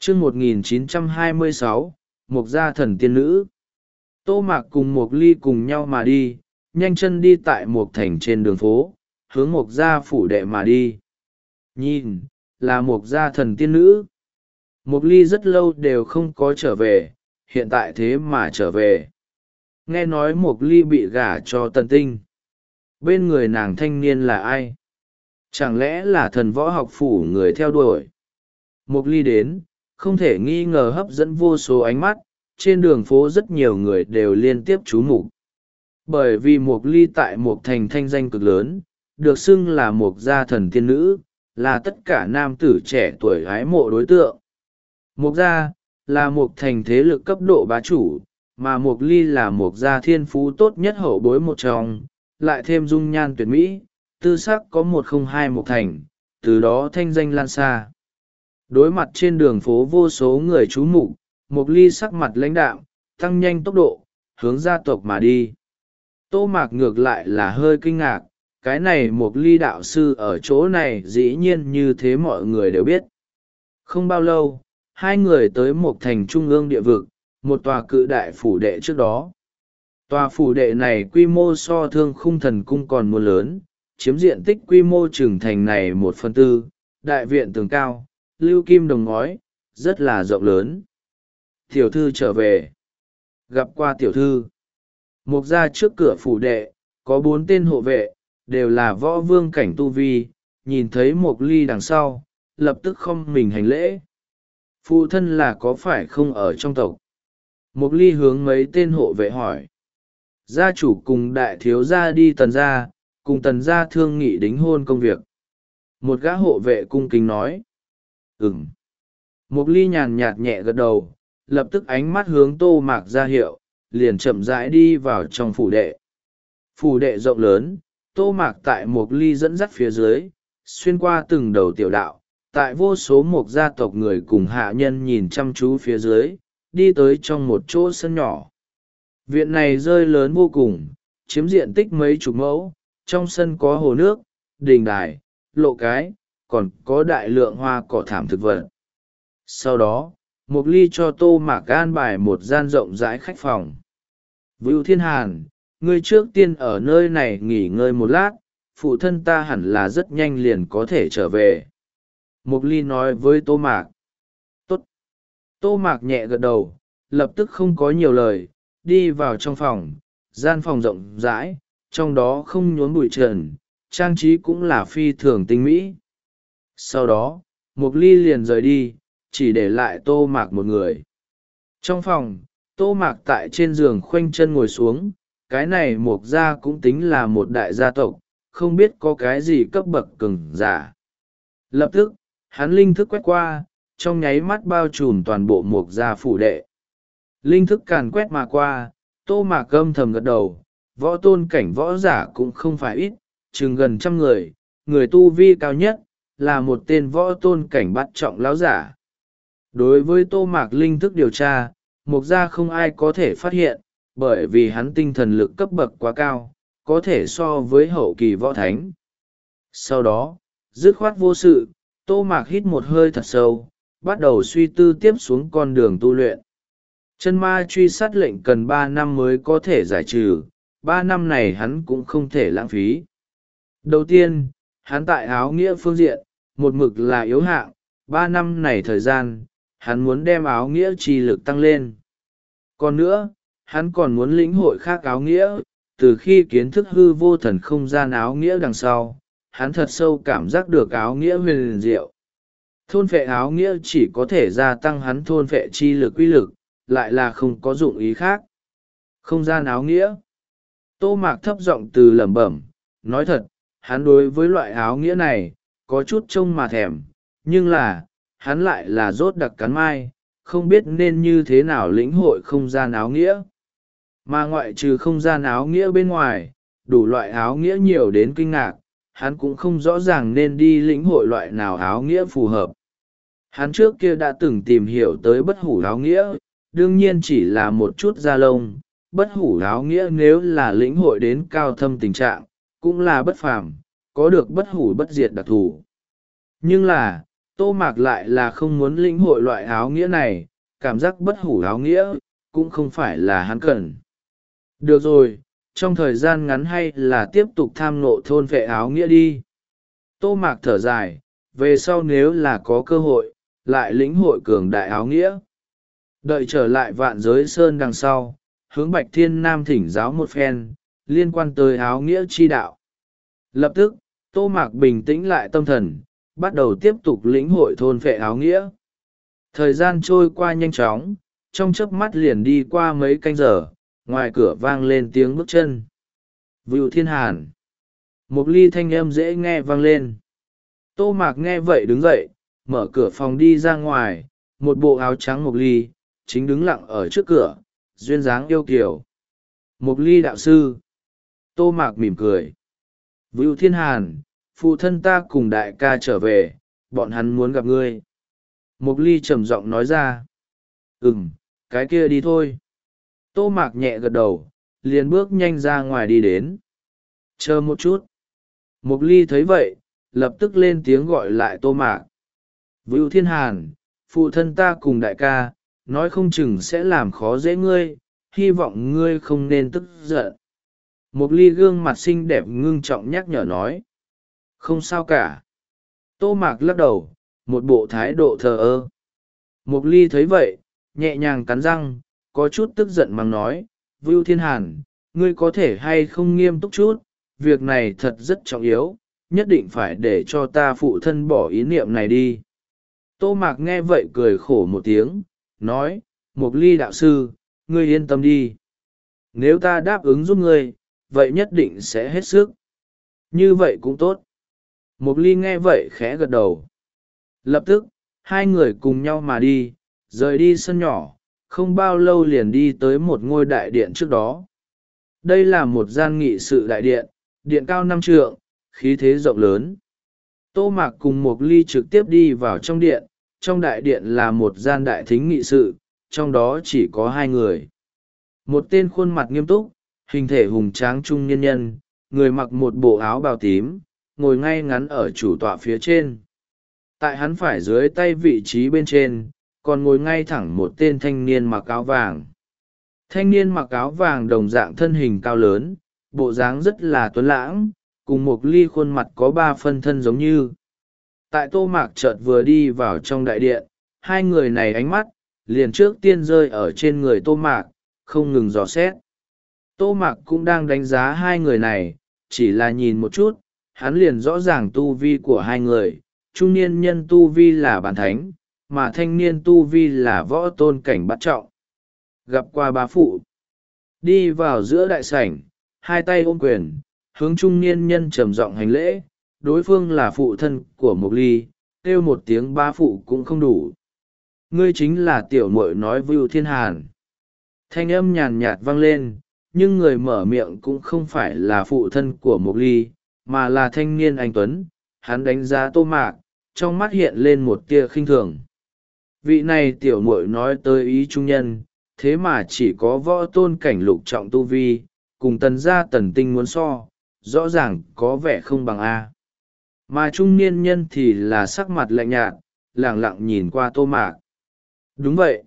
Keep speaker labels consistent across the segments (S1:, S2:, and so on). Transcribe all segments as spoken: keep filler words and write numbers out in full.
S1: chương một nghìn chín trăm hai mươi sáu, Mộc gia thần tiên nữ. Tô Mạc cùng Mộc Ly cùng nhau mà đi, nhanh chân đi tại Mộc thành trên đường phố, hướng Mộc gia phủ đệ mà đi. Nhìn, là Mộc gia thần tiên nữ. Mộc Ly rất lâu đều không có trở về, hiện tại thế mà trở về. Nghe nói Mộc Ly bị gả cho Tần Tinh. Bên người nàng thanh niên là ai? Chẳng lẽ là thần võ học phủ người theo đuổi? Mộc Ly đến, không thể nghi ngờ hấp dẫn vô số ánh mắt, trên đường phố rất nhiều người đều liên tiếp chú mục. Bởi vì Mộc Ly tại Mộc thành thanh danh cực lớn, được xưng là Mộc gia thần tiên nữ, là tất cả nam tử trẻ tuổi hái mộ đối tượng. Mộc gia là Mộc thành thế lực cấp độ bá chủ, mà Mộc Ly là Mộc gia thiên phú tốt nhất hậu bối một trong, lại thêm dung nhan tuyệt mỹ, tư sắc có một không hai Mộc thành, từ đó thanh danh lan xa. Đối mặt trên đường phố vô số người chú mục, Mộc Ly sắc mặt lãnh đạm, tăng nhanh tốc độ, hướng gia tộc mà đi. Tô Mạc ngược lại là hơi kinh ngạc, cái này Mộc Ly đạo sư ở chỗ này dĩ nhiên như thế mọi người đều biết. Không bao lâu, hai người tới Mộc thành trung ương địa vực, một tòa cự đại phủ đệ trước đó. Tòa phủ đệ này quy mô so Thương Khung Thần Cung còn muốn lớn, chiếm diện tích quy mô trưởng thành này một phần tư, đại viện tường cao, lưu kim đồng ngói, rất là rộng lớn. Tiểu thư trở về. Gặp qua tiểu thư. Mộc gia trước cửa phủ đệ, có bốn tên hộ vệ, đều là võ vương cảnh tu vi, nhìn thấy Mộc Ly đằng sau, lập tức không mình hành lễ. Phụ thân là có phải không ở trong tộc? Mộc Ly hướng mấy tên hộ vệ hỏi. Gia chủ cùng đại thiếu gia đi Tần gia, cùng Tần gia thương nghị đính hôn công việc. Một gã hộ vệ cung kính nói. Ừm. Mộc Ly nhàn nhạt nhẹ gật đầu, lập tức ánh mắt hướng Tô Mạc ra hiệu, liền chậm rãi đi vào trong phủ đệ. Phủ đệ rộng lớn, Tô Mạc tại Mộc Ly dẫn dắt phía dưới, xuyên qua từng đầu tiểu đạo, tại vô số Mộc gia tộc người cùng hạ nhân nhìn chăm chú phía dưới, đi tới trong một chỗ sân nhỏ. Viện này rơi lớn vô cùng, chiếm diện tích mấy chục mẫu, trong sân có hồ nước, đình đài, lộ cái, còn có đại lượng hoa cỏ thảm thực vật. Sau đó, Mộc Ly cho Tô Mạc an bài một gian rộng rãi khách phòng. Vưu Thiên Hàn, ngươi trước tiên ở nơi này nghỉ ngơi một lát, phụ thân ta hẳn là rất nhanh liền có thể trở về. Mộc Ly nói với Tô Mạc. Tốt. Tô Mạc nhẹ gật đầu, lập tức không có nhiều lời, đi vào trong phòng, gian phòng rộng rãi, trong đó không nhốn bụi trần, trang trí cũng là phi thường tinh mỹ. Sau đó, Mộc Ly liền rời đi, chỉ để lại Tô Mạc một người. Trong phòng, Tô Mạc tại trên giường khoanh chân ngồi xuống, cái này Mộc gia cũng tính là một đại gia tộc, không biết có cái gì cấp bậc cường giả. Lập tức, hắn linh thức quét qua, trong nháy mắt bao trùm toàn bộ Mộc gia phủ đệ. Linh thức càn quét mà qua, Tô Mạc âm thầm gật đầu, võ tôn cảnh võ giả cũng không phải ít, chừng gần trăm người, người tu vi cao nhất, là một tên võ tôn cảnh bắt trọng lão giả. Đối với Tô Mạc linh thức điều tra, Mộc gia không ai có thể phát hiện, bởi vì hắn tinh thần lực cấp bậc quá cao, có thể so với hậu kỳ võ thánh. Sau đó, dứt khoát vô sự, Tô Mạc hít một hơi thật sâu, bắt đầu suy tư tiếp xuống con đường tu luyện. Chân ma truy sát lệnh cần ba năm mới có thể giải trừ, ba năm này hắn cũng không thể lãng phí. Đầu tiên, hắn tại áo nghĩa phương diện, một mực là yếu hạng, ba năm này thời gian, hắn muốn đem áo nghĩa chi lực tăng lên. Còn nữa, hắn còn muốn lĩnh hội khác áo nghĩa, từ khi kiến thức hư vô thần không gian áo nghĩa đằng sau, hắn thật sâu cảm giác được áo nghĩa huyền diệu. Thôn phệ áo nghĩa chỉ có thể gia tăng hắn thôn phệ chi lực uy lực, lại là không có dụng ý khác. Không gian áo nghĩa. Tô Mạc thấp giọng từ lẩm bẩm, nói thật, hắn đối với loại áo nghĩa này, có chút trông mà thèm, nhưng là, hắn lại là rốt đặc cắn mai, không biết nên như thế nào lĩnh hội không gian áo nghĩa. Mà ngoại trừ không gian áo nghĩa bên ngoài, đủ loại áo nghĩa nhiều đến kinh ngạc, hắn cũng không rõ ràng nên đi lĩnh hội loại nào áo nghĩa phù hợp. Hắn trước kia đã từng tìm hiểu tới bất hủ áo nghĩa, đương nhiên chỉ là một chút da lông, bất hủ áo nghĩa nếu là lĩnh hội đến cao thâm tình trạng, cũng là bất phàm, có được bất hủ bất diệt đặc thù. Nhưng là, Tô Mạc lại là không muốn lĩnh hội loại áo nghĩa này, cảm giác bất hủ áo nghĩa cũng không phải là hắn cần. Được rồi, trong thời gian ngắn hay là tiếp tục tham nộ thôn vệ áo nghĩa đi. Tô Mạc thở dài, về sau nếu là có cơ hội lại lĩnh hội cường đại áo nghĩa. Đợi trở lại Vạn Giới Sơn đằng sau, hướng Bạch Thiên Nam thỉnh giáo một phen liên quan tới áo nghĩa chi đạo. Lập tức Tô Mạc bình tĩnh lại tâm thần, bắt đầu tiếp tục lĩnh hội thôn vệ áo nghĩa. Thời gian trôi qua nhanh chóng, trong chớp mắt liền đi qua mấy canh giờ, ngoài cửa vang lên tiếng bước chân. Vưu Thiên Hàn. Một ly thanh âm dễ nghe vang lên. Tô Mạc nghe vậy đứng dậy, mở cửa phòng đi ra ngoài, một bộ áo trắng Mộc Ly, chính đứng lặng ở trước cửa, duyên dáng yêu kiều. Mộc Ly đạo sư. Tô Mạc mỉm cười. Vưu Thiên Hàn, phụ thân ta cùng đại ca trở về, bọn hắn muốn gặp ngươi. Mộc Ly trầm giọng nói ra. Ừm, cái kia đi thôi. Tô Mạc nhẹ gật đầu, liền bước nhanh ra ngoài đi đến. Chờ một chút. Mộc Ly thấy vậy, lập tức lên tiếng gọi lại Tô Mạc. Vưu Thiên Hàn, phụ thân ta cùng đại ca, nói không chừng sẽ làm khó dễ ngươi, hy vọng ngươi không nên tức giận. Mộc Ly gương mặt xinh đẹp ngưng trọng nhắc nhở nói. Không sao cả. Tô Mạc lắc đầu, một bộ thái độ thờ ơ. Mộc Ly thấy vậy, nhẹ nhàng cắn răng, có chút tức giận mắng nói. Vưu Thiên Hàn, ngươi có thể hay không nghiêm túc chút, việc này thật rất trọng yếu, nhất định phải để cho ta phụ thân bỏ ý niệm này đi. Tô Mạc nghe vậy cười khổ một tiếng, nói, Mộc Ly đạo sư, ngươi yên tâm đi. Nếu ta đáp ứng giúp ngươi, vậy nhất định sẽ hết sức. Như vậy cũng tốt. Mộc Ly nghe vậy khẽ gật đầu. Lập tức, hai người cùng nhau mà đi, rời đi sân nhỏ, không bao lâu liền đi tới một ngôi đại điện trước đó. Đây là một gian nghị sự đại điện, điện cao năm trượng, khí thế rộng lớn. Tô Mạc cùng Mộc Ly trực tiếp đi vào trong điện, trong đại điện là một gian đại thính nghị sự, trong đó chỉ có hai người. Một tên khuôn mặt nghiêm túc, hình thể hùng tráng trung niên nhân, người mặc một bộ áo bào tím, ngồi ngay ngắn ở chủ tọa phía trên. Tại hắn phải dưới tay vị trí bên trên, còn ngồi ngay thẳng một tên thanh niên mặc áo vàng. Thanh niên mặc áo vàng đồng dạng thân hình cao lớn, bộ dáng rất là tuấn lãng, cùng Mộc Ly khuôn mặt có ba phân thân giống như. Tại Tô Mạc chợt vừa đi vào trong đại điện, hai người này ánh mắt, liền trước tiên rơi ở trên người Tô Mạc, không ngừng dò xét. Tô Mạc cũng đang đánh giá hai người này, chỉ là nhìn một chút, hắn liền rõ ràng tu vi của hai người. Trung niên nhân tu vi là bản thánh, mà thanh niên tu vi là võ tôn cảnh bát trọng. Gặp qua bá phụ, đi vào giữa đại sảnh, hai tay ôm quyền, hướng trung niên nhân trầm giọng hành lễ, đối phương là phụ thân của Mộc Ly, kêu một tiếng bá phụ cũng không đủ. Ngươi chính là tiểu muội nói Vưu Thiên Hàn. Thanh âm nhàn nhạt vang lên, nhưng người mở miệng cũng không phải là phụ thân của Mộc Ly, mà là thanh niên anh tuấn. Hắn đánh giá Tô Mạc, trong mắt hiện lên một tia khinh thường. Vị này tiểu muội nói tới ý trung nhân, thế mà chỉ có võ tôn cảnh lục trọng tu vi, cùng tần gia tần tinh muốn so, rõ ràng có vẻ không bằng A. Mà trung niên nhân thì là sắc mặt lạnh nhạt, lẳng lặng nhìn qua Tô Mạc. Đúng vậy.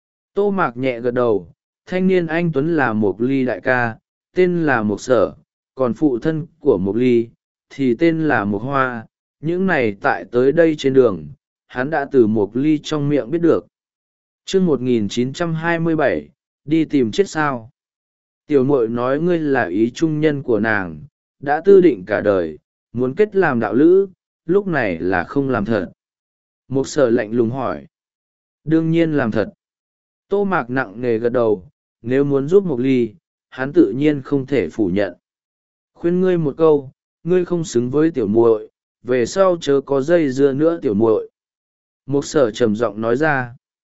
S1: Tô Mạc nhẹ gật đầu, thanh niên anh tuấn là Mộc Ly đại ca, tên là Mộc Sở, còn phụ thân của Mộc Ly thì tên là Mộc Hoa. Những này tại tới đây trên đường, hắn đã từ Mộc Ly trong miệng biết được. Chương một nghìn chín trăm hai mươi bảy, đi tìm chết sao. Tiểu muội nói ngươi là ý trung nhân của nàng, đã tư định cả đời, muốn kết làm đạo lữ, lúc này là không làm thật. Mộc Sở lạnh lùng hỏi. Đương nhiên làm thật. Tô Mạc nặng nề gật đầu, nếu muốn giúp Mộc Ly, hắn tự nhiên không thể phủ nhận. Khuyên ngươi một câu, ngươi không xứng với tiểu muội, về sau chớ có dây dưa nữa tiểu muội. Mộc Sở trầm giọng nói ra.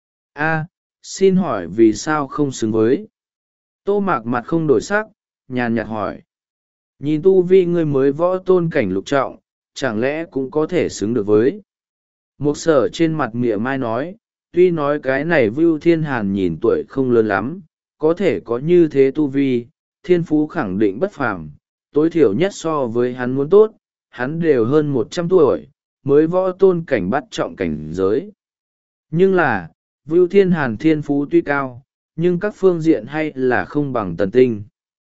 S1: A, xin hỏi vì sao không xứng với? Tô Mạc mặt không đổi sắc, nhàn nhạt hỏi. Nhìn tu vi ngươi mới võ tôn cảnh lục trọng, chẳng lẽ cũng có thể xứng được với? Mộc Sở trên mặt mỉa mai nói, tuy nói cái này Vưu Thiên Hàn nhìn tuổi không lớn lắm, có thể có như thế tu vi, thiên phú khẳng định bất phàm, tối thiểu nhất so với hắn muốn tốt, hắn đều hơn một trăm tuổi, mới võ tôn cảnh bắt trọng cảnh giới. Nhưng là, Vưu Thiên Hàn thiên phú tuy cao, nhưng các phương diện hay là không bằng Tần Tinh.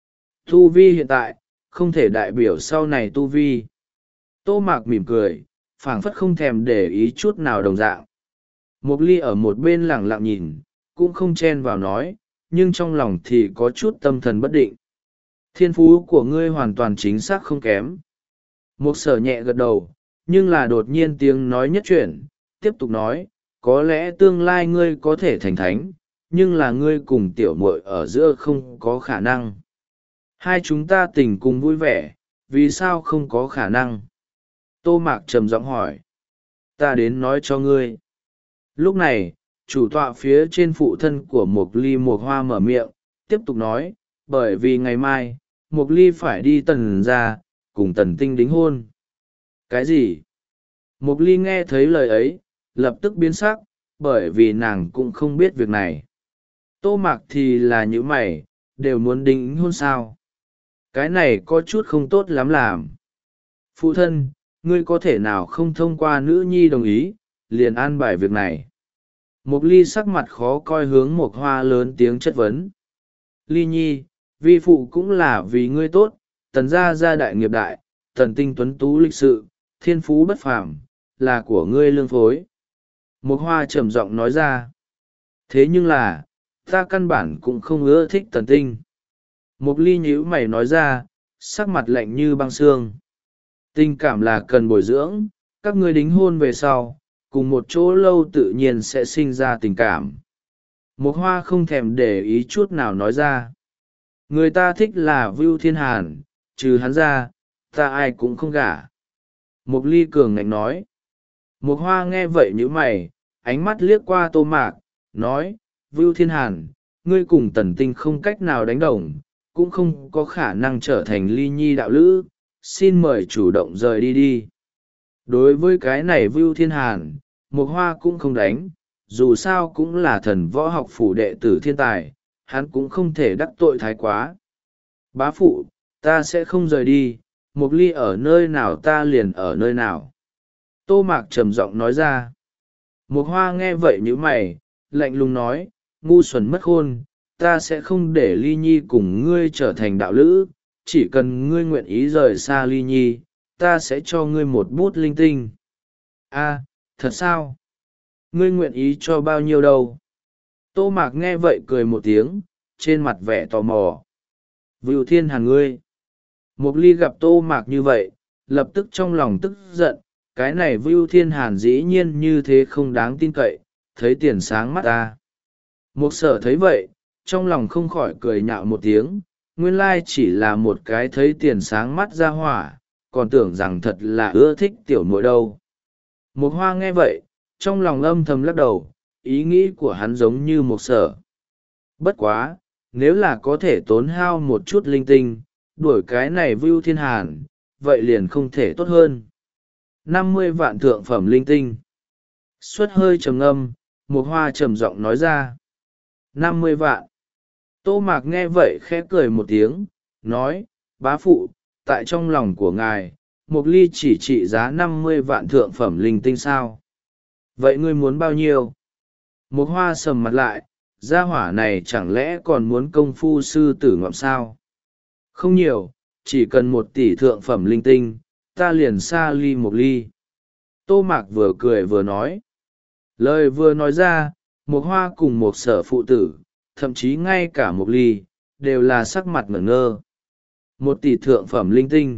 S1: Tu vi hiện tại, không thể đại biểu sau này tu vi. Tô Mạc mỉm cười, phảng phất không thèm để ý chút nào đồng dạng. Mục Ly ở một bên lẳng lặng nhìn, cũng không chen vào nói, nhưng trong lòng thì có chút tâm thần bất định. Thiên phú của ngươi hoàn toàn chính xác không kém. Mục Sở nhẹ gật đầu, nhưng là đột nhiên tiếng nói nhất chuyển, tiếp tục nói, có lẽ tương lai ngươi có thể thành thánh, nhưng là ngươi cùng tiểu muội ở giữa không có khả năng. Hai chúng ta tình cùng vui vẻ, vì sao không có khả năng? Tô Mạc trầm giọng hỏi. Ta đến nói cho ngươi. Lúc này, chủ tọa phía trên phụ thân của Mộc Ly Mộc Hoa mở miệng, tiếp tục nói, bởi vì ngày mai, Mộc Ly phải đi Tần gia, cùng Tần Tinh đính hôn. Cái gì? Mộc Ly nghe thấy lời ấy, lập tức biến sắc, bởi vì nàng cũng không biết việc này. Tô Mạc thì là những mày, đều muốn đính hôn sao? Cái này có chút không tốt lắm làm. Phụ thân, ngươi có thể nào không thông qua nữ nhi đồng ý, liền an bài việc này. Mộc Ly sắc mặt khó coi hướng Mộc Hoa lớn tiếng chất vấn. Ly nhi, vi phụ cũng là vì ngươi tốt, Tần gia gia đại nghiệp đại, Tần Tinh tuấn tú lịch sự, thiên phú bất phàm, là của ngươi lương phối. Mộc Hoa trầm giọng nói ra. Thế nhưng là, ta căn bản cũng không ưa thích Tần Tinh. Mộc Ly nhíu mày nói ra, sắc mặt lạnh như băng xương. Tình cảm là cần bồi dưỡng, các ngươi đính hôn về sau, cùng một chỗ lâu tự nhiên sẽ sinh ra tình cảm. Mộc Hoa không thèm để ý chút nào nói ra. Người ta thích là Vưu Thiên Hàn, trừ hắn ra, ta ai cũng không gả. Mộc Ly cường ngạnh nói. Mộc Hoa nghe vậy như mày, ánh mắt liếc qua Tô Mạc, nói, Vưu Thiên Hàn, ngươi cùng Tần Tinh không cách nào đánh đồng, cũng không có khả năng trở thành ly nhi đạo lữ, xin mời chủ động rời đi đi. Đối với cái này Vưu Thiên Hàn, Mộc Hoa cũng không đánh, dù sao cũng là thần võ học phủ đệ tử thiên tài, hắn cũng không thể đắc tội thái quá. Bá phụ, ta sẽ không rời đi, Mộc Ly ở nơi nào ta liền ở nơi nào. Tô Mạc trầm giọng nói ra. Mộc Hoa nghe vậy như mày, lạnh lùng nói, ngu xuẩn mất khôn, ta sẽ không để Ly Nhi cùng ngươi trở thành đạo lữ, chỉ cần ngươi nguyện ý rời xa Ly Nhi, ta sẽ cho ngươi một bút linh tinh. A, thật sao? Ngươi nguyện ý cho bao nhiêu đâu? Tô Mạc nghe vậy cười một tiếng, trên mặt vẻ tò mò. Vưu Thiên Hàn ngươi. Mộc Ly gặp Tô Mạc như vậy, lập tức trong lòng tức giận, cái này Vưu Thiên Hàn dĩ nhiên như thế không đáng tin cậy, thấy tiền sáng mắt ta. Mộc Sở thấy vậy, trong lòng không khỏi cười nhạo một tiếng, nguyên lai chỉ là một cái thấy tiền sáng mắt ra hỏa, còn tưởng rằng thật là ưa thích tiểu muội đâu. Mộc Hoa nghe vậy, trong lòng âm thầm lắc đầu, ý nghĩ của hắn giống như Mộc Sở. Bất quá, nếu là có thể tốn hao một chút linh tinh, đuổi cái này Vưu Thiên Hàn, vậy liền không thể tốt hơn. năm mươi vạn thượng phẩm linh tinh. Xuất hơi trầm ngâm, Mộc Hoa trầm giọng nói ra. năm mươi vạn. Tô Mạc nghe vậy khẽ cười một tiếng, nói, bá phụ, tại trong lòng của ngài, Mộc Ly chỉ trị giá năm mươi vạn thượng phẩm linh tinh sao. Vậy ngươi muốn bao nhiêu? Mộc Hoa sầm mặt lại, gia hỏa này chẳng lẽ còn muốn công phu sư tử ngọm sao? Không nhiều, chỉ cần một tỷ thượng phẩm linh tinh, ta liền xa ly Mộc Ly. Tô Mạc vừa cười vừa nói. Lời vừa nói ra, Mộc Hoa cùng Mộc Sở phụ tử, thậm chí ngay cả Mộc Ly, đều là sắc mặt ngẩn ngơ. Một tỷ thượng phẩm linh tinh.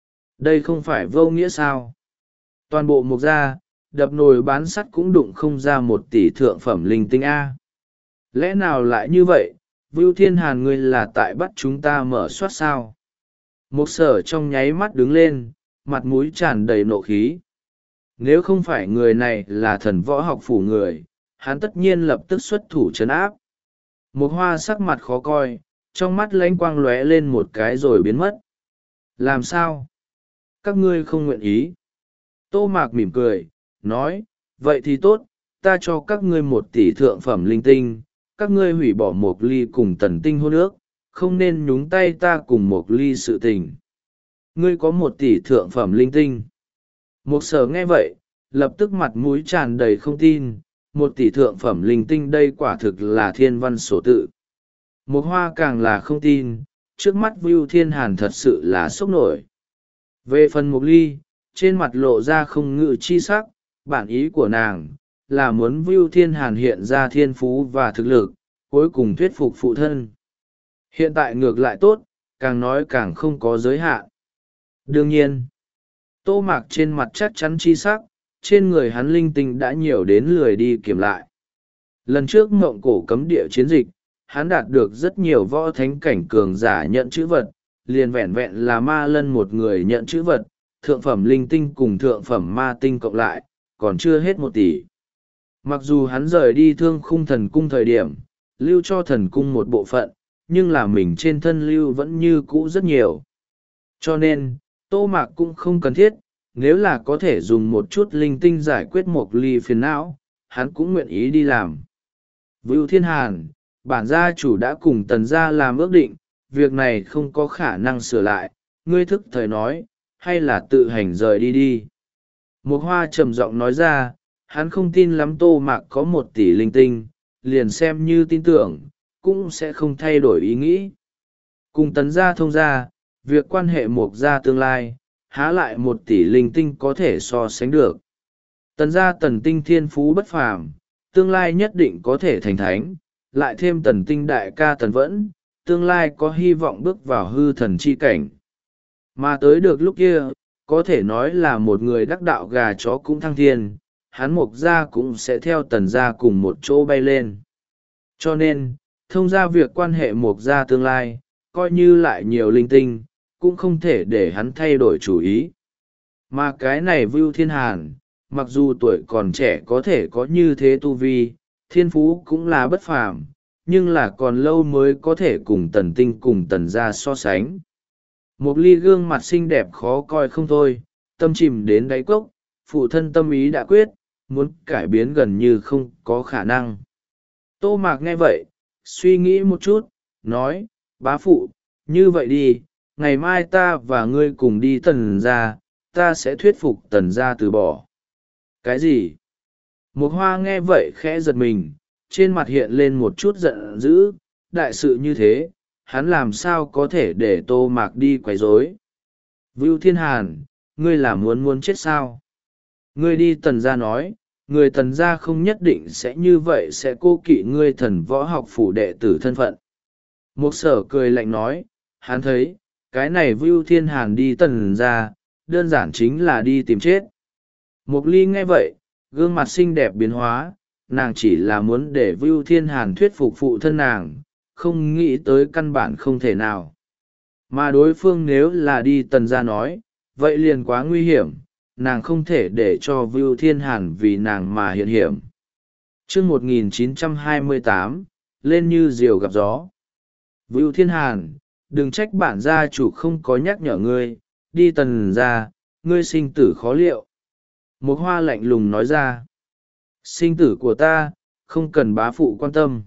S1: Đây không phải vô nghĩa sao? Toàn bộ Mộc gia, đập nồi bán sắt cũng đụng không ra một tỷ thượng phẩm linh tinh A. Lẽ nào lại như vậy, Vưu Thiên Hàn ngươi là tại bắt chúng ta mở soát sao? Mộc Sở trong nháy mắt đứng lên, mặt mũi tràn đầy nộ khí. Nếu không phải người này là thần võ học phủ người, hắn tất nhiên lập tức xuất thủ trấn áp. Mộc Hoa sắc mặt khó coi, trong mắt lánh quang lóe lên một cái rồi biến mất. Làm sao? Các ngươi không nguyện ý. Tô Mạc mỉm cười, nói, vậy thì tốt, ta cho các ngươi một tỷ thượng phẩm linh tinh, các ngươi hủy bỏ Mộc Ly cùng Tần Tinh hôn ước, không nên nhúng tay ta cùng Mộc Ly sự tình. Ngươi có một tỷ thượng phẩm linh tinh. Mộc Sở nghe vậy, lập tức mặt mũi tràn đầy không tin, một tỷ thượng phẩm linh tinh đây quả thực là thiên văn sổ tự. Một hoa càng là không tin, trước mắt Vưu Thiên Hàn thật sự là sốc nổi. Về phần Mục Ly, trên mặt lộ ra không ngự chi sắc, bản ý của nàng là muốn Vưu Thiên Hàn hiện ra thiên phú và thực lực, cuối cùng thuyết phục phụ thân. Hiện tại ngược lại tốt, càng nói càng không có giới hạn. Đương nhiên, Tô Mạc trên mặt chắc chắn chi sắc, trên người hắn linh tinh đã nhiều đến lười đi kiểm lại. Lần trước mộng cổ cấm địa chiến dịch, hắn đạt được rất nhiều võ thánh cảnh cường giả nhận chữ vật, liền vẹn vẹn là ma lân một người nhận chữ vật, thượng phẩm linh tinh cùng thượng phẩm ma tinh cộng lại, còn chưa hết một tỷ. Mặc dù hắn rời đi thương khung thần cung thời điểm, lưu cho thần cung một bộ phận, nhưng là mình trên thân lưu vẫn như cũ rất nhiều. Cho nên, Tô Mạc cũng không cần thiết, nếu là có thể dùng một chút linh tinh giải quyết một ly phiền não, hắn cũng nguyện ý đi làm. Vưu Thiên Hàn, bản gia chủ đã cùng tần gia làm ước định, việc này không có khả năng sửa lại, ngươi thức thời nói, hay là tự hành rời đi đi. Một hoa trầm giọng nói ra, hắn không tin lắm Tô Mạc có một tỷ linh tinh, liền xem như tin tưởng, cũng sẽ không thay đổi ý nghĩ. Cùng tần gia thông gia, việc quan hệ một gia tương lai, há lại một tỷ linh tinh có thể so sánh được. Tần gia tần tinh thiên phú bất phàm, tương lai nhất định có thể thành thánh, lại thêm tần tinh đại ca tần vẫn, tương lai có hy vọng bước vào hư thần chi cảnh. Mà tới được lúc kia, có thể nói là một người đắc đạo gà chó cũng thăng thiên, hắn mục gia cũng sẽ theo tần gia cùng một chỗ bay lên. Cho nên, thông ra việc quan hệ mục gia tương lai, coi như lại nhiều linh tinh, cũng không thể để hắn thay đổi chủ ý. Mà cái này Vưu Thiên Hàn, mặc dù tuổi còn trẻ có thể có như thế tu vi, thiên phú cũng là bất phàm, nhưng là còn lâu mới có thể cùng tần tinh cùng tần gia so sánh. Một ly gương mặt xinh đẹp khó coi không thôi, tâm chìm đến đáy cốc, phụ thân tâm ý đã quyết, muốn cải biến gần như không có khả năng. Tô Mạc nghe vậy, suy nghĩ một chút, nói, bá phụ, như vậy đi, ngày mai ta và ngươi cùng đi tần gia, ta sẽ thuyết phục tần gia từ bỏ. Cái gì? Một hoa nghe vậy khẽ giật mình, trên mặt hiện lên một chút giận dữ, đại sự như thế, hắn làm sao có thể để Tô Mạc đi quấy rối. Vưu Thiên Hàn, ngươi là muốn muốn chết sao? Ngươi đi tần gia nói, người tần gia không nhất định sẽ như vậy sẽ cô kỵ ngươi thần võ học phủ đệ tử thân phận. Một sở cười lạnh nói, hắn thấy, cái này Vưu Thiên Hàn đi tần gia, đơn giản chính là đi tìm chết. Mục ly nghe vậy, gương mặt xinh đẹp biến hóa, nàng chỉ là muốn để Vưu Thiên Hàn thuyết phục phụ thân nàng, không nghĩ tới căn bản không thể nào. Mà đối phương nếu là đi tần gia nói, vậy liền quá nguy hiểm, nàng không thể để cho Vưu Thiên Hàn vì nàng mà hiện hiểm. Trước một nghìn chín trăm hai mươi tám, lên như diều gặp gió. Vưu Thiên Hàn, đừng trách bản gia chủ không có nhắc nhở ngươi, đi tần gia, ngươi sinh tử khó liệu. Một hoa lạnh lùng nói ra, sinh tử của ta, không cần bá phụ quan tâm.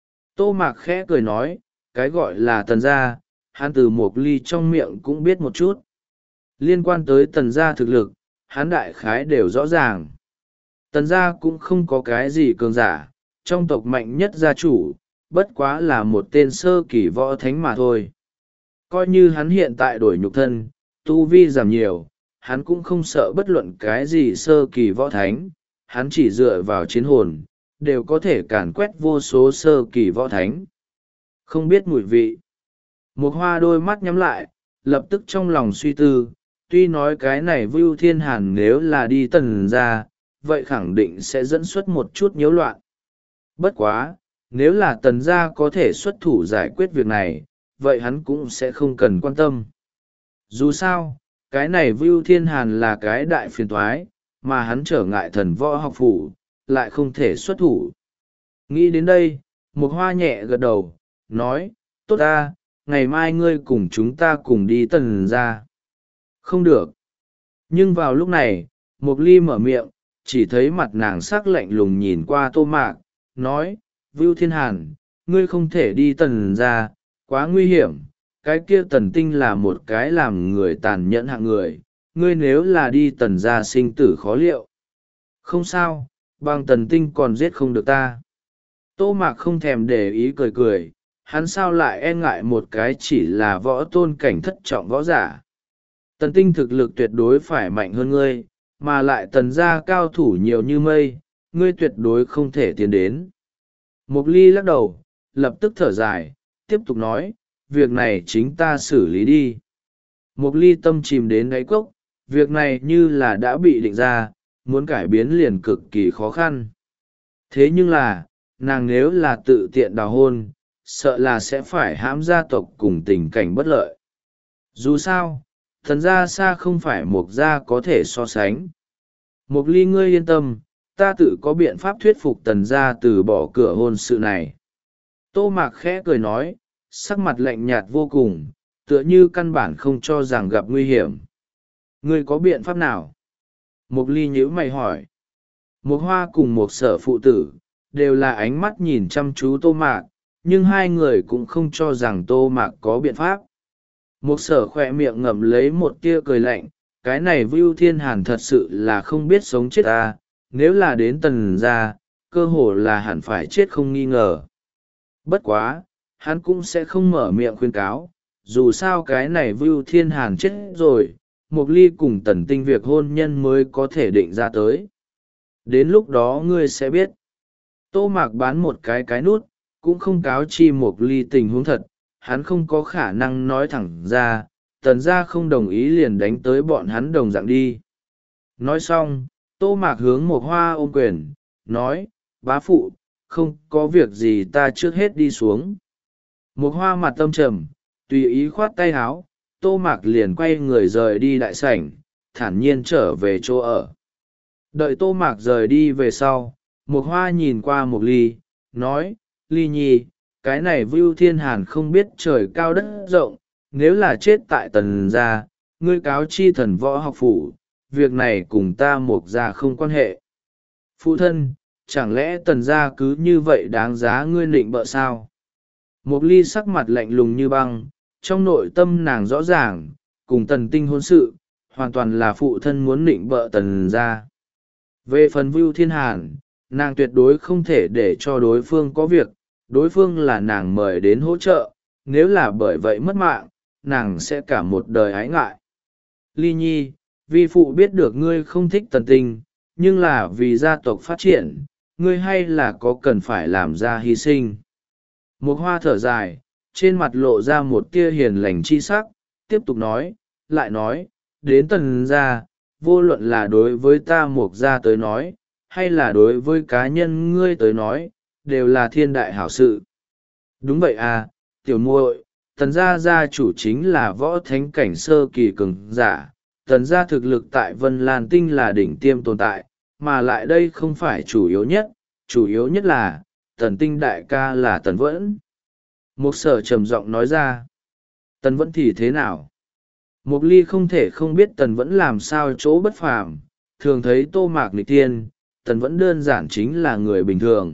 S1: Tô Mạc khẽ cười nói, cái gọi là tần gia, hắn từ một ly trong miệng cũng biết một chút. Liên quan tới tần gia thực lực, hắn đại khái đều rõ ràng. Tần gia cũng không có cái gì cường giả, trong tộc mạnh nhất gia chủ, bất quá là một tên sơ kỳ võ thánh mà thôi. Coi như hắn hiện tại đổi nhục thân, tu vi giảm nhiều, hắn cũng không sợ bất luận cái gì sơ kỳ võ thánh, hắn chỉ dựa vào chiến hồn, đều có thể càn quét vô số sơ kỳ võ thánh. Không biết mùi vị. Một hoa đôi mắt nhắm lại, lập tức trong lòng suy tư, tuy nói cái này Vưu Thiên Hàn nếu là đi tần gia, vậy khẳng định sẽ dẫn xuất một chút nhiễu loạn. Bất quá, nếu là tần gia có thể xuất thủ giải quyết việc này, vậy hắn cũng sẽ không cần quan tâm. Dù sao, cái này Vưu Thiên Hàn là cái đại phiền toái, mà hắn trở ngại thần võ học phủ, lại không thể xuất thủ. Nghĩ đến đây, một hoa nhẹ gật đầu, nói, tốt ta, ngày mai ngươi cùng chúng ta cùng đi tần gia. Không được. Nhưng vào lúc này, Mục ly mở miệng, chỉ thấy mặt nàng sắc lạnh lùng nhìn qua Tô Mạc, nói, Vưu Thiên Hàn, ngươi không thể đi tần gia, quá nguy hiểm, cái kia tần tinh là một cái làm người tàn nhẫn hạng người, ngươi nếu là đi tần gia sinh tử khó liệu. không sao, bằng tần tinh còn giết không được ta. Tô Mạc không thèm để ý cười cười, hắn sao lại e ngại một cái chỉ là võ tôn cảnh thất trọng võ giả. Tần tinh thực lực tuyệt đối phải mạnh hơn ngươi, mà lại tần gia cao thủ nhiều như mây, ngươi tuyệt đối không thể tiến đến. Mục Ly lắc đầu, lập tức thở dài, tiếp tục nói, việc này chính ta xử lý đi. Mục Ly tâm chìm đến đáy cốc, việc này như là đã bị định ra, muốn cải biến liền cực kỳ khó khăn. Thế nhưng là, nàng nếu là tự tiện đào hôn, sợ là sẽ phải hãm gia tộc cùng tình cảnh bất lợi. Dù sao, thần gia xa không phải Mục gia có thể so sánh. Mục Ly ngươi yên tâm, ta tự có biện pháp thuyết phục tần gia từ bỏ cửa hôn sự này. Tô Mạc khẽ cười nói, sắc mặt lạnh nhạt vô cùng, tựa như căn bản không cho rằng gặp nguy hiểm. Ngươi có biện pháp nào? Mục Ly nhíu mày hỏi. Mục Hoa cùng Mục Sở phụ tử, đều là ánh mắt nhìn chăm chú Tô Mạc, nhưng hai người cũng không cho rằng Tô Mạc có biện pháp. Mục Sở khỏe miệng ngậm lấy một tia cười lạnh, cái này Vưu Thiên Hàn thật sự là không biết sống chết ta, nếu là đến tần gia, cơ hồ là hẳn phải chết không nghi ngờ. Bất quá, hắn cũng sẽ không mở miệng khuyên cáo, dù sao cái này Vưu Thiên Hàn chết rồi, Mục Ly cùng tần tinh việc hôn nhân mới có thể định ra tới. Đến lúc đó ngươi sẽ biết. Tô Mạc bán một cái cái nút, cũng không cáo chi Mục Ly tình huống thật, hắn không có khả năng nói thẳng ra, tần gia không đồng ý liền đánh tới bọn hắn đồng dạng đi. Nói xong, Tô Mạc hướng Mục Hoa ôm quyền, nói, bá phụ, không có việc gì ta trước hết đi xuống. Mục Hoa mặt tâm trầm, tùy ý khoát tay háo, Tô Mạc liền quay người rời đi đại sảnh, thản nhiên trở về chỗ ở. Đợi Tô Mạc rời đi về sau, Mục Hoa nhìn qua Mục Ly, nói, Ly nhi, cái này Vưu Thiên Hàn không biết trời cao đất rộng, nếu là chết tại tần gia, ngươi cáo chi thần võ học phủ, việc này cùng ta Mục gia không quan hệ. Phụ thân, chẳng lẽ tần gia cứ như vậy đáng giá ngươi nịnh bợ sao? Mục Ly sắc mặt lạnh lùng như băng, trong nội tâm nàng rõ ràng, cùng tần tinh hôn sự, hoàn toàn là phụ thân muốn nịnh bợ tần gia. Về phần Vưu Thiên Hàn, nàng tuyệt đối không thể để cho đối phương có việc, đối phương là nàng mời đến hỗ trợ, nếu là bởi vậy mất mạng, nàng sẽ cả một đời ái ngại. Ly nhi, vi phụ biết được ngươi không thích tần tinh, nhưng là vì gia tộc phát triển, ngươi hay là có cần phải làm ra hy sinh. Mục Hoa thở dài, trên mặt lộ ra một tia hiền lành chi sắc, tiếp tục nói, lại nói, đến tần gia, vô luận là đối với ta Mục gia tới nói, hay là đối với cá nhân ngươi tới nói, đều là thiên đại hảo sự. Đúng vậy à, tiểu muội, tần gia gia chủ chính là võ thánh cảnh sơ kỳ cường giả, tần gia thực lực tại Vân Lan Tinh là đỉnh tiêm tồn tại, mà lại đây không phải chủ yếu nhất, chủ yếu nhất là, tần tinh đại ca là tần vẫn. Mục Sở trầm giọng nói ra, tần vẫn thì thế nào? Mục Ly không thể không biết tần vẫn làm sao chỗ bất phàm, thường thấy Tô Mạc nghịch tiên, tần vẫn đơn giản chính là người bình thường.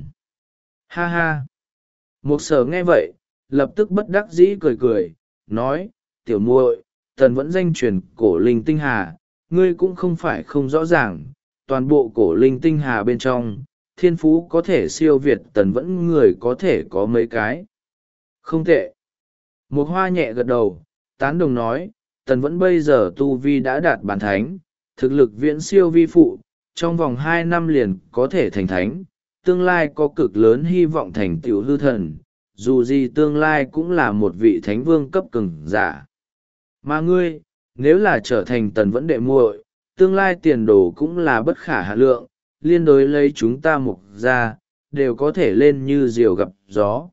S1: Ha ha! Mục Sở nghe vậy, lập tức bất đắc dĩ cười cười, nói, tiểu muội, tần vẫn danh truyền cổ linh tinh hà, ngươi cũng không phải không rõ ràng, toàn bộ cổ linh tinh hà bên trong, thiên phú có thể siêu việt tần vẫn người có thể có mấy cái. Không tệ. Mục Hoa nhẹ gật đầu, tán đồng nói, tần vẫn bây giờ tu vi đã đạt bản thánh, thực lực viễn siêu vi phụ, trong vòng hai năm liền có thể thành thánh, tương lai có cực lớn hy vọng thành tựu hư thần, dù gì tương lai cũng là một vị thánh vương cấp cường giả. Mà ngươi, nếu là trở thành tần vẫn đệ muội, tương lai tiền đồ cũng là bất khả hạ lượng, liên đối lấy chúng ta Mục gia, đều có thể lên như diều gặp gió.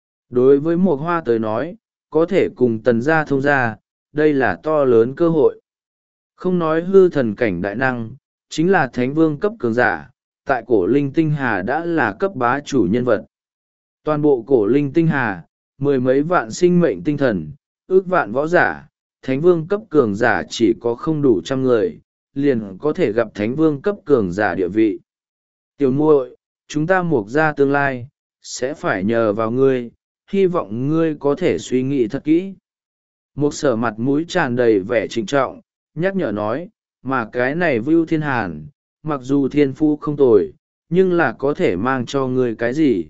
S1: Đối với Mục Hoa tới nói, có thể cùng tần gia thông gia, đây là to lớn cơ hội. Không nói hư thần cảnh đại năng, chính là thánh vương cấp cường giả, tại cổ linh tinh hà đã là cấp bá chủ nhân vật. Toàn bộ cổ linh tinh hà, mười mấy vạn sinh mệnh tinh thần, ước vạn võ giả, thánh vương cấp cường giả chỉ có không đủ trăm người, liền có thể gặp thánh vương cấp cường giả địa vị. Tiểu muội, chúng ta Mục gia tương lai, sẽ phải nhờ vào ngươi, hy vọng ngươi có thể suy nghĩ thật kỹ. Mục Sở mặt mũi tràn đầy vẻ trịnh trọng, nhắc nhở nói, mà cái này Vưu Thiên Hàn, mặc dù thiên phú không tồi, nhưng là có thể mang cho ngươi cái gì?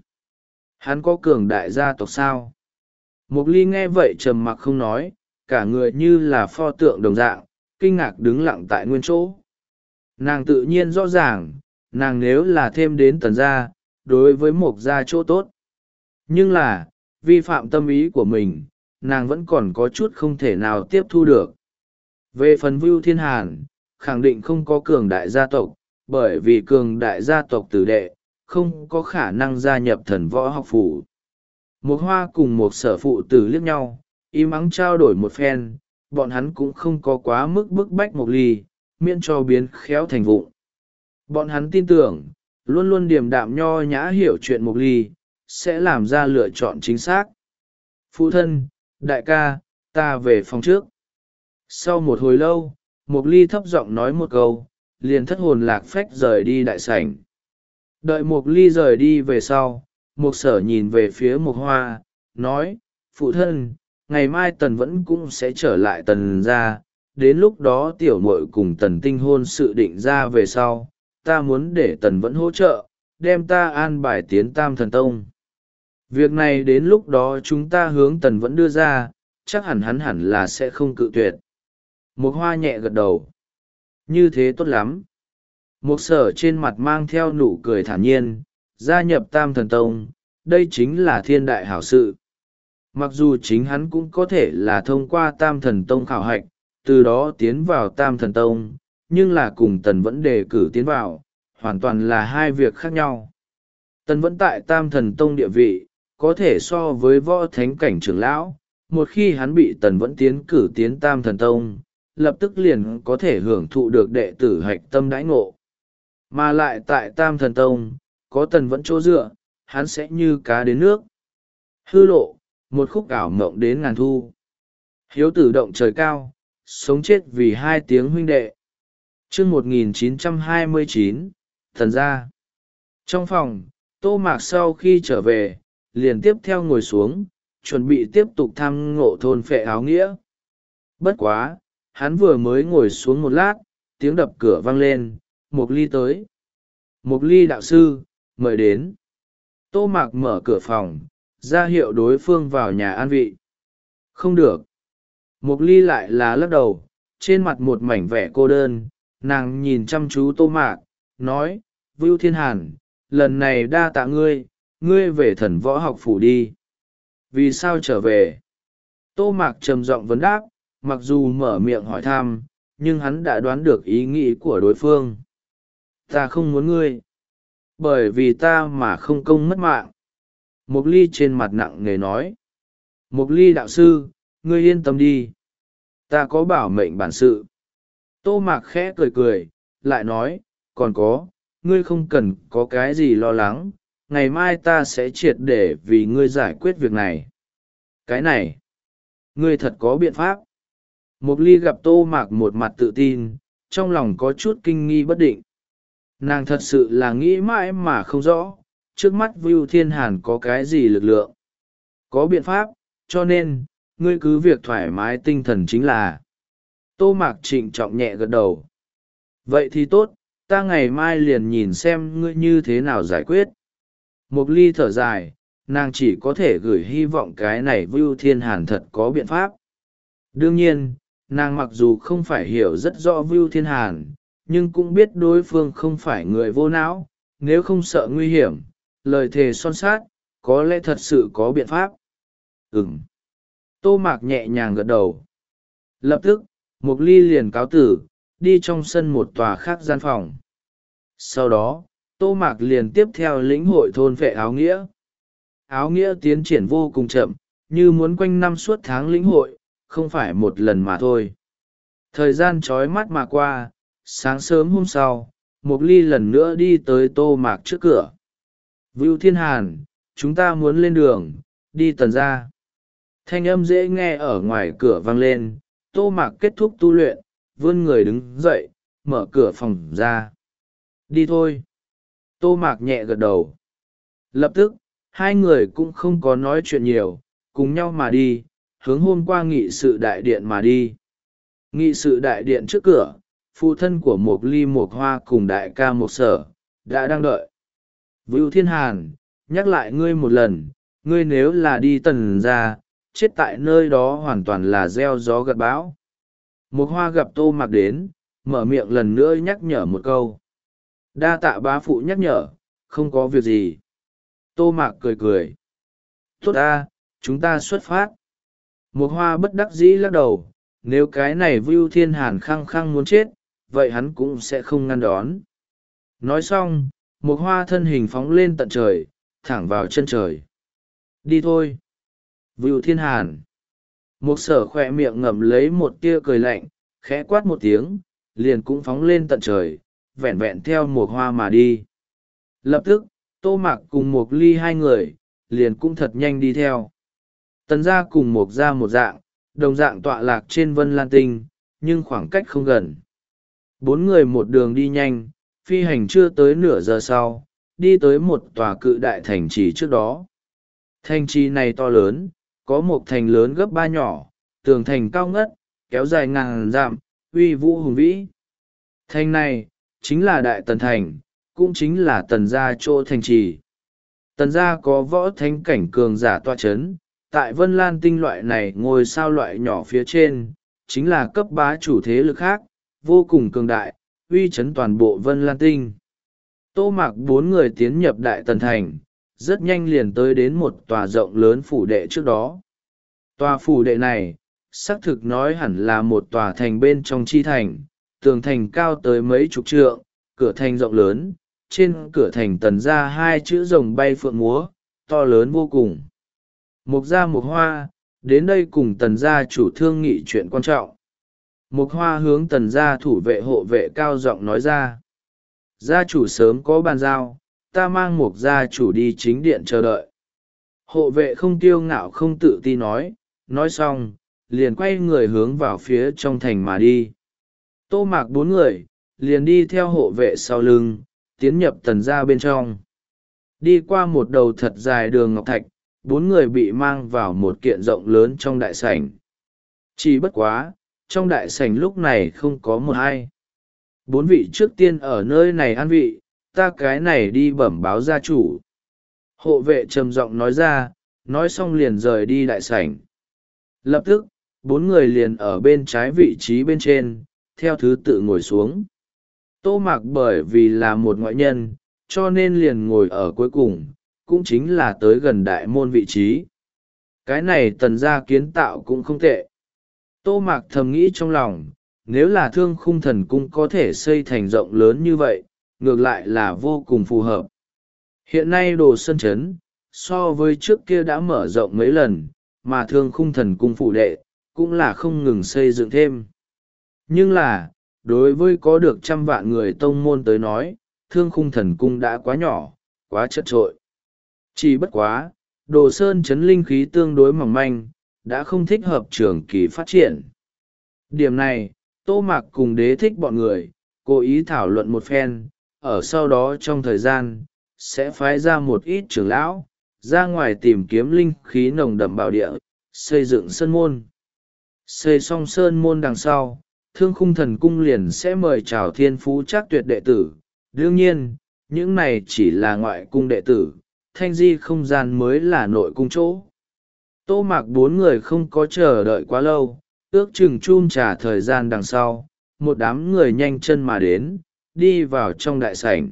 S1: Hắn có cường đại gia tộc sao? Mục ly nghe vậy trầm mặc không nói, cả người như là pho tượng đồng dạng, kinh ngạc đứng lặng tại nguyên chỗ. Nàng tự nhiên rõ ràng, nàng nếu là thêm đến tần gia, đối với mục gia chỗ tốt. Nhưng là, vi phạm tâm ý của mình, nàng vẫn còn có chút không thể nào tiếp thu được. Về phần Vưu Thiên Hàn, khẳng định không có cường đại gia tộc, bởi vì cường đại gia tộc tử đệ, không có khả năng gia nhập thần võ học phủ. Một hoa cùng một sở phụ tử liếc nhau, im ắng trao đổi một phen, bọn hắn cũng không có quá mức bức bách một ly, miễn cho biến khéo thành vụng. Bọn hắn tin tưởng, luôn luôn điềm đạm nho nhã hiểu chuyện một ly, sẽ làm ra lựa chọn chính xác. Phụ thân, đại ca, ta về phòng trước. Sau một hồi lâu, một ly thấp giọng nói một câu, liền thất hồn lạc phách rời đi đại sảnh. Đợi một ly rời đi về sau, một sở nhìn về phía một hoa, nói, phụ thân, ngày mai tần vẫn cũng sẽ trở lại tần ra, đến lúc đó tiểu muội cùng tần tinh hôn sự định ra về sau, ta muốn để tần vẫn hỗ trợ, đem ta an bài tiến tam thần tông. Việc này đến lúc đó chúng ta hướng tần vẫn đưa ra, chắc hẳn hắn hẳn là sẽ không cự tuyệt. Một hoa nhẹ gật đầu. Như thế tốt lắm. Một sở trên mặt mang theo nụ cười thản nhiên, gia nhập tam thần tông, đây chính là thiên đại hảo sự. Mặc dù chính hắn cũng có thể là thông qua tam thần tông khảo hạch, từ đó tiến vào tam thần tông, nhưng là cùng tần vẫn đề cử tiến vào, hoàn toàn là hai việc khác nhau. Tần vẫn tại tam thần tông địa vị, có thể so với võ thánh cảnh trưởng lão, một khi hắn bị tần vẫn tiến cử tiến tam thần tông, lập tức liền có thể hưởng thụ được đệ tử hạch tâm đãi ngộ. Mà lại tại tam thần tông, có tần vẫn chỗ dựa, hắn sẽ như cá đến nước. Hư lộ, một khúc ảo mộng đến ngàn thu. Hiếu tử động trời cao, sống chết vì hai tiếng huynh đệ. chương một nghìn chín trăm hai mươi chín, thần gia. Trong phòng, Tô Mạc sau khi trở về, liền tiếp theo ngồi xuống, chuẩn bị tiếp tục thăm ngộ thôn phệ áo nghĩa. Bất quá, hắn vừa mới ngồi xuống một lát, tiếng đập cửa vang lên, Mục Ly tới. Mục Ly đạo sư, mời đến. Tô Mạc mở cửa phòng, ra hiệu đối phương vào nhà an vị. Không được. Mục Ly lại là lắc đầu, trên mặt một mảnh vẻ cô đơn, nàng nhìn chăm chú Tô Mạc, nói, Vưu Thiên Hàn, lần này đa tạ ngươi, ngươi về thần võ học phủ đi. Vì sao trở về? Tô Mạc trầm giọng vấn đáp, mặc dù mở miệng hỏi thăm, nhưng hắn đã đoán được ý nghĩ của đối phương. Ta không muốn ngươi. Bởi vì ta mà không công mất mạng. Mục Ly trên mặt nặng nề nói. Mục Ly đạo sư, ngươi yên tâm đi. Ta có bảo mệnh bản sự. Tô Mạc khẽ cười cười, lại nói, còn có, ngươi không cần có cái gì lo lắng, ngày mai ta sẽ triệt để vì ngươi giải quyết việc này. Cái này, ngươi thật có biện pháp. Mục Ly gặp Tô Mạc một mặt tự tin, trong lòng có chút kinh nghi bất định. Nàng thật sự là nghĩ mãi mà không rõ, trước mắt Vưu Thiên Hàn có cái gì lực lượng. Có biện pháp, cho nên, ngươi cứ việc thoải mái tinh thần chính là. Tô Mạc trịnh trọng nhẹ gật đầu. Vậy thì tốt, ta ngày mai liền nhìn xem ngươi như thế nào giải quyết. Mục Ly thở dài, nàng chỉ có thể gửi hy vọng cái này Vưu Thiên Hàn thật có biện pháp. Đương nhiên, nàng mặc dù không phải hiểu rất rõ Vưu Thiên Hàn, nhưng cũng biết đối phương không phải người vô não, nếu không sợ nguy hiểm, lời thề son sát, có lẽ thật sự có biện pháp. Ừm. Tô Mạc nhẹ nhàng gật đầu. Lập tức, Mục Ly liền cáo tử, đi trong sân một tòa khác gian phòng. Sau đó, Tô Mạc liền tiếp theo lĩnh hội thôn vệ áo nghĩa. Áo nghĩa tiến triển vô cùng chậm, như muốn quanh năm suốt tháng lĩnh hội, không phải một lần mà thôi. Thời gian trói mắt mà qua, sáng sớm hôm sau, Mục Ly lần nữa đi tới Tô Mạc trước cửa. Vưu Thiên Hàn, chúng ta muốn lên đường, đi tần ra. Thanh âm dễ nghe ở ngoài cửa vang lên, Tô Mạc kết thúc tu luyện, vươn người đứng dậy, mở cửa phòng ra. Đi thôi. Tô Mạc nhẹ gật đầu. Lập tức, hai người cũng không có nói chuyện nhiều, cùng nhau mà đi, hướng hôm qua nghị sự đại điện mà đi. Nghị sự đại điện trước cửa, phụ thân của Mộc Ly Mộc Hoa cùng đại ca Mộc Sở, đã đang đợi. Vưu Thiên Hàn, nhắc lại ngươi một lần, ngươi nếu là đi Tần gia, chết tại nơi đó hoàn toàn là gieo gió gặt bão. Mộc Hoa gặp Tô Mạc đến, mở miệng lần nữa nhắc nhở một câu. Đa tạ bá phụ nhắc nhở, không có việc gì. Tô Mạc cười cười. Tốt ta, chúng ta xuất phát. Mộc Hoa bất đắc dĩ lắc đầu, nếu cái này Vưu Thiên Hàn khăng khăng muốn chết, vậy hắn cũng sẽ không ngăn đón. Nói xong, Mộc Hoa thân hình phóng lên tận trời, thẳng vào chân trời. Đi thôi. Vưu Thiên Hàn. Mộc Sở khỏe miệng ngậm lấy một tia cười lạnh, khẽ quát một tiếng, liền cũng phóng lên tận trời, vẹn vẹn theo Mộc Hoa mà đi. Lập tức, Tô Mạc cùng Mộc Ly hai người, liền cũng thật nhanh đi theo. Tần gia cùng Mộc gia một dạng, đồng dạng tọa lạc trên Vân Lan Tinh, nhưng khoảng cách không gần. Bốn người một đường đi nhanh, phi hành chưa tới nửa giờ sau, đi tới một tòa cự đại thành trì trước đó. Thành trì này to lớn, có một thành lớn gấp ba nhỏ, tường thành cao ngất, kéo dài ngàn dặm, uy vũ hùng vĩ. Thành này, chính là Đại Tần Thành, cũng chính là Tần gia chỗ thành trì. Tần gia có võ thánh cảnh cường giả toa chấn, tại Vân Lan Tinh loại này ngôi sao loại nhỏ phía trên, chính là cấp bá chủ thế lực khác, vô cùng cường đại, uy chấn toàn bộ Vân Lan Tinh. Tô Mạc bốn người tiến nhập Đại Tần Thành, rất nhanh liền tới đến một tòa rộng lớn phủ đệ trước đó. Tòa phủ đệ này, xác thực nói hẳn là một tòa thành bên trong chi thành, tường thành cao tới mấy chục trượng, cửa thành rộng lớn, trên cửa thành Tần ra hai chữ rồng bay phượng múa, to lớn vô cùng. Mộc gia Mộc Hoa, đến đây cùng Tần gia chủ thương nghị chuyện quan trọng. Mộc Hoa hướng Tần gia thủ vệ hộ vệ cao giọng nói ra. Gia chủ sớm có bàn giao, ta mang Mộc gia chủ đi chính điện chờ đợi. Hộ vệ không kiêu ngạo không tự ti nói, nói xong, liền quay người hướng vào phía trong thành mà đi. Tô Mạc bốn người, liền đi theo hộ vệ sau lưng, tiến nhập Tần gia bên trong. Đi qua một đầu thật dài đường ngọc thạch, bốn người bị mang vào một kiện rộng lớn trong đại sảnh. Chỉ bất quá, trong đại sảnh lúc này không có một ai. Bốn vị trước tiên ở nơi này an vị, ta cái này đi bẩm báo gia chủ. Hộ vệ trầm giọng nói ra, nói xong liền rời đi đại sảnh. Lập tức, bốn người liền ở bên trái vị trí bên trên, theo thứ tự ngồi xuống. Tô Mạc bởi vì là một ngoại nhân, cho nên liền ngồi ở cuối cùng, cũng chính là tới gần đại môn vị trí. Cái này Tần gia kiến tạo cũng không tệ. Tô Mạc thầm nghĩ trong lòng, nếu là Thương Khung Thần Cung có thể xây thành rộng lớn như vậy, ngược lại là vô cùng phù hợp. Hiện nay Đồ Sơn Trấn, so với trước kia đã mở rộng mấy lần, mà Thương Khung Thần Cung phụ đệ, cũng là không ngừng xây dựng thêm. Nhưng là, đối với có được trăm vạn người tông môn tới nói, Thương Khung Thần Cung đã quá nhỏ, quá chật trội. Chỉ bất quá, Đồ Sơn Trấn linh khí tương đối mỏng manh, đã không thích hợp trường kỳ phát triển. Điểm này, Tô Mạc cùng Đế Thích bọn người, cố ý thảo luận một phen, ở sau đó trong thời gian, sẽ phái ra một ít trưởng lão, ra ngoài tìm kiếm linh khí nồng đậm bảo địa, xây dựng sơn môn. Xây xong sơn môn đằng sau, Thương Khung Thần Cung liền sẽ mời chào thiên phú chắc tuyệt đệ tử. Đương nhiên, những này chỉ là ngoại cung đệ tử, thanh di không gian mới là nội cung chỗ. Tô Mạc bốn người không có chờ đợi quá lâu, ước chừng chum trả thời gian đằng sau, một đám người nhanh chân mà đến, đi vào trong đại sảnh.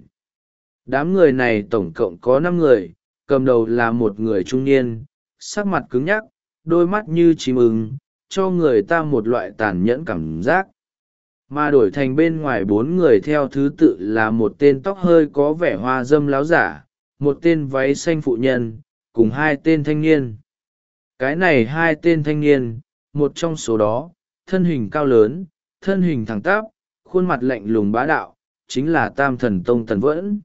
S1: Đám người này tổng cộng có năm người, cầm đầu là một người trung niên, sắc mặt cứng nhắc, đôi mắt như chim ưng, cho người ta một loại tàn nhẫn cảm giác. Mà đổi thành bên ngoài bốn người theo thứ tự là một tên tóc hơi có vẻ hoa dâm láo giả, một tên váy xanh phụ nhân, cùng hai tên thanh niên. Cái này hai tên thanh niên, một trong số đó, thân hình cao lớn, thân hình thẳng tắp, khuôn mặt lạnh lùng bá đạo, chính là Tam Thần Tông Tần Vẫn.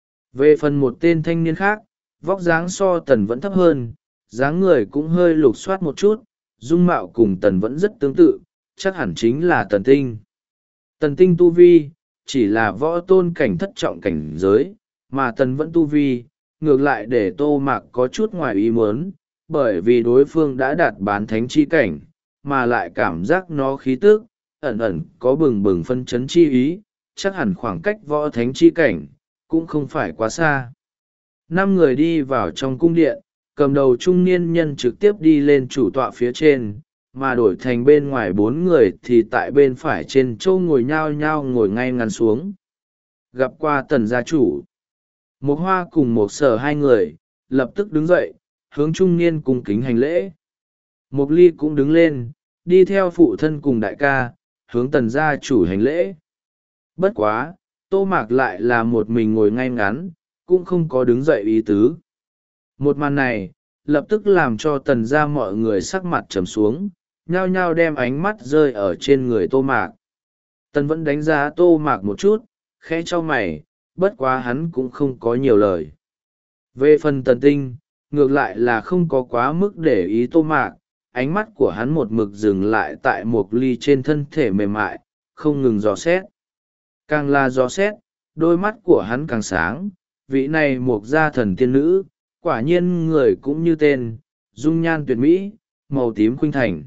S1: Về phần một tên thanh niên khác, vóc dáng so Tần Vẫn thấp hơn, dáng người cũng hơi lục soát một chút, dung mạo cùng Tần Vẫn rất tương tự, chắc hẳn chính là Tần Tinh. Tần Tinh tu vi, chỉ là võ tôn cảnh thất trọng cảnh giới, mà Tần Vẫn tu vi, ngược lại để Tô Mạc có chút ngoài ý muốn, bởi vì đối phương đã đạt bán thánh chi cảnh, mà lại cảm giác nó khí tức, ẩn ẩn có bừng bừng phân chấn chi ý, chắc hẳn khoảng cách võ thánh chi cảnh cũng không phải quá xa. Năm người đi vào trong cung điện, cầm đầu trung niên nhân trực tiếp đi lên chủ tọa phía trên, mà đổi thành bên ngoài bốn người thì tại bên phải trên châu ngồi nhao nhao ngồi ngay ngắn xuống. Gặp qua Tần gia chủ, một hoa cùng một sở hai người lập tức đứng dậy, hướng trung niên cung kính hành lễ. Mộc ly cũng đứng lên, đi theo phụ thân cùng đại ca, hướng Tần gia chủ hành lễ. Bất quá, Tô Mạc lại là một mình ngồi ngay ngắn, cũng không có đứng dậy ý tứ. Một màn này, lập tức làm cho Tần gia mọi người sắc mặt trầm xuống, nhao nhao đem ánh mắt rơi ở trên người Tô Mạc. Tần vẫn đánh giá Tô Mạc một chút, khẽ cho mày, bất quá hắn cũng không có nhiều lời. Về phần Tần Tinh, ngược lại là không có quá mức để ý Tô Mạc, ánh mắt của hắn một mực dừng lại tại một ly trên thân thể mềm mại, không ngừng dò xét. Càng là dò xét, đôi mắt của hắn càng sáng, vị này một gia thần tiên nữ, quả nhiên người cũng như tên, dung nhan tuyệt mỹ, màu tím khuynh thành.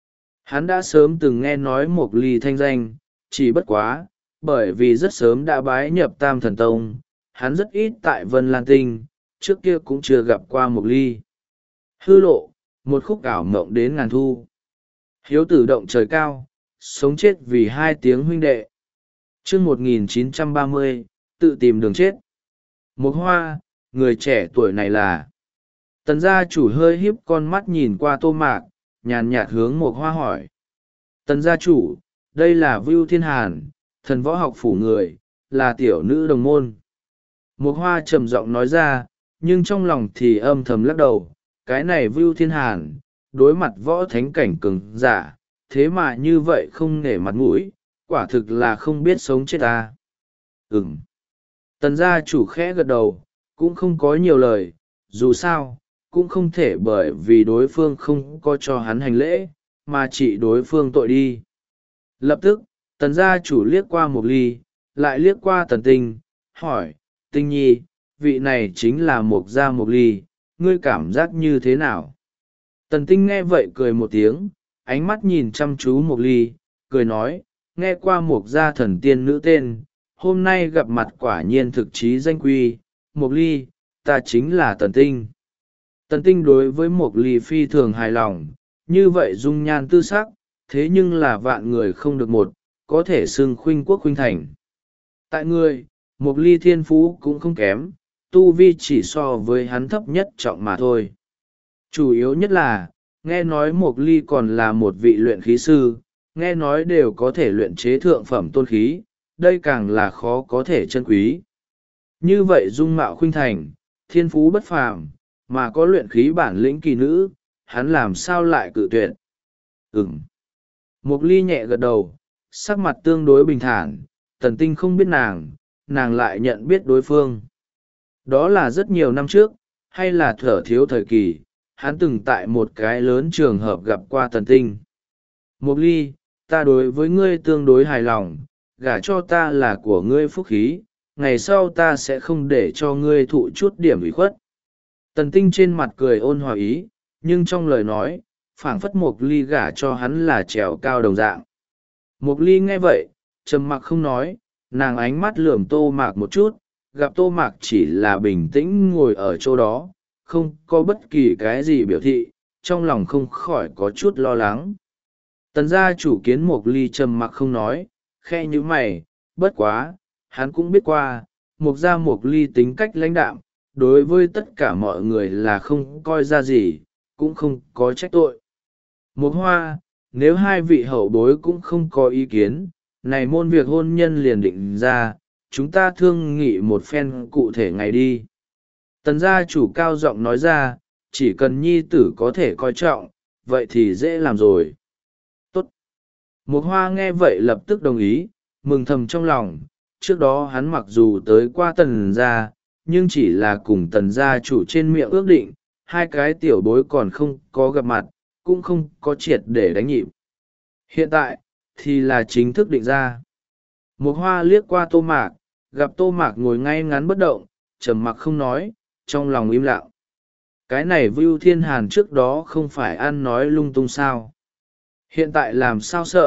S1: Hắn đã sớm từng nghe nói một ly thanh danh, chỉ bất quá, bởi vì rất sớm đã bái nhập Tam Thần Tông, hắn rất ít tại Vân Lan Tinh, trước kia cũng chưa gặp qua một ly. Hư lộ, một khúc ảo mộng đến ngàn thu. Hiếu tử động trời cao, sống chết vì hai tiếng huynh đệ. Chương một nghìn chín trăm ba mươi, tự tìm đường chết. Một hoa, người trẻ tuổi này là... Tần gia chủ hơi híp con mắt nhìn qua Tô Mạc, nhàn nhạt hướng một hoa hỏi. Tần gia chủ, đây là Vưu Thiên Hàn, thần võ học phủ người, là tiểu nữ đồng môn. Một hoa trầm giọng nói ra, nhưng trong lòng thì âm thầm lắc đầu, cái này Vưu Thiên Hàn, đối mặt võ thánh cảnh cường giả, thế mà như vậy không nể mặt mũi, quả thực là không biết sống chết ta. Ừm. Tần gia chủ khẽ gật đầu, cũng không có nhiều lời, dù sao, cũng không thể bởi vì đối phương không có cho hắn hành lễ, mà chỉ đối phương tội đi. Lập tức, tần gia chủ liếc qua một ly, lại liếc qua tần tinh, hỏi, tinh nhi, vị này chính là một gia một ly, ngươi cảm giác như thế nào? Tần tinh nghe vậy cười một tiếng, ánh mắt nhìn chăm chú một ly, cười nói, nghe qua một gia thần tiên nữ tên, hôm nay gặp mặt quả nhiên thực chí danh quy, một ly, ta chính là tần tinh. Tần tinh đối với một ly phi thường hài lòng, như vậy dung nhan tư sắc, thế nhưng là vạn người không được một, có thể xưng khuynh quốc khuynh thành. Tại người, một ly thiên phú cũng không kém, tu vi chỉ so với hắn thấp nhất trọng mà thôi. Chủ yếu nhất là, nghe nói một ly còn là một vị luyện khí sư, nghe nói đều có thể luyện chế thượng phẩm tôn khí, đây càng là khó có thể chân quý. Như vậy dung mạo khuynh thành, thiên phú bất phàm, mà có luyện khí bản lĩnh kỳ nữ, hắn làm sao lại cự tuyệt? Ừm. Mục ly nhẹ gật đầu, sắc mặt tương đối bình thản, tần tinh không biết nàng, nàng lại nhận biết đối phương. Đó là rất nhiều năm trước, hay là thở thiếu thời kỳ, hắn từng tại một cái lớn trường hợp gặp qua tần tinh. Mục ly, ta đối với ngươi tương đối hài lòng, gả cho ta là của ngươi phúc khí, ngày sau ta sẽ không để cho ngươi thụ chút điểm ủy khuất. Tần tinh trên mặt cười ôn hòa ý, nhưng trong lời nói, phảng phất Mộc ly gả cho hắn là trèo cao đồng dạng. Mộc ly nghe vậy, trầm mặc không nói, nàng ánh mắt lườm Tô Mạc một chút, gặp Tô Mạc chỉ là bình tĩnh ngồi ở chỗ đó, không có bất kỳ cái gì biểu thị, trong lòng không khỏi có chút lo lắng. Tần gia chủ kiến Mộc ly trầm mặc không nói, khe như mày, bất quá, hắn cũng biết qua, Mộc gia Mộc ly tính cách lãnh đạm, đối với tất cả mọi người là không coi ra gì, cũng không có trách tội. Mộc hoa, nếu hai vị hậu bối cũng không có ý kiến, này môn việc hôn nhân liền định ra, chúng ta thương nghị một phen cụ thể ngày đi. Tần gia chủ cao giọng nói ra, chỉ cần nhi tử có thể coi trọng, vậy thì dễ làm rồi. Tốt. Mộc hoa nghe vậy lập tức đồng ý, mừng thầm trong lòng, trước đó hắn mặc dù tới qua tần gia, nhưng chỉ là cùng tần gia chủ trên miệng ước định, hai cái tiểu bối còn không có gặp mặt, cũng không có triệt để đánh nhịp. Hiện tại, thì là chính thức định ra. Mộc hoa liếc qua Tô Mạc, gặp Tô Mạc ngồi ngay ngắn bất động, trầm mặc không nói, trong lòng im lặng. Cái này Vưu Thiên Hàn trước đó không phải ăn nói lung tung sao. Hiện tại làm sao sợ,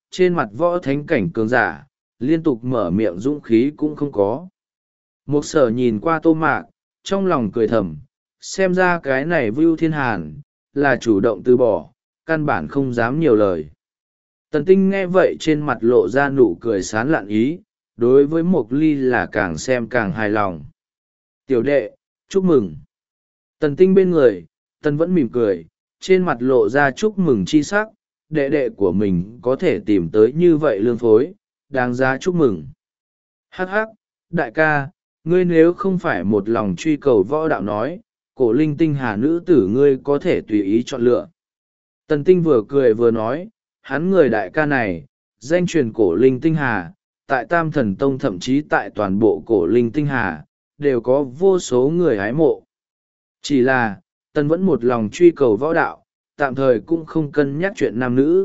S1: trên mặt võ thánh cảnh cường giả, liên tục mở miệng dũng khí cũng không có. Một sở nhìn qua Tô Mạc, trong lòng cười thầm, xem ra cái này Vưu Thiên Hàn, là chủ động từ bỏ, căn bản không dám nhiều lời. Tần Tinh nghe vậy trên mặt lộ ra nụ cười sán lạn ý, đối với Mộc Ly là càng xem càng hài lòng. Tiểu đệ, chúc mừng. Tần Tinh bên người, Tần vẫn mỉm cười, trên mặt lộ ra chúc mừng chi sắc, đệ đệ của mình có thể tìm tới như vậy lương phối, đáng giá chúc mừng. Hắc hắc, đại ca, ngươi nếu không phải một lòng truy cầu võ đạo nói, cổ linh tinh hà nữ tử ngươi có thể tùy ý chọn lựa. Tần Tinh vừa cười vừa nói, hắn người đại ca này, danh truyền cổ linh tinh hà, tại Tam Thần Tông thậm chí tại toàn bộ cổ linh tinh hà, đều có vô số người hái mộ. Chỉ là, Tần vẫn một lòng truy cầu võ đạo, tạm thời cũng không cân nhắc chuyện nam nữ.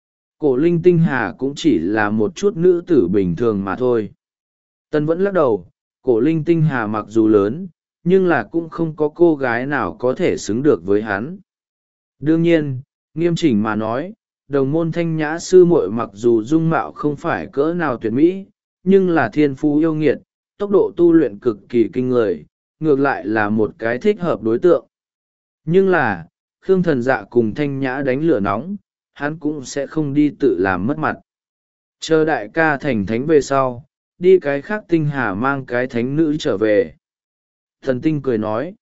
S1: Cổ linh tinh hà cũng chỉ là một chút nữ tử bình thường mà thôi. Tần vẫn lắc đầu, cổ linh tinh hà mặc dù lớn, nhưng là cũng không có cô gái nào có thể xứng được với hắn. Đương nhiên, nghiêm chỉnh mà nói, đồng môn thanh nhã sư muội mặc dù dung mạo không phải cỡ nào tuyệt mỹ, nhưng là thiên phú yêu nghiệt, tốc độ tu luyện cực kỳ kinh người, ngược lại là một cái thích hợp đối tượng. Nhưng là, Khương Thần Dạ cùng thanh nhã đánh lửa nóng, hắn cũng sẽ không đi tự làm mất mặt. Chờ đại ca thành thánh về sau, đi cái khác tinh hà mang cái thánh nữ trở về. Thần Tinh cười nói,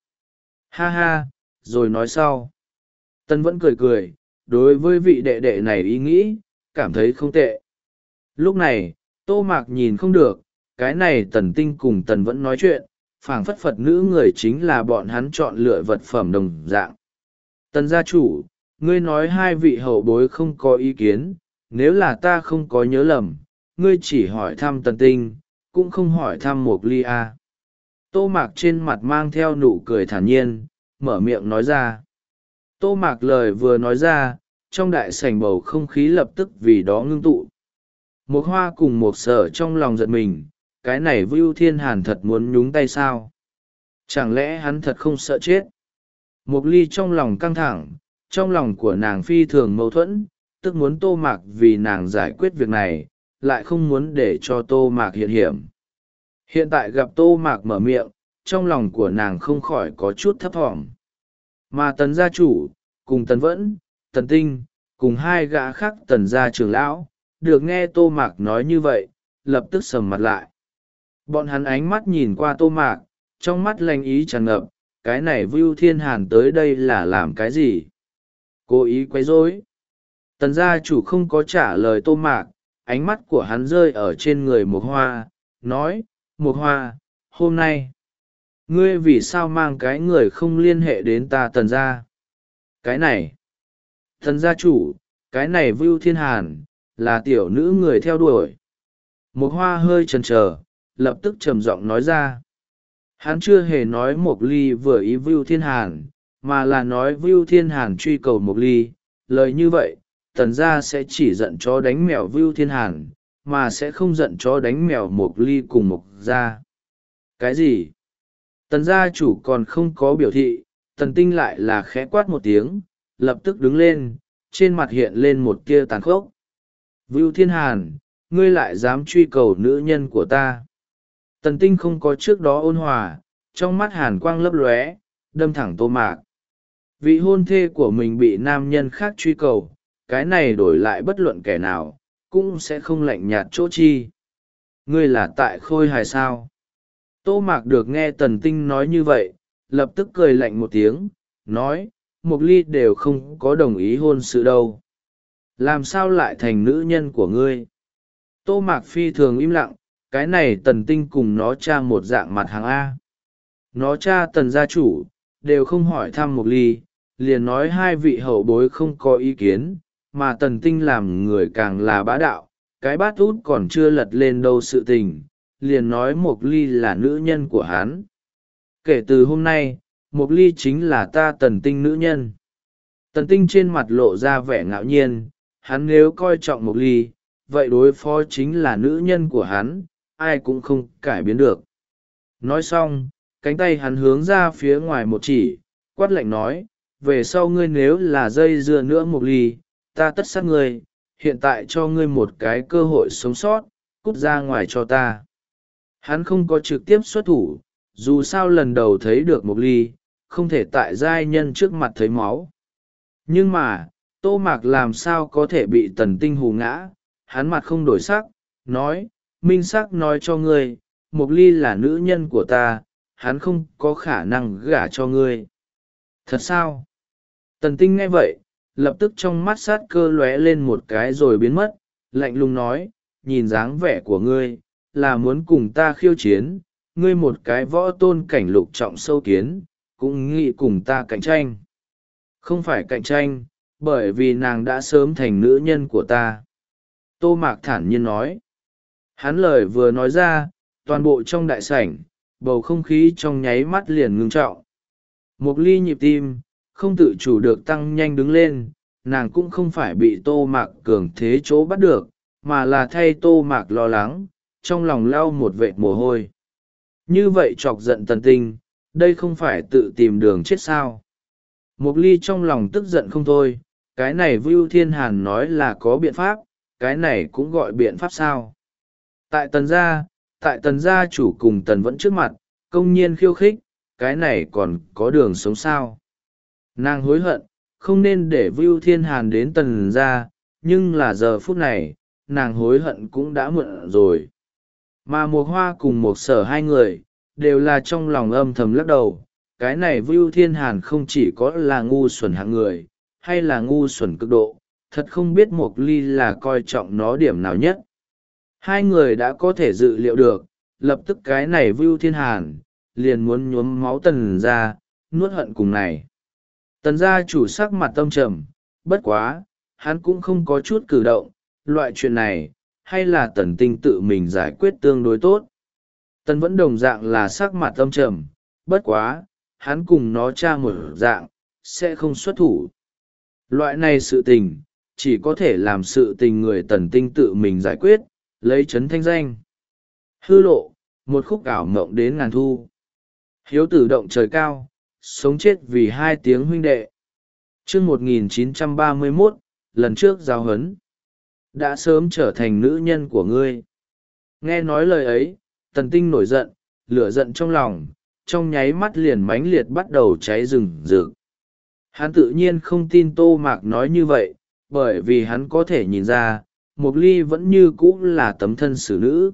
S1: ha ha, rồi nói sau. Tân vẫn cười cười, đối với vị đệ đệ này ý nghĩ, cảm thấy không tệ. Lúc này, Tô Mạc nhìn không được, cái này Tần Tinh cùng Tần vẫn nói chuyện, phảng phất Phật nữ người chính là bọn hắn chọn lựa vật phẩm đồng dạng. Tần gia chủ, ngươi nói hai vị hậu bối không có ý kiến, nếu là ta không có nhớ lầm, ngươi chỉ hỏi thăm Tần Tinh, cũng không hỏi thăm Mộc Ly A. Tô Mạc trên mặt mang theo nụ cười thản nhiên, mở miệng nói ra. Tô Mạc lời vừa nói ra, trong đại sảnh bầu không khí lập tức vì đó ngưng tụ. Một hoa cùng một sở trong lòng giật mình, cái này Vưu Thiên Hàn thật muốn nhúng tay sao? Chẳng lẽ hắn thật không sợ chết? Mộc Ly trong lòng căng thẳng, trong lòng của nàng phi thường mâu thuẫn, tức muốn Tô Mạc vì nàng giải quyết việc này, lại không muốn để cho Tô Mạc hiện hiểm. Hiện tại gặp Tô Mạc mở miệng, trong lòng của nàng không khỏi có chút thấp thỏm. Mà Tần gia chủ, cùng Tần Vẫn, Tần Tinh, cùng hai gã khác Tần gia trưởng lão, được nghe Tô Mạc nói như vậy, lập tức sầm mặt lại. Bọn hắn ánh mắt nhìn qua Tô Mạc, trong mắt lanh ý tràn ngập, cái này Vưu Thiên Hàn tới đây là làm cái gì? Cố ý quấy rối. Tần gia chủ không có trả lời Tô Mạc, ánh mắt của hắn rơi ở trên người Mộc Hoa, nói, Mộc Hoa, hôm nay, ngươi vì sao mang cái người không liên hệ đến ta Tần gia? Cái này, Tần gia chủ, cái này Vưu Thiên Hàn, là tiểu nữ người theo đuổi. Mộc Hoa hơi chần chờ, lập tức trầm giọng nói ra. Hắn chưa hề nói Mộc Ly vừa ý Vưu Thiên Hàn, mà là nói Vưu Thiên Hàn truy cầu Mộc Ly. Lời như vậy, Tần gia sẽ chỉ giận chó đánh mèo Vưu Thiên Hàn, mà sẽ không giận chó đánh mèo Mộc Ly cùng Mộc gia. Cái gì? Tần gia chủ còn không có biểu thị, Tần Tinh lại là khẽ quát một tiếng, lập tức đứng lên, trên mặt hiện lên một tia tàn khốc. Vưu Thiên Hàn, ngươi lại dám truy cầu nữ nhân của ta. Tần Tinh không có trước đó ôn hòa, trong mắt hàn quang lấp lóe, đâm thẳng Tô Mạc. Vị hôn thê của mình bị nam nhân khác truy cầu, cái này đổi lại bất luận kẻ nào, cũng sẽ không lạnh nhạt chỗ chi. Ngươi là tại khôi hài sao? Tô Mạc được nghe Tần Tinh nói như vậy, lập tức cười lạnh một tiếng, nói, Mộc Ly đều không có đồng ý hôn sự đâu. Làm sao lại thành nữ nhân của ngươi? Tô Mạc phi thường im lặng, cái này Tần Tinh cùng nó cha một dạng mặt hàng A. Nó cha Tần gia chủ, đều không hỏi thăm Mộc Ly, liền nói hai vị hậu bối không có ý kiến, mà Tần Tinh làm người càng là bá đạo, cái bát út còn chưa lật lên đâu sự tình, liền nói Mộc Ly là nữ nhân của hắn. Kể từ hôm nay, Mộc Ly chính là ta Tần Tinh nữ nhân. Tần Tinh trên mặt lộ ra vẻ ngạo nhiên, hắn nếu coi trọng Mộc Ly, vậy đối phó chính là nữ nhân của hắn, ai cũng không cải biến được. Nói xong, cánh tay hắn hướng ra phía ngoài một chỉ, quát lạnh nói, về sau ngươi nếu là dây dưa nữa Mộc Ly, ta tất sát ngươi, hiện tại cho ngươi một cái cơ hội sống sót, cút ra ngoài cho ta. Hắn không có trực tiếp xuất thủ, dù sao lần đầu thấy được Mộc Ly, không thể tại giai nhân trước mặt thấy máu. Nhưng mà, Tô Mạc làm sao có thể bị Tần Tinh hù ngã, hắn mặt không đổi sắc, nói, minh sắc nói cho ngươi, Mộc Ly là nữ nhân của ta, hắn không có khả năng gả cho ngươi. Thật sao? Tần Tinh nghe vậy, lập tức trong mắt sát cơ lóe lên một cái rồi biến mất, lạnh lùng nói, nhìn dáng vẻ của ngươi, là muốn cùng ta khiêu chiến, ngươi một cái võ tôn cảnh lục trọng sâu kiến, cũng nghĩ cùng ta cạnh tranh. Không phải cạnh tranh, bởi vì nàng đã sớm thành nữ nhân của ta. Tô Mạc thản nhiên nói. Hắn lời vừa nói ra, toàn bộ trong đại sảnh, bầu không khí trong nháy mắt liền ngưng trọng. Một ly nhịp tim, không tự chủ được tăng nhanh đứng lên, nàng cũng không phải bị Tô Mạc cường thế chỗ bắt được, mà là thay Tô Mạc lo lắng, trong lòng lau một vệt mồ hôi. Như vậy chọc giận Tần Tinh, đây không phải tự tìm đường chết sao. Một ly trong lòng tức giận không thôi, cái này Vưu Thiên Hàn nói là có biện pháp, cái này cũng gọi biện pháp sao. Tại Tần gia, tại Tần gia chủ cùng Tần vẫn trước mặt, công nhiên khiêu khích, cái này còn có đường sống sao. Nàng hối hận, không nên để Vưu Thiên Hàn đến Tần gia, nhưng là giờ phút này, nàng hối hận cũng đã muộn rồi. Mà một hoa cùng một sở hai người, đều là trong lòng âm thầm lắc đầu, cái này Vưu Thiên Hàn không chỉ có là ngu xuẩn hạng người, hay là ngu xuẩn cực độ, thật không biết Mộc Ly là coi trọng nó điểm nào nhất. Hai người đã có thể dự liệu được, lập tức cái này Vưu Thiên Hàn, liền muốn nhuốm máu Tần gia, nuốt hận cùng này. Tần gia chủ sắc mặt tâm trầm, bất quá, hắn cũng không có chút cử động, loại chuyện này, hay là Tần Tinh tự mình giải quyết tương đối tốt. Tần vẫn đồng dạng là sắc mặt tâm trầm, bất quá, hắn cùng nó tra một dạng, sẽ không xuất thủ. Loại này sự tình, chỉ có thể làm sự tình người Tần Tinh tự mình giải quyết, lấy chấn thanh danh. Hư lộ, một khúc ảo mộng đến ngàn thu. Hiếu tử động trời cao, sống chết vì hai tiếng huynh đệ. Chương một nghìn chín trăm ba mươi mốt, lần trước giao hấn. Đã sớm trở thành nữ nhân của ngươi. Nghe nói lời ấy, Tần Tinh nổi giận, lửa giận trong lòng, trong nháy mắt liền mãnh liệt bắt đầu cháy rừng rực. Hắn tự nhiên không tin Tô Mạc nói như vậy, bởi vì hắn có thể nhìn ra, Mộc Ly vẫn như cũ là tấm thân xử nữ.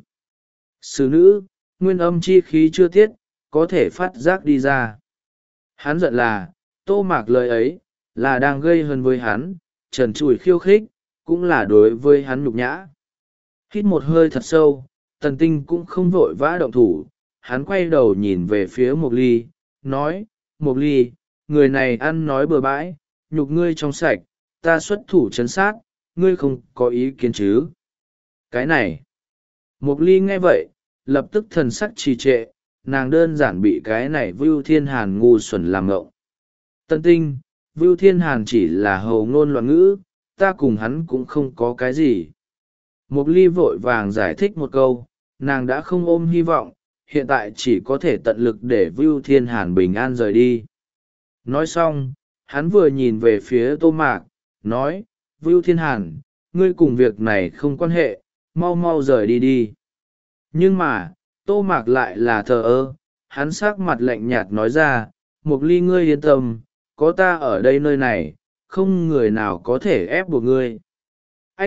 S1: Xử nữ, nguyên âm chi khí chưa tiết, có thể phát giác đi ra. Hắn giận là, Tô Mạc lời ấy, là đang gây hấn với hắn, trần trụi khiêu khích, cũng là đối với hắn nhục nhã. Hít một hơi thật sâu, Tần Tinh cũng không vội vã động thủ, hắn quay đầu nhìn về phía Mộc Ly, nói, Mộc Ly, người này ăn nói bừa bãi, nhục ngươi trong sạch, ta xuất thủ trấn sát, ngươi không có ý kiến chứ. Cái này, Mộc Ly nghe vậy, lập tức thần sắc trì trệ, nàng đơn giản bị cái này Vưu Thiên Hàn ngu xuẩn làm ngộng. Tần Tinh, Vưu Thiên Hàn chỉ là hầu ngôn loạn ngữ, ta cùng hắn cũng không có cái gì. Mộc Ly vội vàng giải thích một câu, nàng đã không ôm hy vọng, hiện tại chỉ có thể tận lực để Vưu Thiên Hàn bình an rời đi. Nói xong, hắn vừa nhìn về phía Tô Mạc, nói, Vưu Thiên Hàn, ngươi cùng việc này không quan hệ, mau mau rời đi đi. Nhưng mà, Tô Mạc lại là thờ ơ, hắn sắc mặt lạnh nhạt nói ra, Mộc Ly ngươi yên tâm, có ta ở đây nơi này, không người nào có thể ép buộc ngươi. Ách!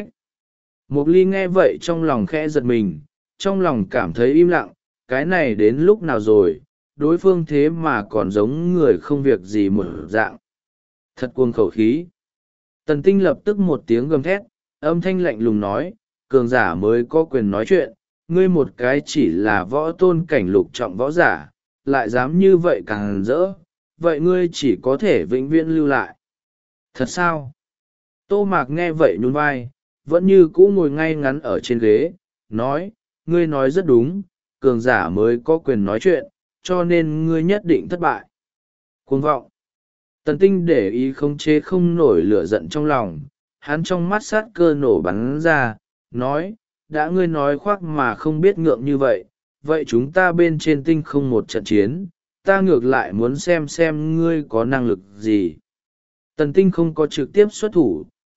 S1: Mộc Ly nghe vậy trong lòng khẽ giật mình, trong lòng cảm thấy im lặng, cái này đến lúc nào rồi, đối phương thế mà còn giống người không việc gì một dạng. Thật cuồng khẩu khí. Tần Tinh lập tức một tiếng gầm thét, âm thanh lạnh lùng nói, cường giả mới có quyền nói chuyện, ngươi một cái chỉ là võ tôn cảnh lục trọng võ giả, lại dám như vậy càng rỡ, vậy ngươi chỉ có thể vĩnh viễn lưu lại. Thật sao? Tô Mạc nghe vậy nhún vai, vẫn như cũ ngồi ngay ngắn ở trên ghế, nói, ngươi nói rất đúng, cường giả mới có quyền nói chuyện, cho nên ngươi nhất định thất bại. Cuồng vọng. Tần Tinh để ý không chế không nổi lửa giận trong lòng, hắn trong mắt sát cơ nổ bắn ra, nói, đã ngươi nói khoác mà không biết ngượng như vậy, vậy chúng ta bên trên tinh không một trận chiến, ta ngược lại muốn xem xem ngươi có năng lực gì. Tần Tinh không có trực tiếp xuất thủ,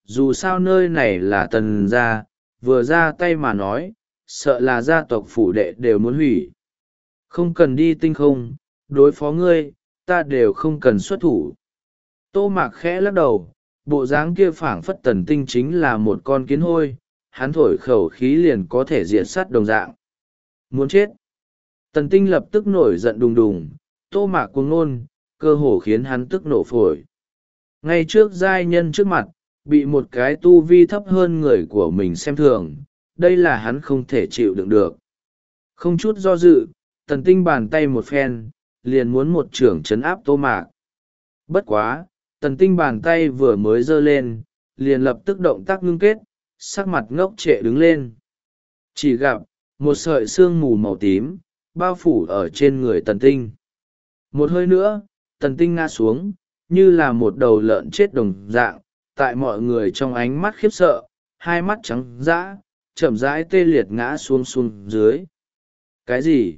S1: dù sao nơi này là tần gia, vừa ra tay mà nói sợ là gia tộc phủ đệ đều muốn hủy. Không cần đi tinh không, đối phó ngươi ta đều không cần xuất thủ. Tô Mạc khẽ lắc đầu, bộ dáng kia phảng phất Tần Tinh chính là một con kiến hôi, hắn thổi khẩu khí liền có thể diệt sát đồng dạng. Muốn chết. Tần Tinh lập tức nổi giận đùng đùng, Tô Mạc cuồng ngôn, cơ hồ khiến hắn tức nổ phổi. Ngay trước giai nhân trước mặt, bị một cái tu vi thấp hơn người của mình xem thường, đây là hắn không thể chịu đựng được. Không chút do dự, Tần Tinh bàn tay một phen, liền muốn một chưởng chấn áp Tô Mạc. Bất quá, Tần Tinh bàn tay vừa mới giơ lên, liền lập tức động tác ngưng kết, sắc mặt ngốc trệ đứng lên. Chỉ gặp, một sợi sương mù màu tím, bao phủ ở trên người Tần Tinh. Một hơi nữa, Tần Tinh ngã xuống, như là một đầu lợn chết đồng dạng, tại mọi người trong ánh mắt khiếp sợ, hai mắt trắng dã, chậm rãi tê liệt ngã xuống xuống dưới. Cái gì?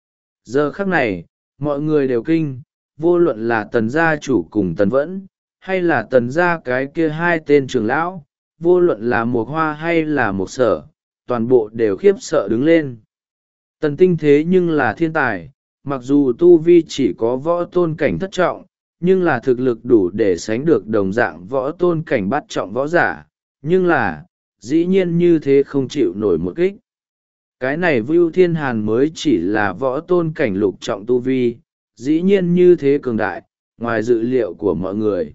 S1: Giờ khắc này, mọi người đều kinh, vô luận là Tần gia chủ cùng Tần Vẫn, hay là Tần gia cái kia hai tên trưởng lão, vô luận là Mộc Hoa hay là Mộc Sở, toàn bộ đều khiếp sợ đứng lên. Tần Tinh thế nhưng là thiên tài, mặc dù tu vi chỉ có võ tôn cảnh thất trọng, nhưng là thực lực đủ để sánh được đồng dạng võ tôn cảnh bát trọng võ giả, nhưng là, dĩ nhiên như thế không chịu nổi một kích. Cái này Vưu Thiên Hàn mới chỉ là võ tôn cảnh lục trọng tu vi, dĩ nhiên như thế cường đại, ngoài dự liệu của mọi người.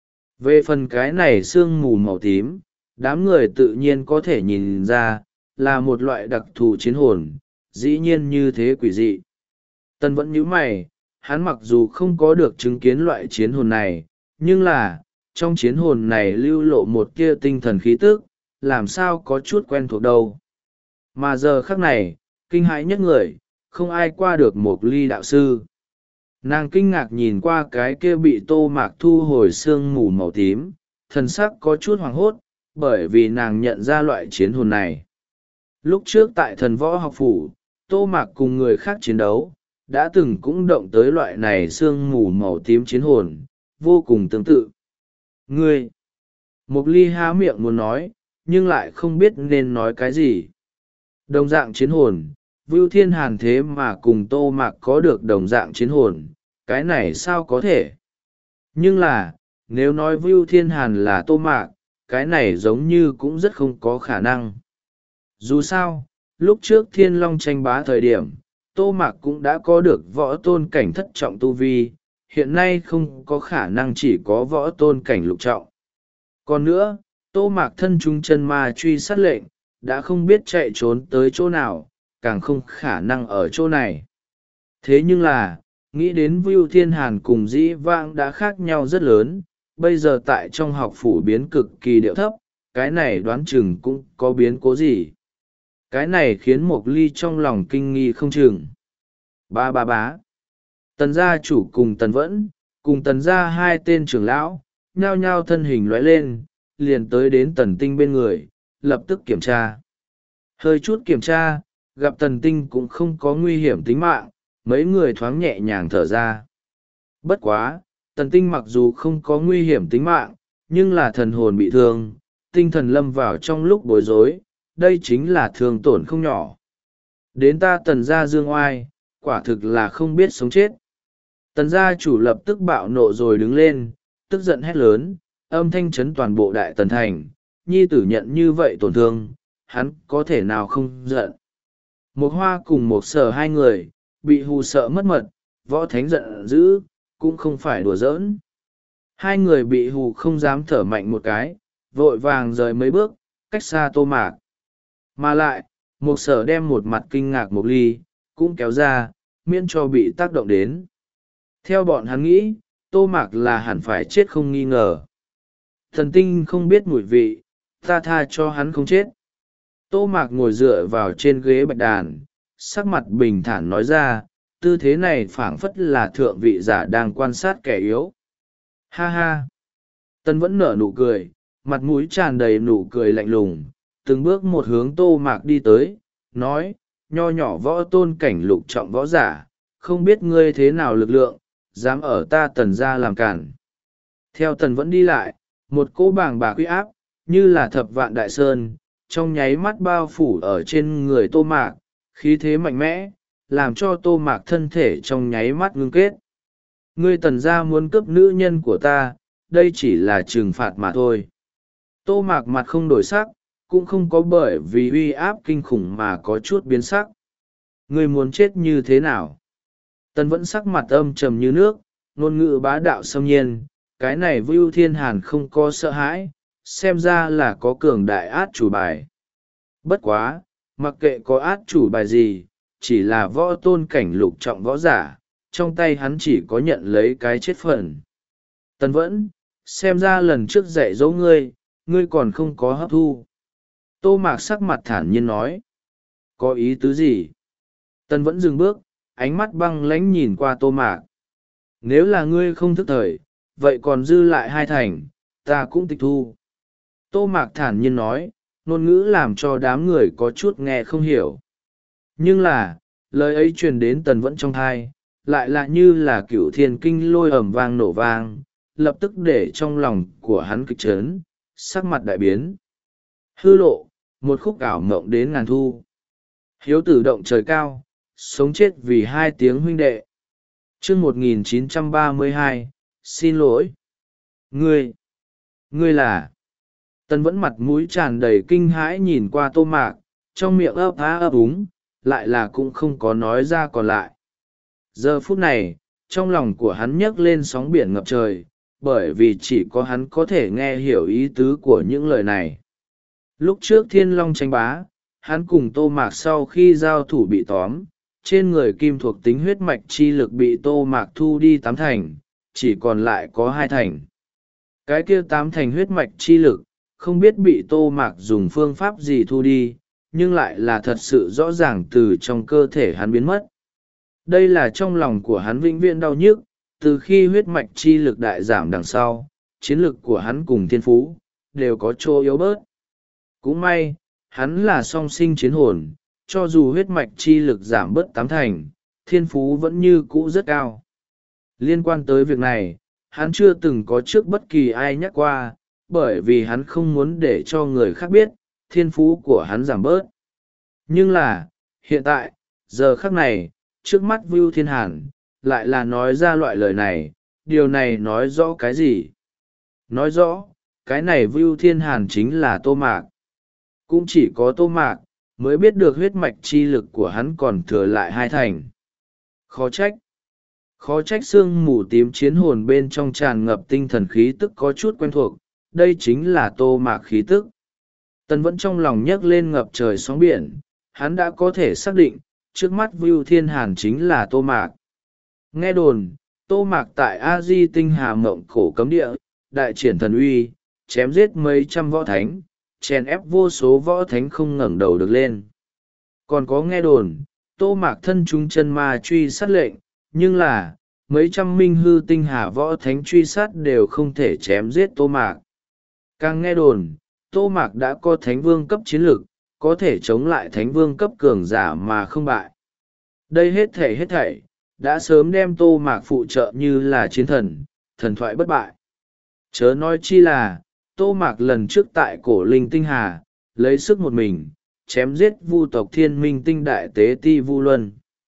S1: Về phần cái này sương mù màu tím, đám người tự nhiên có thể nhìn ra, là một loại đặc thù chiến hồn, dĩ nhiên như thế quỷ dị. Tân vẫn nhíu mày, hắn mặc dù không có được chứng kiến loại chiến hồn này, nhưng là, trong chiến hồn này lưu lộ một tia tinh thần khí tức, làm sao có chút quen thuộc đâu. Mà giờ khắc này, kinh hãi nhất người, không ai qua được một ly đạo sư. Nàng kinh ngạc nhìn qua cái kia bị Tô Mạc thu hồi sương mù màu tím, thần sắc có chút hoảng hốt, bởi vì nàng nhận ra loại chiến hồn này. Lúc trước tại thần võ học phủ, Tô Mạc cùng người khác chiến đấu, đã từng cũng động tới loại này sương mù màu tím chiến hồn, vô cùng tương tự. Ngươi! Mộc Ly há miệng muốn nói, nhưng lại không biết nên nói cái gì. Đồng dạng chiến hồn, Vưu Thiên Hàn thế mà cùng Tô Mạc có được đồng dạng chiến hồn, cái này sao có thể? Nhưng là, nếu nói Vưu Thiên Hàn là Tô Mạc, cái này giống như cũng rất không có khả năng. Dù sao, lúc trước Thiên Long tranh bá thời điểm, Tô Mạc cũng đã có được võ tôn cảnh thất trọng tu vi, hiện nay không có khả năng chỉ có võ tôn cảnh lục trọng. Còn nữa, Tô Mạc thân trung chân ma truy sát lệnh, đã không biết chạy trốn tới chỗ nào, càng không khả năng ở chỗ này. Thế nhưng là, nghĩ đến Vưu Thiên Hàn cùng dĩ vãng đã khác nhau rất lớn, bây giờ tại trong học phủ biến cực kỳ điệu thấp, cái này đoán chừng cũng có biến cố gì. Cái này khiến Mộc Ly trong lòng kinh nghi không chừng. Ba ba bá. Tần gia chủ cùng Tần Vẫn, cùng Tần gia hai tên trưởng lão, nhao nhao thân hình lóe lên, liền tới đến Tần Tinh bên người, lập tức kiểm tra. Hơi chút kiểm tra, gặp Tần Tinh cũng không có nguy hiểm tính mạng, mấy người thoáng nhẹ nhàng thở ra. Bất quá, Tần Tinh mặc dù không có nguy hiểm tính mạng, nhưng là thần hồn bị thương, tinh thần lâm vào trong lúc bối rối, đây chính là thương tổn không nhỏ. Đến ta Tần gia dương oai, quả thực là không biết sống chết. Tần gia chủ lập tức bạo nộ rồi đứng lên, tức giận hét lớn, âm thanh chấn toàn bộ đại tần thành, nhi tử nhận như vậy tổn thương, hắn có thể nào không giận. Một Hoa cùng một Sở hai người, bị hù sợ mất mật, võ thánh giận dữ, cũng không phải đùa giỡn. Hai người bị hù không dám thở mạnh một cái, vội vàng rời mấy bước, cách xa Tô Mạc. Mà lại, một Sở đem một mặt kinh ngạc Mộc Ly, cũng kéo ra, miễn cho bị tác động đến. Theo bọn hắn nghĩ, Tô Mạc là hẳn phải chết không nghi ngờ. Thần Tinh không biết mùi vị, ta tha cho hắn không chết. Tô Mạc ngồi dựa vào trên ghế bạch đàn, sắc mặt bình thản nói ra, tư thế này phảng phất là thượng vị giả đang quan sát kẻ yếu. Ha ha! Tân vẫn nở nụ cười, mặt mũi tràn đầy nụ cười lạnh lùng, từng bước một hướng Tô Mạc đi tới, nói, nho nhỏ võ tôn cảnh lục trọng võ giả, không biết ngươi thế nào lực lượng, dám ở ta Tần gia làm cản. Theo Tần vẫn đi lại, một cỗ bàng bạc uy áp, như là thập vạn đại sơn, trong nháy mắt bao phủ ở trên người Tô Mạc, khí thế mạnh mẽ, làm cho Tô Mạc thân thể trong nháy mắt ngưng kết. Ngươi Tần gia muốn cướp nữ nhân của ta, đây chỉ là trừng phạt mà thôi. Tô Mạc mặt không đổi sắc, cũng không có bởi vì uy áp kinh khủng mà có chút biến sắc. Ngươi muốn chết như thế nào? Tần vẫn sắc mặt âm trầm như nước, ngôn ngữ bá đạo xâm nhiên, cái này Vưu Thiên Hàn không có sợ hãi, xem ra là có cường đại át chủ bài. Bất quá, mặc kệ có át chủ bài gì, chỉ là võ tôn cảnh lục trọng võ giả, trong tay hắn chỉ có nhận lấy cái chết phần. Tần vẫn, xem ra lần trước dạy dỗ ngươi, ngươi còn không có hấp thu. Tô Mạc sắc mặt thản nhiên nói. Có ý tứ gì? Tần vẫn dừng bước, ánh mắt băng lãnh nhìn qua Tô Mạc. Nếu là ngươi không thức thời, vậy còn dư lại hai thành, ta cũng tịch thu. Tô Mạc thản nhiên nói, ngôn ngữ làm cho đám người có chút nghe không hiểu. Nhưng là, lời ấy truyền đến Tần vẫn trong thai, lại là như là cửu thiên kinh lôi ầm vang nổ vang, lập tức để trong lòng của hắn kịch chấn, sắc mặt đại biến. Hư lộ, một khúc ảo mộng đến ngàn thu. Hiếu tử động trời cao, sống chết vì hai tiếng huynh đệ. chương một nghìn chín trăm ba mươi hai, xin lỗi. Ngươi, ngươi là... Tần vẫn mặt mũi tràn đầy kinh hãi nhìn qua Tô Mạc, trong miệng ấp á ấp úng, lại là cũng không có nói ra còn lại. Giờ phút này, trong lòng của hắn nhấc lên sóng biển ngập trời, bởi vì chỉ có hắn có thể nghe hiểu ý tứ của những lời này. Lúc trước Thiên Long tranh bá, hắn cùng Tô Mạc sau khi giao thủ bị tóm, trên người kim thuộc tính huyết mạch chi lực bị Tô Mạc thu đi tám thành, chỉ còn lại có hai thành. Cái kia tám thành huyết mạch chi lực, không biết bị Tô Mạc dùng phương pháp gì thu đi, nhưng lại là thật sự rõ ràng từ trong cơ thể hắn biến mất. Đây là trong lòng của hắn vĩnh viễn đau nhức, từ khi huyết mạch chi lực đại giảm đằng sau, chiến lực của hắn cùng thiên phú, đều có chỗ yếu bớt. Cũng may, hắn là song sinh chiến hồn, cho dù huyết mạch chi lực giảm bớt tám thành, thiên phú vẫn như cũ rất cao. Liên quan tới việc này, hắn chưa từng có trước bất kỳ ai nhắc qua, bởi vì hắn không muốn để cho người khác biết, thiên phú của hắn giảm bớt. Nhưng là, hiện tại, giờ khắc này, trước mắt Vưu Thiên Hàn, lại là nói ra loại lời này, điều này nói rõ cái gì? Nói rõ, cái này Vưu Thiên Hàn chính là Tô Mạc. Cũng chỉ có Tô Mạc, mới biết được huyết mạch chi lực của hắn còn thừa lại hai thành. Khó trách. Khó trách xương mù tím chiến hồn bên trong tràn ngập tinh thần khí tức có chút quen thuộc, đây chính là Tô Mạc khí tức. Tần vẫn trong lòng nhấc lên ngập trời sóng biển, hắn đã có thể xác định, trước mắt Vưu Thiên Hàn chính là Tô Mạc. Nghe đồn, Tô Mạc tại A Di Tinh Hà Mộng Cổ Cấm Địa, đại triển thần uy, chém giết mấy trăm võ thánh, chèn ép vô số võ thánh không ngẩng đầu được lên. Còn có nghe đồn, Tô Mạc thân chúng chân ma truy sát lệnh, nhưng là, mấy trăm minh hư tinh hà võ thánh truy sát đều không thể chém giết Tô Mạc. Càng nghe đồn, Tô Mạc đã có thánh vương cấp chiến lực, có thể chống lại thánh vương cấp cường giả mà không bại. Đây hết thảy hết thảy, đã sớm đem Tô Mạc phụ trợ như là chiến thần, thần thoại bất bại. Chớ nói chi là, Tô Mạc lần trước tại cổ linh tinh hà, lấy sức một mình, chém giết vu tộc thiên minh tinh đại tế ti Vu Luân.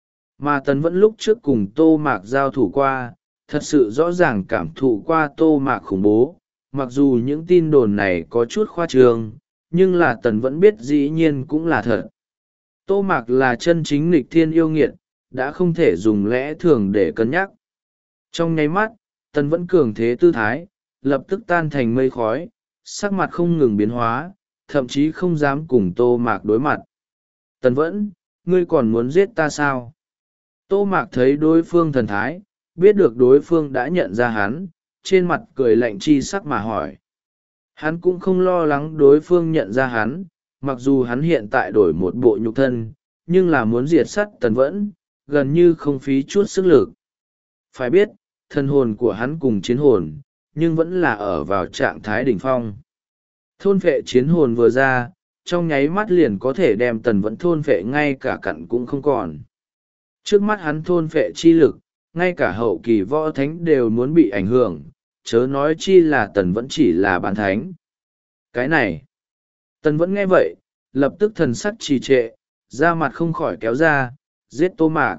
S1: Mà Tần vẫn lúc trước cùng Tô Mạc giao thủ qua, thật sự rõ ràng cảm thụ qua Tô Mạc khủng bố. Mặc dù những tin đồn này có chút khoa trương, nhưng là Tần vẫn biết dĩ nhiên cũng là thật. Tô Mạc là chân chính nghịch thiên yêu nghiệt, đã không thể dùng lẽ thường để cân nhắc. Trong nháy mắt, Tần vẫn cường thế tư thái, lập tức tan thành mây khói, sắc mặt không ngừng biến hóa, thậm chí không dám cùng Tô Mạc đối mặt. Tần vẫn, ngươi còn muốn giết ta sao? Tô Mạc thấy đối phương thần thái, biết được đối phương đã nhận ra hắn, trên mặt cười lạnh chi sắc mà hỏi. Hắn cũng không lo lắng đối phương nhận ra hắn, mặc dù hắn hiện tại đổi một bộ nhục thân, nhưng là muốn diệt sát Tần vẫn, gần như không phí chút sức lực. Phải biết, thân hồn của hắn cùng chiến hồn, nhưng vẫn là ở vào trạng thái đỉnh phong. Thôn phệ chiến hồn vừa ra, trong nháy mắt liền có thể đem Tần vẫn thôn phệ ngay cả cặn cũng không còn. Trước mắt hắn thôn phệ chi lực, ngay cả hậu kỳ võ thánh đều muốn bị ảnh hưởng, chớ nói chi là Tần vẫn chỉ là bán thánh. Cái này, tần vẫn nghe vậy, lập tức thần sắc trì trệ, da mặt không khỏi kéo ra, giết Tô Mạc.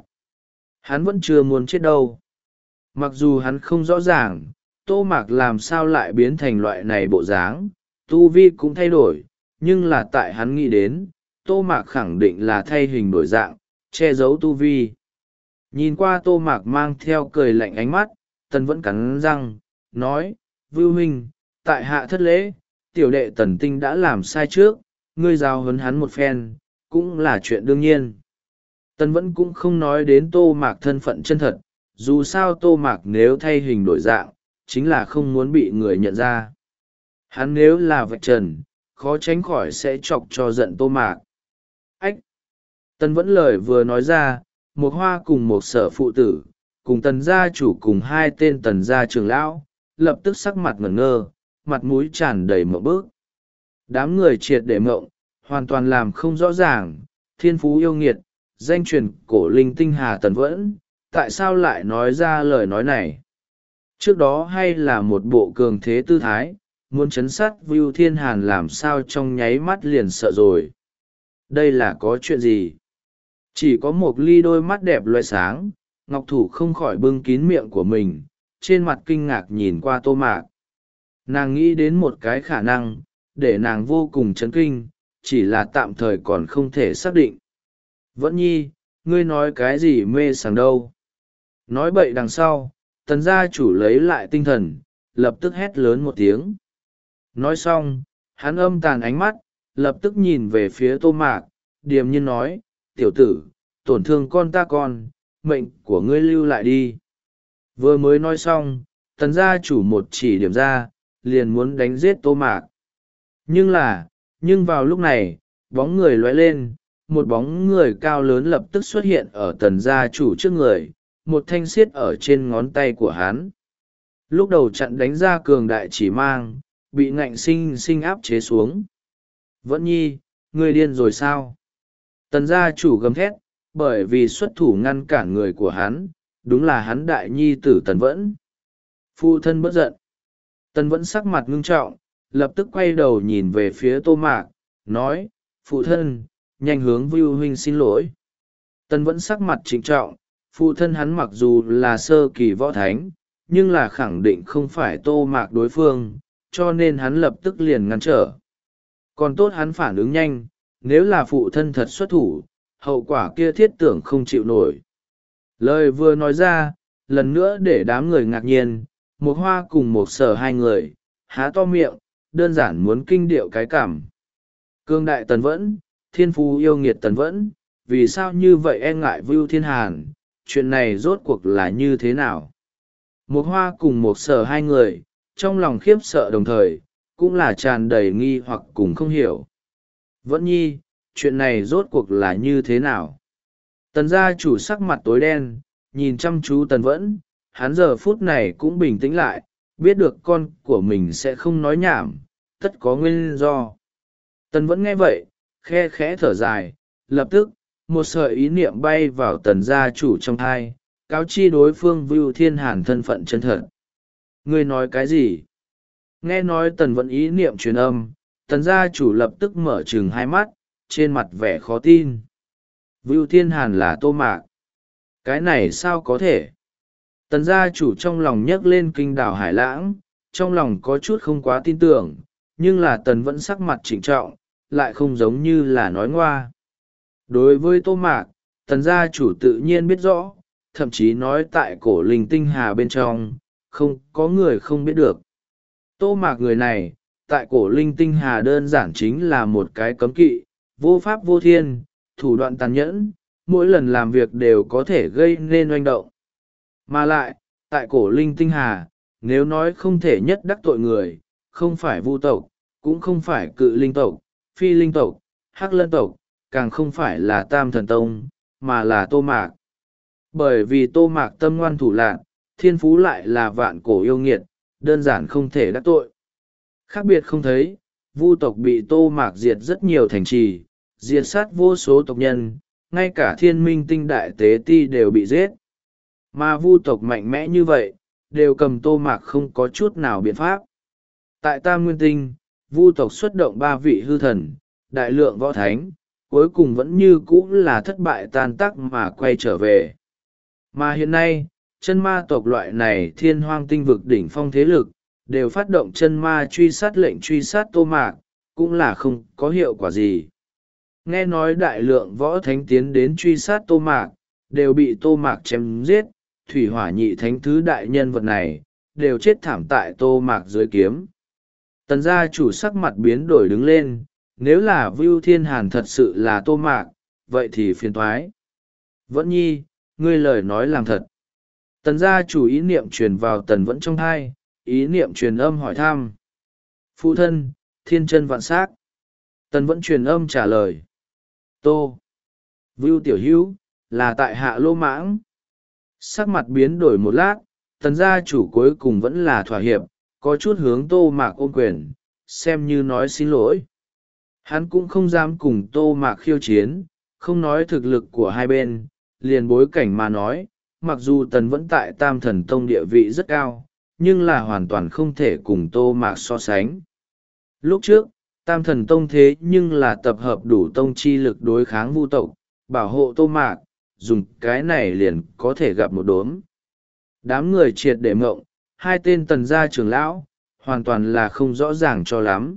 S1: Hắn vẫn chưa muốn chết đâu. Mặc dù hắn không rõ ràng, Tô Mạc làm sao lại biến thành loại này bộ dáng, tu vi cũng thay đổi, nhưng là tại hắn nghĩ đến, Tô Mạc khẳng định là thay hình đổi dạng, che giấu tu vi. Nhìn qua Tô Mạc mang theo cười lạnh ánh mắt, tần vẫn cắn răng, nói, Vưu huynh, tại hạ thất lễ, tiểu đệ tần tinh đã làm sai trước, ngươi giao huấn hắn một phen, cũng là chuyện đương nhiên. Tần vẫn cũng không nói đến Tô Mạc thân phận chân thật, dù sao Tô Mạc nếu thay hình đổi dạng, chính là không muốn bị người nhận ra. Hắn nếu là vạch trần, khó tránh khỏi sẽ chọc cho giận Tô Mạc. Ách! Tần vẫn lời vừa nói ra, một hoa cùng một sở phụ tử, cùng tần gia chủ cùng hai tên tần gia trưởng lão, lập tức sắc mặt ngẩn ngơ, mặt mũi tràn đầy mộng bức. Đám người triệt để mộng, hoàn toàn làm không rõ ràng, thiên phú yêu nghiệt, danh truyền cổ linh tinh hà tần vẫn, tại sao lại nói ra lời nói này. Trước đó hay là một bộ cường thế tư thái, muốn chấn sát Vưu Thiên Hàn làm sao trong nháy mắt liền sợ rồi. Đây là có chuyện gì? Chỉ có một ly đôi mắt đẹp loe sáng, ngọc thủ không khỏi bưng kín miệng của mình, trên mặt kinh ngạc nhìn qua Tô Mạc. Nàng nghĩ đến một cái khả năng, để nàng vô cùng chấn kinh, chỉ là tạm thời còn không thể xác định. Vẫn nhi, ngươi nói cái gì mê sảng đâu? Nói bậy đằng sau, tần gia chủ lấy lại tinh thần, lập tức hét lớn một tiếng. Nói xong, hắn âm tàn ánh mắt, lập tức nhìn về phía Tô Mạc, điềm nhiên nói, tiểu tử, tổn thương con ta con, mệnh của ngươi lưu lại đi. Vừa mới nói xong, tần gia chủ một chỉ điểm ra, liền muốn đánh giết Tô Mạc. Nhưng là, nhưng vào lúc này, bóng người lóe lên, một bóng người cao lớn lập tức xuất hiện ở tần gia chủ trước người, một thanh xiết ở trên ngón tay của hắn. Lúc đầu chặn đánh ra cường đại chỉ mang, bị ngạnh sinh sinh áp chế xuống. Vẫn nhi, ngươi điên rồi sao? Tần gia chủ gầm thét, bởi vì xuất thủ ngăn cản người của hắn, đúng là hắn đại nhi tử Tần Vẫn. Phụ thân bất giận. Tần Vẫn sắc mặt ngưng trọng, lập tức quay đầu nhìn về phía Tô Mạc, nói, phụ thân, nhanh hướng Vưu huynh xin lỗi. Tần Vẫn sắc mặt trịnh trọng, phụ thân hắn mặc dù là sơ kỳ võ thánh, nhưng là khẳng định không phải Tô Mạc đối phương, cho nên hắn lập tức liền ngăn trở. Còn tốt hắn phản ứng nhanh, nếu là phụ thân thật xuất thủ, hậu quả kia thiết tưởng không chịu nổi. Lời vừa nói ra, lần nữa để đám người ngạc nhiên, một hoa cùng một sở hai người, há to miệng, đơn giản muốn kinh điệu cái cảm. Cương đại Tần Vẫn, thiên phú yêu nghiệt Tần Vẫn, vì sao như vậy e ngại Vưu Thiên Hàn, chuyện này rốt cuộc là như thế nào? Một hoa cùng một sở hai người, trong lòng khiếp sợ đồng thời, cũng là tràn đầy nghi hoặc cùng không hiểu. Vẫn nhi, chuyện này rốt cuộc là như thế nào? Tần gia chủ sắc mặt tối đen, nhìn chăm chú Tần Vẫn, hắn giờ phút này cũng bình tĩnh lại, biết được con của mình sẽ không nói nhảm, tất có nguyên do. Tần Vẫn nghe vậy, khe khẽ thở dài, lập tức, một sợi ý niệm bay vào tần gia chủ trong thai, cáo chi đối phương Vưu Thiên Hàn thân phận chân thật. Ngươi nói cái gì? Nghe nói Tần Vẫn ý niệm truyền âm, tần gia chủ lập tức mở trừng hai mắt, trên mặt vẻ khó tin. Vưu Thiên Hàn là Tô Mạc. Cái này sao có thể? Tần gia chủ trong lòng nhấc lên kinh đảo Hải Lãng, trong lòng có chút không quá tin tưởng, nhưng là Tần vẫn sắc mặt trịnh trọng, lại không giống như là nói ngoa. Đối với Tô Mạc, Tần gia chủ tự nhiên biết rõ, thậm chí nói tại cổ linh tinh hà bên trong, không có người không biết được. Tô Mạc người này, tại cổ linh tinh hà đơn giản chính là một cái cấm kỵ, vô pháp vô thiên, thủ đoạn tàn nhẫn, mỗi lần làm việc đều có thể gây nên oanh động. Mà lại, tại cổ linh tinh hà, nếu nói không thể nhất đắc tội người, không phải vu tộc, cũng không phải cự linh tộc, phi linh tộc, hắc lân tộc, càng không phải là tam thần tông, mà là Tô Mạc. Bởi vì Tô Mạc tâm ngoan thủ lạn, thiên phú lại là vạn cổ yêu nghiệt, đơn giản không thể đắc tội. Khác biệt không thấy, vu tộc bị Tô Mạc diệt rất nhiều thành trì, diệt sát vô số tộc nhân, ngay cả thiên minh tinh đại tế ti đều bị giết. Mà vu tộc mạnh mẽ như vậy, đều cầm Tô Mạc không có chút nào biện pháp. Tại Tam Nguyên Tinh, vu tộc xuất động ba vị hư thần, đại lượng võ thánh, cuối cùng vẫn như cũ là thất bại tan tác mà quay trở về. Mà hiện nay, chân ma tộc loại này thiên hoang tinh vực đỉnh phong thế lực, đều phát động chân ma truy sát lệnh truy sát Tô Mạc, cũng là không có hiệu quả gì. Nghe nói đại lượng võ thánh tiến đến truy sát Tô Mạc, đều bị Tô Mạc chém giết, thủy hỏa nhị thánh thứ đại nhân vật này, đều chết thảm tại Tô Mạc dưới kiếm. Tần gia chủ sắc mặt biến đổi đứng lên, nếu là Vưu Thiên Hàn thật sự là Tô Mạc, vậy thì phiền thoái. Vẫn nhi, ngươi lời nói làm thật. Tần gia chủ ý niệm truyền vào tần vẫn trong thai, ý niệm truyền âm hỏi thăm. Phụ thân, thiên chân vạn s á c. Tần vẫn truyền âm trả lời. Tô. Vưu tiểu hữu, là tại hạ lô mãng. Sắc mặt biến đổi một lát, tần gia chủ cuối cùng vẫn là thỏa hiệp, có chút hướng Tô Mạc ôm quyền, xem như nói xin lỗi. Hắn cũng không dám cùng Tô Mạc khiêu chiến, không nói thực lực của hai bên, liền bối cảnh mà nói, mặc dù tần vẫn tại Tam Thần Tông địa vị rất cao, nhưng là hoàn toàn không thể cùng Tô Mạc so sánh. Lúc trước, Tam Thần Tông thế nhưng là tập hợp đủ tông chi lực đối kháng vu tộc, bảo hộ Tô Mạc, dùng cái này liền có thể gặp một đốm. Đám người triệt để mộng, hai tên tần gia trưởng lão, hoàn toàn là không rõ ràng cho lắm.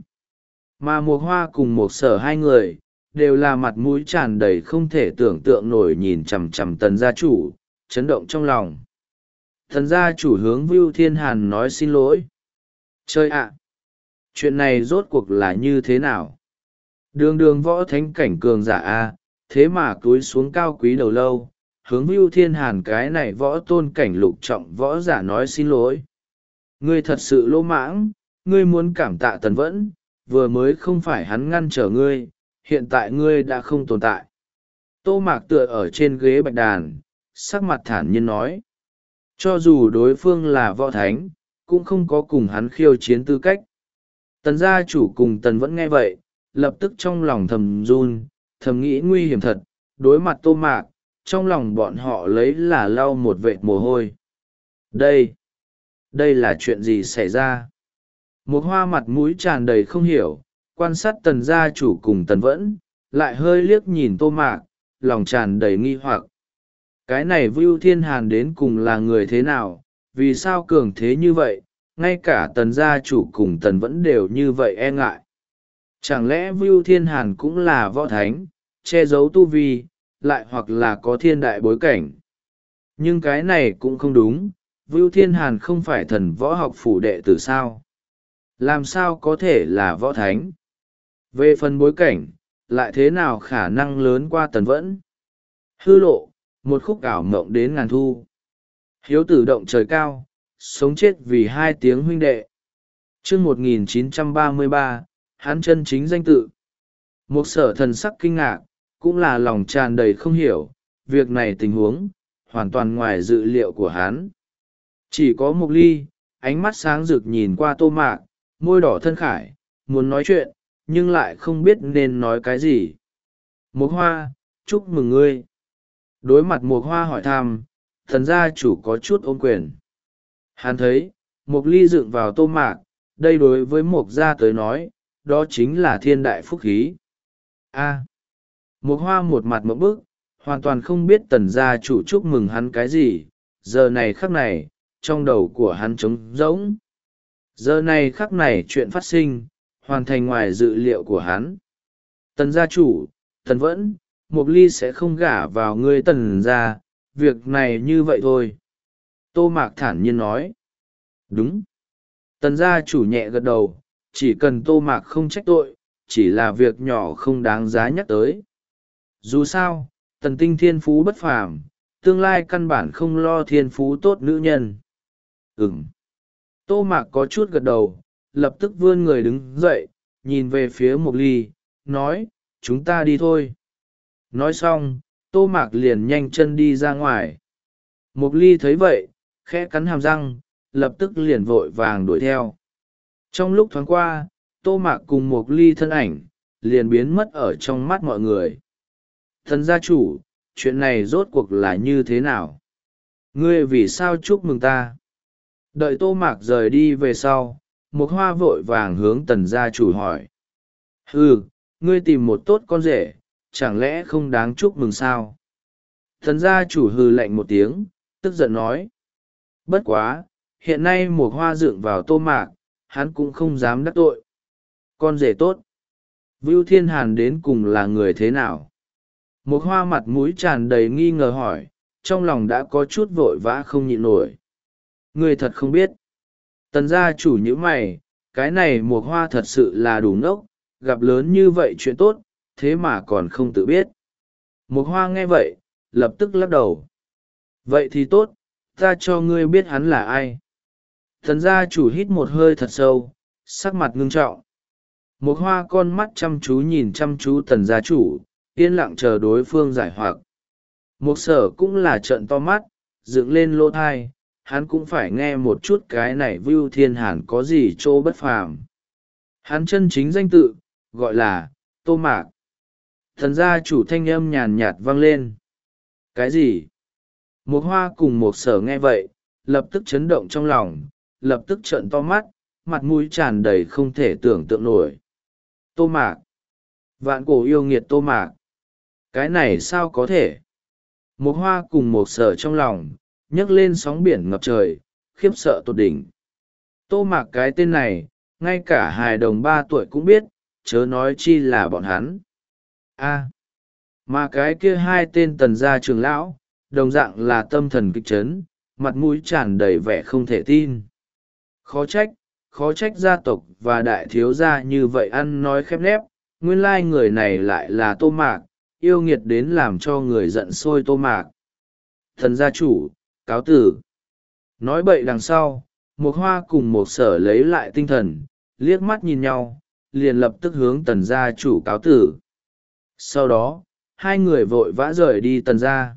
S1: Mà Mộc Hoa cùng Mộc Sở hai người, đều là mặt mũi tràn đầy không thể tưởng tượng nổi nhìn chằm chằm tần gia chủ, chấn động trong lòng. Tần gia chủ hướng Vưu Thiên Hàn nói xin lỗi. Chơi ạ! Chuyện này rốt cuộc là như thế nào? Đường đường võ thánh cảnh cường giả a, thế mà cúi xuống cao quý đầu lâu, hướng Vưu Thiên Hàn cái này võ tôn cảnh lục trọng võ giả nói xin lỗi. Ngươi thật sự lỗ mãng, ngươi muốn cảm tạ tần vẫn, vừa mới không phải hắn ngăn trở ngươi, hiện tại ngươi đã không tồn tại. Tô Mạc tựa ở trên ghế bạch đàn, sắc mặt thản nhiên nói. Cho dù đối phương là võ thánh, cũng không có cùng hắn khiêu chiến tư cách. Tần gia chủ cùng tần vẫn nghe vậy, lập tức trong lòng thầm run, thầm nghĩ nguy hiểm thật, đối mặt Tô Mạc, trong lòng bọn họ lấy là lau một vệt mồ hôi. Đây, đây là chuyện gì xảy ra? Một hoa mặt mũi tràn đầy không hiểu, quan sát tần gia chủ cùng tần vẫn, lại hơi liếc nhìn Tô Mạc, lòng tràn đầy nghi hoặc. Cái này Vưu Thiên Hàn đến cùng là người thế nào, vì sao cường thế như vậy, ngay cả tần gia chủ cùng tần vẫn đều như vậy e ngại. Chẳng lẽ Vưu Thiên Hàn cũng là võ thánh, che giấu tu vi, lại hoặc là có thiên đại bối cảnh. Nhưng cái này cũng không đúng, Vưu Thiên Hàn không phải thần võ học phủ đệ tử sao. Làm sao có thể là võ thánh? Về phần bối cảnh, lại thế nào khả năng lớn qua tần vẫn? Hư lộ, một khúc ảo mộng đến ngàn thu. Hiếu tử động trời cao, sống chết vì hai tiếng huynh đệ. Chương một nghìn chín trăm ba mươi ba, hắn chân chính danh tự. Một sở thần sắc kinh ngạc, cũng là lòng tràn đầy không hiểu, việc này tình huống, hoàn toàn ngoài dự liệu của hắn. Chỉ có một ly, ánh mắt sáng rực nhìn qua Tô Mạc, môi đỏ thân khải, muốn nói chuyện, nhưng lại không biết nên nói cái gì. Một hoa, chúc mừng ngươi. Đối mặt một hoa hỏi thăm, thần gia chủ có chút ôm quyền. Hắn thấy, một ly dựng vào Tô Mạc, đây đối với một gia tới nói, đó chính là thiên đại phúc khí. A. Một hoa một mặt mẫu bức, hoàn toàn không biết tần gia chủ chúc mừng hắn cái gì, giờ này khắc này, trong đầu của hắn trống rỗng. Giờ này khắc này chuyện phát sinh, hoàn thành ngoài dự liệu của hắn. Tần gia chủ, tần vẫn, Mộc Ly sẽ không gả vào ngươi tần gia, việc này như vậy thôi. Tô Mạc thản nhiên nói. Đúng. Tần gia chủ nhẹ gật đầu, chỉ cần Tô Mạc không trách tội, chỉ là việc nhỏ không đáng giá nhắc tới. Dù sao, tần tinh thiên phú bất phàm, tương lai căn bản không lo thiên phú tốt nữ nhân. Ừm. Tô Mạc có chút gật đầu, lập tức vươn người đứng dậy, nhìn về phía Mộc Ly, nói, chúng ta đi thôi. Nói xong, Tô Mạc liền nhanh chân đi ra ngoài. Mộc Ly thấy vậy, khẽ cắn hàm răng, lập tức liền vội vàng đuổi theo. Trong lúc thoáng qua, Tô Mạc cùng Mộc Ly thân ảnh, liền biến mất ở trong mắt mọi người. Thần gia chủ, chuyện này rốt cuộc là như thế nào? Ngươi vì sao chúc mừng ta? Đợi Tô Mạc rời đi về sau, Mục Hoa vội vàng hướng tần gia chủ hỏi. Ừ, ngươi tìm một tốt con rể, chẳng lẽ không đáng chúc mừng sao? Tần gia chủ hừ lạnh một tiếng, tức giận nói. Bất quá, hiện nay Mục Hoa dựng vào Tô Mạc, hắn cũng không dám đắc tội. Con rể tốt. Vưu Thiên Hàn đến cùng là người thế nào? Mục Hoa mặt mũi tràn đầy nghi ngờ hỏi, trong lòng đã có chút vội vã không nhịn nổi. Ngươi thật không biết. Tần gia chủ nhíu mày, cái này Mục Hoa thật sự là đủ ngốc, gặp lớn như vậy chuyện tốt, thế mà còn không tự biết. Mục Hoa nghe vậy, lập tức lắc đầu. Vậy thì tốt, ta cho ngươi biết hắn là ai. Tần gia chủ hít một hơi thật sâu, sắc mặt ngưng trọng. Mục Hoa con mắt chăm chú nhìn chăm chú tần gia chủ, yên lặng chờ đối phương giải hoặc. Mục Sở cũng là trợn to mắt, dựng lên lỗ thai, hắn cũng phải nghe một chút cái này Vưu Thiên Hàn có gì chỗ bất phàm. Hắn chân chính danh tự, gọi là Tô Mạc. Thần gia chủ thanh âm nhàn nhạt vang lên. Cái gì? Mục Hoa cùng Mục Sở nghe vậy, lập tức chấn động trong lòng, lập tức trợn to mắt, mặt mũi tràn đầy không thể tưởng tượng nổi. Tô Mạc. Vạn cổ yêu nghiệt Tô Mạc. Cái này sao có thể? Mục Hoa cùng Mục Sở trong lòng, nhấc lên sóng biển ngập trời, khiếp sợ tột đỉnh. Tô Mạc cái tên này, ngay cả hài đồng ba tuổi cũng biết, chớ nói chi là bọn hắn. A, mà cái kia hai tên tần gia trưởng lão, đồng dạng là tâm thần kịch chấn, mặt mũi tràn đầy vẻ không thể tin. Khó trách, khó trách gia tộc và đại thiếu gia như vậy ăn nói khép nép, nguyên lai người này lại là Tô Mạc, yêu nghiệt đến làm cho người giận sôi Tô Mạc. Thần gia chủ, cáo tử. Nói bậy đằng sau, Mục Hoa cùng Mục Sở lấy lại tinh thần, liếc mắt nhìn nhau, liền lập tức hướng tần gia chủ cáo tử. Sau đó, hai người vội vã rời đi tần gia.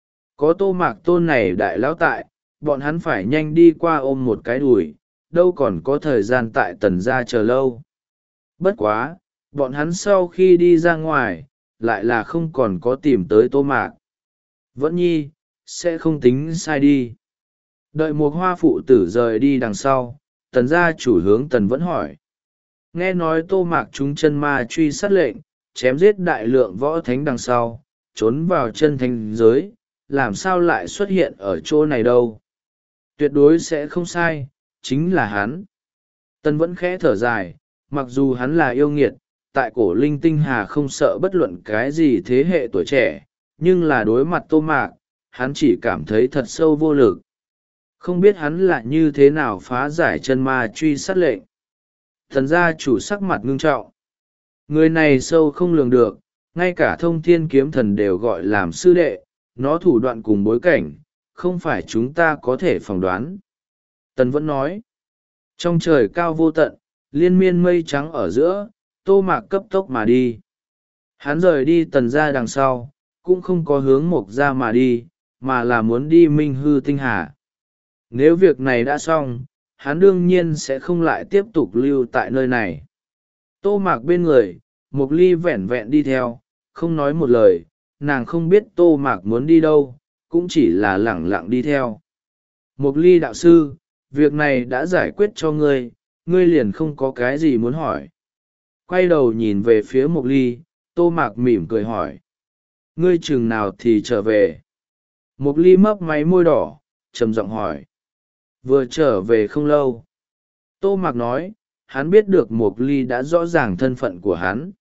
S1: Có Tô Mạc tôn này đại lão tại, bọn hắn phải nhanh đi qua ôm một cái đùi, đâu còn có thời gian tại tần gia chờ lâu. Bất quá, bọn hắn sau khi đi ra ngoài, lại là không còn có tìm tới Tô Mạc. Vẫn nhi, sẽ không tính sai đi. Đợi Mục Hoa phụ tử rời đi đằng sau, tần gia chủ hướng tần vẫn hỏi. Nghe nói Tô Mạc trúng chân ma truy sát lệnh, chém giết đại lượng võ thánh đằng sau, trốn vào chân thánh giới, làm sao lại xuất hiện ở chỗ này đâu. Tuyệt đối sẽ không sai, chính là hắn. Tần vẫn khẽ thở dài, mặc dù hắn là yêu nghiệt, tại cổ linh tinh hà không sợ bất luận cái gì thế hệ tuổi trẻ, nhưng là đối mặt Tô Mạc, hắn chỉ cảm thấy thật sâu vô lực. Không biết hắn là như thế nào phá giải chân ma truy sát lệnh. Thần gia chủ sắc mặt ngưng trọng. Người này sâu không lường được, ngay cả thông thiên kiếm thần đều gọi làm sư đệ, nó thủ đoạn cùng bối cảnh, không phải chúng ta có thể phỏng đoán. Tần vẫn nói, trong trời cao vô tận, liên miên mây trắng ở giữa, Tô Mạc cấp tốc mà đi. Hắn rời đi tần gia đằng sau, cũng không có hướng Mộc gia mà đi, mà là muốn đi Minh Hư Tinh Hà. Nếu việc này đã xong, hắn đương nhiên sẽ không lại tiếp tục lưu tại nơi này. Tô Mạc bên người, Mộc Ly vẻn vẹn đi theo, không nói một lời, nàng không biết Tô Mạc muốn đi đâu, cũng chỉ là lẳng lặng đi theo. Mộc Ly đạo sư, việc này đã giải quyết cho ngươi, ngươi liền không có cái gì muốn hỏi. Quay đầu nhìn về phía Mộc Ly, Tô Mạc mỉm cười hỏi. Ngươi chừng nào thì trở về? Mộc Ly mấp máy môi đỏ, trầm giọng hỏi. Vừa trở về không lâu. Tô Mạc nói, hắn biết được Mộc Ly đã rõ ràng thân phận của hắn.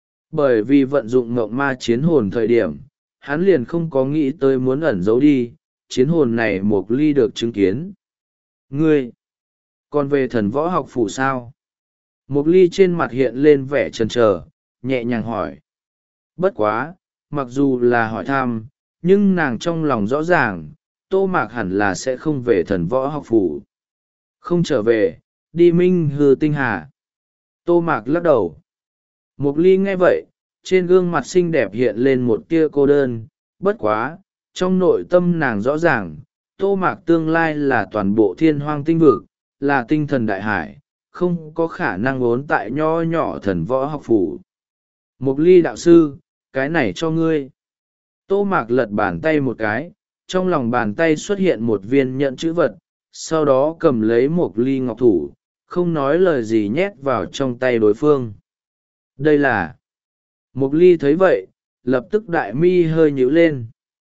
S1: Bởi vì vận dụng ngộng ma chiến hồn thời điểm, hắn liền không có nghĩ tới muốn ẩn giấu đi, chiến hồn này Mộc Ly được chứng kiến. Ngươi, còn về thần võ học phủ sao? Mộc Ly trên mặt hiện lên vẻ chần chờ, nhẹ nhàng hỏi. Bất quá, mặc dù là hỏi thăm, nhưng nàng trong lòng rõ ràng, Tô Mạc hẳn là sẽ không về thần võ học phủ. Không trở về, đi Minh Hư Tinh Hà. Tô Mạc lắc đầu. Mộc Ly nghe vậy, trên gương mặt xinh đẹp hiện lên một tia cô đơn, bất quá, trong nội tâm nàng rõ ràng, Tô Mạc tương lai là toàn bộ thiên hoang tinh vực, là tinh thần đại hải, không có khả năng ốn tại nho nhỏ thần võ học phủ. Mộc Ly đạo sư, cái này cho ngươi. Tô Mạc lật bàn tay một cái, trong lòng bàn tay xuất hiện một viên nhẫn chữ vật, sau đó cầm lấy Mộc Ly ngọc thủ, không nói lời gì nhét vào trong tay đối phương. Đây là... Mục ly thấy vậy, lập tức đại mi hơi nhíu lên.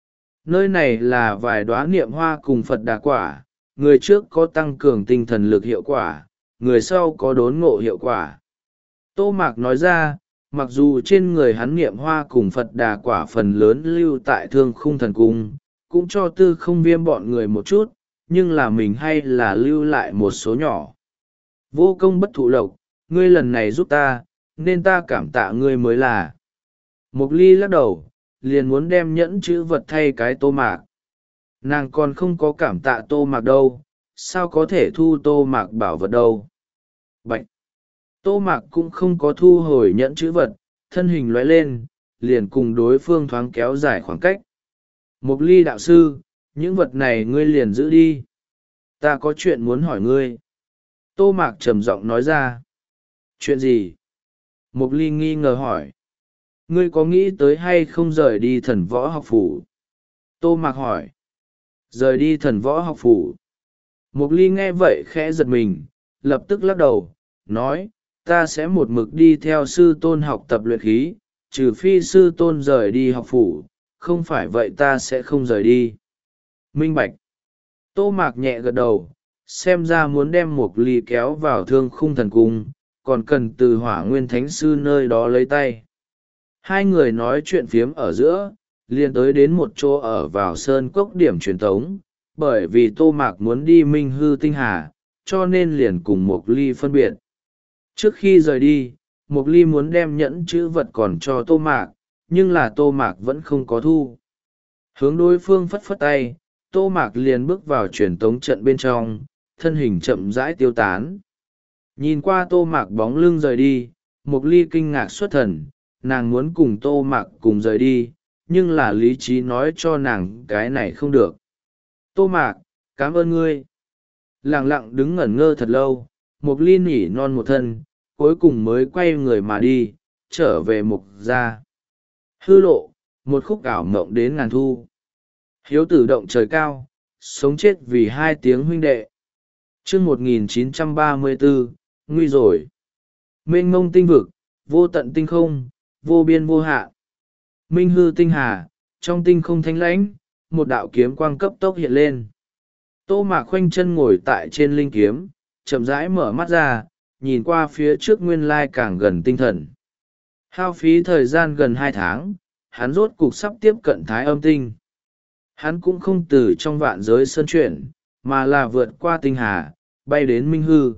S1: Nơi này là vài đóa niệm hoa cùng Phật Đà quả, người trước có tăng cường tinh thần lực hiệu quả, người sau có đốn ngộ hiệu quả. Tô Mạc nói ra, mặc dù trên người hắn niệm hoa cùng Phật Đà quả phần lớn lưu tại Thương Khung Thần Cung, cũng cho Tư Không Viêm bọn người một chút, nhưng là mình hay là lưu lại một số nhỏ. Vô công bất thụ lộc, ngươi lần này giúp ta, nên ta cảm tạ ngươi mới là. Mục ly lắc đầu, liền muốn đem nhẫn chữ vật thay cái Tô Mạc. Nàng còn không có cảm tạ Tô Mạc đâu, sao có thể thu Tô Mạc bảo vật đâu. Bạch! Tô Mạc cũng không có thu hồi nhẫn chữ vật, thân hình lóe lên, liền cùng đối phương thoáng kéo dài khoảng cách. Mục ly đạo sư, những vật này ngươi liền giữ đi. Ta có chuyện muốn hỏi ngươi. Tô Mạc trầm giọng nói ra. Chuyện gì? Mục ly nghi ngờ hỏi. Ngươi có nghĩ tới hay không rời đi Thần Võ Học Phủ? Tô Mạc hỏi. Rời đi Thần Võ Học Phủ. Mục ly nghe vậy khẽ giật mình, lập tức lắc đầu, nói, ta sẽ một mực đi theo sư tôn học tập luyện khí, trừ phi sư tôn rời đi học phủ, không phải vậy ta sẽ không rời đi. Minh bạch. Tô Mạc nhẹ gật đầu, xem ra muốn đem Mục ly kéo vào Thương Khung Thần Cung, còn cần từ Hỏa Nguyên Thánh Sư nơi đó lấy tay. Hai người nói chuyện phiếm ở giữa, liền tới đến một chỗ ở vào sơn cốc điểm truyền tống, bởi vì Tô Mạc muốn đi Minh Hư Tinh Hà, cho nên liền cùng Mục ly phân biệt. Trước khi rời đi, Mục ly muốn đem nhẫn chữ vật còn cho Tô Mạc, nhưng là Tô Mạc vẫn không có thu. Hướng đối phương phất phất tay, Tô Mạc liền bước vào truyền tống trận bên trong, thân hình chậm rãi tiêu tán. Nhìn qua Tô Mạc bóng lưng rời đi, Mục ly kinh ngạc xuất thần, nàng muốn cùng Tô Mạc cùng rời đi, nhưng là lý trí nói cho nàng cái này không được. Tô Mạc, cảm ơn ngươi. Lặng lặng đứng ngẩn ngơ thật lâu, Mục ly nỉ non một thân, cuối cùng mới quay người mà đi, trở về Mục gia. Hư lộ, một khúc ảo mộng đến ngàn thu. Hiếu tử động trời cao, sống chết vì hai tiếng huynh đệ. Chương một nghìn chín trăm ba mươi bốn, nguy rồi. Mênh mông tinh vực, vô tận tinh không, vô biên vô hạn. Minh Hư Tinh Hà, trong tinh không thanh lãnh, một đạo kiếm quang cấp tốc hiện lên. Tô Mạc khoanh chân ngồi tại trên linh kiếm, chậm rãi mở mắt ra, nhìn qua phía trước nguyên lai càng gần tinh thần. Hao phí thời gian gần hai tháng, hắn rốt cục sắp tiếp cận Thái Âm Tinh. Hắn cũng không từ trong vạn giới sơn chuyển, mà là vượt qua tinh hà, bay đến Minh Hư.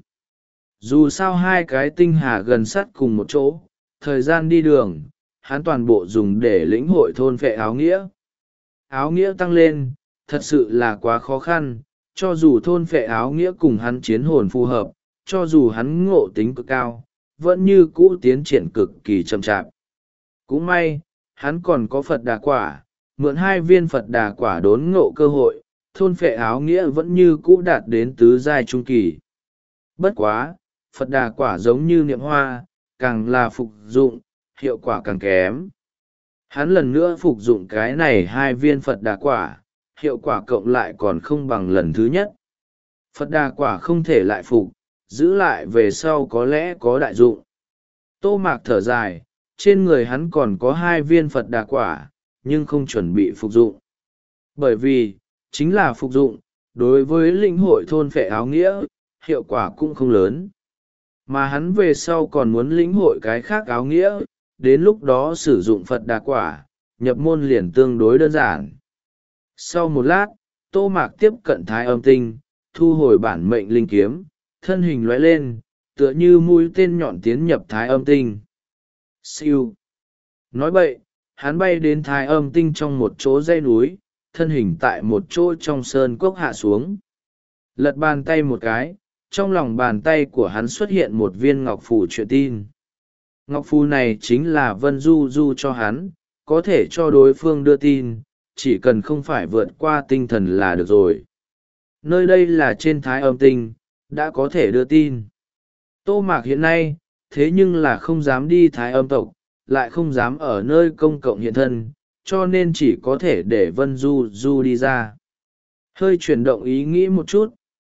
S1: Dù sao hai cái tinh hà gần sát cùng một chỗ, thời gian đi đường, hắn toàn bộ dùng để lĩnh hội thôn phệ áo nghĩa. Áo nghĩa tăng lên, thật sự là quá khó khăn, cho dù thôn phệ áo nghĩa cùng hắn chiến hồn phù hợp, cho dù hắn ngộ tính cực cao, vẫn như cũ tiến triển cực kỳ chậm chạp. Cũng may, hắn còn có Phật Đà quả, mượn hai viên Phật Đà quả đốn ngộ cơ hội, thôn phệ áo nghĩa vẫn như cũ đạt đến tứ giai trung kỳ. Bất quá, Phật Đà quả giống như niệm hoa, càng là phục dụng, hiệu quả càng kém. Hắn lần nữa phục dụng cái này hai viên Phật Đà quả, hiệu quả cộng lại còn không bằng lần thứ nhất. Phật Đà quả không thể lại phục, giữ lại về sau có lẽ có đại dụng. Tô Mạc thở dài, trên người hắn còn có hai viên Phật Đà quả, nhưng không chuẩn bị phục dụng. Bởi vì, chính là phục dụng, đối với linh hội thôn phệ áo nghĩa, hiệu quả cũng không lớn. Mà hắn về sau còn muốn lĩnh hội cái khác áo nghĩa, đến lúc đó sử dụng Phật Đà quả, nhập môn liền tương đối đơn giản. Sau một lát, Tô Mạc tiếp cận Thái Âm Tinh, thu hồi bản mệnh linh kiếm, thân hình lóe lên, tựa như mũi tên nhọn tiến nhập Thái Âm Tinh. Siêu. Nói bậy, hắn bay đến Thái Âm Tinh trong một chỗ dãy núi, thân hình tại một chỗ trong sơn cốc hạ xuống. Lật bàn tay một cái, trong lòng bàn tay của hắn xuất hiện một viên ngọc phù truyền tin. Ngọc phù này chính là Vân Du Du cho hắn, có thể cho đối phương đưa tin, chỉ cần không phải vượt qua tinh thần là được rồi. Nơi đây là trên Thái Âm Tinh, đã có thể đưa tin. Tô Mạc hiện nay, thế nhưng là không dám đi Thái Âm tộc, lại không dám ở nơi công cộng hiện thân, cho nên chỉ có thể để Vân Du Du đi ra. Hơi chuyển động ý nghĩ một chút,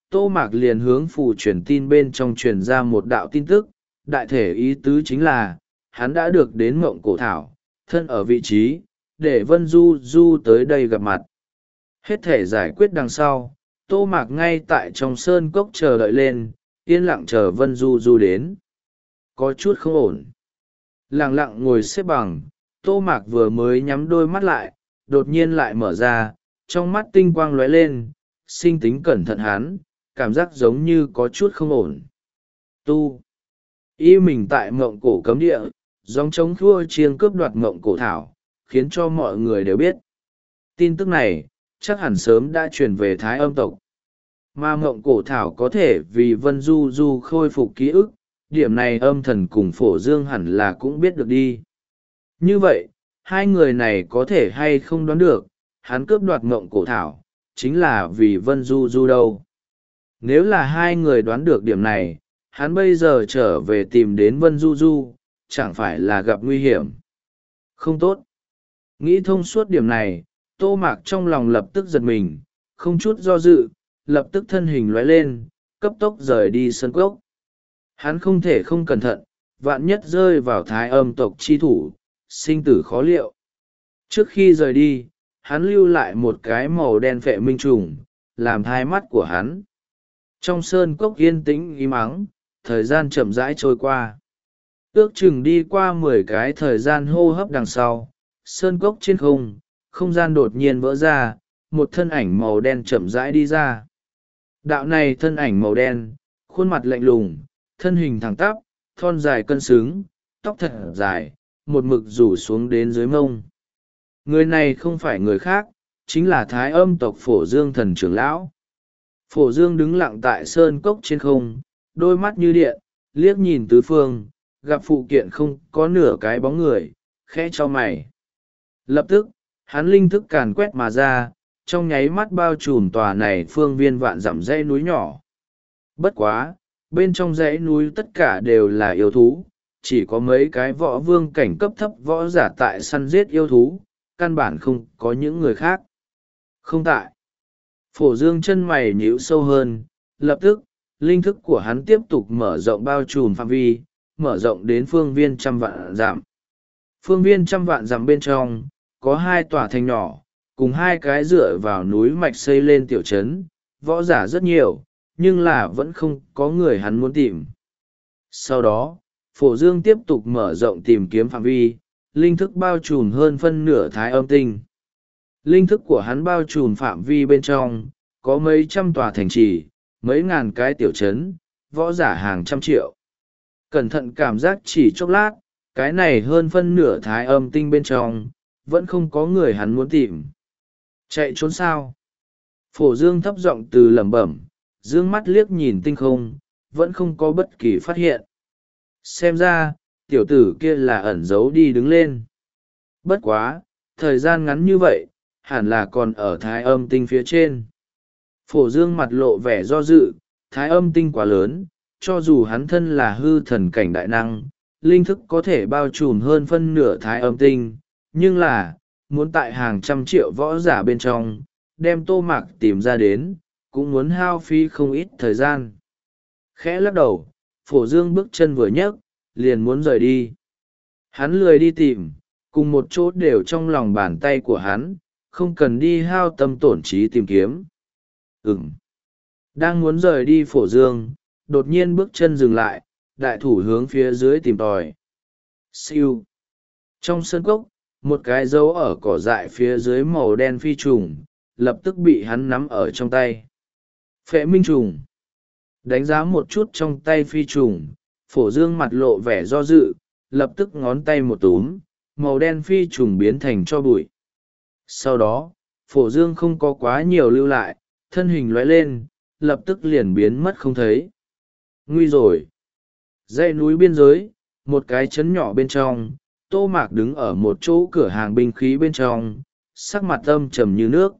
S1: Tô Mạc liền hướng phù truyền tin bên trong truyền ra một đạo tin tức, đại thể ý tứ chính là, hắn đã được đến mộng cổ thảo, thân ở vị trí, để Vân Du Du tới đây gặp mặt. Hết thể giải quyết đằng sau, Tô Mạc ngay tại trong sơn cốc chờ đợi lên, yên lặng chờ Vân Du Du đến. Có chút không ổn. Lặng lặng ngồi xếp bằng, Tô Mạc vừa mới nhắm đôi mắt lại, đột nhiên lại mở ra, trong mắt tinh quang lóe lên, sinh tính cẩn thận hắn, cảm giác giống như có chút không ổn. Tu. Y mình tại mộng cổ cấm địa, dòng chống khua chiêng cướp đoạt mộng cổ thảo, khiến cho mọi người đều biết. Tin tức này, chắc hẳn sớm đã truyền về Thái Âm tộc. Mà mộng cổ thảo có thể vì Vân Du Du khôi phục ký ức, điểm này âm thần cùng Phổ Dương hẳn là cũng biết được đi. Như vậy, hai người này có thể hay không đoán được, hắn cướp đoạt mộng cổ thảo, chính là vì Vân Du Du đâu. Nếu là hai người đoán được điểm này, hắn bây giờ trở về tìm đến Vân Du Du, chẳng phải là gặp nguy hiểm. Không tốt. Nghĩ thông suốt điểm này, Tô Mạc trong lòng lập tức giật mình, không chút do dự, lập tức thân hình lóe lên, cấp tốc rời đi sân cốc. Hắn không thể không cẩn thận, vạn nhất rơi vào Thái Âm tộc chi thủ, sinh tử khó liệu. Trước khi rời đi, hắn lưu lại một cái màu đen phệ minh trùng, làm thai mắt của hắn. Trong sơn cốc yên tĩnh im ắng, thời gian chậm rãi trôi qua. Ước chừng đi qua mười cái thời gian hô hấp đằng sau, sơn cốc trên không, không gian đột nhiên vỡ ra, một thân ảnh màu đen chậm rãi đi ra. Đạo này thân ảnh màu đen, khuôn mặt lạnh lùng, thân hình thẳng tắp, thon dài cân xứng, tóc thật dài, một mực rủ xuống đến dưới mông. Người này không phải người khác, chính là Thái Âm tộc Phổ Dương thần trưởng lão. Phổ Dương đứng lặng tại sơn cốc trên không, đôi mắt như điện, liếc nhìn tứ phương, gặp phụ kiện không có nửa cái bóng người, khẽ cho mày. Lập tức, hắn linh thức càn quét mà ra, trong nháy mắt bao trùm tòa này phương viên vạn dặm dãy núi nhỏ. Bất quá, bên trong dãy núi tất cả đều là yêu thú, chỉ có mấy cái võ vương cảnh cấp thấp võ giả tại săn giết yêu thú, căn bản không có những người khác. Không tại. Phổ Dương chân mày nhíu sâu hơn, lập tức, linh thức của hắn tiếp tục mở rộng bao trùm phạm vi, mở rộng đến phương viên trăm vạn dặm. Phương viên trăm vạn dặm bên trong, có hai tòa thành nhỏ, cùng hai cái dựa vào núi mạch xây lên tiểu trấn, võ giả rất nhiều, nhưng là vẫn không có người hắn muốn tìm. Sau đó, Phổ Dương tiếp tục mở rộng tìm kiếm phạm vi, linh thức bao trùm hơn phân nửa Thái Âm tinh. Linh thức của hắn bao trùm phạm vi bên trong, có mấy trăm tòa thành trì, mấy ngàn cái tiểu trấn, võ giả hàng trăm triệu. Cẩn thận cảm giác chỉ chốc lát, cái này hơn phân nửa Thái Âm tinh bên trong, vẫn không có người hắn muốn tìm. Chạy trốn sao? Phổ Dương thấp giọng từ lẩm bẩm, dương mắt liếc nhìn tinh không, vẫn không có bất kỳ phát hiện. Xem ra, tiểu tử kia là ẩn giấu đi đứng lên. Bất quá, thời gian ngắn như vậy, hẳn là còn ở Thái Âm tinh phía trên. Phổ Dương mặt lộ vẻ do dự, Thái Âm tinh quá lớn, cho dù hắn thân là hư thần cảnh đại năng, linh thức có thể bao trùm hơn phân nửa Thái Âm tinh, nhưng là, muốn tại hàng trăm triệu võ giả bên trong, đem Tô Mạc tìm ra đến, cũng muốn hao phí không ít thời gian. Khẽ lắc đầu, Phổ Dương bước chân vừa nhấc, liền muốn rời đi. Hắn lười đi tìm, cùng một chỗ đều trong lòng bàn tay của hắn, không cần đi hao tâm tổn trí tìm kiếm. Ừm. Đang muốn rời đi Phổ Dương, đột nhiên bước chân dừng lại, đại thủ hướng phía dưới tìm tòi. Siêu. Trong sân cốc, một cái dấu ở cỏ dại phía dưới màu đen phi trùng, lập tức bị hắn nắm ở trong tay. Phệ minh trùng. Đánh giá một chút trong tay phi trùng, Phổ Dương mặt lộ vẻ do dự, lập tức ngón tay một túm, màu đen phi trùng biến thành cho bụi. Sau đó, Phổ Dương không có quá nhiều lưu lại, thân hình lóe lên, lập tức liền biến mất không thấy. Nguy rồi. Dãy núi biên giới, một cái trấn nhỏ bên trong, Tô Mạc đứng ở một chỗ cửa hàng binh khí bên trong, sắc mặt âm trầm như nước.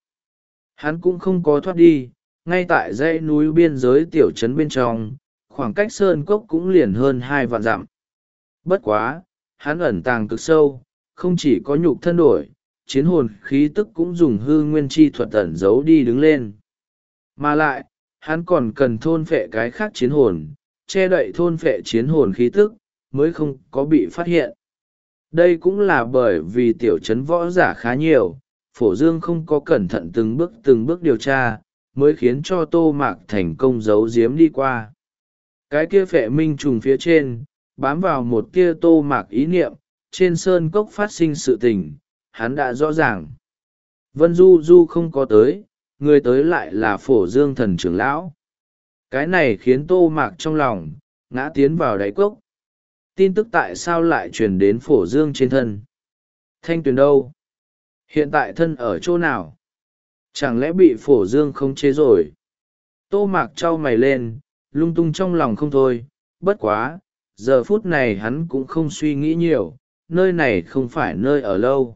S1: Hắn cũng không có thoát đi, ngay tại dãy núi biên giới tiểu trấn bên trong, khoảng cách sơn cốc cũng liền hơn hai vạn dặm. Bất quá, hắn ẩn tàng cực sâu, không chỉ có nhục thân đổi, chiến hồn khí tức cũng dùng hư nguyên chi thuật ẩn giấu đi đứng lên. Mà lại, hắn còn cần thôn phệ cái khác chiến hồn, che đậy thôn phệ chiến hồn khí tức, mới không có bị phát hiện. Đây cũng là bởi vì tiểu trấn võ giả khá nhiều, Phổ Dương không có cẩn thận từng bước từng bước điều tra, mới khiến cho Tô Mạc thành công giấu giếm đi qua. Cái kia phệ minh trùng phía trên, bám vào một kia Tô Mạc ý niệm, trên sơn cốc phát sinh sự tình, hắn đã rõ ràng. Vân Du Du không có tới, người tới lại là Phổ Dương thần trưởng lão. Cái này khiến Tô Mạc trong lòng ngã tiến vào đáy cốc. Tin tức tại sao lại truyền đến Phổ Dương trên thân? Thanh Tuyền đâu? Hiện tại thân ở chỗ nào? Chẳng lẽ bị Phổ Dương khống chế rồi? Tô Mạc trao mày lên, lung tung trong lòng không thôi. Bất quá, giờ phút này hắn cũng không suy nghĩ nhiều, nơi này không phải nơi ở lâu.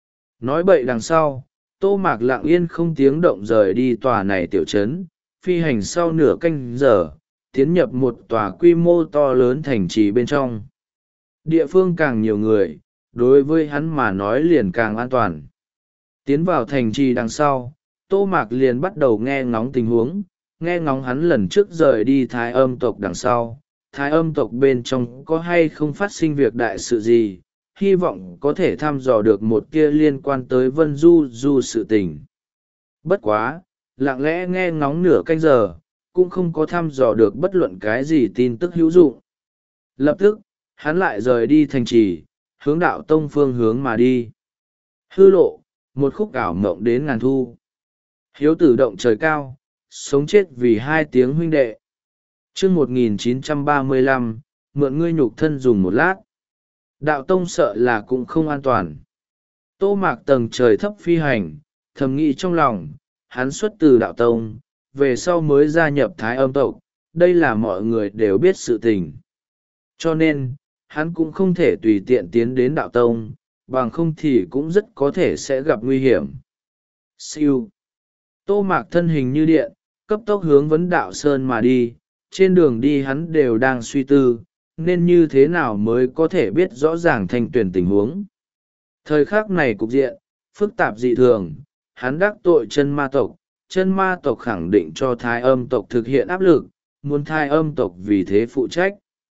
S1: Nói bậy đằng sau, Tô Mạc lặng yên không tiếng động rời đi tòa này tiểu trấn, phi hành sau nửa canh giờ, tiến nhập một tòa quy mô to lớn thành trì bên trong. Địa phương càng nhiều người, đối với hắn mà nói liền càng an toàn. Tiến vào thành trì đằng sau, Tô Mạc liền bắt đầu nghe ngóng tình huống, nghe ngóng hắn lần trước rời đi Thái Âm tộc đằng sau. Thái Âm tộc bên trong có hay không phát sinh việc đại sự gì, hy vọng có thể thăm dò được một kia liên quan tới Vân Du Du sự tình. Bất quá, lặng lẽ nghe ngóng nửa canh giờ, cũng không có thăm dò được bất luận cái gì tin tức hữu dụng. Lập tức, hắn lại rời đi thành trì, hướng đạo tông phương hướng mà đi. Hư lộ, một khúc ảo mộng đến ngàn thu. Hiếu tử động trời cao, sống chết vì hai tiếng huynh đệ. chương một nghìn chín trăm ba mươi lăm, mượn ngươi nhục thân dùng một lát. Đạo tông sợ là cũng không an toàn. Tô Mạc tầng trời thấp phi hành, thầm nghĩ trong lòng, hắn xuất từ đạo tông, về sau mới gia nhập Thái Âm tộc, đây là mọi người đều biết sự tình. Cho nên, hắn cũng không thể tùy tiện tiến đến đạo tông, bằng không thì cũng rất có thể sẽ gặp nguy hiểm. Siêu. Tô Mạc thân hình như điện, cấp tốc hướng vấn đạo sơn mà đi, trên đường đi hắn đều đang suy tư, nên như thế nào mới có thể biết rõ ràng Thanh Tuyền tình huống. Thời khắc này cục diện, phức tạp dị thường, hắn đắc tội chân ma tộc, chân ma tộc khẳng định cho Thái Âm tộc thực hiện áp lực, muốn Thái Âm tộc vì thế phụ trách.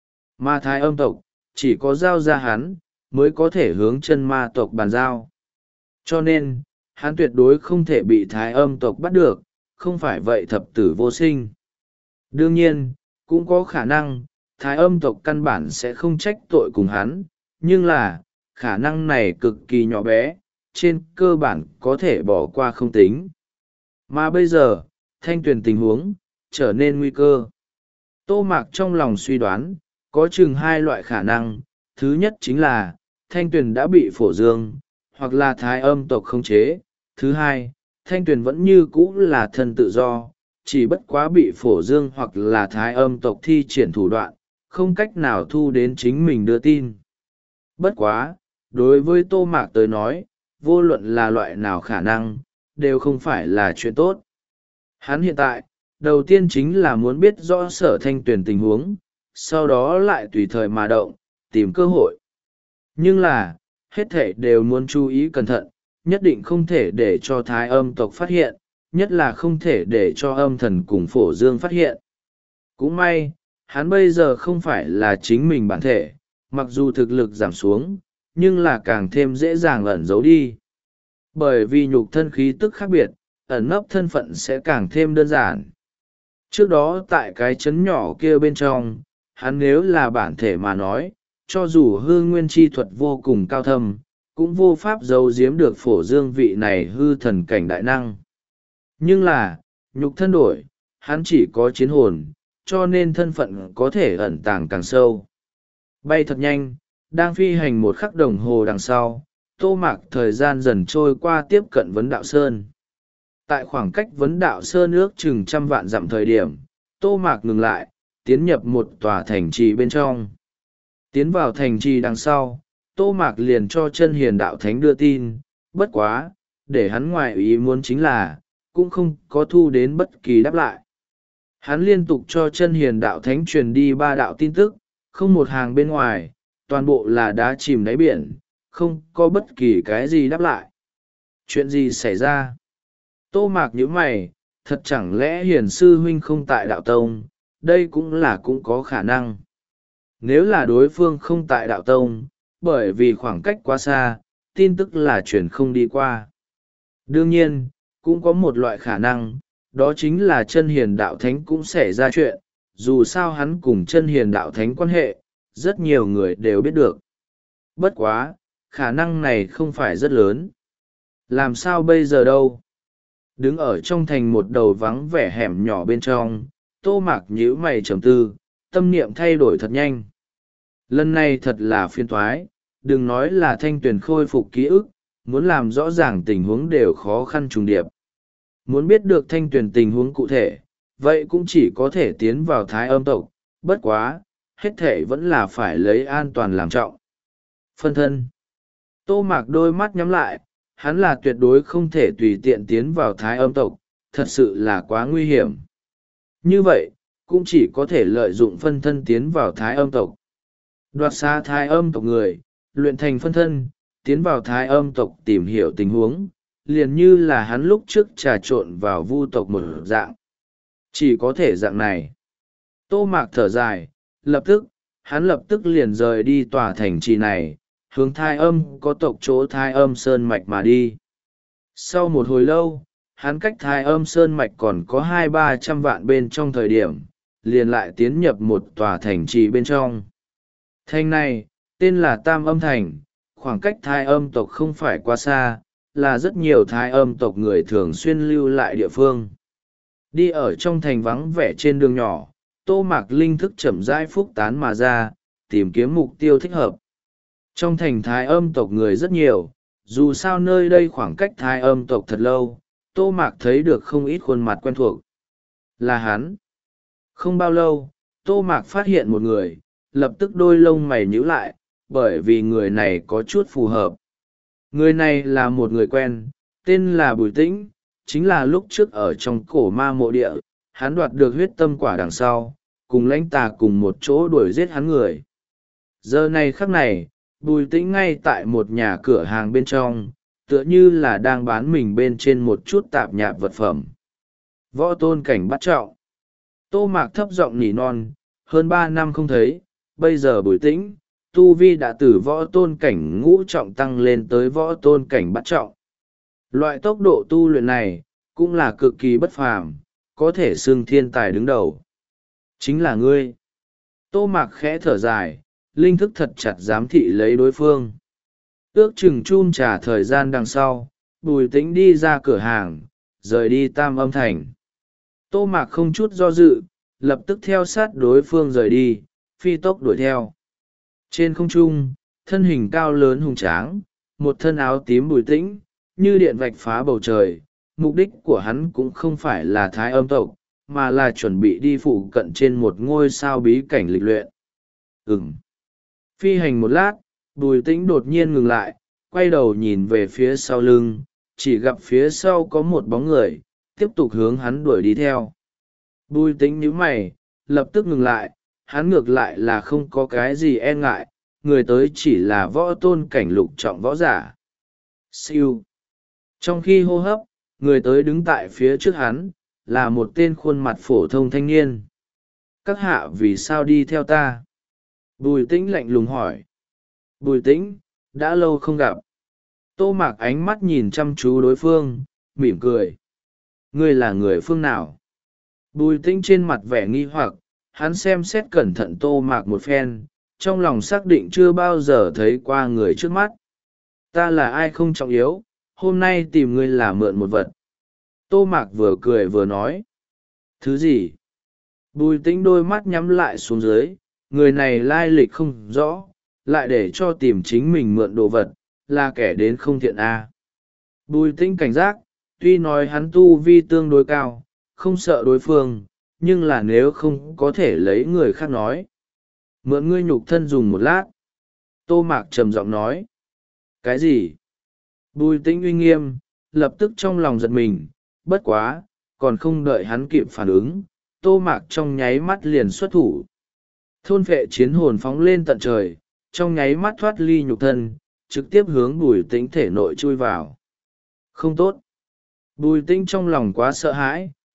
S1: Mà Thái Âm tộc, chỉ có giao ra hắn, mới có thể hướng chân ma tộc bàn giao. Cho nên, hắn tuyệt đối không thể bị Thái Âm tộc bắt được, không phải vậy thập tử vô sinh. Đương nhiên, cũng có khả năng, Thái Âm tộc căn bản sẽ không trách tội cùng hắn, nhưng là, khả năng này cực kỳ nhỏ bé, trên cơ bản có thể bỏ qua không tính. Mà bây giờ, Thanh Tuyền tình huống, trở nên nguy cơ. Tô Mạc trong lòng suy đoán, có chừng hai loại khả năng, thứ nhất chính là, Thanh Tuyền đã bị Phổ Dương, hoặc là Thái Âm tộc khống chế, thứ hai, Thanh Tuyền vẫn như cũ là thân tự do, chỉ bất quá bị Phổ Dương hoặc là Thái Âm tộc thi triển thủ đoạn, không cách nào thu đến chính mình đưa tin. Bất quá, đối với Tô Mạc tới nói, vô luận là loại nào khả năng, đều không phải là chuyện tốt. Hắn hiện tại, đầu tiên chính là muốn biết rõ Sở Thanh Tuyền tình huống, sau đó lại tùy thời mà động, tìm cơ hội. Nhưng là, hết thể đều muốn chú ý cẩn thận, nhất định không thể để cho Thái Âm tộc phát hiện, nhất là không thể để cho âm thần cùng Phổ Dương phát hiện. Cũng may, hắn bây giờ không phải là chính mình bản thể, mặc dù thực lực giảm xuống, nhưng là càng thêm dễ dàng ẩn giấu đi. Bởi vì nhục thân khí tức khác biệt, ẩn nấp thân phận sẽ càng thêm đơn giản. Trước đó tại cái chấn nhỏ kia bên trong, hắn nếu là bản thể mà nói, cho dù hư nguyên chi thuật vô cùng cao thâm, cũng vô pháp giấu giếm được Phổ Dương vị này hư thần cảnh đại năng. Nhưng là, nhục thân đổi, hắn chỉ có chiến hồn, cho nên thân phận có thể ẩn tàng càng sâu. Bay thật nhanh, đang phi hành một khắc đồng hồ đằng sau, Tô Mạc thời gian dần trôi qua tiếp cận Vấn Đạo Sơn. Tại khoảng cách Vấn Đạo Sơn ước chừng trăm vạn dặm thời điểm, Tô Mạc ngừng lại, tiến nhập một tòa thành trì bên trong. Tiến vào thành trì đằng sau, Tô Mạc liền cho Chân Hiền Đạo Thánh đưa tin, bất quá, để hắn ngoài ý muốn chính là, cũng không có thu đến bất kỳ đáp lại. Hắn liên tục cho Chân Hiền Đạo Thánh truyền đi ba đạo tin tức, không một hàng bên ngoài, toàn bộ là đá chìm đáy biển, không có bất kỳ cái gì đáp lại. Chuyện gì xảy ra? Tô Mạc nhíu mày, thật chẳng lẽ hiền sư huynh không tại đạo tông, đây cũng là cũng có khả năng. Nếu là đối phương không tại đạo tông, bởi vì khoảng cách quá xa, tin tức là chuyển không đi qua. Đương nhiên, cũng có một loại khả năng, đó chính là chân hiền đạo thánh cũng xảy ra chuyện, dù sao hắn cùng chân hiền đạo thánh quan hệ, rất nhiều người đều biết được. Bất quá, khả năng này không phải rất lớn. Làm sao bây giờ đâu? Đứng ở trong thành một đầu vắng vẻ hẻm nhỏ bên trong, Tô Mạc nhíu mày trầm tư, tâm niệm thay đổi thật nhanh. Lần này thật là phiền toái, đừng nói là Thanh Tuyền khôi phục ký ức, muốn làm rõ ràng tình huống đều khó khăn trùng điệp. Muốn biết được Thanh Tuyền tình huống cụ thể, vậy cũng chỉ có thể tiến vào Thái Âm tộc, bất quá, hết thể vẫn là phải lấy an toàn làm trọng. Phân thân. Tô Mạc đôi mắt nhắm lại, hắn là tuyệt đối không thể tùy tiện tiến vào Thái Âm tộc, thật sự là quá nguy hiểm. Như vậy, cũng chỉ có thể lợi dụng phân thân tiến vào Thái Âm tộc. Đoạt xa Thái Âm tộc người, luyện thành phân thân, tiến vào Thái Âm tộc tìm hiểu tình huống, liền như là hắn lúc trước trà trộn vào Vu tộc một dạng. Chỉ có thể dạng này. Tô Mạc thở dài, lập tức, hắn lập tức liền rời đi tòa thành trì này, hướng Thái Âm có tộc chỗ Thái Âm Sơn Mạch mà đi. Sau một hồi lâu, hắn cách Thái Âm Sơn Mạch còn có hai ba trăm vạn bên trong thời điểm, liền lại tiến nhập một tòa thành trì bên trong. Thành này, tên là Tam Âm Thành, khoảng cách Thái Âm tộc không phải quá xa, là rất nhiều Thái Âm tộc người thường xuyên lưu lại địa phương. Đi ở trong thành vắng vẻ trên đường nhỏ, Tô Mạc linh thức chậm rãi phúc tán mà ra, tìm kiếm mục tiêu thích hợp. Trong thành Thái Âm tộc người rất nhiều, dù sao nơi đây khoảng cách Thái Âm tộc thật lâu, Tô Mạc thấy được không ít khuôn mặt quen thuộc. Là hắn. Không bao lâu, Tô Mạc phát hiện một người, lập tức đôi lông mày nhíu lại, bởi vì người này có chút phù hợp. Người này là một người quen, tên là Bùi Tĩnh, chính là lúc trước ở trong cổ ma mộ địa, hắn đoạt được huyết tâm quả đằng sau, cùng lãnh tà cùng một chỗ đuổi giết hắn người. Giờ này khắc này, Bùi Tĩnh ngay tại một nhà cửa hàng bên trong, tựa như là đang bán mình bên trên một chút tạp nhạp vật phẩm. Võ tôn cảnh bắt trọng. Tô Mạc thấp giọng nỉ non, hơn ba năm không thấy, bây giờ Bùi Tĩnh, tu vi đã từ võ tôn cảnh ngũ trọng tăng lên tới võ tôn cảnh bắt trọng. Loại tốc độ tu luyện này, cũng là cực kỳ bất phàm, có thể xưng thiên tài đứng đầu. Chính là ngươi. Tô Mạc khẽ thở dài, linh thức thật chặt giám thị lấy đối phương. Ước chừng chun trả thời gian đằng sau, Bùi Tĩnh đi ra cửa hàng, rời đi Tam Âm Thành. Tô Mạc không chút do dự, lập tức theo sát đối phương rời đi, phi tốc đuổi theo. Trên không trung, thân hình cao lớn hùng tráng, một thân áo tím Bùi Tĩnh, như điện vạch phá bầu trời. Mục đích của hắn cũng không phải là Thái Âm tộc, mà là chuẩn bị đi phụ cận trên một ngôi sao bí cảnh lịch luyện. Ừm. Phi hành một lát, Bùi Tĩnh đột nhiên ngừng lại, quay đầu nhìn về phía sau lưng, chỉ gặp phía sau có một bóng người, tiếp tục hướng hắn đuổi đi theo. Bùi Tĩnh nhíu mày, lập tức ngừng lại, hắn ngược lại là không có cái gì e ngại, người tới chỉ là võ tôn cảnh lục trọng võ giả. Siêu. Trong khi hô hấp, người tới đứng tại phía trước hắn, là một tên khuôn mặt phổ thông thanh niên. Các hạ vì sao đi theo ta? Bùi Tĩnh lạnh lùng hỏi. Bùi Tĩnh, đã lâu không gặp. Tô Mạc ánh mắt nhìn chăm chú đối phương, mỉm cười. Ngươi là người phương nào? Bùi Tĩnh trên mặt vẻ nghi hoặc, hắn xem xét cẩn thận Tô Mạc một phen, trong lòng xác định chưa bao giờ thấy qua người trước mắt. Ta là ai không trọng yếu, hôm nay tìm ngươi là mượn một vật. Tô Mạc vừa cười vừa nói. Thứ gì? Bùi Tĩnh đôi mắt nhắm lại xuống dưới, người này lai lịch không rõ, lại để cho tìm chính mình mượn đồ vật, là kẻ đến không thiện a. À. Bùi Tĩnh cảnh giác, tuy nói hắn tu vi tương đối cao, không sợ đối phương, nhưng là nếu không có thể lấy người khác nói. Mượn ngươi nhục thân dùng một lát. Tô Mạc trầm giọng nói. Cái gì? Bùi Tĩnh uy nghiêm, lập tức trong lòng giật mình, bất quá, còn không đợi hắn kịp phản ứng, Tô Mạc trong nháy mắt liền xuất thủ. Thôn phệ chiến hồn phóng lên tận trời, trong nháy mắt thoát ly nhục thân, trực tiếp hướng Bùi Tĩnh thể nội chui vào. Không tốt. Bùi Tĩnh trong lòng quá sợ hãi,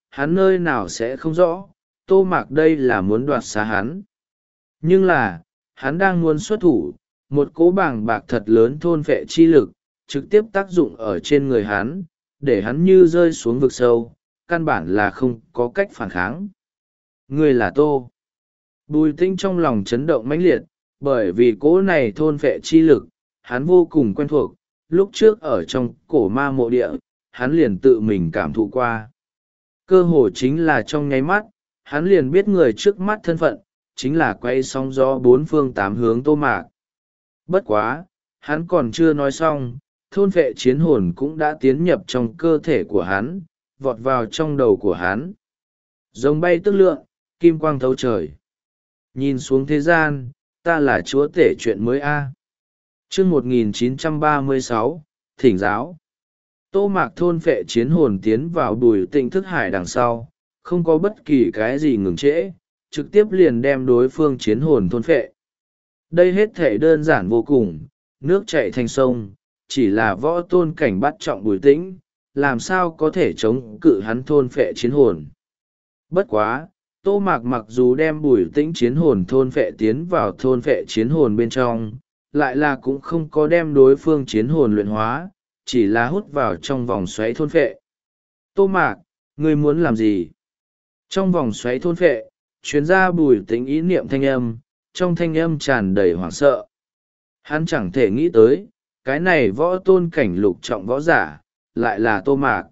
S1: hắn nơi nào sẽ không rõ, Tô Mạc đây là muốn đoạt xá hắn. Nhưng là, hắn đang muốn xuất thủ, một cỗ bàng bạc thật lớn thôn phệ chi lực, trực tiếp tác dụng ở trên người hắn, để hắn như rơi xuống vực sâu, căn bản là không có cách phản kháng. Người là Tô. Bùi Tĩnh trong lòng chấn động mãnh liệt, bởi vì cỗ này thôn phệ chi lực, hắn vô cùng quen thuộc, lúc trước ở trong cổ ma mộ địa, hắn liền tự mình cảm thụ qua. Cơ hồ chính là trong nháy mắt, hắn liền biết người trước mắt thân phận, chính là quay sóng gió bốn phương tám hướng Tô Mạc. Bất quá, hắn còn chưa nói xong, thôn vệ chiến hồn cũng đã tiến nhập trong cơ thể của hắn, vọt vào trong đầu của hắn. Giống bay tức lượng, kim quang thấu trời. Nhìn xuống thế gian, ta là chúa tể chuyện mới a. Chương một nghìn chín trăm ba mươi sáu, Thỉnh giáo. Tô Mạc thôn vệ chiến hồn tiến vào Bùi Tĩnh thức hải đằng sau, không có bất kỳ cái gì ngừng trễ, trực tiếp liền đem đối phương chiến hồn thôn phệ. Đây hết thể đơn giản vô cùng, nước chảy thành sông, chỉ là võ tôn cảnh bắt trọng Bùi Tĩnh, làm sao có thể chống cự hắn thôn phệ chiến hồn. Bất quá, Tô Mạc mặc dù đem Bùi Tĩnh chiến hồn thôn phệ tiến vào thôn phệ chiến hồn bên trong, lại là cũng không có đem đối phương chiến hồn luyện hóa, chỉ là hút vào trong vòng xoáy thôn phệ. Tô Mạc, ngươi muốn làm gì? Trong vòng xoáy thôn phệ, chuyến ra Bùi Tĩnh ý niệm thanh âm, trong thanh âm tràn đầy hoảng sợ. Hắn chẳng thể nghĩ tới, cái này võ tôn cảnh lục trọng võ giả, lại là Tô Mạc.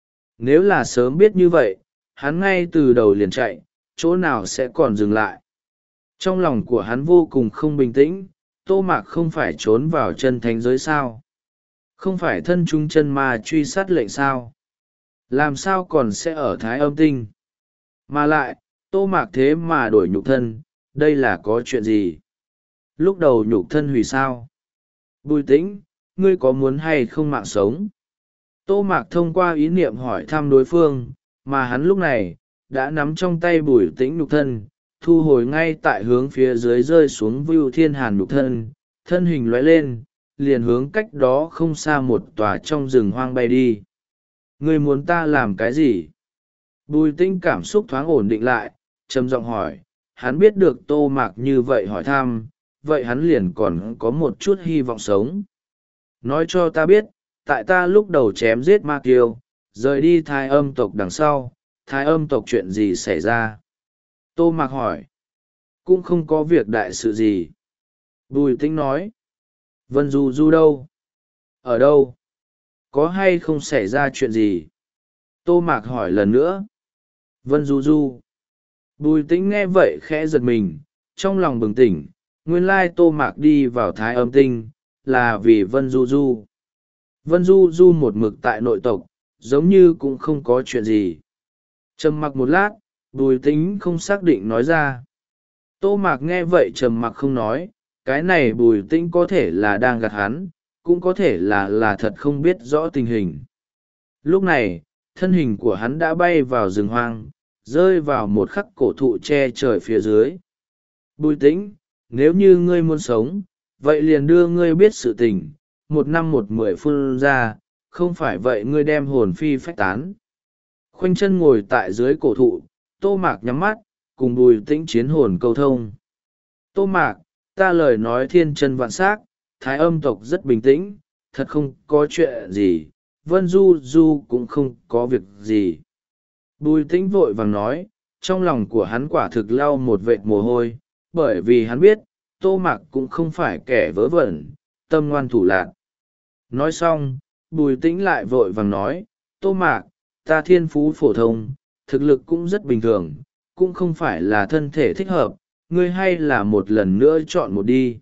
S1: Nếu là sớm biết như vậy, hắn ngay từ đầu liền chạy, chỗ nào sẽ còn dừng lại. Trong lòng của hắn vô cùng không bình tĩnh, Tô Mạc không phải trốn vào chân thánh giới sao? Không phải thân trung chân ma truy sát lệnh sao? Làm sao còn sẽ ở Thái Âm Tinh? Mà lại, Tô Mạc thế mà đổi nhục thân, đây là có chuyện gì? Lúc đầu nhục thân hủy sao? Bùi Tĩnh, ngươi có muốn hay không mạng sống? Tô Mạc thông qua ý niệm hỏi thăm đối phương, mà hắn lúc này, đã nắm trong tay Bùi Tĩnh nhục thân, thu hồi ngay tại hướng phía dưới rơi xuống Vưu Thiên Hàn nhục thân, thân hình lóe lên, liền hướng cách đó không xa một tòa trong rừng hoang bay đi. Ngươi muốn ta làm cái gì? Bùi Tĩnh cảm xúc thoáng ổn định lại, trầm giọng hỏi, hắn biết được Tô Mạc như vậy hỏi thăm, vậy hắn liền còn có một chút hy vọng sống. Nói cho ta biết, tại ta lúc đầu chém giết Ma Kiêu, rời đi Thái Âm tộc đằng sau, Thái Âm tộc chuyện gì xảy ra? Tô Mạc hỏi. Cũng không có việc đại sự gì. Bùi Tĩnh nói. Vân Du Du đâu? Ở đâu? Có hay không xảy ra chuyện gì? Tô Mạc hỏi lần nữa. Vân Du Du. Bùi Tĩnh nghe vậy khẽ giật mình, trong lòng bừng tỉnh, nguyên lai Tô Mạc đi vào Thái Âm Tinh, là vì Vân Du Du. Vân Du Du một mực tại nội tộc, giống như cũng không có chuyện gì. Trầm mặc một lát, Bùi Tĩnh không xác định nói ra. Tô Mạc nghe vậy trầm mặc không nói, cái này Bùi Tĩnh có thể là đang gạt hắn, cũng có thể là là thật không biết rõ tình hình. Lúc này, thân hình của hắn đã bay vào rừng hoang, rơi vào một khắc cổ thụ che trời phía dưới. Bùi Tĩnh, nếu như ngươi muốn sống, vậy liền đưa ngươi biết sự tình, một năm một mười phun ra, không phải vậy ngươi đem hồn phi phách tán. Khoanh chân ngồi tại dưới cổ thụ, Tô Mạc nhắm mắt, cùng Bùi Tĩnh chiến hồn câu thông. Tô Mạc, ta lời nói thiên chân vạn s á c, Thái Âm tộc rất bình tĩnh, thật không có chuyện gì, Vân Du Du cũng không có việc gì. Bùi Tĩnh vội vàng nói, trong lòng của hắn quả thực lau một vệt mồ hôi, bởi vì hắn biết, Tô Mạc cũng không phải kẻ vớ vẩn, tâm ngoan thủ lạn. Nói xong, Bùi Tĩnh lại vội vàng nói, Tô Mạc, ta thiên phú phổ thông, thực lực cũng rất bình thường, cũng không phải là thân thể thích hợp, ngươi hay là một lần nữa chọn một đi.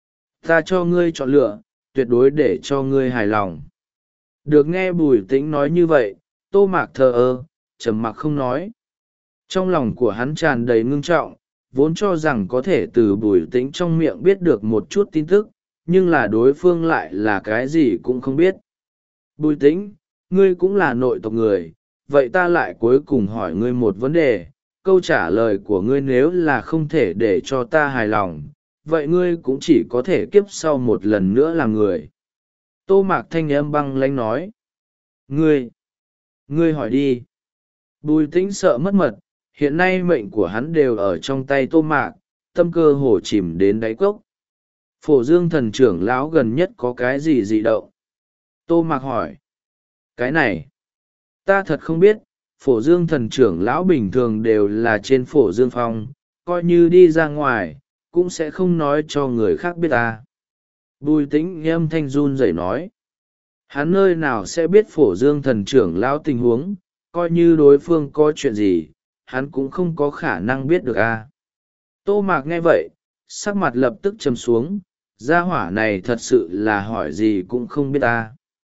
S1: Ta cho ngươi chọn lựa, tuyệt đối để cho ngươi hài lòng. Được nghe Bùi Tĩnh nói như vậy, Tô Mạc thờ ơ, trầm mặc không nói. Trong lòng của hắn tràn đầy ngưng trọng, vốn cho rằng có thể từ Bùi Tĩnh trong miệng biết được một chút tin tức, nhưng là đối phương lại là cái gì cũng không biết. Bùi Tĩnh, ngươi cũng là nội tộc người, vậy ta lại cuối cùng hỏi ngươi một vấn đề, câu trả lời của ngươi nếu là không thể để cho ta hài lòng, vậy ngươi cũng chỉ có thể kiếp sau một lần nữa làm người. Tô Mạc thanh âm băng lãnh nói. Ngươi, ngươi hỏi đi. Bùi tĩnh sợ mất mật, hiện nay mệnh của hắn đều ở trong tay Tô Mạc, tâm cơ hồ chìm đến đáy cốc. Phổ Dương thần trưởng lão gần nhất có cái gì dị động? Tô Mạc hỏi. Cái này, ta thật không biết. Phổ Dương thần trưởng lão bình thường đều là trên Phổ Dương Phong, coi như đi ra ngoài, cũng sẽ không nói cho người khác biết ta. Bùi tĩnh âm thanh run rẩy nói. Hắn nơi nào sẽ biết Phổ Dương thần trưởng lão tình huống, coi như đối phương có chuyện gì, hắn cũng không có khả năng biết được a. Tô Mạc nghe vậy, sắc mặt lập tức trầm xuống, gia hỏa này thật sự là hỏi gì cũng không biết ta.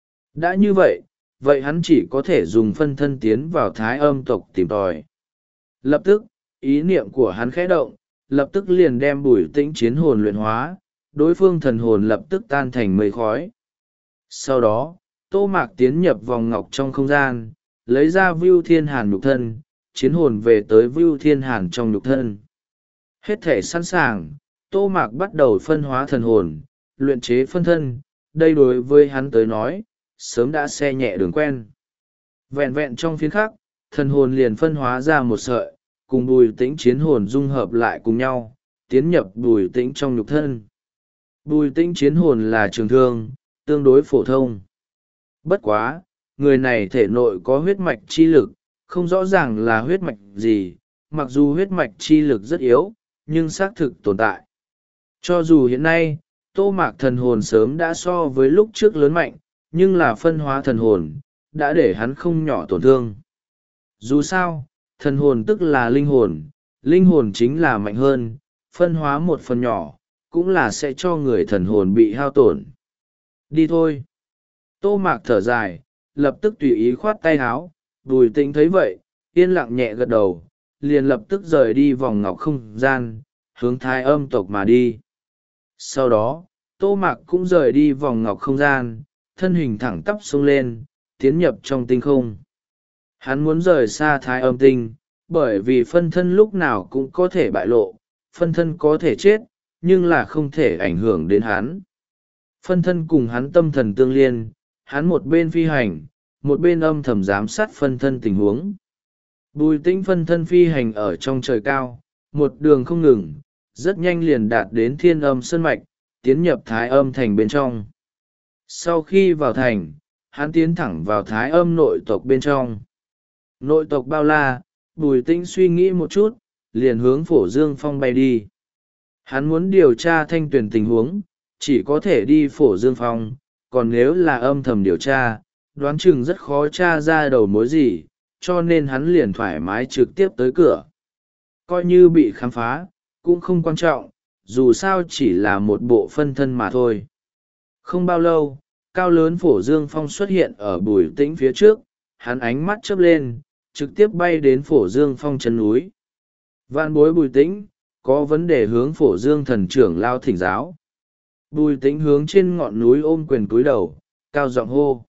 S1: Đã như vậy, vậy hắn chỉ có thể dùng phân thân tiến vào Thái Âm tộc tìm tòi. Lập tức, ý niệm của hắn khẽ động, lập tức liền đem Bùi Tĩnh chiến hồn luyện hóa, đối phương thần hồn lập tức tan thành mây khói. Sau đó, Tô Mạc tiến nhập vòng ngọc trong không gian, lấy ra Vưu Thiên Hàn nhục thân, chiến hồn về tới Vưu Thiên Hàn trong nhục thân. Hết thể sẵn sàng, Tô Mạc bắt đầu phân hóa thần hồn, luyện chế phân thân, đây đối với hắn tới nói, sớm đã xe nhẹ đường quen. Vẹn vẹn trong phiên khắc, thần hồn liền phân hóa ra một sợi, cùng Bùi Tĩnh chiến hồn dung hợp lại cùng nhau, tiến nhập Bùi Tĩnh trong nhục thân. Bùi Tĩnh chiến hồn là trường thương, tương đối phổ thông. Bất quá, người này thể nội có huyết mạch chi lực, không rõ ràng là huyết mạch gì, mặc dù huyết mạch chi lực rất yếu, nhưng xác thực tồn tại. Cho dù hiện nay, Tô Mạc thần hồn sớm đã so với lúc trước lớn mạnh, nhưng là phân hóa thần hồn, đã để hắn không nhỏ tổn thương. Dù sao, thần hồn tức là linh hồn, linh hồn chính là mạnh hơn, phân hóa một phần nhỏ, cũng là sẽ cho người thần hồn bị hao tổn. Đi thôi. Tô Mạc thở dài, lập tức tùy ý khoát tay háo, Bùi Tĩnh thấy vậy, yên lặng nhẹ gật đầu, liền lập tức rời đi vòng ngọc không gian, hướng Thái Âm tộc mà đi. Sau đó, Tô Mạc cũng rời đi vòng ngọc không gian, thân hình thẳng tắp xông lên, tiến nhập trong tinh không. Hắn muốn rời xa Thái Âm tinh, bởi vì phân thân lúc nào cũng có thể bại lộ, phân thân có thể chết, nhưng là không thể ảnh hưởng đến hắn. Phân thân cùng hắn tâm thần tương liên, hắn một bên phi hành, một bên âm thầm giám sát phân thân tình huống. Bùi Tĩnh phân thân phi hành ở trong trời cao, một đường không ngừng, rất nhanh liền đạt đến Thiên Âm Sơn Mạch, tiến nhập Thái Âm thành bên trong. Sau khi vào thành, hắn tiến thẳng vào Thái Âm nội tộc bên trong. Nội tộc bao la, Bùi Tĩnh suy nghĩ một chút, liền hướng Phổ Dương Phong bay đi. Hắn muốn điều tra Thanh Tuyền tình huống, chỉ có thể đi Phổ Dương Phong, còn nếu là âm thầm điều tra, đoán chừng rất khó tra ra đầu mối gì, cho nên hắn liền thoải mái trực tiếp tới cửa. Coi như bị khám phá, cũng không quan trọng, dù sao chỉ là một bộ phân thân mà thôi. Không bao lâu, cao lớn Phổ Dương Phong xuất hiện ở Bùi Tĩnh phía trước, hắn ánh mắt chớp lên, trực tiếp bay đến Phổ Dương Phong chân núi. Vạn bối Bùi Tĩnh, có vấn đề hướng Phổ Dương thần trưởng lao thỉnh giáo. Bùi Tĩnh hướng trên ngọn núi ôm quyền cúi đầu, cao giọng hô.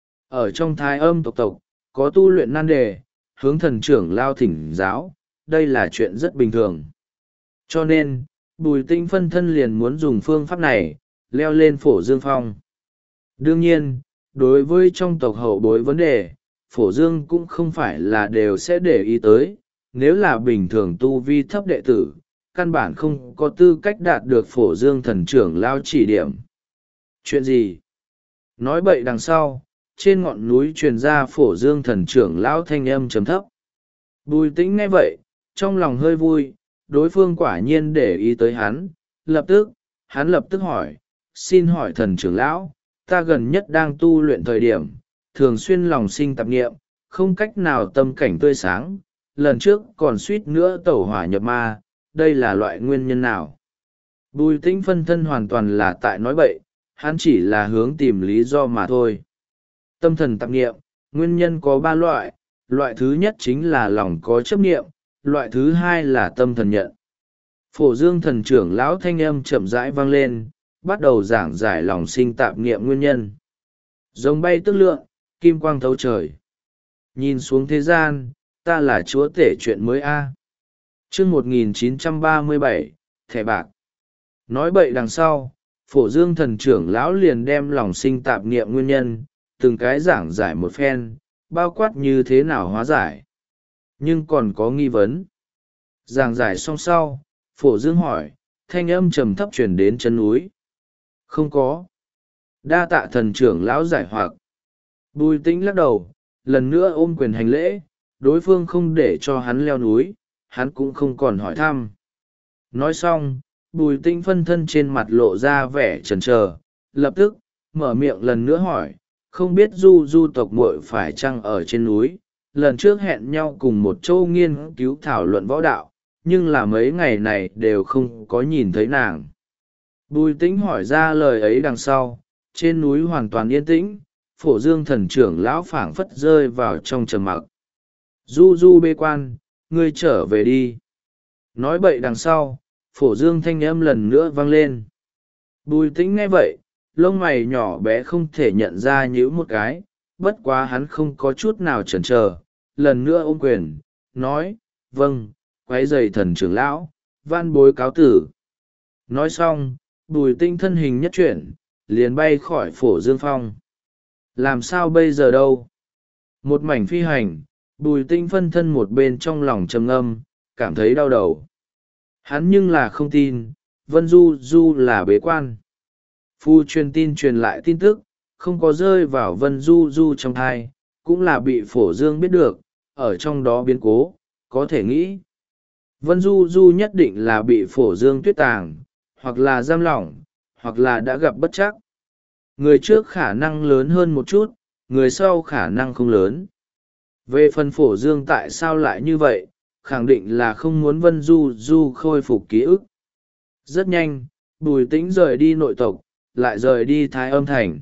S1: Ở trong Thái Âm tộc tộc, có tu luyện nan đề, hướng thần trưởng lao thỉnh giáo, đây là chuyện rất bình thường. Cho nên, Bùi Tĩnh phân thân liền muốn dùng phương pháp này, leo lên Phổ Dương Phong. Đương nhiên, đối với trong tộc hậu bối vấn đề, Phổ Dương cũng không phải là đều sẽ để ý tới, nếu là bình thường tu vi thấp đệ tử, căn bản không có tư cách đạt được Phổ Dương thần trưởng lao chỉ điểm. Chuyện gì? Nói bậy đằng sau, trên ngọn núi truyền ra Phổ Dương thần trưởng lão thanh âm trầm thấp. Bùi Tĩnh nghe vậy, trong lòng hơi vui, đối phương quả nhiên để ý tới hắn, lập tức, hắn lập tức hỏi, xin hỏi thần trưởng lão, ta gần nhất đang tu luyện thời điểm, thường xuyên lòng sinh tạp nghiệm, không cách nào tâm cảnh tươi sáng, lần trước còn suýt nữa tẩu hỏa nhập ma, đây là loại nguyên nhân nào? Bùi Tĩnh phân thân hoàn toàn là tại nói bậy, hắn chỉ là hướng tìm lý do mà thôi. Tâm thần tạp nghiệm, nguyên nhân có ba loại, loại thứ nhất chính là lòng có chấp nghiệm, loại thứ hai là tâm thần nhận. Phổ Dương thần trưởng lão thanh âm chậm rãi vang lên, bắt đầu giảng giải lòng sinh tạp nghiệm nguyên nhân. Rồng bay tức lượn, kim quang thấu trời. Nhìn xuống thế gian, ta là chúa tể chuyện mới a. Chương một nghìn chín trăm ba mươi bảy, thẻ bạc. Nói bậy đằng sau, Phổ Dương thần trưởng lão liền đem lòng sinh tạp nghiệm nguyên nhân, từng cái giảng giải một phen, bao quát như thế nào hóa giải. nhưng còn có nghi vấn. Giảng giải xong sau, Phổ Dương hỏi, thanh âm trầm thấp truyền đến chân núi. Không có. Đa tạ thần trưởng lão giải hoặc. Bùi tĩnh lắc đầu, lần nữa ôm quyền hành lễ, đối phương không để cho hắn leo núi, hắn cũng không còn hỏi thăm. Nói xong, bùi tĩnh phân thân trên mặt lộ ra vẻ chần chờ, lập tức mở miệng lần nữa hỏi, không biết du du tộc muội phải chăng ở trên núi. Lần trước hẹn nhau cùng một chỗ nghiên cứu thảo luận võ đạo, nhưng là mấy ngày này đều không có nhìn thấy nàng. Bùi tĩnh hỏi ra lời ấy đằng sau, trên núi hoàn toàn yên tĩnh, Phổ Dương thần trưởng lão phảng phất rơi vào trong trầm mặc. Du du bê quan, ngươi trở về đi. Nói bậy đằng sau, Phổ Dương thanh âm lần nữa vang lên. Bùi tĩnh nghe vậy, lông mày nhỏ bé không thể nhận ra nhíu một cái, bất quá hắn không có chút nào chần chờ, lần nữa ôm quyền, nói, vâng, quấy rầy thần trưởng lão, van bối cáo tử. Nói xong, bùi tinh thân hình nhất chuyển, liền bay khỏi Phổ Dương Phong. Làm sao bây giờ đâu? Một mảnh phi hành, bùi tinh phân thân một bên trong lòng trầm ngâm, cảm thấy đau đầu. Hắn nhưng là không tin, Vân Du Du là bế quan. Phu truyền tin truyền lại tin tức, không có rơi vào Vân Du Du trong thai, cũng là bị Phổ Dương biết được, ở trong đó biến cố, có thể nghĩ. Vân Du Du nhất định là bị Phổ Dương tuyết tàng, hoặc là giam lỏng, hoặc là đã gặp bất trắc. Người trước khả năng lớn hơn một chút, người sau khả năng không lớn. Về phần Phổ Dương tại sao lại như vậy, khẳng định là không muốn Vân Du Du khôi phục ký ức. Rất nhanh, Bùi Tĩnh rời đi nội tộc, lại rời đi Thái Âm Thành.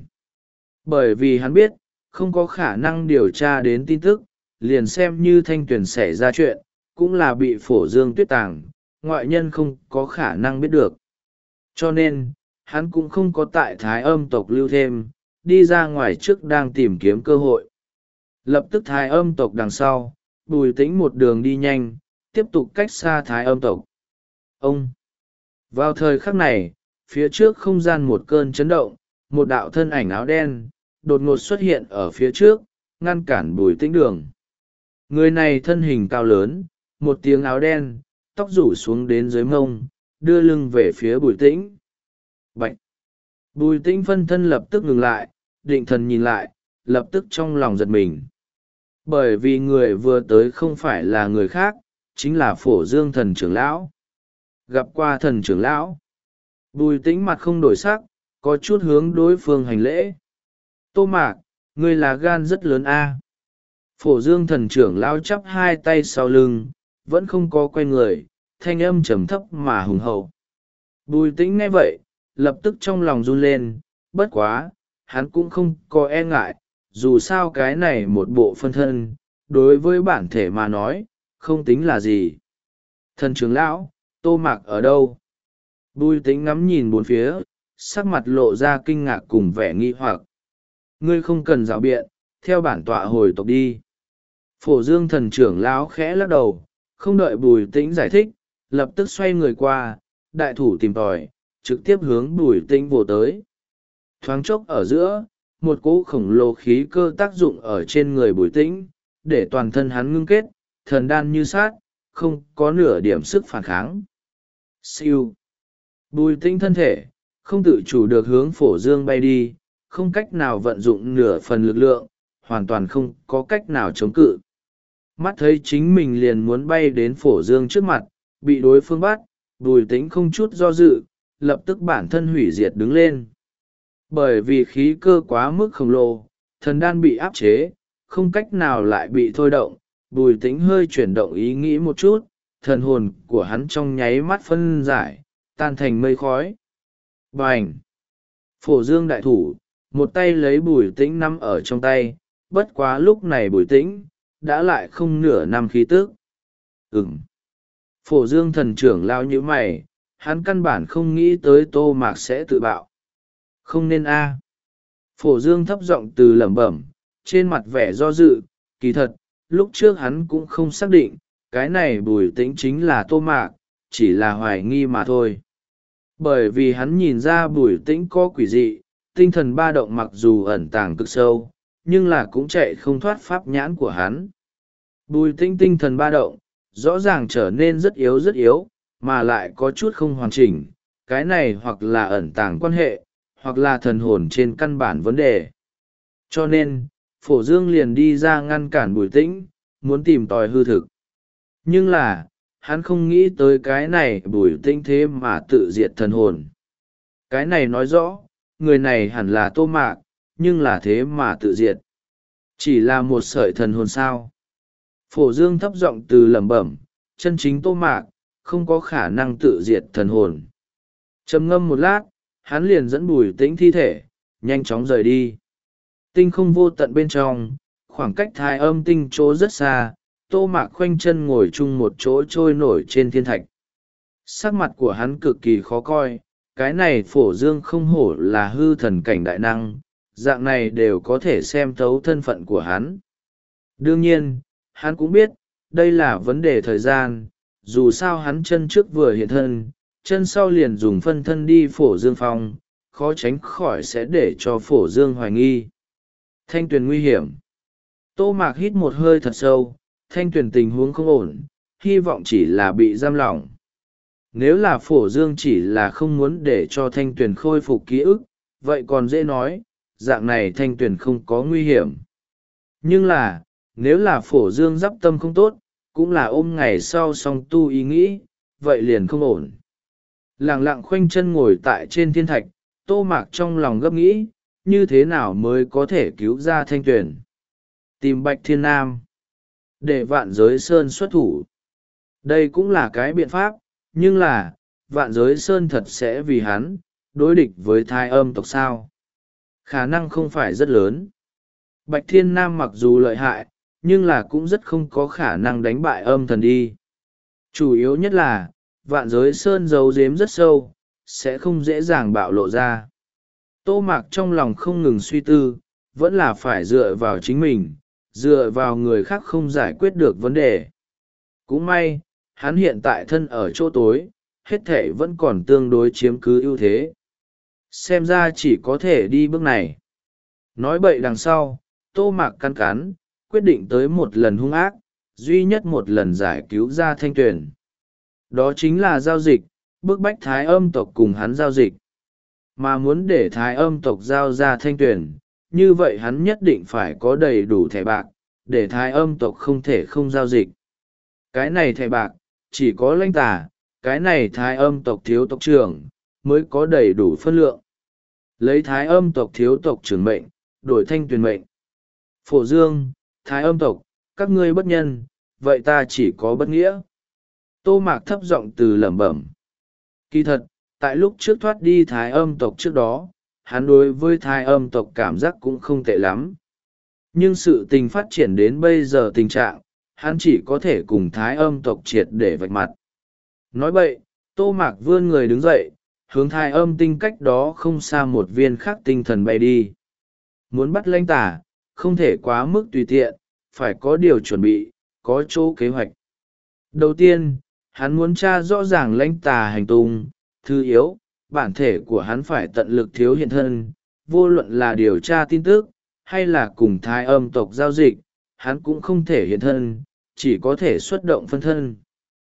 S1: Bởi vì hắn biết, không có khả năng điều tra đến tin tức, liền xem như Thanh Tuyền xảy ra chuyện, cũng là bị Phổ Dương tuyết tàng, ngoại nhân không có khả năng biết được. Cho nên, hắn cũng không có tại Thái Âm tộc lưu thêm, đi ra ngoài trước đang tìm kiếm cơ hội. Lập tức Thái Âm tộc đằng sau, Bùi Tĩnh một đường đi nhanh, tiếp tục cách xa Thái Âm tộc. Ông! Vào thời khắc này, phía trước không gian một cơn chấn động, một đạo thân ảnh áo đen, đột ngột xuất hiện ở phía trước, ngăn cản Bùi Tĩnh đường. Người này thân hình cao lớn, một tiếng áo đen, tóc rủ xuống đến dưới mông, đưa lưng về phía Bùi Tĩnh. Bạch! Bùi Tĩnh phân thân lập tức ngừng lại, định thần nhìn lại, lập tức trong lòng giật mình. Bởi vì người vừa tới không phải là người khác, chính là Phổ Dương thần trưởng lão. Gặp qua thần trưởng lão, Bùi Tĩnh mặt không đổi sắc, có chút hướng đối phương hành lễ. Tô Mạc, ngươi là gan rất lớn a. Phổ Dương thần trưởng lão chắp hai tay sau lưng, vẫn không có quay người, thanh âm trầm thấp mà hùng hậu. Bùi Tĩnh nghe vậy, lập tức trong lòng run lên, bất quá, hắn cũng không có e ngại, dù sao cái này một bộ phân thân, đối với bản thể mà nói, không tính là gì. Thần trưởng lão, Tô Mạc ở đâu? Bùi Tĩnh ngắm nhìn bốn phía, sắc mặt lộ ra kinh ngạc cùng vẻ nghi hoặc. Ngươi không cần dạo biện, theo bản tọa hồi tộc đi. Phổ Dương thần trưởng lão khẽ lắc đầu, không đợi Bùi Tĩnh giải thích, lập tức xoay người qua, đại thủ tìm tòi, trực tiếp hướng Bùi Tĩnh vồ tới. Thoáng chốc ở giữa, một cỗ khổng lồ khí cơ tác dụng ở trên người Bùi Tĩnh, để toàn thân hắn ngưng kết, thần đan như sát, không có nửa điểm sức phản kháng. Siêu! Bùi Tĩnh thân thể, không tự chủ được hướng Phổ Dương bay đi, không cách nào vận dụng nửa phần lực lượng, hoàn toàn không có cách nào chống cự. Mắt thấy chính mình liền muốn bay đến Phổ Dương trước mặt, bị đối phương bắt, Bùi Tĩnh không chút do dự, lập tức bản thân hủy diệt đứng lên. Bởi vì khí cơ quá mức khổng lồ, thần đan bị áp chế, không cách nào lại bị thôi động, Bùi Tĩnh hơi chuyển động ý nghĩ một chút, thần hồn của hắn trong nháy mắt phân giải, tan thành mây khói. Bành! Phổ Dương đại thủ, một tay lấy Bùi Tĩnh nắm ở trong tay, bất quá lúc này Bùi Tĩnh đã lại không nửa năm khí tức. Ừm! Phổ Dương thần trưởng lao như mày, hắn căn bản không nghĩ tới Tô Mạc sẽ tự bạo. Không nên a. Phổ Dương thấp giọng từ lẩm bẩm, trên mặt vẻ do dự, kỳ thật, lúc trước hắn cũng không xác định, cái này Bùi Tĩnh chính là Tô Mạc, chỉ là hoài nghi mà thôi. Bởi vì hắn nhìn ra Bùi Tĩnh có quỷ dị, tinh thần ba động mặc dù ẩn tàng cực sâu, nhưng là cũng chạy không thoát pháp nhãn của hắn. Bùi Tĩnh tinh thần ba động, rõ ràng trở nên rất yếu rất yếu, mà lại có chút không hoàn chỉnh. Cái này hoặc là ẩn tàng quan hệ, hoặc là thần hồn trên căn bản vấn đề. Cho nên, Phổ Dương liền đi ra ngăn cản Bùi Tĩnh, muốn tìm tòi hư thực. Nhưng là, hắn không nghĩ tới cái này Bùi Tĩnh thế mà tự diệt thần hồn. Cái này nói rõ, người này hẳn là Tô Mạc, nhưng là thế mà tự diệt. Chỉ là một sợi thần hồn sao. Phổ Dương thấp giọng từ lẩm bẩm, chân chính Tô Mạc, không có khả năng tự diệt thần hồn. Trầm ngâm một lát, hắn liền dẫn Bùi Tĩnh thi thể, nhanh chóng rời đi. Tinh không vô tận bên trong, khoảng cách Thái Âm tinh chỗ rất xa, Tô Mạc khoanh chân ngồi chung một chỗ trôi nổi trên thiên thạch. Sắc mặt của hắn cực kỳ khó coi, cái này Phổ Dương không hổ là hư thần cảnh đại năng, dạng này đều có thể xem thấu thân phận của hắn. Đương nhiên, hắn cũng biết, đây là vấn đề thời gian, dù sao hắn chân trước vừa hiện thân, chân sau liền dùng phân thân đi Phổ Dương phòng, khó tránh khỏi sẽ để cho Phổ Dương hoài nghi. Thanh Tuyền nguy hiểm. Tô Mạc hít một hơi thật sâu, Thanh Tuyền tình huống không ổn, hy vọng chỉ là bị giam lỏng. Nếu là Phổ Dương chỉ là không muốn để cho Thanh Tuyền khôi phục ký ức, vậy còn dễ nói, dạng này Thanh Tuyền không có nguy hiểm. Nhưng là, nếu là Phổ Dương dắp tâm không tốt, cũng là ôm ngày sau song tu ý nghĩ, vậy liền không ổn. Lặng lặng khoanh chân ngồi tại trên thiên thạch, Tô Mạc trong lòng gấp nghĩ, như thế nào mới có thể cứu ra Thanh Tuyền. Tìm Bạch Thiên Nam, để Vạn Giới Sơn xuất thủ. Đây cũng là cái biện pháp, nhưng là, Vạn Giới Sơn thật sẽ vì hắn, đối địch với Thái Âm tộc sao. Khả năng không phải rất lớn. Bạch Thiên Nam mặc dù lợi hại, nhưng là cũng rất không có khả năng đánh bại âm thần đi. Chủ yếu nhất là, Vạn Giới Sơn giấu giếm rất sâu, sẽ không dễ dàng bạo lộ ra. Tô Mạc trong lòng không ngừng suy tư, vẫn là phải dựa vào chính mình, dựa vào người khác không giải quyết được vấn đề. Cũng may, hắn hiện tại thân ở chỗ tối, hết thể vẫn còn tương đối chiếm cứ ưu thế. Xem ra chỉ có thể đi bước này. Nói bậy đằng sau, Tô Mạc cắn cắn, quyết định tới một lần hung ác, duy nhất một lần giải cứu ra Thanh Tuyền. Đó chính là giao dịch, bức bách Thái Âm tộc cùng hắn giao dịch. Mà muốn để Thái Âm tộc giao ra Thanh Tuyền, như vậy hắn nhất định phải có đầy đủ thẻ bạc, để Thái Âm tộc không thể không giao dịch. Cái này thẻ bạc, chỉ có Lãnh Tà, cái này Thái Âm tộc thiếu tộc trưởng, mới có đầy đủ phân lượng. Lấy Thái Âm tộc thiếu tộc trưởng mệnh, đổi Thanh Tuyền mệnh. Phổ Dương, Thái Âm tộc, các ngươi bất nhân, vậy ta chỉ có bất nghĩa. Tô Mạc thấp giọng từ lẩm bẩm. Kỳ thật, tại lúc trước thoát đi Thái Âm tộc trước đó, hắn đối với Thái Âm tộc cảm giác cũng không tệ lắm. Nhưng sự tình phát triển đến bây giờ tình trạng, hắn chỉ có thể cùng Thái Âm tộc triệt để vạch mặt. Nói vậy, Tô Mạc vươn người đứng dậy, hướng Thái Âm tinh cách đó không xa một viên khắc tinh thần bay đi. Muốn bắt Lãnh Tà, không thể quá mức tùy tiện, phải có điều chuẩn bị, có chỗ kế hoạch. Đầu tiên, hắn muốn tra rõ ràng Lãnh Tà hành tung, thứ yếu, bản thể của hắn phải tận lực thiếu hiện thân, vô luận là điều tra tin tức, hay là cùng Thái Âm tộc giao dịch, hắn cũng không thể hiện thân, chỉ có thể xuất động phân thân.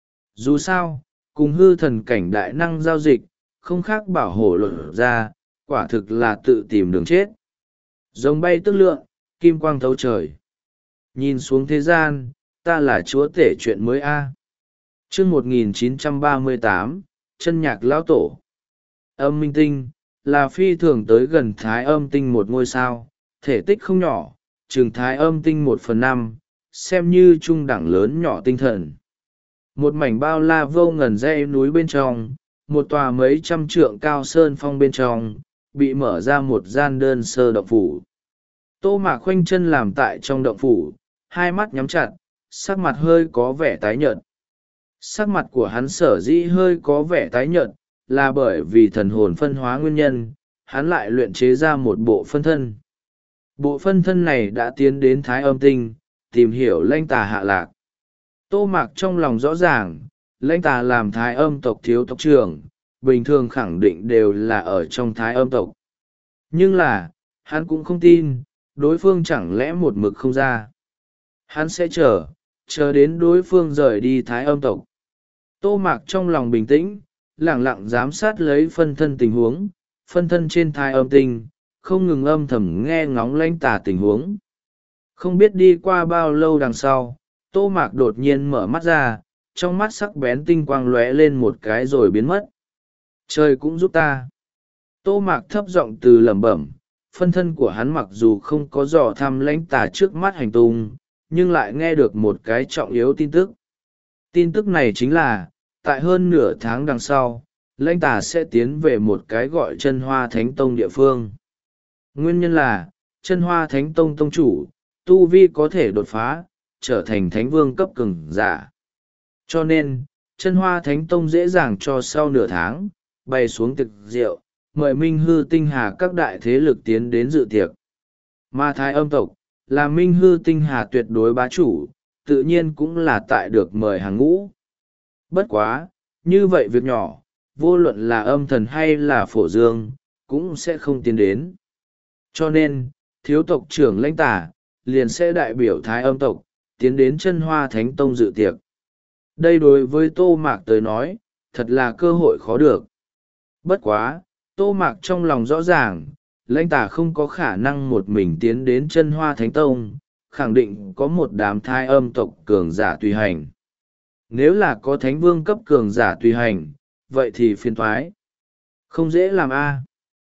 S1: Dù sao, cùng hư thần cảnh đại năng giao dịch, không khác bảo hổ luận ra, quả thực là tự tìm đường chết. Rồng bay tức lượng, kim quang thấu trời. Nhìn xuống thế gian, ta là chúa tể chuyện mới a. Chương một nghìn chín trăm ba mươi tám, chân nhạc lão tổ. Âm minh tinh, là phi thường tới gần Thái Âm tinh một ngôi sao, thể tích không nhỏ, chừng Thái Âm tinh một phần năm, xem như trung đẳng lớn nhỏ tinh thần. Một mảnh bao la vô ngần dãy núi bên trong, một tòa mấy trăm trượng cao sơn phong bên trong, bị mở ra một gian đơn sơ động phủ. Tô Mạc khoanh chân làm tại trong động phủ, hai mắt nhắm chặt, sắc mặt hơi có vẻ tái nhợt. Sắc mặt của hắn sở dĩ hơi có vẻ tái nhợt, là bởi vì thần hồn phân hóa nguyên nhân, hắn lại luyện chế ra một bộ phân thân. Bộ phân thân này đã tiến đến Thái Âm tinh, tìm hiểu Lãnh Tà hạ lạc. Tô Mạc trong lòng rõ ràng, Lãnh Tà làm Thái Âm tộc thiếu tộc trưởng, bình thường khẳng định đều là ở trong Thái Âm tộc. Nhưng là, hắn cũng không tin, đối phương chẳng lẽ một mực không ra. Hắn sẽ chờ, chờ đến đối phương rời đi Thái Âm tộc. Tô Mạc trong lòng bình tĩnh, lẳng lặng giám sát lấy phân thân tình huống, phân thân trên Thái Âm tinh, không ngừng âm thầm nghe ngóng lãnh tà tình huống. Không biết đi qua bao lâu đằng sau, Tô Mạc đột nhiên mở mắt ra, trong mắt sắc bén tinh quang lóe lên một cái rồi biến mất. Trời cũng giúp ta. Tô Mạc thấp giọng từ lẩm bẩm, phân thân của hắn mặc dù không có dò thăm lãnh tà trước mắt hành tung, nhưng lại nghe được một cái trọng yếu tin tức. Tin tức này chính là, tại hơn nửa tháng đằng sau, lãnh tà sẽ tiến về một cái gọi chân hoa thánh tông địa phương. Nguyên nhân là, chân hoa thánh tông tông chủ, tu vi có thể đột phá, trở thành thánh vương cấp cường giả. Cho nên, chân hoa thánh tông dễ dàng cho sau nửa tháng, bày xuống tiệc rượu, mời minh hư tinh hà các đại thế lực tiến đến dự tiệc. Mà Thái Âm tộc, là minh hư tinh hà tuyệt đối bá chủ, tự nhiên cũng là tại được mời hàng ngũ. Bất quá, như vậy việc nhỏ, vô luận là âm thần hay là phổ dương, cũng sẽ không tiến đến. Cho nên, thiếu tộc trưởng lãnh tả, liền sẽ đại biểu Thái Âm tộc, tiến đến chân hoa thánh tông dự tiệc. Đây đối với Tô Mạc tới nói, thật là cơ hội khó được. Bất quá, Tô Mạc trong lòng rõ ràng, lãnh tả không có khả năng một mình tiến đến chân hoa thánh tông, khẳng định có một đám Thái Âm tộc cường giả tùy hành. Nếu là có thánh vương cấp cường giả tùy hành, vậy thì phiền thoái. Không dễ làm a.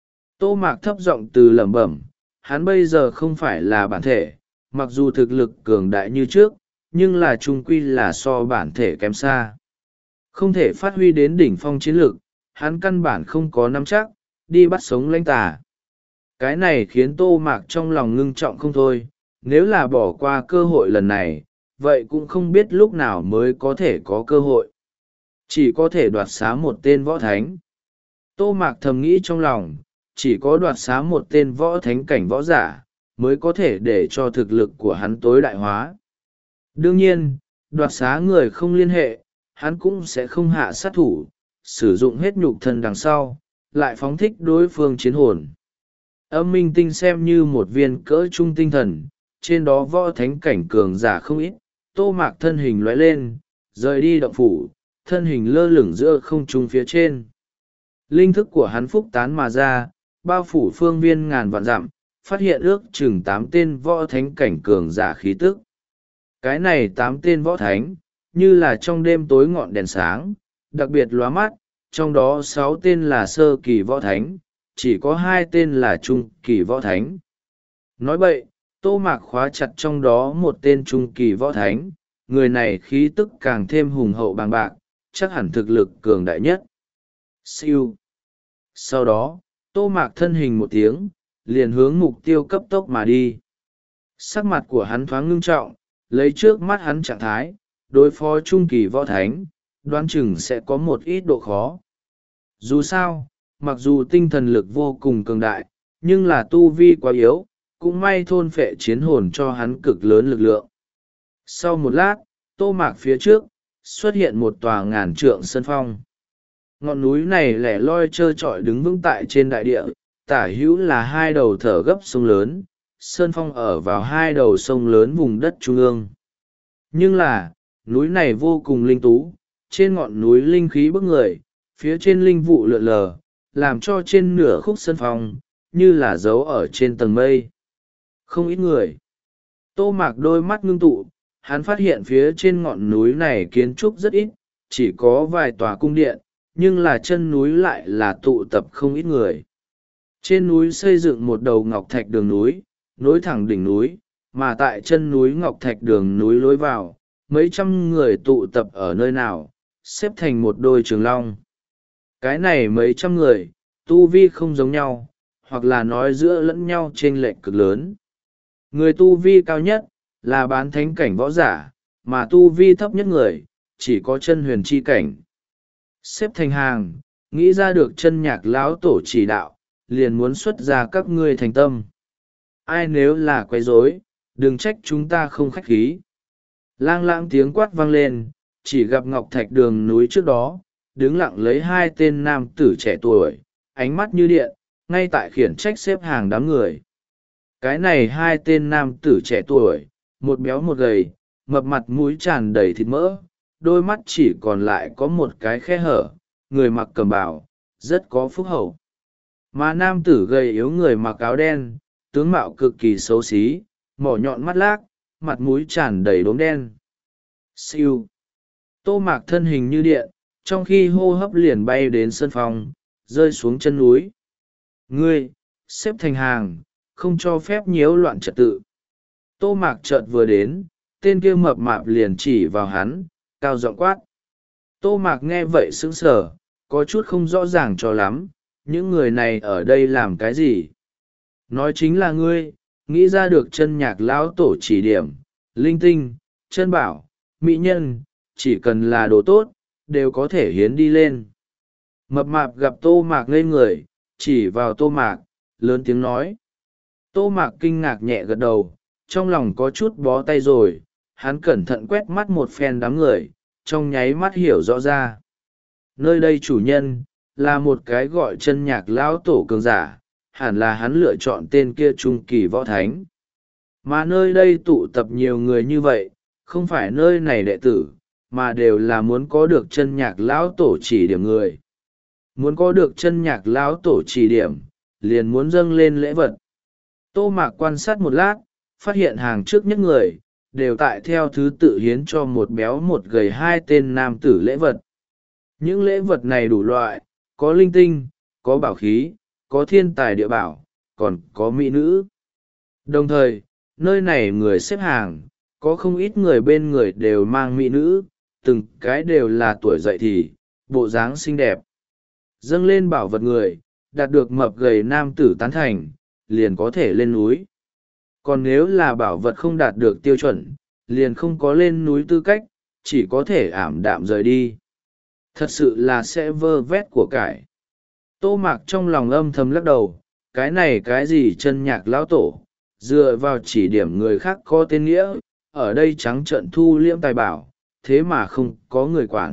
S1: Tô Mạc thấp giọng từ lẩm bẩm, hắn bây giờ không phải là bản thể, mặc dù thực lực cường đại như trước, nhưng là trung quy là so bản thể kém xa. Không thể phát huy đến đỉnh phong chiến lực, hắn căn bản không có nắm chắc, đi bắt sống lãnh tà. Cái này khiến Tô Mạc trong lòng ngưng trọng không thôi, nếu là bỏ qua cơ hội lần này, vậy cũng không biết lúc nào mới có thể có cơ hội. Chỉ có thể đoạt xá một tên võ thánh. Tô Mạc thầm nghĩ trong lòng, chỉ có đoạt xá một tên võ thánh cảnh võ giả, mới có thể để cho thực lực của hắn tối đại hóa. Đương nhiên, đoạt xá người không liên hệ, hắn cũng sẽ không hạ sát thủ, sử dụng hết nhục thân đằng sau, lại phóng thích đối phương chiến hồn. Âm minh tinh xem như một viên cỡ trung tinh thần, trên đó võ thánh cảnh cường giả không ít. Tô Mạc thân hình lóe lên, rời đi động phủ, thân hình lơ lửng giữa không trung phía trên. Linh thức của hắn phúc tán mà ra, bao phủ phương viên ngàn vạn dặm, phát hiện ước chừng tám tên võ thánh cảnh cường giả khí tức. Cái này tám tên võ thánh, như là trong đêm tối ngọn đèn sáng, đặc biệt lóa mắt, trong đó sáu tên là sơ kỳ võ thánh, chỉ có hai tên là trung kỳ võ thánh. Nói vậy, Tô Mạc khóa chặt trong đó một tên trung kỳ võ thánh, người này khí tức càng thêm hùng hậu bàng bạc, chắc hẳn thực lực cường đại nhất. Siêu. Sau đó, Tô Mạc thân hình một tiếng, liền hướng mục tiêu cấp tốc mà đi. Sắc mặt của hắn thoáng ngưng trọng, lấy trước mắt hắn trạng thái, đối phó trung kỳ võ thánh, đoán chừng sẽ có một ít độ khó. Dù sao, mặc dù tinh thần lực vô cùng cường đại, nhưng là tu vi quá yếu, cũng may thôn phệ chiến hồn cho hắn cực lớn lực lượng. Sau một lát, Tô Mạc phía trước, xuất hiện một tòa ngàn trượng sơn phong. Ngọn núi này lẻ loi trơ trọi đứng vững tại trên đại địa, tả hữu là hai đầu thở gấp sông lớn, sơn phong ở vào hai đầu sông lớn vùng đất trung ương. Nhưng là, núi này vô cùng linh tú, trên ngọn núi linh khí bức người, phía trên linh vụ lượn lờ, làm cho trên nửa khúc sơn phong, như là dấu ở trên tầng mây. Không ít người. Tô Mạc đôi mắt ngưng tụ, hắn phát hiện phía trên ngọn núi này kiến trúc rất ít, chỉ có vài tòa cung điện, nhưng là chân núi lại là tụ tập không ít người. Trên núi xây dựng một đầu ngọc thạch đường núi, nối thẳng đỉnh núi, mà tại chân núi ngọc thạch đường núi lối vào, mấy trăm người tụ tập ở nơi nào, xếp thành một đôi trường long. Cái này mấy trăm người, tu vi không giống nhau, hoặc là nói giữa lẫn nhau chênh lệch cực lớn. Người tu vi cao nhất, là bán thánh cảnh võ giả, mà tu vi thấp nhất người, chỉ có chân huyền chi cảnh. Xếp thành hàng, nghĩ ra được chân nhạc lão tổ chỉ đạo, liền muốn xuất ra các ngươi thành tâm. Ai nếu là quấy rối, đừng trách chúng ta không khách khí. Lang lãng tiếng quát vang lên, chỉ gặp ngọc thạch đường núi trước đó, đứng lặng lấy hai tên nam tử trẻ tuổi, ánh mắt như điện, ngay tại khiển trách xếp hàng đám người. Cái này hai tên nam tử trẻ tuổi, một béo một gầy, mập mặt mũi tràn đầy thịt mỡ, đôi mắt chỉ còn lại có một cái khe hở, người mặc cẩm bào, rất có phúc hậu. Mà nam tử gầy yếu người mặc áo đen, tướng mạo cực kỳ xấu xí, mỏ nhọn mắt lác, mặt mũi tràn đầy đốm đen. Siêu. Tô Mạc thân hình như điện, trong khi hô hấp liền bay đến sân phòng, rơi xuống chân núi. Ngươi, xếp thành hàng, không cho phép nhiễu loạn trật tự. Tô Mạc chợt vừa đến, tên kia mập mạp liền chỉ vào hắn, cao giọng quát. Tô Mạc nghe vậy sững sờ, có chút không rõ ràng cho lắm, những người này ở đây làm cái gì? Nói chính là ngươi, nghĩ ra được chân nhạc lão tổ chỉ điểm, linh tinh, chân bảo, mỹ nhân, chỉ cần là đồ tốt, đều có thể hiến đi lên. Mập mạp gặp Tô Mạc ngây người, chỉ vào Tô Mạc, lớn tiếng nói. Tô Mạc kinh ngạc nhẹ gật đầu, trong lòng có chút bó tay rồi, hắn cẩn thận quét mắt một phen đám người, trong nháy mắt hiểu rõ ra. Nơi đây chủ nhân, là một cái gọi chân nhạc lão tổ cường giả, hẳn là hắn lựa chọn tên kia trung kỳ võ thánh. Mà nơi đây tụ tập nhiều người như vậy, không phải nơi này đệ tử, mà đều là muốn có được chân nhạc lão tổ chỉ điểm người. Muốn có được chân nhạc lão tổ chỉ điểm, liền muốn dâng lên lễ vật. Tô Mạc quan sát một lát, phát hiện hàng trước nhất người, đều tại theo thứ tự hiến cho một béo một gầy hai tên nam tử lễ vật. Những lễ vật này đủ loại, có linh tinh, có bảo khí, có thiên tài địa bảo, còn có mỹ nữ. Đồng thời, nơi này người xếp hàng, có không ít người bên người đều mang mỹ nữ, từng cái đều là tuổi dậy thì, bộ dáng xinh đẹp. Dâng lên bảo vật người, đạt được mập gầy nam tử tán thành, liền có thể lên núi. Còn nếu là bảo vật không đạt được tiêu chuẩn, liền không có lên núi tư cách, chỉ có thể ảm đạm rời đi. Thật sự là sẽ vơ vét của cải. Tô Mạc trong lòng âm thầm lắc đầu, cái này cái gì chân nhạc lão tổ, dựa vào chỉ điểm người khác có tên nghĩa, ở đây trắng trợn thu liễm tài bảo, thế mà không có người quản.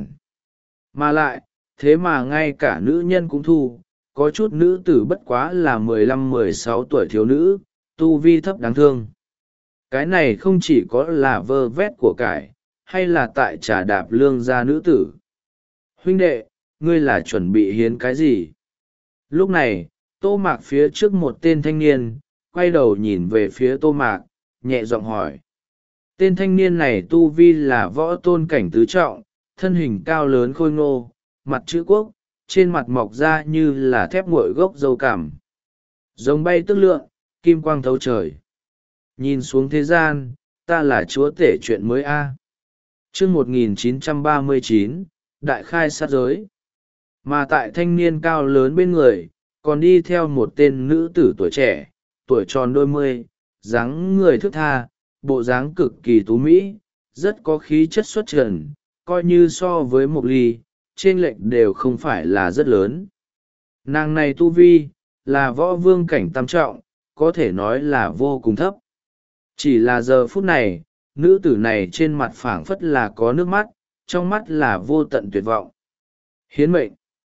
S1: Mà lại, thế mà ngay cả nữ nhân cũng thu, có chút nữ tử bất quá là mười lăm mười sáu tuổi thiếu nữ, tu vi thấp đáng thương. Cái này không chỉ có là vơ vét của cải, hay là tại trả đạp lương gia nữ tử. Huynh đệ, ngươi là chuẩn bị hiến cái gì? Lúc này, Tô Mạc phía trước một tên thanh niên, quay đầu nhìn về phía Tô Mạc, nhẹ giọng hỏi. Tên thanh niên này tu vi là võ tôn cảnh tứ trọng, thân hình cao lớn khôi ngô, mặt chữ quốc, trên mặt mọc ra như là thép nguội gốc dâu cảm. Rồng bay tức lượn, kim quang thấu trời. Nhìn xuống thế gian, ta là chúa tể chuyện mới a. Chương một nghìn chín trăm ba mươi chín, Đại khai sát giới. Mà tại thanh niên cao lớn bên người, còn đi theo một tên nữ tử tuổi trẻ, tuổi tròn đôi mươi, dáng người thước tha, bộ dáng cực kỳ tú mỹ, rất có khí chất xuất trần, coi như so với một ly, trên lệch đều không phải là rất lớn. Nàng này tu vi, là võ vương cảnh tam trọng, có thể nói là vô cùng thấp. Chỉ là giờ phút này, nữ tử này trên mặt phảng phất là có nước mắt, trong mắt là vô tận tuyệt vọng. Hiến mệnh.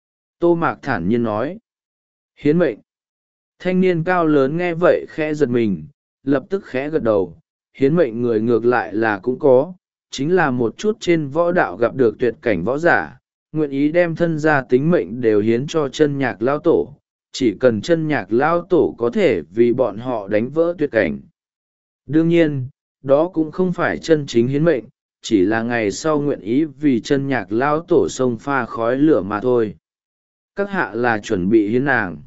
S1: Tô Mạc thản nhiên nói. Hiến mệnh. Thanh niên cao lớn nghe vậy khẽ giật mình, lập tức khẽ gật đầu. Hiến mệnh người ngược lại là cũng có, chính là một chút trên võ đạo gặp được tuyệt cảnh võ giả, nguyện ý đem thân gia tính mệnh đều hiến cho chân nhạc lao tổ, chỉ cần chân nhạc lao tổ có thể vì bọn họ đánh vỡ tuyệt cảnh. Đương nhiên, đó cũng không phải chân chính hiến mệnh, chỉ là ngày sau nguyện ý vì chân nhạc lao tổ sông pha khói lửa mà thôi. Các hạ là chuẩn bị hiến nàng.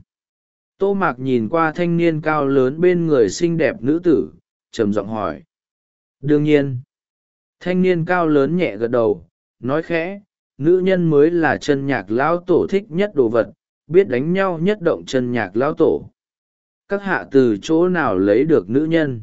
S1: Tô Mạc nhìn qua thanh niên cao lớn bên người xinh đẹp nữ tử, trầm giọng hỏi. Đương nhiên. Thanh niên cao lớn nhẹ gật đầu, nói khẽ, nữ nhân mới là chân nhạc lão tổ thích nhất đồ vật, biết đánh nhau nhất động chân nhạc lão tổ. Các hạ từ chỗ nào lấy được nữ nhân?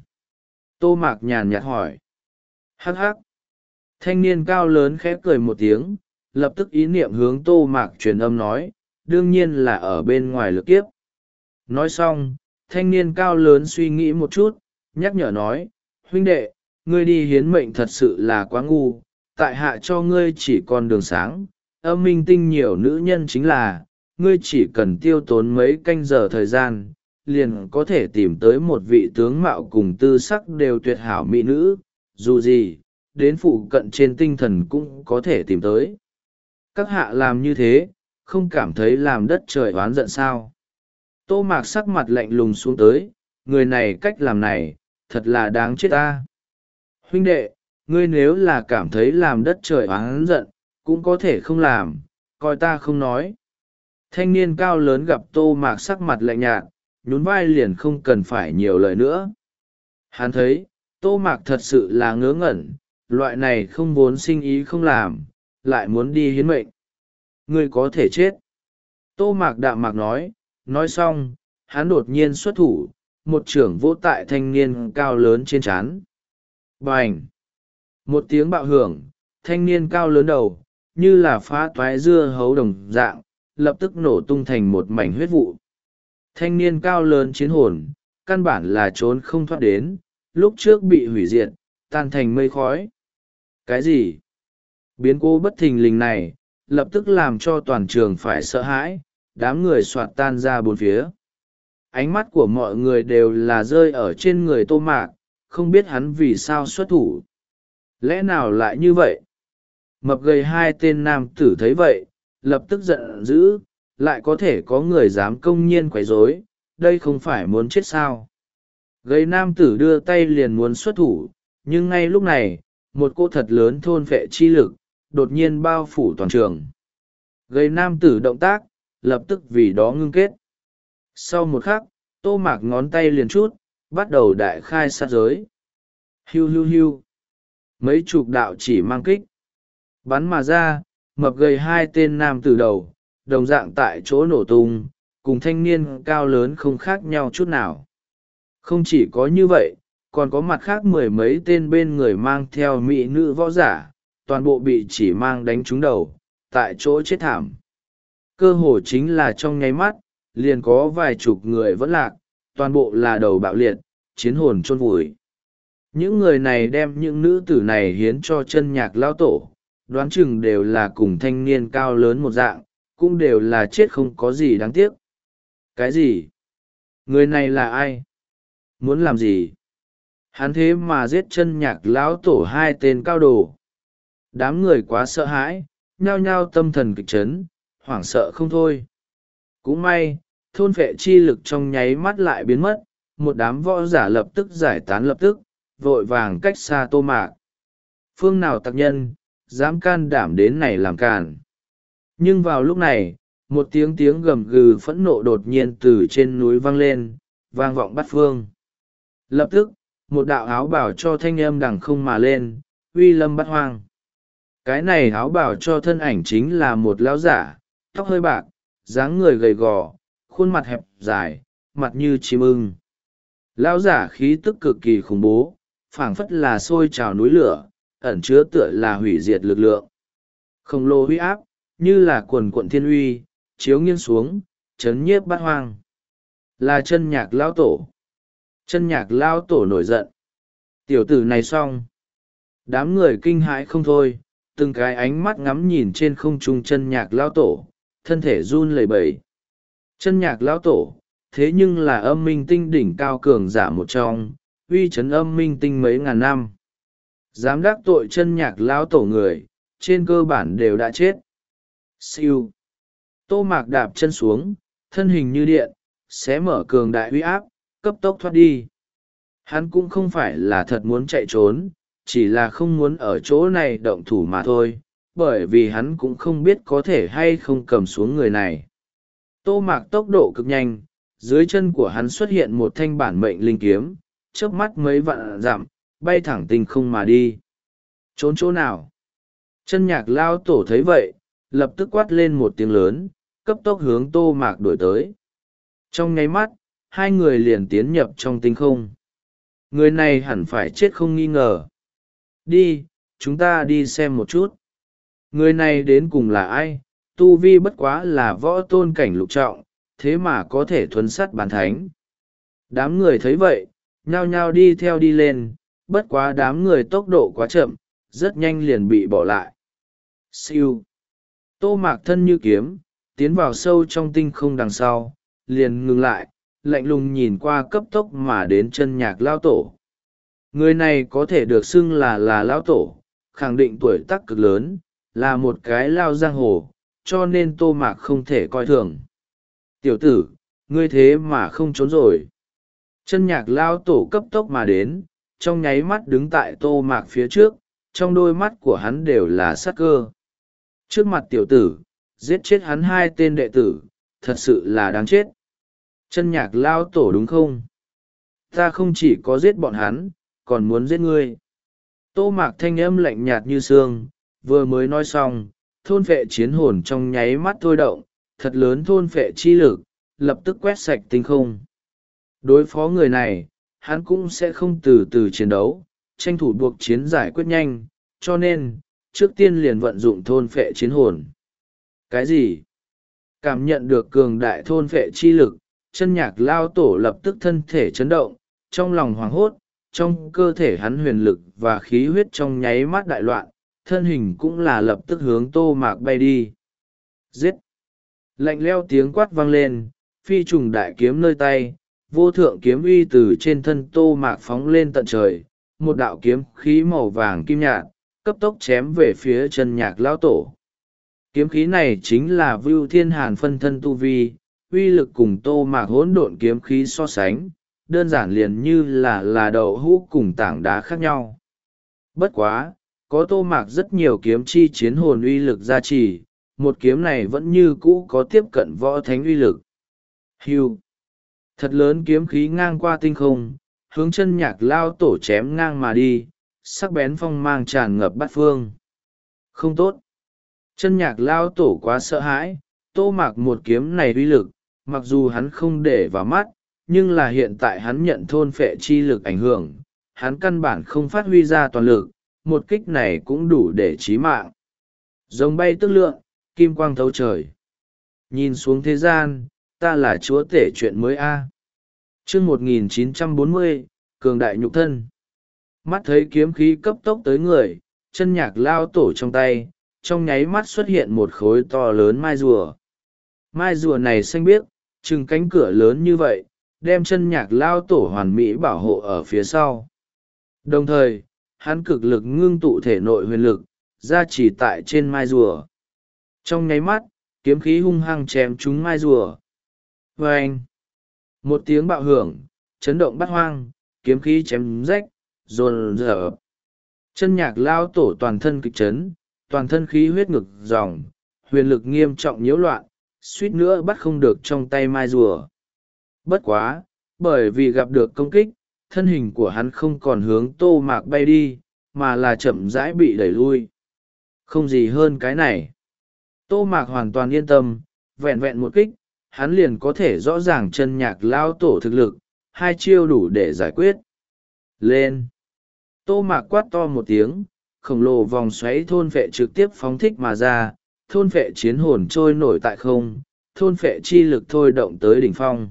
S1: Tô Mạc nhàn nhạt hỏi. Hắc hắc. Thanh niên cao lớn khẽ cười một tiếng, lập tức ý niệm hướng Tô Mạc truyền âm nói, đương nhiên là ở bên ngoài lực kiếp. Nói xong, thanh niên cao lớn suy nghĩ một chút, nhắc nhở nói, huynh đệ, ngươi đi hiến mệnh thật sự là quá ngu, tại hạ cho ngươi chỉ còn đường sáng, âm minh tinh nhiều nữ nhân chính là, ngươi chỉ cần tiêu tốn mấy canh giờ thời gian, liền có thể tìm tới một vị tướng mạo cùng tư sắc đều tuyệt hảo mỹ nữ, dù gì, đến phụ cận trên tinh thần cũng có thể tìm tới. Các hạ làm như thế, không cảm thấy làm đất trời oán giận sao? Tô Mạc sắc mặt lạnh lùng xuống tới, người này cách làm này, thật là đáng chết ta. Huynh đệ, ngươi nếu là cảm thấy làm đất trời oán giận, cũng có thể không làm, coi ta không nói. Thanh niên cao lớn gặp Tô Mạc sắc mặt lạnh nhạt, nhún vai liền không cần phải nhiều lời nữa. Hắn thấy, Tô Mạc thật sự là ngớ ngẩn, loại này không vốn sinh ý không làm, lại muốn đi hiến mệnh. Ngươi có thể chết. Tô Mạc đạm mạc nói, nói xong, hắn đột nhiên xuất thủ, một chưởng vỗ tại thanh niên cao lớn trên trán. Bành! Một tiếng bạo hưởng, thanh niên cao lớn đầu, như là phá toái dưa hấu đồng dạng, lập tức nổ tung thành một mảnh huyết vụ. Thanh niên cao lớn chiến hồn, căn bản là trốn không thoát đến, lúc trước bị hủy diệt, tan thành mây khói. Cái gì? Biến cố bất thình lình này, lập tức làm cho toàn trường phải sợ hãi, đám người soạt tan ra bốn phía. Ánh mắt của mọi người đều là rơi ở trên người Tô Mạc, không biết hắn vì sao xuất thủ. Lẽ nào lại như vậy? Mập gầy hai tên nam tử thấy vậy, lập tức giận dữ, lại có thể có người dám công nhiên quấy rối, đây không phải muốn chết sao? Gầy nam tử đưa tay liền muốn xuất thủ, nhưng ngay lúc này, một cô thật lớn thôn phệ chi lực, đột nhiên bao phủ toàn trường. Gầy nam tử động tác, lập tức vì đó ngưng kết. Sau một khắc, Tô Mạc ngón tay liền chút, bắt đầu đại khai sát giới. Hiu hiu hiu. Mấy chục đạo chỉ mang kích. Bắn mà ra, mập gầy hai tên nam tử đầu, đồng dạng tại chỗ nổ tung, cùng thanh niên cao lớn không khác nhau chút nào. Không chỉ có như vậy, còn có mặt khác mười mấy tên bên người mang theo mỹ nữ võ giả, toàn bộ bị chỉ mang đánh trúng đầu, tại chỗ chết thảm. Cơ hồ chính là trong nháy mắt, liền có vài chục người vẫn lạc, toàn bộ là đầu bạo liệt, chiến hồn chôn vùi. Những người này đem những nữ tử này hiến cho chân nhạc lao tổ, đoán chừng đều là cùng thanh niên cao lớn một dạng, cũng đều là chết không có gì đáng tiếc. Cái gì? Người này là ai? Muốn làm gì? Hắn thế mà giết chân nhạc lão tổ hai tên cao đồ. Đám người quá sợ hãi, nhao nhao tâm thần kịch chấn, hoảng sợ không thôi. Cũng may, thôn phệ chi lực trong nháy mắt lại biến mất, một đám võ giả lập tức giải tán lập tức, vội vàng cách xa Tô Mạc. Phương nào tặc nhân, dám can đảm đến này làm càn. Nhưng vào lúc này, một tiếng tiếng gầm gừ phẫn nộ đột nhiên từ trên núi vang lên, vang vọng bát phương. Lập tức, một đạo áo bảo cho thanh âm đằng không mà lên, uy lâm bát hoang. Cái này áo bảo cho thân ảnh chính là một lão giả, tóc hơi bạc, dáng người gầy gò, khuôn mặt hẹp dài, mặt như chim ưng. Lão giả khí tức cực kỳ khủng bố, phảng phất là sôi trào núi lửa, ẩn chứa tựa là hủy diệt lực lượng. Khổng lồ huy áp, như là quần quận thiên uy, chiếu nghiêng xuống, chấn nhiếp bát hoang. Là chân nhạc lão tổ. Chân nhạc lão tổ nổi giận. Tiểu tử này xong. Đám người kinh hãi không thôi, từng cái ánh mắt ngắm nhìn trên không trung chân nhạc lão tổ, thân thể run lẩy bẩy. Chân nhạc lão tổ, thế nhưng là âm minh tinh đỉnh cao cường giả một trong, uy chấn âm minh tinh mấy ngàn năm. Dám đắc tội chân nhạc lão tổ người, trên cơ bản đều đã chết. Siêu. Tô Mạc đạp chân xuống, thân hình như điện, xé mở cường đại uy áp, cấp tốc thoát đi. Hắn cũng không phải là thật muốn chạy trốn, chỉ là không muốn ở chỗ này động thủ mà thôi, bởi vì hắn cũng không biết có thể hay không cầm xuống người này. Tô Mạc tốc độ cực nhanh, dưới chân của hắn xuất hiện một thanh bản mệnh linh kiếm, chớp mắt mấy vạn dặm, bay thẳng tinh không mà đi. Trốn chỗ nào? Chân nhạc lao tổ thấy vậy, lập tức quát lên một tiếng lớn, cấp tốc hướng Tô Mạc đuổi tới. Trong nháy mắt, hai người liền tiến nhập trong tinh không. Người này hẳn phải chết không nghi ngờ. Đi, chúng ta đi xem một chút. Người này đến cùng là ai? Tu vi bất quá là võ tôn cảnh lục trọng, thế mà có thể thuấn sắt bán thánh. Đám người thấy vậy, nhao nhao đi theo đi lên, bất quá đám người tốc độ quá chậm, rất nhanh liền bị bỏ lại. Siêu. Tô Mạc thân như kiếm, tiến vào sâu trong tinh không đằng sau, liền ngừng lại, lạnh lùng nhìn qua cấp tốc mà đến chân nhạc lao tổ. Người này có thể được xưng là là lao tổ, khẳng định tuổi tác cực lớn, là một cái lao giang hồ, cho nên Tô Mạc không thể coi thường. Tiểu tử, ngươi thế mà không trốn rồi. Chân nhạc lao tổ cấp tốc mà đến, trong nháy mắt đứng tại Tô Mạc phía trước, trong đôi mắt của hắn đều là sát cơ. Trước mặt tiểu tử, giết chết hắn hai tên đệ tử, thật sự là đáng chết. Chân nhạc lao tổ đúng không? Ta không chỉ có giết bọn hắn, còn muốn giết ngươi. Tô Mạc thanh âm lạnh nhạt như sương, vừa mới nói xong, thôn phệ chiến hồn trong nháy mắt thôi động, thật lớn thôn phệ chi lực, lập tức quét sạch tinh không. Đối phó người này, hắn cũng sẽ không từ từ chiến đấu, tranh thủ buộc chiến giải quyết nhanh, cho nên, trước tiên liền vận dụng thôn phệ chiến hồn. Cái gì? Cảm nhận được cường đại thôn phệ chi lực, chân nhạc lao tổ lập tức thân thể chấn động, trong lòng hoảng hốt, trong cơ thể hắn huyền lực và khí huyết trong nháy mắt đại loạn, thân hình cũng là lập tức hướng Tô Mạc bay đi. Giết! Lạnh leo tiếng quát vang lên, phi trùng đại kiếm nơi tay, vô thượng kiếm uy từ trên thân Tô Mạc phóng lên tận trời, một đạo kiếm khí màu vàng kim nhạt, cấp tốc chém về phía chân nhạc lão tổ. Kiếm khí này chính là Vưu Thiên Hàn phân thân tu vi, uy lực cùng Tô Mạc hỗn độn kiếm khí so sánh, đơn giản liền như là là đậu hũ cùng tảng đá khác nhau. Bất quá, có Tô Mạc rất nhiều kiếm chi chiến hồn uy lực gia trì, một kiếm này vẫn như cũ có tiếp cận võ thánh uy lực. Hưu! Thật lớn kiếm khí ngang qua tinh không, hướng chân nhạc lao tổ chém ngang mà đi, sắc bén phong mang tràn ngập bát phương. Không tốt! Chân nhạc lao tổ quá sợ hãi, Tô Mạc một kiếm này uy lực, mặc dù hắn không để vào mắt, nhưng là hiện tại hắn nhận thôn phệ chi lực ảnh hưởng, hắn căn bản không phát huy ra toàn lực, một kích này cũng đủ để chí mạng. Giống bay tức lượng, kim quang thấu trời. Nhìn xuống thế gian, ta là chúa tể chuyện mới a. Chương một nghìn chín trăm bốn mươi, cường đại nhục thân. Mắt thấy kiếm khí cấp tốc tới người, chân nhạc lao tổ trong tay, trong nháy mắt xuất hiện một khối to lớn mai rùa. Mai rùa này xanh biếc, chừng cánh cửa lớn như vậy, đem chân nhạc lao tổ hoàn mỹ bảo hộ ở phía sau. Đồng thời, hắn cực lực ngưng tụ thể nội huyền lực, ra chỉ tại trên mai rùa. Trong nháy mắt, kiếm khí hung hăng chém trúng mai rùa. Vâng! Một tiếng bạo hưởng, chấn động bát hoang, kiếm khí chém rách, rồn rở. Chân nhạc lao tổ toàn thân kịch chấn, toàn thân khí huyết ngực dòng, huyền lực nghiêm trọng nhiễu loạn, suýt nữa bắt không được trong tay mai rùa. Bất quá, bởi vì gặp được công kích, thân hình của hắn không còn hướng Tô Mạc bay đi, mà là chậm rãi bị đẩy lui. Không gì hơn cái này. Tô Mạc hoàn toàn yên tâm, vẹn vẹn một kích, hắn liền có thể rõ ràng chân nhạc lao tổ thực lực, hai chiêu đủ để giải quyết. Lên! Tô Mạc quát to một tiếng, khổng lồ vòng xoáy thôn phệ trực tiếp phóng thích mà ra, thôn phệ chiến hồn trôi nổi tại không, thôn phệ chi lực thôi động tới đỉnh phong.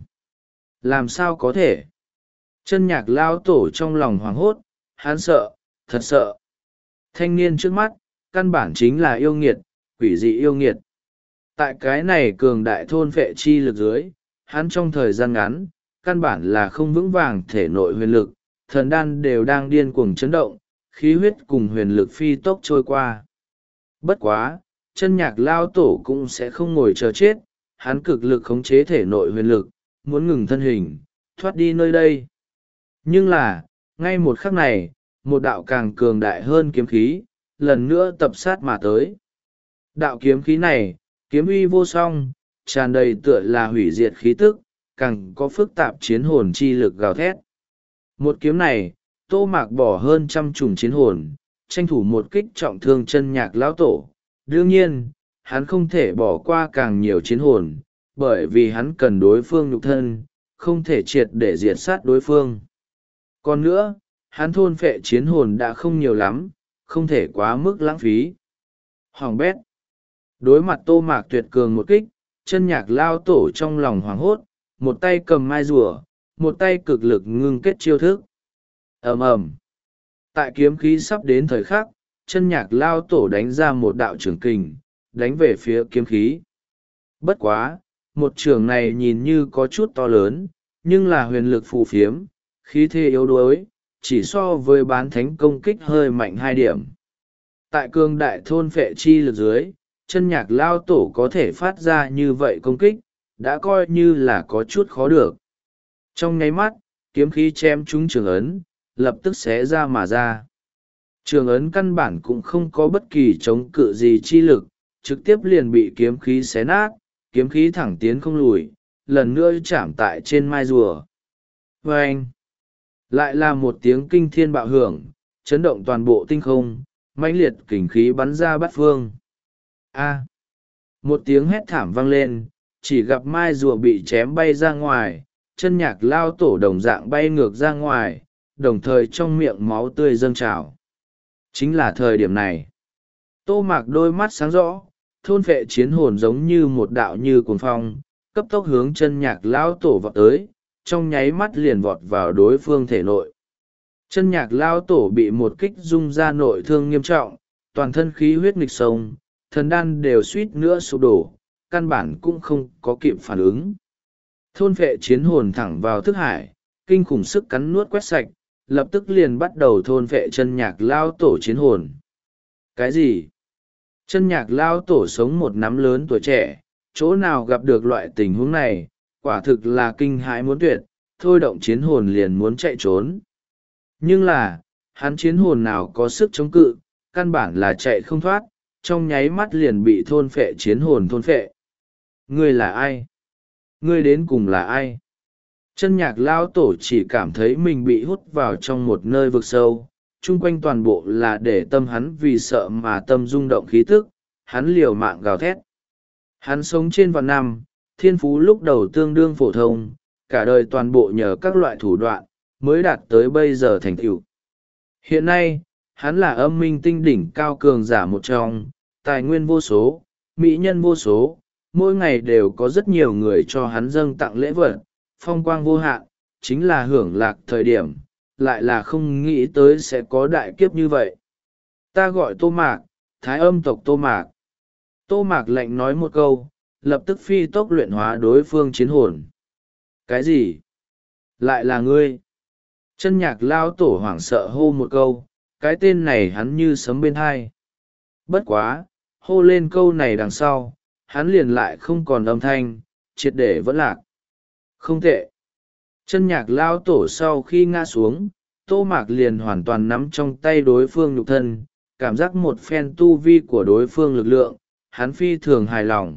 S1: Làm sao có thể? Chân nhạc lao tổ trong lòng hoảng hốt, hắn sợ, thật sợ. Thanh niên trước mắt, căn bản chính là yêu nghiệt, quỷ dị yêu nghiệt. Tại cái này cường đại thôn phệ chi lực dưới, hắn trong thời gian ngắn, căn bản là không vững vàng thể nội huyền lực, thần đan đều đang điên cuồng chấn động, khí huyết cùng huyền lực phi tốc trôi qua. Bất quá, chân nhạc lao tổ cũng sẽ không ngồi chờ chết, hắn cực lực khống chế thể nội huyền lực, muốn ngừng thân hình, thoát đi nơi đây. Nhưng là, ngay một khắc này, một đạo càng cường đại hơn kiếm khí, lần nữa tập sát mà tới. Đạo kiếm khí này, kiếm uy vô song, tràn đầy tựa là hủy diệt khí tức, càng có phức tạp chiến hồn chi lực gào thét. Một kiếm này, Tô Mạc bỏ hơn trăm trùng chiến hồn, tranh thủ một kích trọng thương chân nhạc lão tổ. Đương nhiên, hắn không thể bỏ qua càng nhiều chiến hồn, bởi vì hắn cần đối phương nhục thân, không thể triệt để diệt sát đối phương. Còn nữa, hắn thôn phệ chiến hồn đã không nhiều lắm, không thể quá mức lãng phí. Hoàng bét. Đối mặt Tô Mạc tuyệt cường một kích, chân nhạc lao tổ trong lòng hoảng hốt, một tay cầm mai rùa, một tay cực lực ngưng kết chiêu thức. Ầm ầm. Tại kiếm khí sắp đến thời khắc, chân nhạc lao tổ đánh ra một đạo trường kình, đánh về phía kiếm khí. Bất quá, một trường này nhìn như có chút to lớn, nhưng là huyền lực phù phiếm, khí thế yếu đuối, chỉ so với bán thánh công kích hơi mạnh hai điểm. Tại cương đại thôn phệ chi lực dưới, chân nhạc lao tổ có thể phát ra như vậy công kích, đã coi như là có chút khó được. Trong nháy mắt, kiếm khí chém trúng trường ấn, lập tức xé ra mà ra. Trường ấn căn bản cũng không có bất kỳ chống cự gì chi lực, trực tiếp liền bị kiếm khí xé nát, kiếm khí thẳng tiến không lùi, lần nữa chạm tại trên mai rùa. Và anh, lại là một tiếng kinh thiên bạo hưởng, chấn động toàn bộ tinh không, mãnh liệt kình khí bắn ra bát phương. A, một tiếng hét thảm vang lên, chỉ gặp mai rùa bị chém bay ra ngoài, chân nhạc lao tổ đồng dạng bay ngược ra ngoài, đồng thời trong miệng máu tươi dâng trào. Chính là thời điểm này, Tô Mạc đôi mắt sáng rõ, thôn phệ chiến hồn giống như một đạo như cuồng phong, cấp tốc hướng chân nhạc lao tổ vọt tới, trong nháy mắt liền vọt vào đối phương thể nội. Chân nhạc lao tổ bị một kích rung ra nội thương nghiêm trọng, toàn thân khí huyết nghịch sông, thần đan đều suýt nữa sụp đổ, căn bản cũng không có kịp phản ứng. Thôn phệ chiến hồn thẳng vào thức hải, kinh khủng sức cắn nuốt quét sạch, lập tức liền bắt đầu thôn phệ chân nhạc lao tổ chiến hồn. Cái gì? Chân nhạc lao tổ sống một nắm lớn tuổi trẻ, chỗ nào gặp được loại tình huống này, quả thực là kinh hãi muốn tuyệt, thôi động chiến hồn liền muốn chạy trốn. Nhưng là, hắn chiến hồn nào có sức chống cự, căn bản là chạy không thoát, trong nháy mắt liền bị thôn phệ chiến hồn thôn phệ. Ngươi là ai? Ngươi đến cùng là ai? Chân nhạc lao tổ chỉ cảm thấy mình bị hút vào trong một nơi vực sâu, chung quanh toàn bộ là để tâm hắn vì sợ mà tâm rung động khí tức, hắn liều mạng gào thét. Hắn sống trên vạn năm, thiên phú lúc đầu tương đương phổ thông, cả đời toàn bộ nhờ các loại thủ đoạn, mới đạt tới bây giờ thành tựu. Hiện nay, hắn là âm minh tinh đỉnh cao cường giả một trong, tài nguyên vô số, mỹ nhân vô số, mỗi ngày đều có rất nhiều người cho hắn dâng tặng lễ vật, phong quang vô hạn, chính là hưởng lạc thời điểm, lại là không nghĩ tới sẽ có đại kiếp như vậy. Ta gọi Tô Mạc, Thái Âm tộc Tô Mạc. Tô Mạc lạnh nói một câu, lập tức phi tốc luyện hóa đối phương chiến hồn. Cái gì? Lại là ngươi? Chân nhạc lao tổ hoảng sợ hô một câu, cái tên này hắn như sấm bên hai. Bất quá, hô lên câu này đằng sau, hắn liền lại không còn âm thanh, triệt để vẫn lạc. Không tệ. Chân nhạc lao tổ sau khi ngã xuống, Tô Mạc liền hoàn toàn nắm trong tay đối phương nhục thân, cảm giác một phen tu vi của đối phương lực lượng, hắn phi thường hài lòng.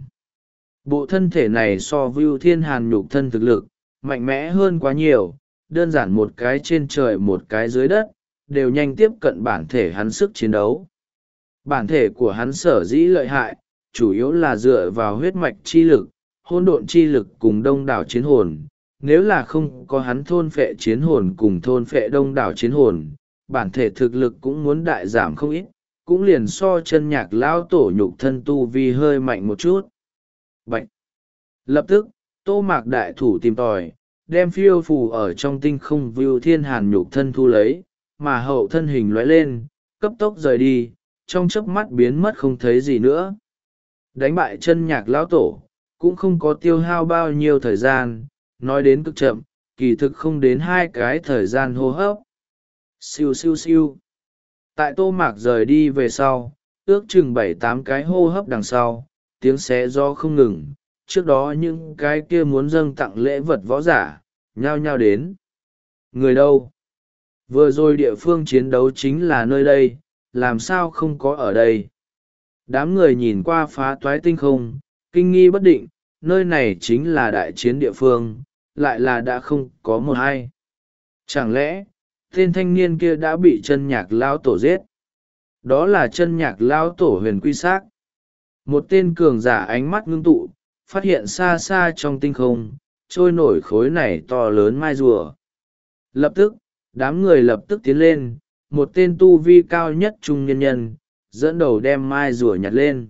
S1: Bộ thân thể này so với thiên hàn nhục thân thực lực, mạnh mẽ hơn quá nhiều, đơn giản một cái trên trời một cái dưới đất, đều nhanh tiếp cận bản thể hắn sức chiến đấu. Bản thể của hắn sở dĩ lợi hại, chủ yếu là dựa vào huyết mạch chi lực, hôn độn chi lực cùng đông đảo chiến hồn. Nếu là không có hắn thôn phệ chiến hồn cùng thôn phệ đông đảo chiến hồn, bản thể thực lực cũng muốn đại giảm không ít, cũng liền so chân nhạc lão tổ nhục thân tu vi hơi mạnh một chút. Bạch! Lập tức, Tô Mạc đại thủ tìm tòi, đem phiêu phù ở trong tinh không view thiên hàn nhục thân thu lấy, mà hậu thân hình lóe lên, cấp tốc rời đi, trong chớp mắt biến mất không thấy gì nữa. Đánh bại chân nhạc lão tổ, cũng không có tiêu hao bao nhiêu thời gian, nói đến cực chậm, kỳ thực không đến hai cái thời gian hô hấp. Siêu siêu siêu. Tại Tô Mạc rời đi về sau, ước chừng bảy tám cái hô hấp đằng sau, tiếng xé gió không ngừng, trước đó những cái kia muốn dâng tặng lễ vật võ giả, nhao nhao đến. Người đâu? Vừa rồi địa phương chiến đấu chính là nơi đây, làm sao không có ở đây? Đám người nhìn qua phá toái tinh không, kinh nghi bất định, nơi này chính là đại chiến địa phương, lại là đã không có một ai. Chẳng lẽ, tên thanh niên kia đã bị chân nhạc lao tổ giết? Đó là chân nhạc lao tổ huyền quy xác. Một tên cường giả ánh mắt ngưng tụ, phát hiện xa xa trong tinh không, trôi nổi khối này to lớn mai rùa. Lập tức, đám người lập tức tiến lên, một tên tu vi cao nhất trung nhân nhân, dẫn đầu đem mai rùa nhặt lên.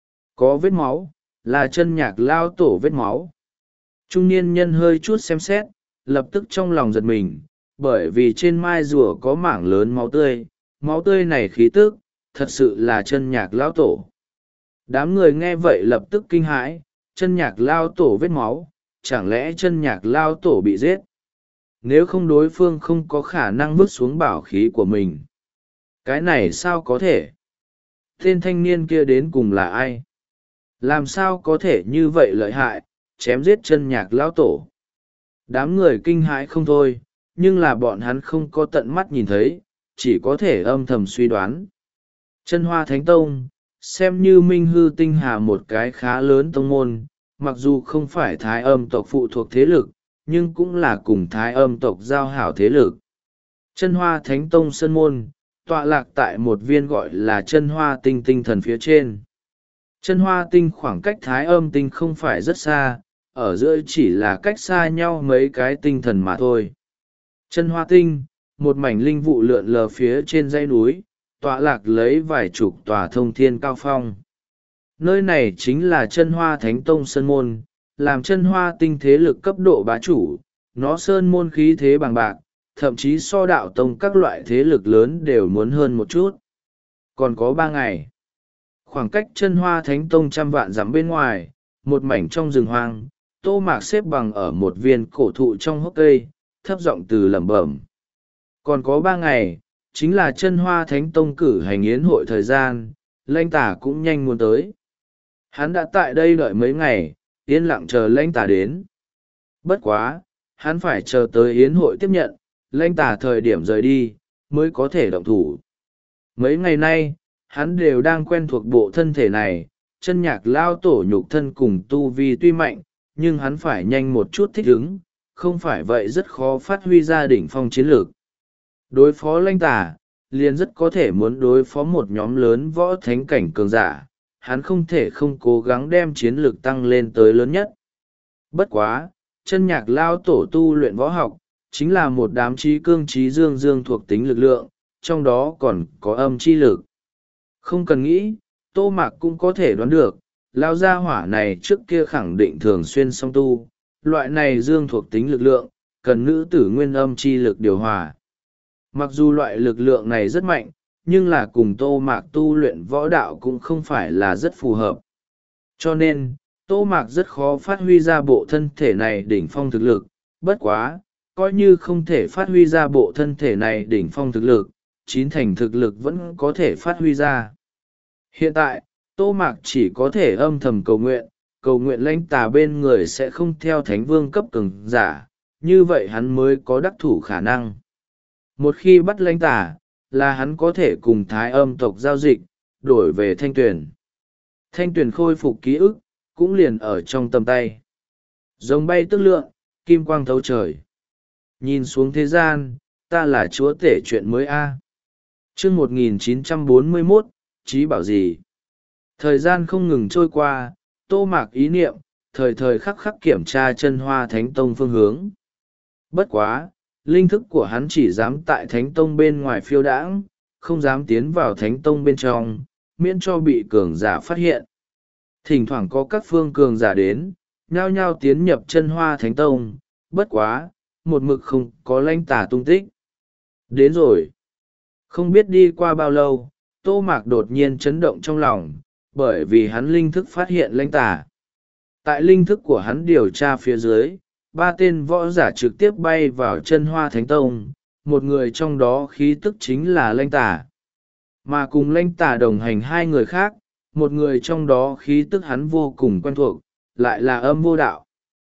S1: Có vết máu, là chân nhạc lao tổ vết máu. Trung niên nhân hơi chút xem xét, lập tức trong lòng giật mình, bởi vì trên mai rùa có mảng lớn máu tươi, máu tươi này khí tức, thật sự là chân nhạc lao tổ. Đám người nghe vậy lập tức kinh hãi, chân nhạc lao tổ vết máu, chẳng lẽ chân nhạc lao tổ bị giết? Nếu không đối phương không có khả năng vứt xuống bảo khí của mình. Cái này sao có thể? tên thanh niên kia đến cùng là ai? Làm sao có thể như vậy lợi hại, chém giết chân nhạc lão tổ? Đám người kinh hãi không thôi, nhưng là bọn hắn không có tận mắt nhìn thấy, chỉ có thể âm thầm suy đoán. Chân Hoa Thánh Tông, xem như Minh Hư Tinh Hà một cái khá lớn tông môn, mặc dù không phải Thái Âm tộc phụ thuộc thế lực, nhưng cũng là cùng Thái Âm tộc giao hảo thế lực. Chân Hoa Thánh Tông Sơn Môn, tọa lạc tại một viên gọi là Chân Hoa Tinh tinh thần phía trên. Chân Hoa Tinh khoảng cách Thái Âm Tinh không phải rất xa, ở giữa chỉ là cách xa nhau mấy cái tinh thần mà thôi. Chân Hoa Tinh, một mảnh linh vụ lượn lờ phía trên dãy núi, tọa lạc lấy vài chục tòa thông thiên cao phong. Nơi này chính là Chân Hoa Thánh Tông Sơn Môn, làm Chân Hoa Tinh thế lực cấp độ bá chủ, nó Sơn Môn khí thế bằng bạc, thậm chí so đạo tông các loại thế lực lớn đều muốn hơn một chút. Còn có ba ngày, khoảng cách Chân Hoa Thánh Tông trăm vạn dặm bên ngoài, một mảnh trong rừng hoang, Tô Mạc xếp bằng ở một viên cổ thụ trong hốc cây, thấp giọng từ lẩm bẩm. Còn có ba ngày, chính là Chân Hoa Thánh Tông cử hành yến hội thời gian, Lãnh Tả cũng nhanh muốn tới. Hắn đã tại đây đợi mấy ngày, yên lặng chờ Lãnh Tả đến. Bất quá, hắn phải chờ tới yến hội tiếp nhận, Lãnh Tả thời điểm rời đi, mới có thể động thủ. Mấy ngày nay, hắn đều đang quen thuộc bộ thân thể này, chân nhạc lao tổ nhục thân cùng tu vi tuy mạnh, nhưng hắn phải nhanh một chút thích ứng, không phải vậy rất khó phát huy ra đỉnh phong chiến lược. Đối phó Lãnh Tả, liền rất có thể muốn đối phó một nhóm lớn võ thánh cảnh cường giả, hắn không thể không cố gắng đem chiến lược tăng lên tới lớn nhất. Bất quá, chân nhạc lao tổ tu luyện võ học, chính là một đám trí cương trí dương dương thuộc tính lực lượng, trong đó còn có âm chi lực. Không cần nghĩ, Tô Mạc cũng có thể đoán được, lao gia hỏa này trước kia khẳng định thường xuyên song tu, loại này dương thuộc tính lực lượng, cần nữ tử nguyên âm chi lực điều hòa. Mặc dù loại lực lượng này rất mạnh, nhưng là cùng Tô Mạc tu luyện võ đạo cũng không phải là rất phù hợp. Cho nên, Tô Mạc rất khó phát huy ra bộ thân thể này đỉnh phong thực lực, bất quá, coi như không thể phát huy ra bộ thân thể này đỉnh phong thực lực, chín thành thực lực vẫn có thể phát huy ra. Hiện tại, Tô Mạc chỉ có thể âm thầm cầu nguyện, cầu nguyện Lãnh Tà bên người sẽ không theo thánh vương cấp cường giả, như vậy hắn mới có đắc thủ khả năng. Một khi bắt Lãnh Tà, là hắn có thể cùng Thái Âm tộc giao dịch, đổi về Thanh Tuyền. Thanh Tuyền khôi phục ký ức, cũng liền ở trong tầm tay. Rồng bay tức lượn, kim quang thấu trời. Nhìn xuống thế gian, ta là chúa tể chuyện mới a. Chương một nghìn chín trăm bốn mươi mốt, Chí bảo gì? Thời gian không ngừng trôi qua, Tô Mạc ý niệm, thời thời khắc khắc kiểm tra Chân Hoa Thánh Tông phương hướng. Bất quá, linh thức của hắn chỉ dám tại Thánh Tông bên ngoài phiêu đãng, không dám tiến vào Thánh Tông bên trong, miễn cho bị cường giả phát hiện. Thỉnh thoảng có các phương cường giả đến, nhao nhao tiến nhập Chân Hoa Thánh Tông, bất quá, một mực không có Lãnh Tà tung tích. Đến rồi. Không biết đi qua bao lâu, Tô Mạc đột nhiên chấn động trong lòng, bởi vì hắn linh thức phát hiện Lãnh Tà. Tại linh thức của hắn điều tra phía dưới, ba tên võ giả trực tiếp bay vào Chân Hoa Thánh Tông, một người trong đó khí tức chính là Lãnh Tà. Mà cùng Lãnh Tà đồng hành hai người khác, một người trong đó khí tức hắn vô cùng quen thuộc, lại là Âm Vô Đạo.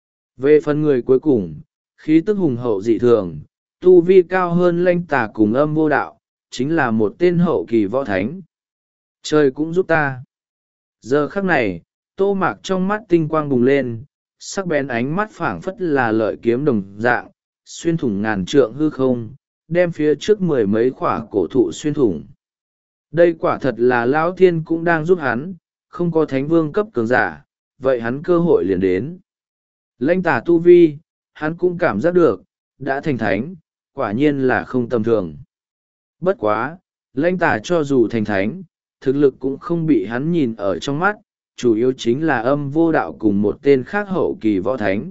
S1: Về phần người cuối cùng, khí tức hùng hậu dị thường, tu vi cao hơn Lãnh Tà cùng Âm Vô Đạo, chính là một tên hậu kỳ võ thánh. Trời cũng giúp ta. Giờ khắc này, Tô Mạc trong mắt tinh quang bùng lên, sắc bén ánh mắt phảng phất là lợi kiếm đồng dạng, xuyên thủng ngàn trượng hư không, đem phía trước mười mấy khỏa cổ thụ xuyên thủng. Đây quả thật là Lão Thiên cũng đang giúp hắn, không có thánh vương cấp cường giả, vậy hắn cơ hội liền đến. Lãnh Tà tu vi, hắn cũng cảm giác được, đã thành thánh, quả nhiên là không tầm thường. Bất quá, Lãnh Tà cho dù thành thánh, thực lực cũng không bị hắn nhìn ở trong mắt, chủ yếu chính là Âm Vô Đạo cùng một tên khác hậu kỳ võ thánh.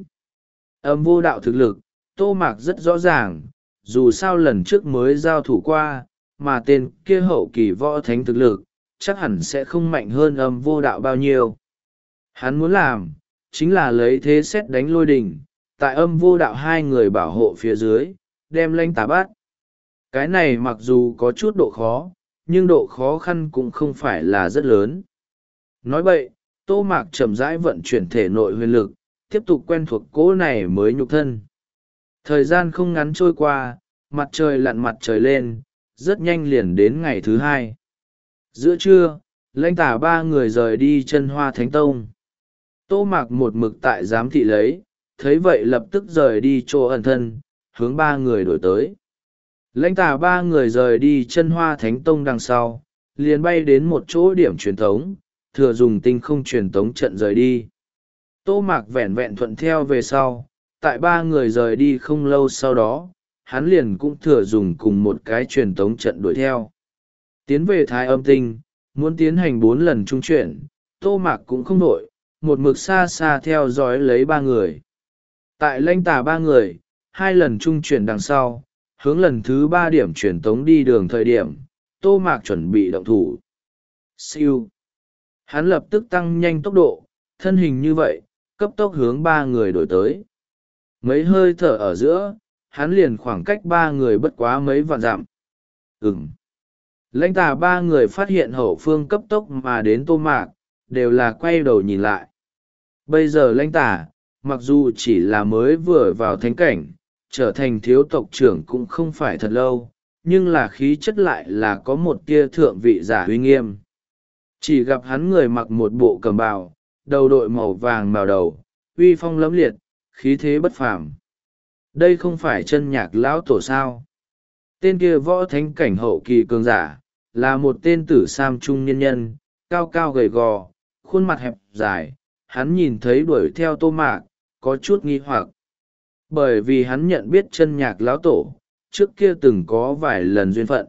S1: Âm Vô Đạo thực lực, Tô Mạc rất rõ ràng, dù sao lần trước mới giao thủ qua, mà tên kia hậu kỳ võ thánh thực lực, chắc hẳn sẽ không mạnh hơn Âm Vô Đạo bao nhiêu. Hắn muốn làm, chính là lấy thế xét đánh lôi đình, tại Âm Vô Đạo hai người bảo hộ phía dưới, đem Lãnh Tà bắt. Cái này mặc dù có chút độ khó, nhưng độ khó khăn cũng không phải là rất lớn. Nói vậy, Tô Mạc chậm rãi vận chuyển thể nội huyền lực, tiếp tục quen thuộc cỗ này mới nhục thân. Thời gian không ngắn trôi qua, mặt trời lặn mặt trời lên, rất nhanh liền đến ngày thứ hai. Giữa trưa, lãnh tả ba người rời đi chân hoa thánh tông. Tô Mạc một mực tại giám thị lấy, thấy vậy lập tức rời đi chỗ ẩn thân, hướng ba người đổi tới. Lãnh tả ba người rời đi chân hoa thánh tông đằng sau, liền bay đến một chỗ điểm truyền tống, thừa dùng tinh không truyền tống trận rời đi. Tô Mạc vẹn vẹn thuận theo về sau, tại ba người rời đi không lâu sau đó, hắn liền cũng thừa dùng cùng một cái truyền tống trận đuổi theo. Tiến về Thái Âm Tinh, muốn tiến hành bốn lần trung chuyển, Tô Mạc cũng không nổi, một mực xa xa theo dõi lấy ba người. Tại lãnh tà ba người, hai lần trung chuyển đằng sau, hướng lần thứ ba điểm truyền tống đi đường thời điểm, Tô Mạc chuẩn bị động thủ. Siêu. Hắn lập tức tăng nhanh tốc độ, thân hình như vậy, cấp tốc hướng ba người đổi tới. Mấy hơi thở ở giữa, hắn liền khoảng cách ba người bất quá mấy vạn dặm. Ừm. Lãnh tà ba người phát hiện hậu phương cấp tốc mà đến Tô Mạc, đều là quay đầu nhìn lại. Bây giờ lãnh tà, mặc dù chỉ là mới vừa vào thánh cảnh, trở thành thiếu tộc trưởng cũng không phải thật lâu, nhưng là khí chất lại là có một tia thượng vị giả uy nghiêm. Chỉ gặp hắn người mặc một bộ cẩm bào, đầu đội màu vàng màu đầu, uy phong lẫm liệt, khí thế bất phàm. Đây không phải chân nhạc lão tổ sao? Tên kia võ thánh cảnh hậu kỳ cường giả, là một tên tử sam trung niên nhân, cao cao gầy gò, khuôn mặt hẹp dài. Hắn nhìn thấy đuổi theo Tô Mạc, có chút nghi hoặc. Bởi vì hắn nhận biết chân nhạc lão tổ, trước kia từng có vài lần duyên phận.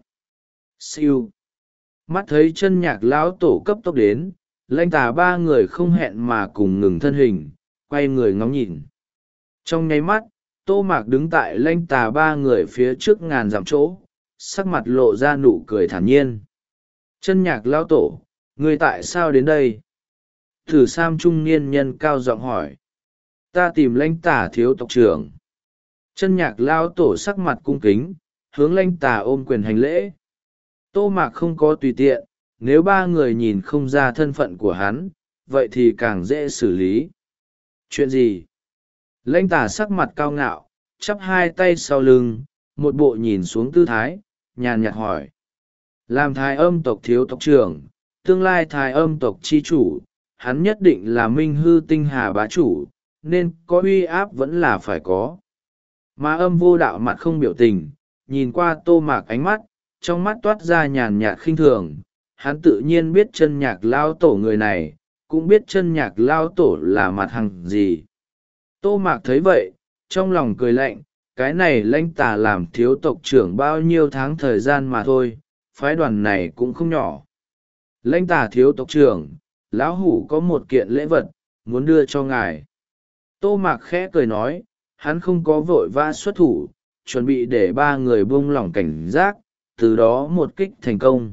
S1: Siêu. Mắt thấy chân nhạc lão tổ cấp tốc đến, lãnh tà ba người không hẹn mà cùng ngừng thân hình, quay người ngóng nhìn. Trong nháy mắt, Tô Mạc đứng tại lãnh tà ba người phía trước ngàn dặm chỗ, sắc mặt lộ ra nụ cười thản nhiên. Chân nhạc lão tổ, người tại sao đến đây? Thử Sam trung niên nhân cao giọng hỏi. Ta tìm lãnh tà thiếu tộc trưởng. Chân nhạc lão tổ sắc mặt cung kính, hướng lãnh tà ôm quyền hành lễ. Tô Mạc không có tùy tiện, nếu ba người nhìn không ra thân phận của hắn, vậy thì càng dễ xử lý. Chuyện gì? Lãnh tà sắc mặt cao ngạo, chắp hai tay sau lưng, một bộ nhìn xuống tư thái, nhàn nhạt hỏi. Làm thái âm tộc thiếu tộc trưởng, tương lai thái âm tộc chi chủ, hắn nhất định là minh hư tinh hà bá chủ, nên có uy áp vẫn là phải có. Mà âm vô đạo mặt không biểu tình, nhìn qua Tô Mạc ánh mắt, trong mắt toát ra nhàn nhạt khinh thường. Hắn tự nhiên biết chân nhạc lao tổ người này, cũng biết chân nhạc lao tổ là mặt hằng gì. Tô Mạc thấy vậy, trong lòng cười lạnh, cái này lãnh tà làm thiếu tộc trưởng bao nhiêu tháng thời gian mà thôi, phái đoàn này cũng không nhỏ. Lãnh tà thiếu tộc trưởng, lão hủ có một kiện lễ vật, muốn đưa cho ngài. Tô Mạc khẽ cười nói, hắn không có vội vã xuất thủ, chuẩn bị để ba người buông lỏng cảnh giác, từ đó một kích thành công.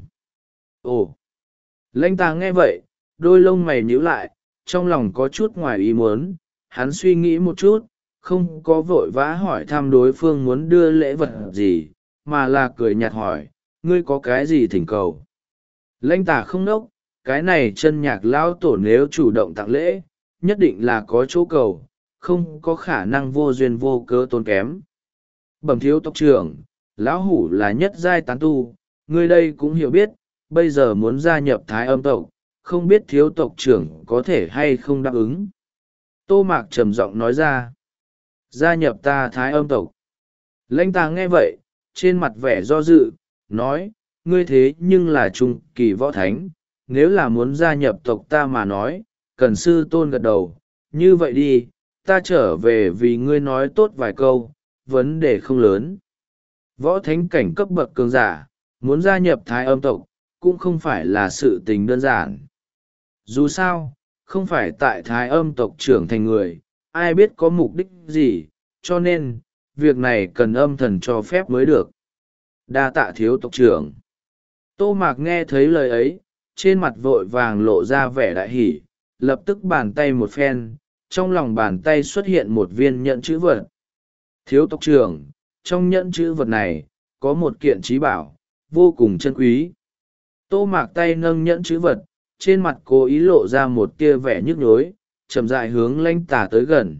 S1: Ồ! Lãnh tà nghe vậy, đôi lông mày nhíu lại, trong lòng có chút ngoài ý muốn, hắn suy nghĩ một chút, không có vội vã hỏi thăm đối phương muốn đưa lễ vật gì, mà là cười nhạt hỏi, ngươi có cái gì thỉnh cầu? Lãnh tà không nốc, cái này chân nhạc lão tổ nếu chủ động tặng lễ, nhất định là có chỗ cầu, không có khả năng vô duyên vô cớ tốn kém. Bẩm thiếu tộc trưởng, lão hủ là nhất giai tán tu, ngươi đây cũng hiểu biết, bây giờ muốn gia nhập thái âm tộc, không biết thiếu tộc trưởng có thể hay không đáp ứng. Tô Mạc trầm giọng nói ra, gia nhập ta thái âm tộc. Lãnh tà nghe vậy, trên mặt vẻ do dự, nói, ngươi thế nhưng là trung kỳ võ thánh, nếu là muốn gia nhập tộc ta mà nói, cần sư tôn gật đầu, như vậy đi, ta trở về vì ngươi nói tốt vài câu, vấn đề không lớn. Võ thánh cảnh cấp bậc cường giả, muốn gia nhập thái âm tộc, cũng không phải là sự tình đơn giản. Dù sao, không phải tại thái âm tộc trưởng thành người, ai biết có mục đích gì, cho nên, việc này cần âm thần cho phép mới được. Đa tạ thiếu tộc trưởng. Tô Mạc nghe thấy lời ấy, trên mặt vội vàng lộ ra vẻ đại hỷ, lập tức bàn tay một phen, trong lòng bàn tay xuất hiện một viên nhẫn chữ vật. Thiếu tộc trưởng, trong nhẫn chữ vật này, có một kiện trí bảo, vô cùng chân quý. Tô Mạc tay nâng nhẫn chữ vật, trên mặt cố ý lộ ra một tia vẻ nhức nhối, chậm rãi hướng lãnh tà tới gần.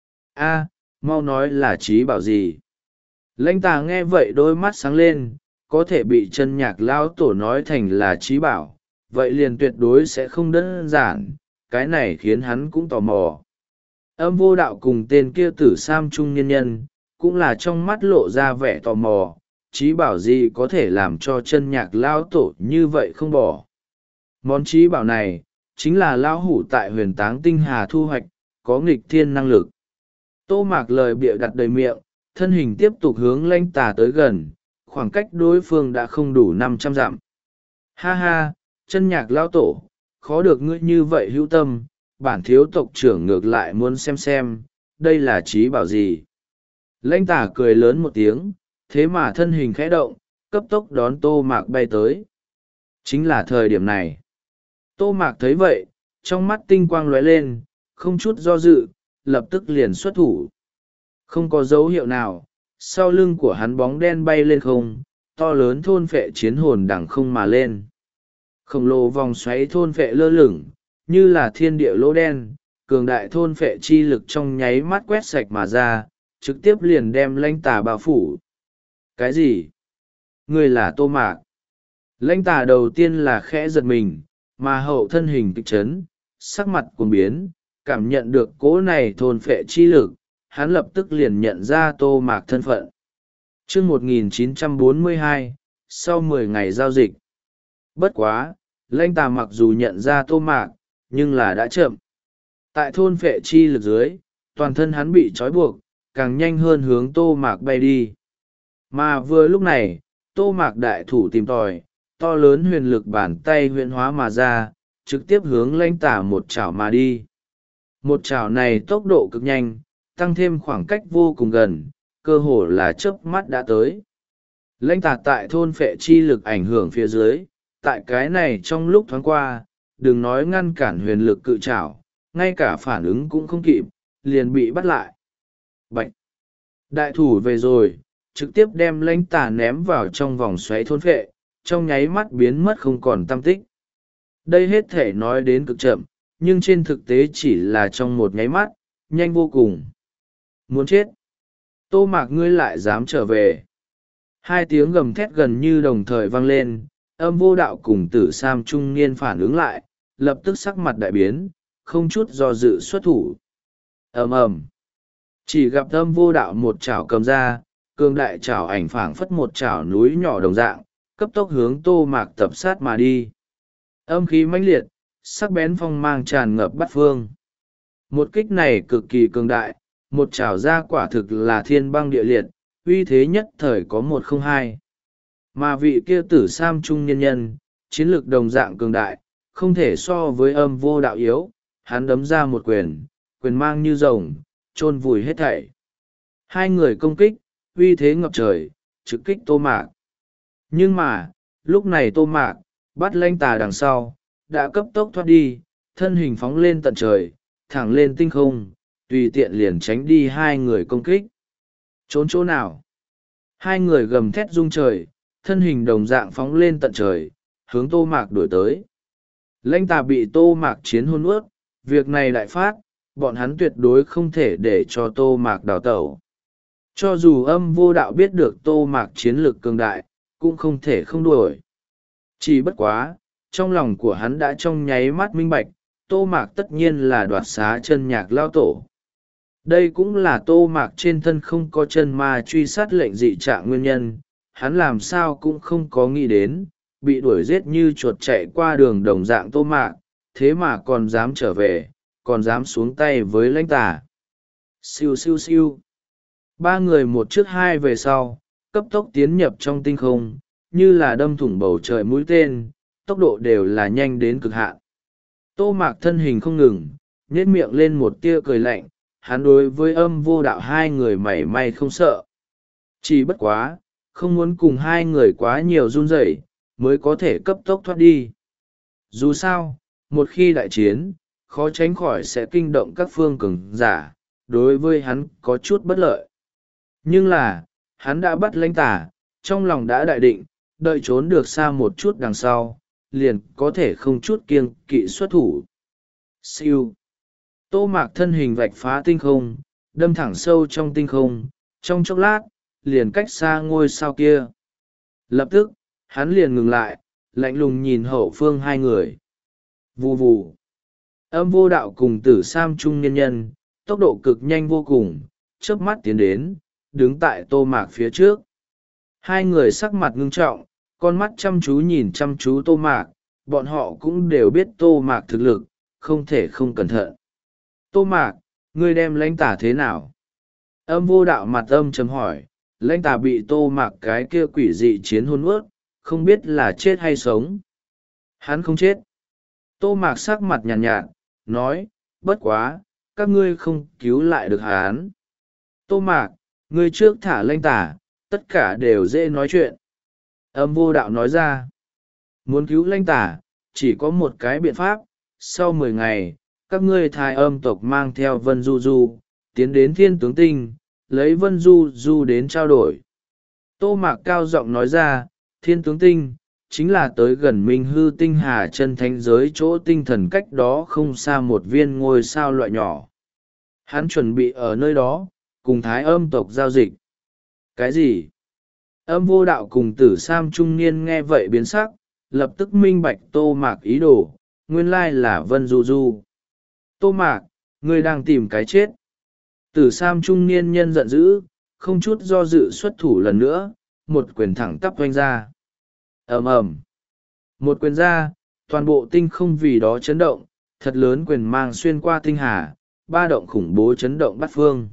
S1: A, mau nói là trí bảo gì? Lãnh tà nghe vậy đôi mắt sáng lên, có thể bị chân nhạc lão tổ nói thành là trí bảo, vậy liền tuyệt đối sẽ không đơn giản, cái này khiến hắn cũng tò mò. Âm vô đạo cùng tên kia tử sam trung nhân nhân, cũng là trong mắt lộ ra vẻ tò mò, trí bảo gì có thể làm cho chân nhạc lão tổ như vậy không bỏ. Món trí bảo này, chính là lão hủ tại huyền táng tinh hà thu hoạch, có nghịch thiên năng lực. Tô Mạc lời bịa đặt đầy miệng, thân hình tiếp tục hướng lãnh tà tới gần, khoảng cách đối phương đã không đủ năm trăm dặm. Ha ha, chân nhạc lão tổ, khó được ngươi như vậy hữu tâm, bản thiếu tộc trưởng ngược lại muốn xem xem, đây là trí bảo gì. Lãnh tà cười lớn một tiếng, thế mà thân hình khẽ động, cấp tốc đón Tô Mạc bay tới. Chính là thời điểm này. Tô Mạc thấy vậy, trong mắt tinh quang lóe lên, không chút do dự, lập tức liền xuất thủ. Không có dấu hiệu nào, sau lưng của hắn bóng đen bay lên không, to lớn thôn phệ chiến hồn đằng không mà lên. Khổng lồ vòng xoáy thôn phệ lơ lửng, như là thiên địa lỗ đen, cường đại thôn phệ chi lực trong nháy mắt quét sạch mà ra, trực tiếp liền đem lãnh tà bao phủ. Cái gì? Ngươi là Tô Mạc. Lãnh tà đầu tiên là khẽ giật mình, mà hậu thân hình kịch chấn, sắc mặt cuồng biến, cảm nhận được cỗ này thôn phệ chi lực, hắn lập tức liền nhận ra Tô Mạc thân phận. Trước một nghìn chín trăm bốn mươi hai, sau mười ngày giao dịch. Bất quá, lãnh tà mặc dù nhận ra Tô Mạc, nhưng là đã chậm. Tại thôn phệ chi lực dưới, toàn thân hắn bị trói buộc, càng nhanh hơn hướng Tô Mạc bay đi. Mà vừa lúc này, Tô Mạc đại thủ tìm tòi, to lớn huyền lực bàn tay huyền hóa mà ra, trực tiếp hướng lãnh tà một chảo mà đi. Một chảo này tốc độ cực nhanh, tăng thêm khoảng cách vô cùng gần, cơ hồ là chớp mắt đã tới. Lãnh tà tại thôn phệ chi lực ảnh hưởng phía dưới, tại cái này trong lúc thoáng qua, đừng nói ngăn cản huyền lực cự chảo, ngay cả phản ứng cũng không kịp, liền bị bắt lại. Bạch! Đại thủ về rồi, trực tiếp đem lãnh tà ném vào trong vòng xoáy thôn phệ, trong nháy mắt biến mất không còn tăm tích. Đây hết thể nói đến cực chậm, nhưng trên thực tế chỉ là trong một nháy mắt, nhanh vô cùng. Muốn chết! Tô Mạc ngươi lại dám trở về. Hai tiếng gầm thét gần như đồng thời vang lên, âm vô đạo cùng tử sam trung niên phản ứng lại, lập tức sắc mặt đại biến, không chút do dự xuất thủ. Ầm ầm. Chỉ gặp âm vô đạo một chảo cầm ra, cường đại chảo ảnh phảng phất một chảo núi nhỏ đồng dạng, cấp tốc hướng Tô Mạc tập sát mà đi. Âm khí mãnh liệt, sắc bén phong mang tràn ngập bát phương. Một kích này cực kỳ cường đại, một chảo ra quả thực là thiên băng địa liệt, uy thế nhất thời có một không hai. Mà vị kia tử sam trung nhân nhân, chiến lược đồng dạng cường đại, không thể so với âm vô đạo yếu, hắn đấm ra một quyền, quyền mang như rồng, chôn vùi hết thảy. Hai người công kích, uy thế ngập trời, trực kích Tô Mạc. Nhưng mà, lúc này Tô Mạc, bắt lãnh tà đằng sau, đã cấp tốc thoát đi, thân hình phóng lên tận trời, thẳng lên tinh không, tùy tiện liền tránh đi hai người công kích. Trốn chỗ nào? Hai người gầm thét rung trời, thân hình đồng dạng phóng lên tận trời, hướng Tô Mạc đuổi tới. Lãnh tà bị Tô Mạc chiến hôn ướt, việc này đại phát, bọn hắn tuyệt đối không thể để cho Tô Mạc đào tẩu. Cho dù âm vô đạo biết được Tô Mạc chiến lược cường đại, cũng không thể không đuổi. Chỉ bất quá, trong lòng của hắn đã trong nháy mắt minh bạch, Tô Mạc tất nhiên là đoạt xá chân nhạc lao tổ. Đây cũng là Tô Mạc trên thân không có chân ma truy sát lệnh dị trạng nguyên nhân, hắn làm sao cũng không có nghĩ đến, bị đuổi giết như chuột chạy qua đường đồng dạng Tô Mạc, thế mà còn dám trở về, còn dám xuống tay với lãnh tà. Siêu siêu siêu. Ba người một trước hai về sau, cấp tốc tiến nhập trong tinh không, như là đâm thủng bầu trời mũi tên, tốc độ đều là nhanh đến cực hạn. Tô Mạc thân hình không ngừng, nhếch miệng lên một tia cười lạnh, hắn đối với âm vô đạo hai người mảy may không sợ. Chỉ bất quá, không muốn cùng hai người quá nhiều run rẩy, mới có thể cấp tốc thoát đi. Dù sao, một khi đại chiến, khó tránh khỏi sẽ kinh động các phương cường giả, đối với hắn có chút bất lợi. Nhưng là, hắn đã bắt lãnh tà, trong lòng đã đại định, đợi trốn được xa một chút đằng sau, liền có thể không chút kiêng kỵ xuất thủ. Siêu. Tô Mạc thân hình vạch phá tinh không, đâm thẳng sâu trong tinh không, trong chốc lát, liền cách xa ngôi sao kia. Lập tức, hắn liền ngừng lại, lạnh lùng nhìn hậu phương hai người. Vù vù. Âm vô đạo cùng tử sam trung niên nhân, tốc độ cực nhanh vô cùng, chớp mắt tiến đến, đứng tại Tô Mạc phía trước. Hai người sắc mặt ngưng trọng, con mắt chăm chú nhìn chăm chú Tô Mạc, bọn họ cũng đều biết Tô Mạc thực lực, không thể không cẩn thận. Tô Mạc, ngươi đem lãnh tả thế nào? Âm vô đạo mặt âm chấm hỏi, lãnh tả bị Tô Mạc cái kia quỷ dị chiến hôn ướt, không biết là chết hay sống. Hắn không chết. Tô Mạc sắc mặt nhàn nhạt, nhạt, nói, bất quá, các ngươi không cứu lại được hắn. Tô Mạc, ngươi trước thả lãnh tả, tất cả đều dễ nói chuyện. Âm vô đạo nói ra, muốn cứu lãnh tả, chỉ có một cái biện pháp, sau mười ngày, các ngươi thái âm tộc mang theo Vân Du Du, tiến đến thiên tướng tinh, lấy Vân Du Du đến trao đổi. Tô Mạc cao giọng nói ra, thiên tướng tinh, chính là tới gần Minh Hư tinh hà chân thánh giới chỗ tinh thần cách đó không xa một viên ngôi sao loại nhỏ. Hắn chuẩn bị ở nơi đó, cùng thái âm tộc giao dịch. Cái gì? Âm vô đạo cùng tử sam trung niên nghe vậy biến sắc, lập tức minh bạch Tô Mạc ý đồ, nguyên lai là Vân Du Du. Tô Mạc, ngươi đang tìm cái chết. Tử sam trung niên nhân giận dữ, không chút do dự xuất thủ lần nữa, một quyền thẳng tắp oanh ra. Ầm ầm. Một quyền ra, toàn bộ tinh không vì đó chấn động, thật lớn quyền mang xuyên qua tinh hà, ba động khủng bố chấn động bát phương.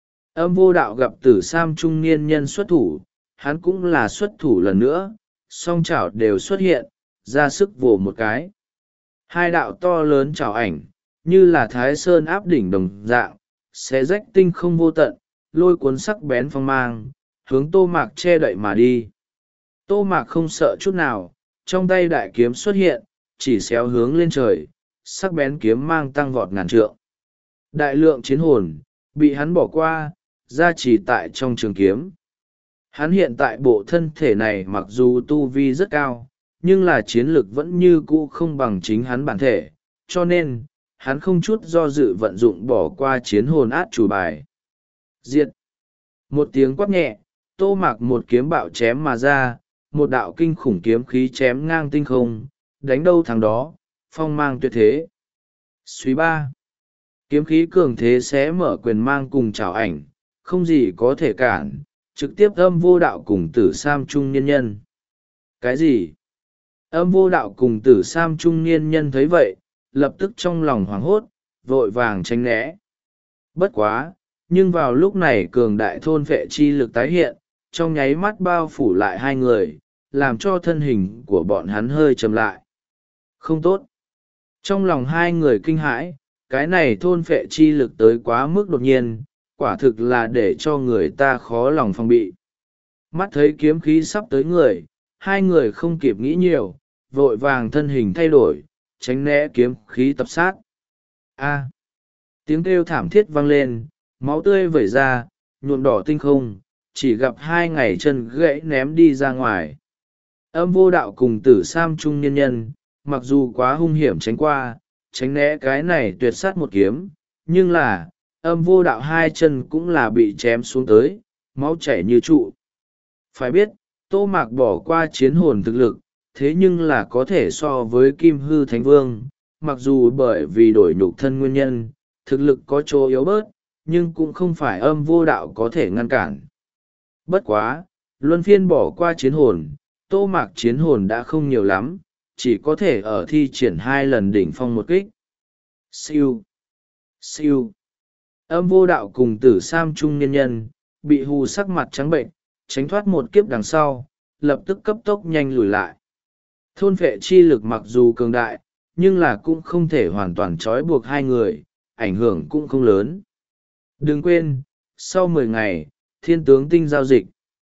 S1: Âm vô đạo gặp tử sam trung niên nhân xuất thủ, hắn cũng là xuất thủ lần nữa, song chảo đều xuất hiện, ra sức vồ một cái. Hai đạo to lớn chảo ảnh, như là thái sơn áp đỉnh đồng dạng, xé rách tinh không vô tận, lôi cuốn sắc bén phong mang, hướng Tô Mạc che đậy mà đi. Tô Mạc không sợ chút nào, trong tay đại kiếm xuất hiện, chỉ xéo hướng lên trời, sắc bén kiếm mang tăng vọt ngàn trượng. Đại lượng chiến hồn, bị hắn bỏ qua, ra chỉ tại trong trường kiếm. Hắn hiện tại bộ thân thể này mặc dù tu vi rất cao, nhưng là chiến lực vẫn như cũ không bằng chính hắn bản thể, cho nên, hắn không chút do dự vận dụng bỏ qua chiến hồn át chủ bài. Diệt! Một tiếng quát nhẹ, Tô Mạc một kiếm bạo chém mà ra, một đạo kinh khủng kiếm khí chém ngang tinh không, đánh đâu thằng đó, phong mang tuyệt thế. Suy ba! Kiếm khí cường thế sẽ mở quyền mang cùng chảo ảnh, không gì có thể cản, trực tiếp âm vô đạo cùng tử sam trung niên nhân. Cái gì? Âm vô đạo cùng tử sam trung niên nhân thấy vậy, lập tức trong lòng hoảng hốt, vội vàng tránh né. Bất quá, nhưng vào lúc này cường đại thôn vệ chi lực tái hiện, trong nháy mắt bao phủ lại hai người, làm cho thân hình của bọn hắn hơi chậm lại. Không tốt. Trong lòng hai người kinh hãi, cái này thôn vệ chi lực tới quá mức đột nhiên, quả thực là để cho người ta khó lòng phòng bị. Mắt thấy kiếm khí sắp tới người, hai người không kịp nghĩ nhiều, vội vàng thân hình thay đổi, tránh né kiếm khí tập sát. A! Tiếng kêu thảm thiết vang lên, máu tươi vẩy ra, nhuộm đỏ tinh không, chỉ gặp hai ngày chân gãy ném đi ra ngoài. Âm vô đạo cùng tử sam trung niên nhân, mặc dù quá hung hiểm tránh qua, tránh né cái này tuyệt sát một kiếm, nhưng là, âm vô đạo hai chân cũng là bị chém xuống tới, máu chảy như trụ. Phải biết, Tô Mạc bỏ qua chiến hồn thực lực, thế nhưng là có thể so với Kim Hư Thánh Vương, mặc dù bởi vì đổi nhục thân nguyên nhân, thực lực có chỗ yếu bớt, nhưng cũng không phải âm vô đạo có thể ngăn cản. Bất quá, luân phiên bỏ qua chiến hồn, Tô Mạc chiến hồn đã không nhiều lắm, chỉ có thể ở thi triển hai lần đỉnh phong một kích. Siêu! Siêu! Âm vô đạo cùng tử sam trung niên nhân, bị hù sắc mặt trắng bệnh, tránh thoát một kiếp đằng sau, lập tức cấp tốc nhanh lùi lại. Thôn vệ chi lực mặc dù cường đại, nhưng là cũng không thể hoàn toàn trói buộc hai người, ảnh hưởng cũng không lớn. Đừng quên, sau mười ngày, thiên tướng tinh giao dịch.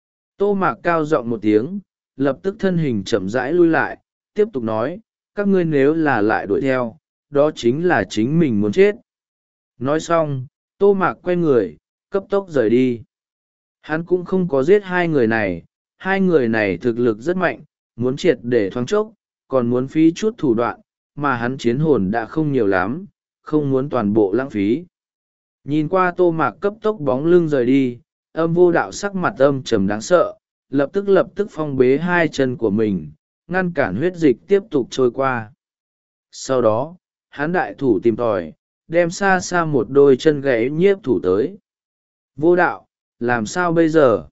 S1: Tô Mạc cao giọng một tiếng, lập tức thân hình chậm rãi lui lại, tiếp tục nói, các ngươi nếu là lại đuổi theo, đó chính là chính mình muốn chết. Nói xong, Tô Mạc quay người, cấp tốc rời đi. Hắn cũng không có giết hai người này, hai người này thực lực rất mạnh, muốn triệt để thoáng chốc, còn muốn phí chút thủ đoạn, mà hắn chiến hồn đã không nhiều lắm, không muốn toàn bộ lãng phí. Nhìn qua Tô Mạc cấp tốc bóng lưng rời đi, Âm Vô Đạo sắc mặt âm trầm đáng sợ, lập tức lập tức phong bế hai chân của mình, ngăn cản huyết dịch tiếp tục trôi qua. Sau đó, hắn đại thủ tìm tòi, đem xa xa một đôi chân gãy nhiếp thủ tới. Vô Đạo, làm sao bây giờ?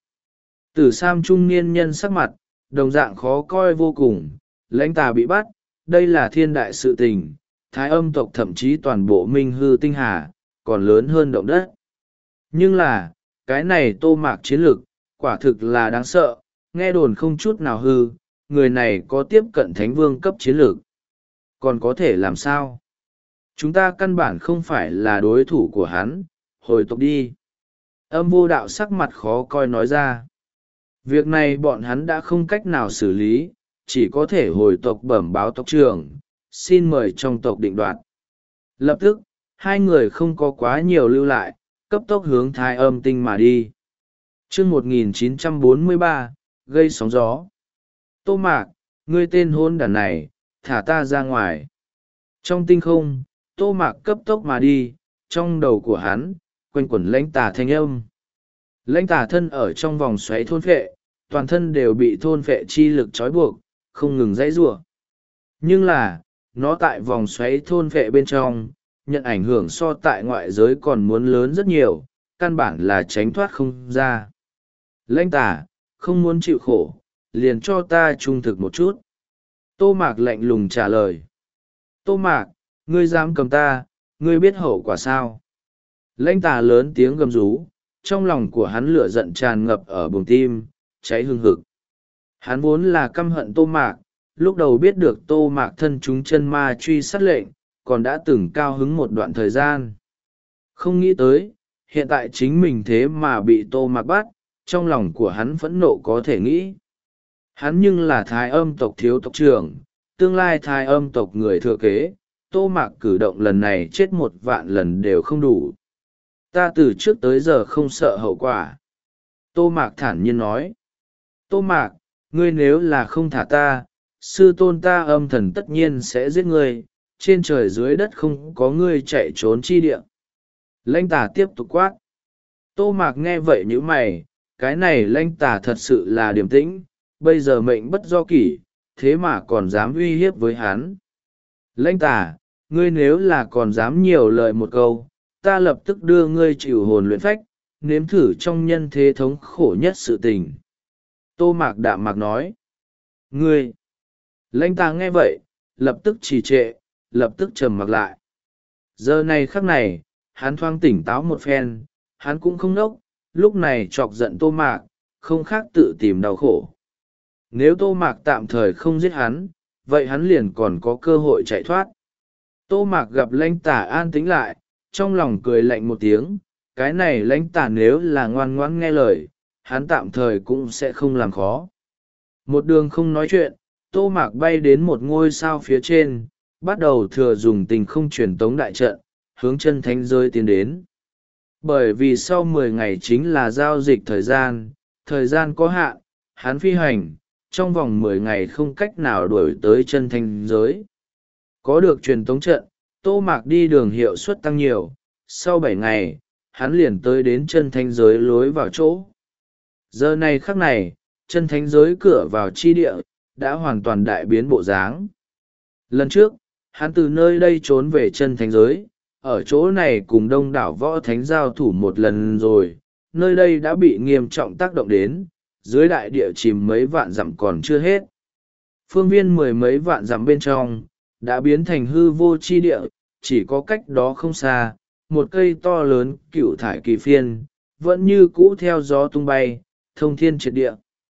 S1: Tử Sam trung niên nhân sắc mặt, đồng dạng khó coi vô cùng, lãnh tà bị bắt, đây là thiên đại sự tình, Thái Âm tộc thậm chí toàn bộ Minh Hư Tinh Hà, còn lớn hơn động đất. Nhưng là, cái này Tô Mạc chiến lực, quả thực là đáng sợ, nghe đồn không chút nào hư, người này có tiếp cận thánh vương cấp chiến lược. Còn có thể làm sao? Chúng ta căn bản không phải là đối thủ của hắn, hồi tộc đi. Âm Vô Đạo sắc mặt khó coi nói ra. Việc này bọn hắn đã không cách nào xử lý, chỉ có thể hồi tộc bẩm báo tộc trưởng, xin mời trong tộc định đoạt. Lập tức, hai người không có quá nhiều lưu lại, cấp tốc hướng Thái Âm tinh mà đi. chương một nghìn chín trăm bốn mươi ba, gây sóng gió. Tô Mạc, ngươi tên hôn đàn này, thả ta ra ngoài. Trong tinh không, Tô Mạc cấp tốc mà đi, trong đầu của hắn, quanh quẩn lãnh tà thanh âm. Lãnh tà thân ở trong vòng xoáy thôn phệ, toàn thân đều bị thôn phệ chi lực trói buộc, không ngừng dãy rủa. Nhưng là, nó tại vòng xoáy thôn phệ bên trong, nhận ảnh hưởng so tại ngoại giới còn muốn lớn rất nhiều, căn bản là tránh thoát không ra. Lãnh tà, không muốn chịu khổ, liền cho ta trung thực một chút. Tô Mạc lạnh lùng trả lời. Tô Mạc, ngươi dám cầm ta, ngươi biết hậu quả sao? Lãnh tà lớn tiếng gầm rú, trong lòng của hắn lửa giận tràn ngập ở buồng tim, cháy hương hực. Hắn vốn là căm hận Tô Mạc, lúc đầu biết được Tô Mạc thân chúng chân ma truy sát lệnh, còn đã từng cao hứng một đoạn thời gian. Không nghĩ tới, hiện tại chính mình thế mà bị Tô Mạc bắt, trong lòng của hắn phẫn nộ có thể nghĩ. Hắn nhưng là Thái Âm tộc thiếu tộc trưởng, tương lai Thái Âm tộc người thừa kế, Tô Mạc cử động lần này chết một vạn lần đều không đủ. Ta từ trước tới giờ không sợ hậu quả. Tô Mạc thản nhiên nói. Tô Mạc, ngươi nếu là không thả ta, sư tôn ta âm thần tất nhiên sẽ giết ngươi, trên trời dưới đất không có ngươi chạy trốn chi địa. Lãnh tà tiếp tục quát. Tô Mạc nghe vậy như mày, cái này lãnh tà thật sự là điềm tĩnh, bây giờ mệnh bất do kỷ, thế mà còn dám uy hiếp với hắn. Lãnh tà, ngươi nếu là còn dám nhiều lời một câu, ta lập tức đưa ngươi chịu hồn luyện phách, nếm thử trong nhân thế thống khổ nhất sự tình. Tô Mạc đạm mạc nói. Ngươi! Lãnh tà nghe vậy, lập tức trì trệ, lập tức trầm mặc lại. Giờ này khắc này, hắn thoáng tỉnh táo một phen, hắn cũng không nốc, lúc này chọc giận Tô Mạc, không khác tự tìm đau khổ. Nếu Tô Mạc tạm thời không giết hắn, vậy hắn liền còn có cơ hội chạy thoát. Tô Mạc gặp lãnh tà an tĩnh lại, trong lòng cười lạnh một tiếng, cái này lãnh tà nếu là ngoan ngoãn nghe lời, hắn tạm thời cũng sẽ không làm khó. Một đường không nói chuyện, Tô Mạc bay đến một ngôi sao phía trên, bắt đầu thừa dùng tình không truyền tống đại trận, hướng chân thánh giới tiến đến. Bởi vì sau mười ngày chính là giao dịch thời gian, thời gian có hạn, hắn phi hành, trong vòng mười ngày không cách nào đuổi tới chân thánh giới. Có được truyền tống trận, Tô Mạc đi đường hiệu suất tăng nhiều, sau bảy ngày, hắn liền tới đến chân thánh giới lối vào chỗ. Giờ này khắc này, chân thánh giới cửa vào chi địa, đã hoàn toàn đại biến bộ dáng. Lần trước, hắn từ nơi đây trốn về chân thánh giới, ở chỗ này cùng đông đảo võ thánh giao thủ một lần rồi, nơi đây đã bị nghiêm trọng tác động đến, dưới đại địa chìm mấy vạn dặm còn chưa hết. Phương viên mười mấy vạn dặm bên trong, đã biến thành hư vô chi địa, chỉ có cách đó không xa, một cây to lớn cựu thải kỳ phiên, vẫn như cũ theo gió tung bay, thông thiên triệt địa.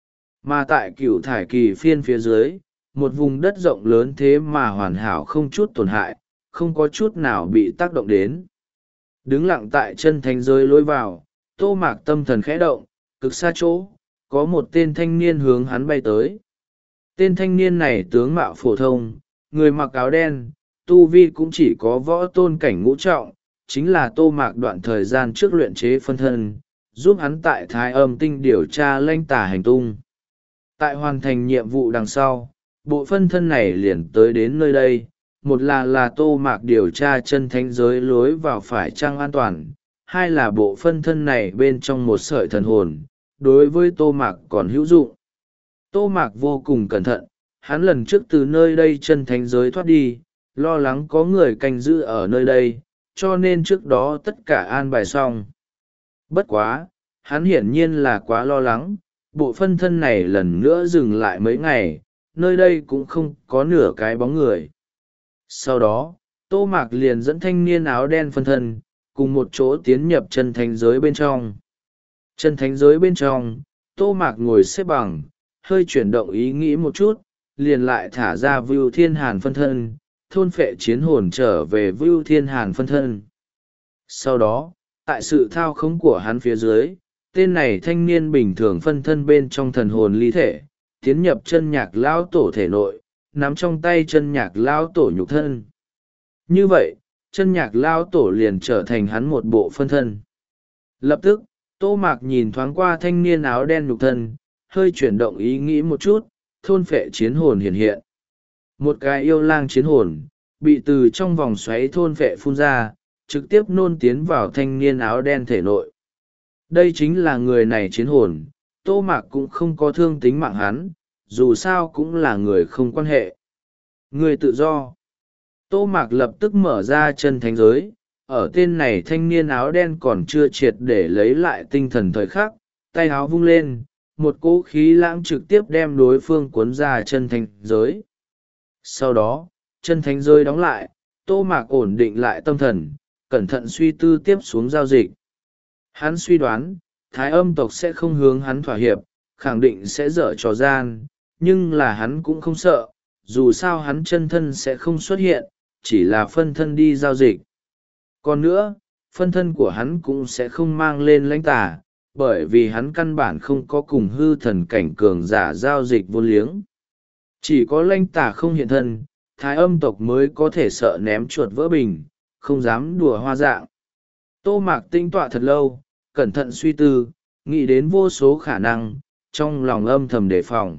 S1: Mà tại cựu thải kỳ phiên phía dưới, một vùng đất rộng lớn thế mà hoàn hảo không chút tổn hại, không có chút nào bị tác động đến. Đứng lặng tại chân thánh giới lối vào, Tô Mạc tâm thần khẽ động, cực xa chỗ, có một tên thanh niên hướng hắn bay tới. Tên thanh niên này tướng mạo phổ thông, người mặc áo đen, tu vi cũng chỉ có võ tôn cảnh ngũ trọng, chính là Tô Mạc đoạn thời gian trước luyện chế phân thân, giúp hắn tại Thái Âm tinh điều tra lãnh tà hành tung. Tại hoàn thành nhiệm vụ đằng sau, bộ phân thân này liền tới đến nơi đây, một là là Tô Mạc điều tra chân thánh giới lối vào phải chăng an toàn, hai là bộ phân thân này bên trong một sợi thần hồn, đối với Tô Mạc còn hữu dụng. Tô Mạc vô cùng cẩn thận, hắn lần trước từ nơi đây chân thánh giới thoát đi, lo lắng có người canh giữ ở nơi đây, cho nên trước đó tất cả an bài xong. Bất quá, hắn hiển nhiên là quá lo lắng, bộ phân thân này lần nữa dừng lại mấy ngày, nơi đây cũng không có nửa cái bóng người. Sau đó, Tô Mạc liền dẫn thanh niên áo đen phân thân, cùng một chỗ tiến nhập chân thánh giới bên trong. Chân thánh giới bên trong, Tô Mạc ngồi xếp bằng, hơi chuyển động ý nghĩ một chút, liền lại thả ra Vưu Thiên Hàn phân thân, thôn phệ chiến hồn trở về Vưu Thiên Hàn phân thân. Sau đó, tại sự thao khống của hắn phía dưới, tên này thanh niên bình thường phân thân bên trong thần hồn ly thể, tiến nhập chân nhạc lão tổ thể nội, nắm trong tay chân nhạc lão tổ nhục thân. Như vậy, chân nhạc lão tổ liền trở thành hắn một bộ phân thân. Lập tức, Tô Mạc nhìn thoáng qua thanh niên áo đen nhục thân, hơi chuyển động ý nghĩ một chút, thôn phệ chiến hồn hiện hiện. Một cái yêu lang chiến hồn, bị từ trong vòng xoáy thôn phệ phun ra, trực tiếp nôn tiến vào thanh niên áo đen thể nội. Đây chính là người này chiến hồn, Tô Mạc cũng không có thương tính mạng hắn, dù sao cũng là người không quan hệ. Người tự do. Tô Mạc lập tức mở ra chân thánh giới, ở tên này thanh niên áo đen còn chưa triệt để lấy lại tinh thần thời khắc, tay áo vung lên, một cỗ khí lãng trực tiếp đem đối phương cuốn ra chân thánh giới. Sau đó, chân thánh giới đóng lại, Tô Mạc ổn định lại tâm thần, cẩn thận suy tư tiếp xuống giao dịch. Hắn suy đoán, Thái Âm tộc sẽ không hướng hắn thỏa hiệp, khẳng định sẽ dở trò gian, nhưng là hắn cũng không sợ, dù sao hắn chân thân sẽ không xuất hiện, chỉ là phân thân đi giao dịch. Còn nữa, phân thân của hắn cũng sẽ không mang lên lãnh tà, bởi vì hắn căn bản không có cùng hư thần cảnh cường giả giao dịch vô liếng. Chỉ có lãnh tà không hiện thân, Thái Âm tộc mới có thể sợ ném chuột vỡ bình, không dám đùa hoa dạng. Tô Mạc tinh tọa thật lâu, cẩn thận suy tư, nghĩ đến vô số khả năng, trong lòng âm thầm đề phòng.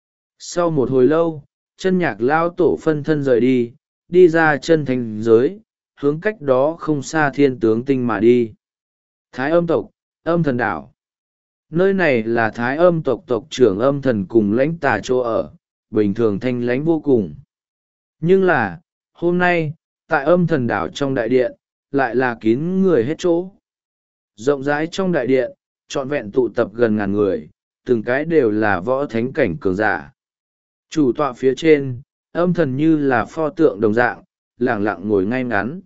S1: Sau một hồi lâu, chân nhạc lao tổ phân thân rời đi, đi ra chân thánh giới, hướng cách đó không xa thiên tướng tinh mà đi. Thái Âm tộc, Âm thần đảo. Nơi này là Thái Âm tộc tộc trưởng âm thần cùng lãnh tà chỗ ở, bình thường thanh lãnh vô cùng. Nhưng là, hôm nay, tại âm thần đảo trong đại điện, lại là kín người hết chỗ. Rộng rãi trong đại điện, trọn vẹn tụ tập gần ngàn người, từng cái đều là võ thánh cảnh cường giả. Chủ tọa phía trên, âm thần như là pho tượng đồng dạng, lẳng lặng ngồi ngay ngắn.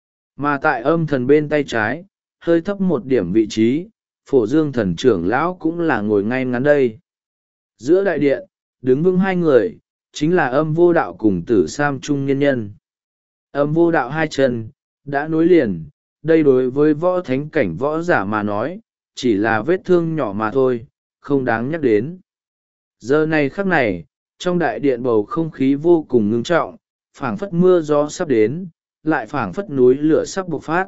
S1: Mà tại âm thần bên tay trái, hơi thấp một điểm vị trí, phổ dương thần trưởng lão cũng là ngồi ngay ngắn đây. Giữa đại điện, đứng vững hai người, chính là âm vô đạo cùng tử sam trung nhân nhân. Âm vô đạo hai chân, đã nối liền, đây đối với võ thánh cảnh võ giả mà nói, chỉ là vết thương nhỏ mà thôi, không đáng nhắc đến. Giờ này khắc này, trong đại điện bầu không khí vô cùng ngưng trọng, phảng phất mưa gió sắp đến, lại phảng phất núi lửa sắp bộc phát.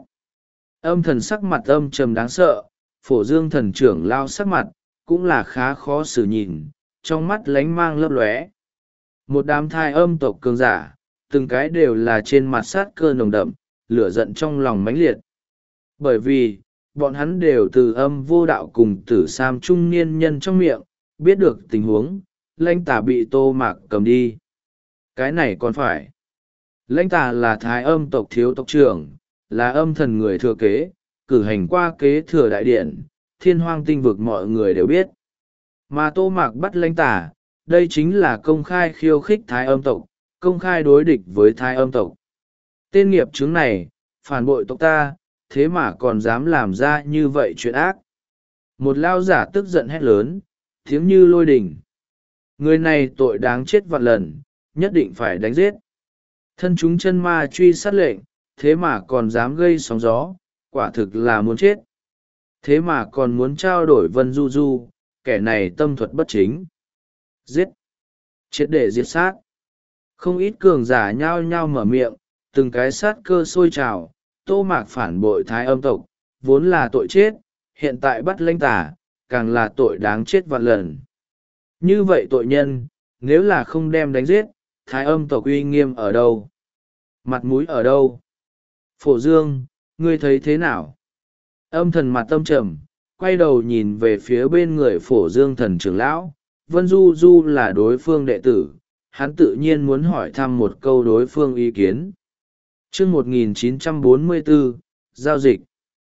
S1: Âm thần sắc mặt âm trầm đáng sợ, phổ dương thần trưởng lao sắc mặt, cũng là khá khó xử nhìn, trong mắt lánh mang lấp lóe. Một đám thai âm tộc cường giả, từng cái đều là trên mặt sát cơ nồng đậm, lửa giận trong lòng mãnh liệt. Bởi vì, bọn hắn đều từ âm vô đạo cùng tử sam trung niên nhân trong miệng, biết được tình huống, lãnh tà bị Tô Mạc cầm đi. Cái này còn phải. Lãnh tà là thái âm tộc thiếu tộc trưởng, là âm thần người thừa kế, cử hành qua kế thừa đại điện, thiên hoang tinh vực mọi người đều biết. Mà Tô Mạc bắt lãnh tà, đây chính là công khai khiêu khích thái âm tộc, công khai đối địch với thái âm tộc. Tên nghiệp chứng này, phản bội tộc ta, thế mà còn dám làm ra như vậy chuyện ác. Một lao giả tức giận hét lớn, tiếng như lôi đình. Người này tội đáng chết vạn lần, nhất định phải đánh giết. Thân chúng chân ma truy sát lệnh, thế mà còn dám gây sóng gió, quả thực là muốn chết. Thế mà còn muốn trao đổi Vân Du Du, kẻ này tâm thuật bất chính. Giết! Triệt để diệt sát! Không ít cường giả nhao nhao mở miệng, từng cái sát cơ sôi trào. Tô Mạc phản bội thái âm tộc, vốn là tội chết, hiện tại bắt lãnh tà, càng là tội đáng chết vạn lần. Như vậy tội nhân, nếu là không đem đánh giết, thái âm tộc uy nghiêm ở đâu? Mặt mũi ở đâu? Phổ Dương, ngươi thấy thế nào? Âm thần mặt tâm trầm, quay đầu nhìn về phía bên người Phổ Dương thần trưởng lão. Vân Du Du là đối phương đệ tử, hắn tự nhiên muốn hỏi thăm một câu đối phương ý kiến. Chương một nghìn chín trăm bốn mươi bốn, giao dịch.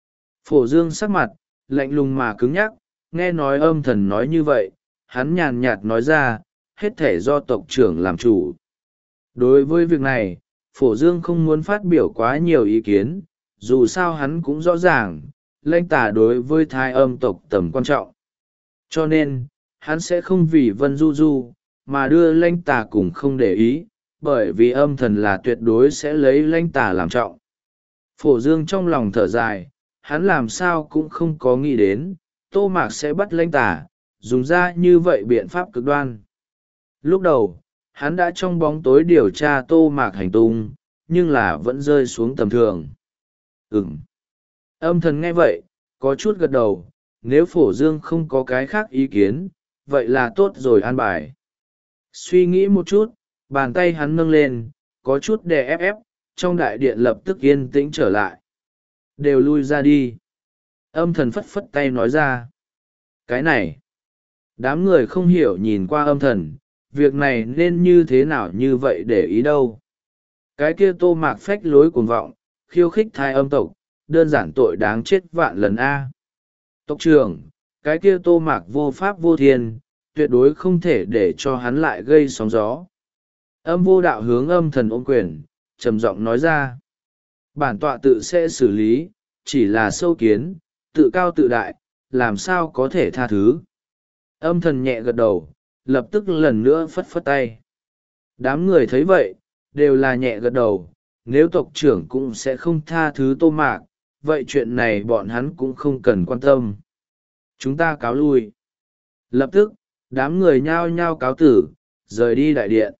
S1: Phổ Dương sắc mặt lạnh lùng mà cứng nhắc, nghe nói âm thần nói như vậy, hắn nhàn nhạt nói ra, hết thể do tộc trưởng làm chủ. Đối với việc này, Phổ Dương không muốn phát biểu quá nhiều ý kiến, dù sao hắn cũng rõ ràng, lãnh tà đối với thái âm tộc tầm quan trọng. Cho nên, hắn sẽ không vì Vân Du Du, mà đưa lãnh tà cùng không để ý, bởi vì âm thần là tuyệt đối sẽ lấy lãnh tà làm trọng. Phổ Dương trong lòng thở dài, hắn làm sao cũng không có nghĩ đến, Tô Mạc sẽ bắt lãnh tà, dùng ra như vậy biện pháp cực đoan. Lúc đầu, hắn đã trong bóng tối điều tra Tô Mạc hành tung, nhưng là vẫn rơi xuống tầm thường. Ừm. Âm thần nghe vậy, có chút gật đầu, nếu Phổ Dương không có cái khác ý kiến, vậy là tốt rồi an bài. Suy nghĩ một chút, bàn tay hắn nâng lên, có chút đè ép ép, trong đại điện lập tức yên tĩnh trở lại. Đều lui ra đi. Âm thần phất phất tay nói ra. Cái này, đám người không hiểu nhìn qua âm thần, việc này nên như thế nào như vậy để ý đâu. Cái kia Tô Mạc phách lối cuồng vọng, khiêu khích thai âm tộc, đơn giản tội đáng chết vạn lần A. Tộc trưởng, cái kia Tô Mạc vô pháp vô thiên, tuyệt đối không thể để cho hắn lại gây sóng gió. Âm vô đạo hướng âm thần ôm quyền, trầm giọng nói ra. Bản tọa tự sẽ xử lý, chỉ là sâu kiến, tự cao tự đại, làm sao có thể tha thứ. Âm thần nhẹ gật đầu, lập tức lần nữa phất phất tay. Đám người thấy vậy, đều là nhẹ gật đầu, nếu tộc trưởng cũng sẽ không tha thứ Tô Mạc, vậy chuyện này bọn hắn cũng không cần quan tâm. Chúng ta cáo lui. Lập tức, đám người nhao nhao cáo tử, rời đi đại điện.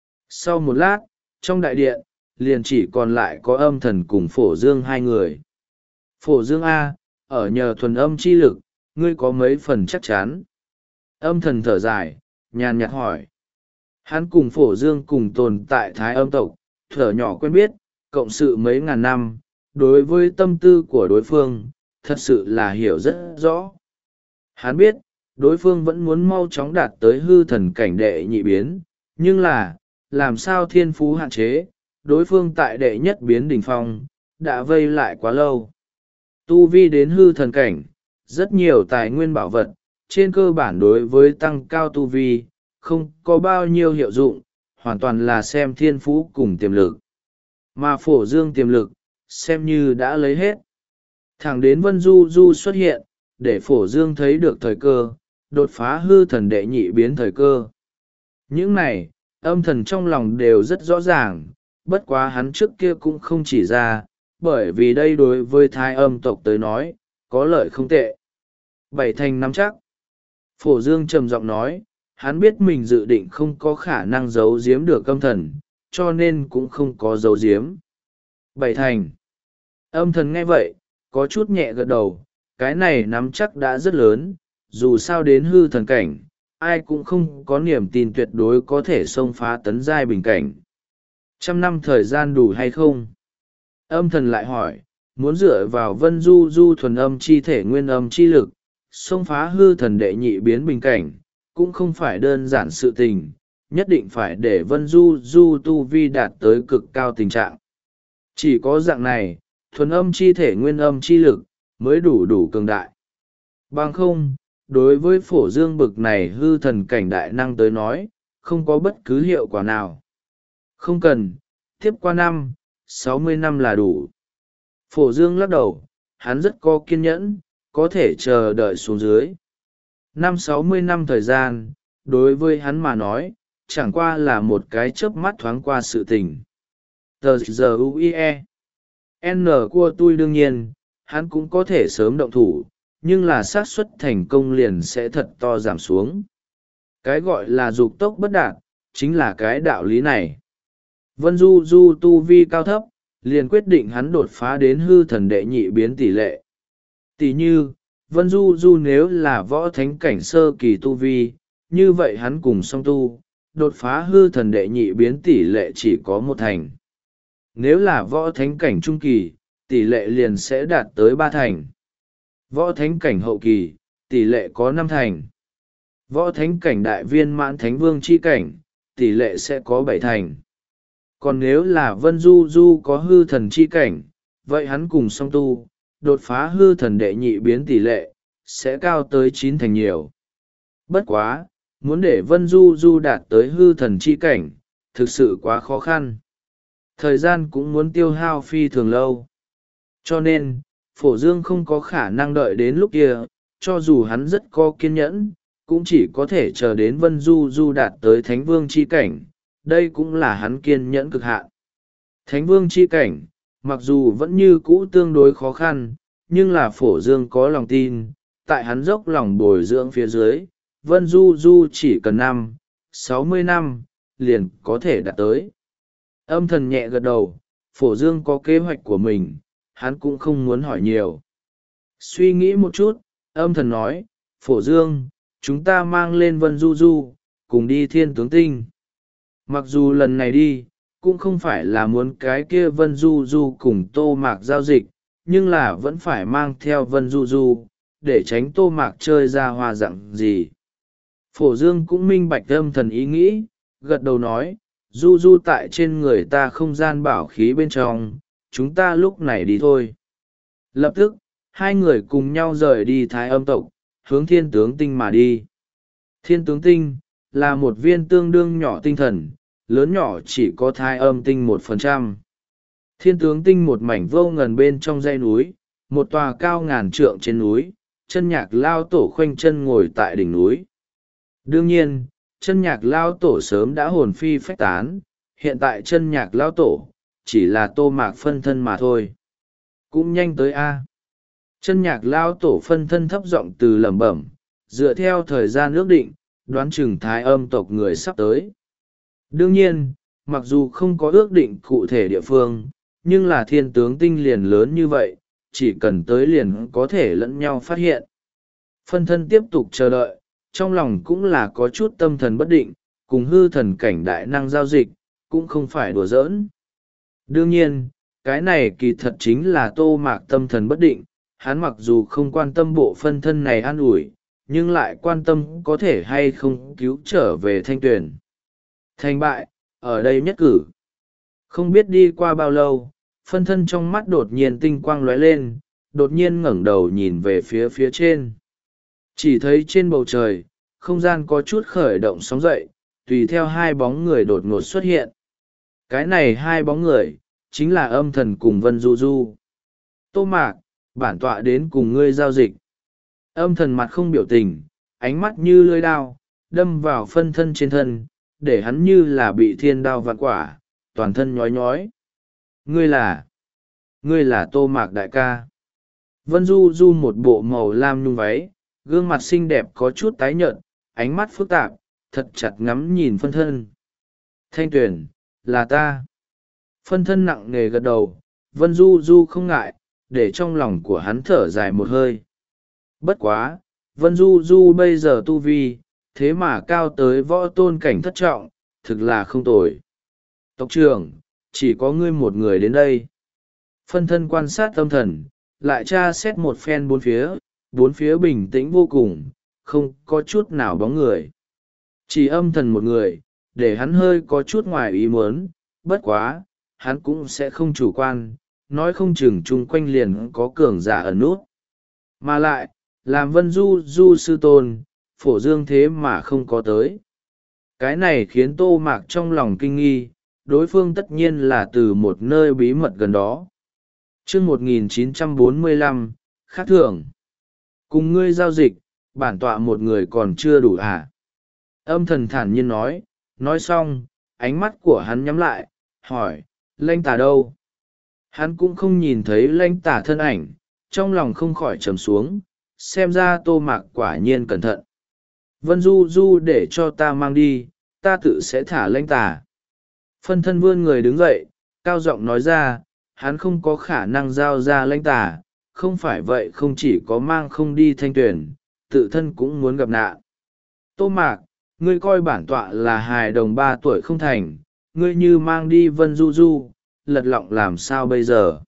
S1: Sau một lát, trong đại điện, liền chỉ còn lại có âm thần cùng Phổ Dương hai người. Phổ Dương A, ở nhờ thuần âm chi lực, ngươi có mấy phần chắc chắn. Âm thần thở dài, nhàn nhạt hỏi. Hắn cùng Phổ Dương cùng tồn tại thái âm tộc, thở nhỏ quen biết, cộng sự mấy ngàn năm, đối với tâm tư của đối phương, thật sự là hiểu rất rõ. Hắn biết, đối phương vẫn muốn mau chóng đạt tới hư thần cảnh đệ nhị biến, nhưng là, làm sao thiên phú hạn chế, đối phương tại đệ nhất biến đỉnh phong, đã vây lại quá lâu. Tu vi đến hư thần cảnh, rất nhiều tài nguyên bảo vật, trên cơ bản đối với tăng cao tu vi, không có bao nhiêu hiệu dụng, hoàn toàn là xem thiên phú cùng tiềm lực. Mà Phổ Dương tiềm lực, xem như đã lấy hết. Thẳng đến Vân Du Du xuất hiện, để Phổ Dương thấy được thời cơ, đột phá hư thần đệ nhị biến thời cơ. Những này, âm thần trong lòng đều rất rõ ràng, bất quá hắn trước kia cũng không chỉ ra, bởi vì đây đối với thái âm tộc tới nói, có lợi không tệ. Bảy thành nắm chắc. Phổ Dương trầm giọng nói, hắn biết mình dự định không có khả năng giấu giếm được âm thần, cho nên cũng không có giấu giếm. Bảy thành. Âm thần nghe vậy, có chút nhẹ gật đầu, cái này nắm chắc đã rất lớn, dù sao đến hư thần cảnh, ai cũng không có niềm tin tuyệt đối có thể xông phá tấn giai bình cảnh. Trăm năm thời gian đủ hay không? Âm thần lại hỏi, muốn dựa vào Vân Du Du thuần âm chi thể nguyên âm chi lực, xông phá hư thần đệ nhị biến bình cảnh, cũng không phải đơn giản sự tình, nhất định phải để Vân Du Du tu vi đạt tới cực cao tình trạng. Chỉ có dạng này, thuần âm chi thể nguyên âm chi lực, mới đủ đủ cường đại. Bằng không, đối với Phổ Dương bực này hư thần cảnh đại năng tới nói, không có bất cứ hiệu quả nào. Không cần, tiếp qua năm, sáu mươi năm là đủ. Phổ Dương lắc đầu, hắn rất có kiên nhẫn, có thể chờ đợi xuống dưới. Năm sáu mươi năm thời gian, đối với hắn mà nói, chẳng qua là một cái chớp mắt thoáng qua sự tình. Tờ giờ u i e. N của tôi đương nhiên, hắn cũng có thể sớm động thủ, nhưng là xác suất thành công liền sẽ thật to giảm xuống. Cái gọi là dục tốc bất đạt, chính là cái đạo lý này. Vân Du Du tu vi cao thấp, liền quyết định hắn đột phá đến hư thần đệ nhị biến tỷ lệ. Tỷ như, Vân Du Du nếu là võ thánh cảnh sơ kỳ tu vi, như vậy hắn cùng song tu, đột phá hư thần đệ nhị biến tỷ lệ chỉ có một thành. Nếu là võ thánh cảnh trung kỳ, tỷ lệ liền sẽ đạt tới ba thành. Võ thánh cảnh hậu kỳ, tỷ lệ có năm thành. Võ thánh cảnh đại viên mãn thánh vương chi cảnh, tỷ lệ sẽ có bảy thành. Còn nếu là Vân Du Du có hư thần chi cảnh, vậy hắn cùng song tu, đột phá hư thần đệ nhị biến tỷ lệ, sẽ cao tới chín thành nhiều. Bất quá, muốn để Vân Du Du đạt tới hư thần chi cảnh, thực sự quá khó khăn. Thời gian cũng muốn tiêu hao phi thường lâu. Cho nên, Phổ Dương không có khả năng đợi đến lúc kia, cho dù hắn rất có kiên nhẫn, cũng chỉ có thể chờ đến Vân Du Du đạt tới Thánh Vương chi cảnh, đây cũng là hắn kiên nhẫn cực hạn. Thánh Vương chi cảnh, mặc dù vẫn như cũ tương đối khó khăn, nhưng là Phổ Dương có lòng tin, tại hắn dốc lòng bồi dưỡng phía dưới, Vân Du Du chỉ cần năm, sáu mươi năm, liền có thể đạt tới. Âm thần nhẹ gật đầu, Phổ Dương có kế hoạch của mình, hắn cũng không muốn hỏi nhiều. Suy nghĩ một chút, âm thần nói, Phổ Dương, chúng ta mang lên Vân Du Du, cùng đi Thiên Tướng Tinh. Mặc dù lần này đi, cũng không phải là muốn cái kia Vân Du Du cùng Tô Mạc giao dịch, nhưng là vẫn phải mang theo Vân Du Du, để tránh Tô Mạc chơi ra hoa dặn gì. Phổ Dương cũng minh bạch âm thần ý nghĩ, gật đầu nói, Du Du tại trên người ta không gian bảo khí bên trong, chúng ta lúc này đi thôi. Lập tức, hai người cùng nhau rời đi Thái Âm tộc, hướng Thiên Tướng Tinh mà đi. Thiên Tướng Tinh là một viên tương đương nhỏ tinh thần, lớn nhỏ chỉ có Thái Âm tinh một phần trăm. Thiên Tướng Tinh một mảnh vô ngần bên trong dãy núi, một tòa cao ngàn trượng trên núi, chân nhạc lao tổ khoanh chân ngồi tại đỉnh núi. Đương nhiên, chân nhạc lao tổ sớm đã hồn phi phách tán, hiện tại chân nhạc lao tổ, chỉ là Tô Mạc phân thân mà thôi. Cũng nhanh tới A. Chân nhạc lao tổ phân thân thấp giọng từ lẩm bẩm, dựa theo thời gian ước định, đoán chừng Thái Âm tộc người sắp tới. Đương nhiên, mặc dù không có ước định cụ thể địa phương, nhưng là Thiên Tướng Tinh liền lớn như vậy, chỉ cần tới liền có thể lẫn nhau phát hiện. Phân thân tiếp tục chờ đợi, trong lòng cũng là có chút tâm thần bất định, cùng hư thần cảnh đại năng giao dịch, cũng không phải đùa giỡn. Đương nhiên, cái này kỳ thật chính là Tô Mạc tâm thần bất định, hắn mặc dù không quan tâm bộ phân thân này an ủi, nhưng lại quan tâm có thể hay không cứu trở về Thanh Tuyền. Thành bại, ở đây nhất cử. Không biết đi qua bao lâu, phân thân trong mắt đột nhiên tinh quang lóe lên, đột nhiên ngẩng đầu nhìn về phía phía trên. Chỉ thấy trên bầu trời, không gian có chút khởi động sóng dậy, tùy theo hai bóng người đột ngột xuất hiện. Cái này hai bóng người, chính là âm thần cùng Vân Du Du. Tô Mạc, bản tọa đến cùng ngươi giao dịch. Âm thần mặt không biểu tình, ánh mắt như lưỡi đao, đâm vào phân thân trên thân, để hắn như là bị thiên đao vạn quả, toàn thân nhói nhói. Ngươi là, ngươi là Tô Mạc đại ca. Vân Du Du một bộ màu lam nhung váy, gương mặt xinh đẹp có chút tái nhợt, ánh mắt phức tạp, thật chặt ngắm nhìn phân thân. Thanh Tuyền, là ta. Phân thân nặng nề gật đầu, Vân Du Du không ngại, để trong lòng của hắn thở dài một hơi. Bất quá, Vân Du Du bây giờ tu vi, thế mà cao tới võ tôn cảnh thất trọng, thực là không tồi. Tộc trưởng, chỉ có ngươi một người đến đây. Phân thân quan sát tâm thần, lại tra xét một phen bốn phía, bốn phía bình tĩnh vô cùng, không có chút nào bóng người. Chỉ âm thần một người, để hắn hơi có chút ngoài ý muốn, bất quá, hắn cũng sẽ không chủ quan, nói không chừng chung quanh liền có cường giả ẩn nút. Mà lại, làm Vân Du Du sư tôn, Phổ Dương thế mà không có tới. Cái này khiến Tô Mạc trong lòng kinh nghi, đối phương tất nhiên là từ một nơi bí mật gần đó. Chương một nghìn chín trăm bốn mươi lăm, khác thường. Cùng ngươi giao dịch, bản tọa một người còn chưa đủ à? Âm thần thản nhiên nói, nói xong, ánh mắt của hắn nhắm lại, hỏi, Lãnh Tà đâu? Hắn cũng không nhìn thấy Lãnh Tà thân ảnh, trong lòng không khỏi trầm xuống, xem ra Tô Mạc quả nhiên cẩn thận. Vân Du Du để cho ta mang đi, ta tự sẽ thả Lãnh Tà. Phân thân vươn người đứng dậy, cao giọng nói ra, hắn không có khả năng giao ra Lãnh Tà, không phải vậy không chỉ có mang không đi Thanh Tuyền, tự thân cũng muốn gặp nạn. Tô Mạc, ngươi coi bản tọa là hài đồng ba tuổi không thành, ngươi như mang đi Vân Du Du, lật lọng làm sao bây giờ?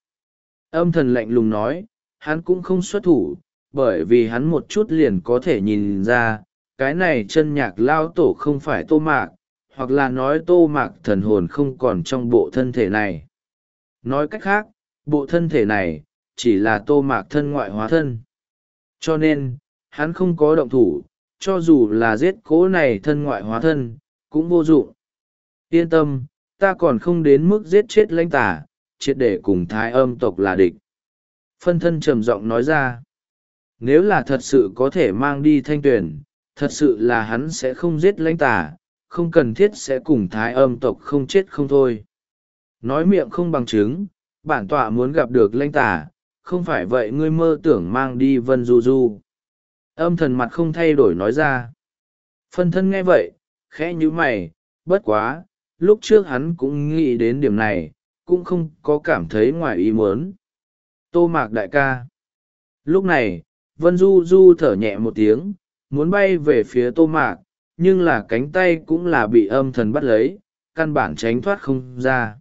S1: Âm thần lạnh lùng nói, hắn cũng không xuất thủ, bởi vì hắn một chút liền có thể nhìn ra, cái này chân nhạc lao tổ không phải Tô Mạc, hoặc là nói Tô Mạc thần hồn không còn trong bộ thân thể này. Nói cách khác, bộ thân thể này, chỉ là Tô Mạc thân ngoại hóa thân. Cho nên, hắn không có động thủ, cho dù là giết cố này thân ngoại hóa thân, cũng vô dụng. Yên tâm, ta còn không đến mức giết chết lãnh tả, triệt để cùng thái âm tộc là địch. Phân thân trầm giọng nói ra, nếu là thật sự có thể mang đi thanh tuyển, thật sự là hắn sẽ không giết lãnh tả, không cần thiết sẽ cùng thái âm tộc không chết không thôi. Nói miệng không bằng chứng, bản tọa muốn gặp được lãnh tả, không phải vậy ngươi mơ tưởng mang đi Vân Du Du. Âm thần mặt không thay đổi nói ra. Phân thân nghe vậy, khẽ như mày, bất quá, lúc trước hắn cũng nghĩ đến điểm này, cũng không có cảm thấy ngoài ý muốn. Tô Mạc đại ca. Lúc này, Vân Du Du thở nhẹ một tiếng, muốn bay về phía Tô Mạc, nhưng là cánh tay cũng là bị âm thần bắt lấy, căn bản tránh thoát không ra.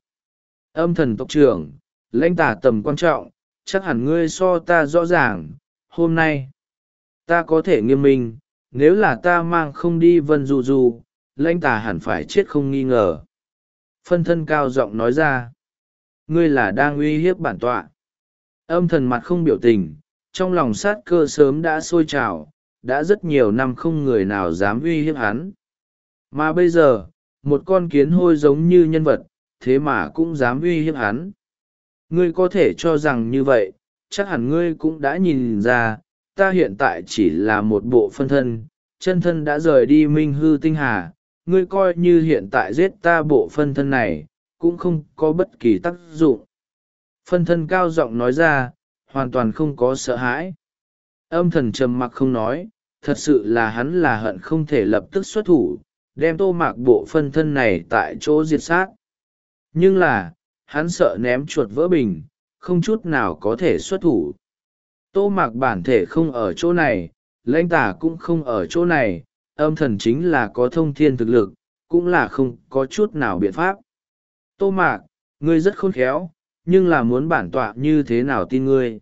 S1: Âm thần tộc trưởng, lãnh tả tầm quan trọng, chắc hẳn ngươi so ta rõ ràng, hôm nay, ta có thể nghiêm minh, nếu là ta mang không đi Vân Du Du, lãnh tả hẳn phải chết không nghi ngờ. Phân thân cao giọng nói ra, ngươi là đang uy hiếp bản tọa. Âm thần mặt không biểu tình, trong lòng sát cơ sớm đã sôi trào, đã rất nhiều năm không người nào dám uy hiếp hắn. Mà bây giờ, một con kiến hôi giống như nhân vật, thế mà cũng dám uy hiếp hắn. Ngươi có thể cho rằng như vậy, chắc hẳn ngươi cũng đã nhìn ra, ta hiện tại chỉ là một bộ phân thân, chân thân đã rời đi Minh Hư Tinh Hà, ngươi coi như hiện tại giết ta bộ phân thân này, cũng không có bất kỳ tác dụng. Phân thân cao giọng nói ra, hoàn toàn không có sợ hãi. Âm thần trầm mặc không nói, thật sự là hắn là hận không thể lập tức xuất thủ, đem Tô Mạc bộ phân thân này tại chỗ diệt sát. Nhưng là, hắn sợ ném chuột vỡ bình, không chút nào có thể xuất thủ. Tô Mạc bản thể không ở chỗ này, lãnh tả cũng không ở chỗ này, âm thần chính là có thông thiên thực lực, cũng là không có chút nào biện pháp. Tô Mạc, ngươi rất khôn khéo, nhưng là muốn bản tọa như thế nào tin ngươi?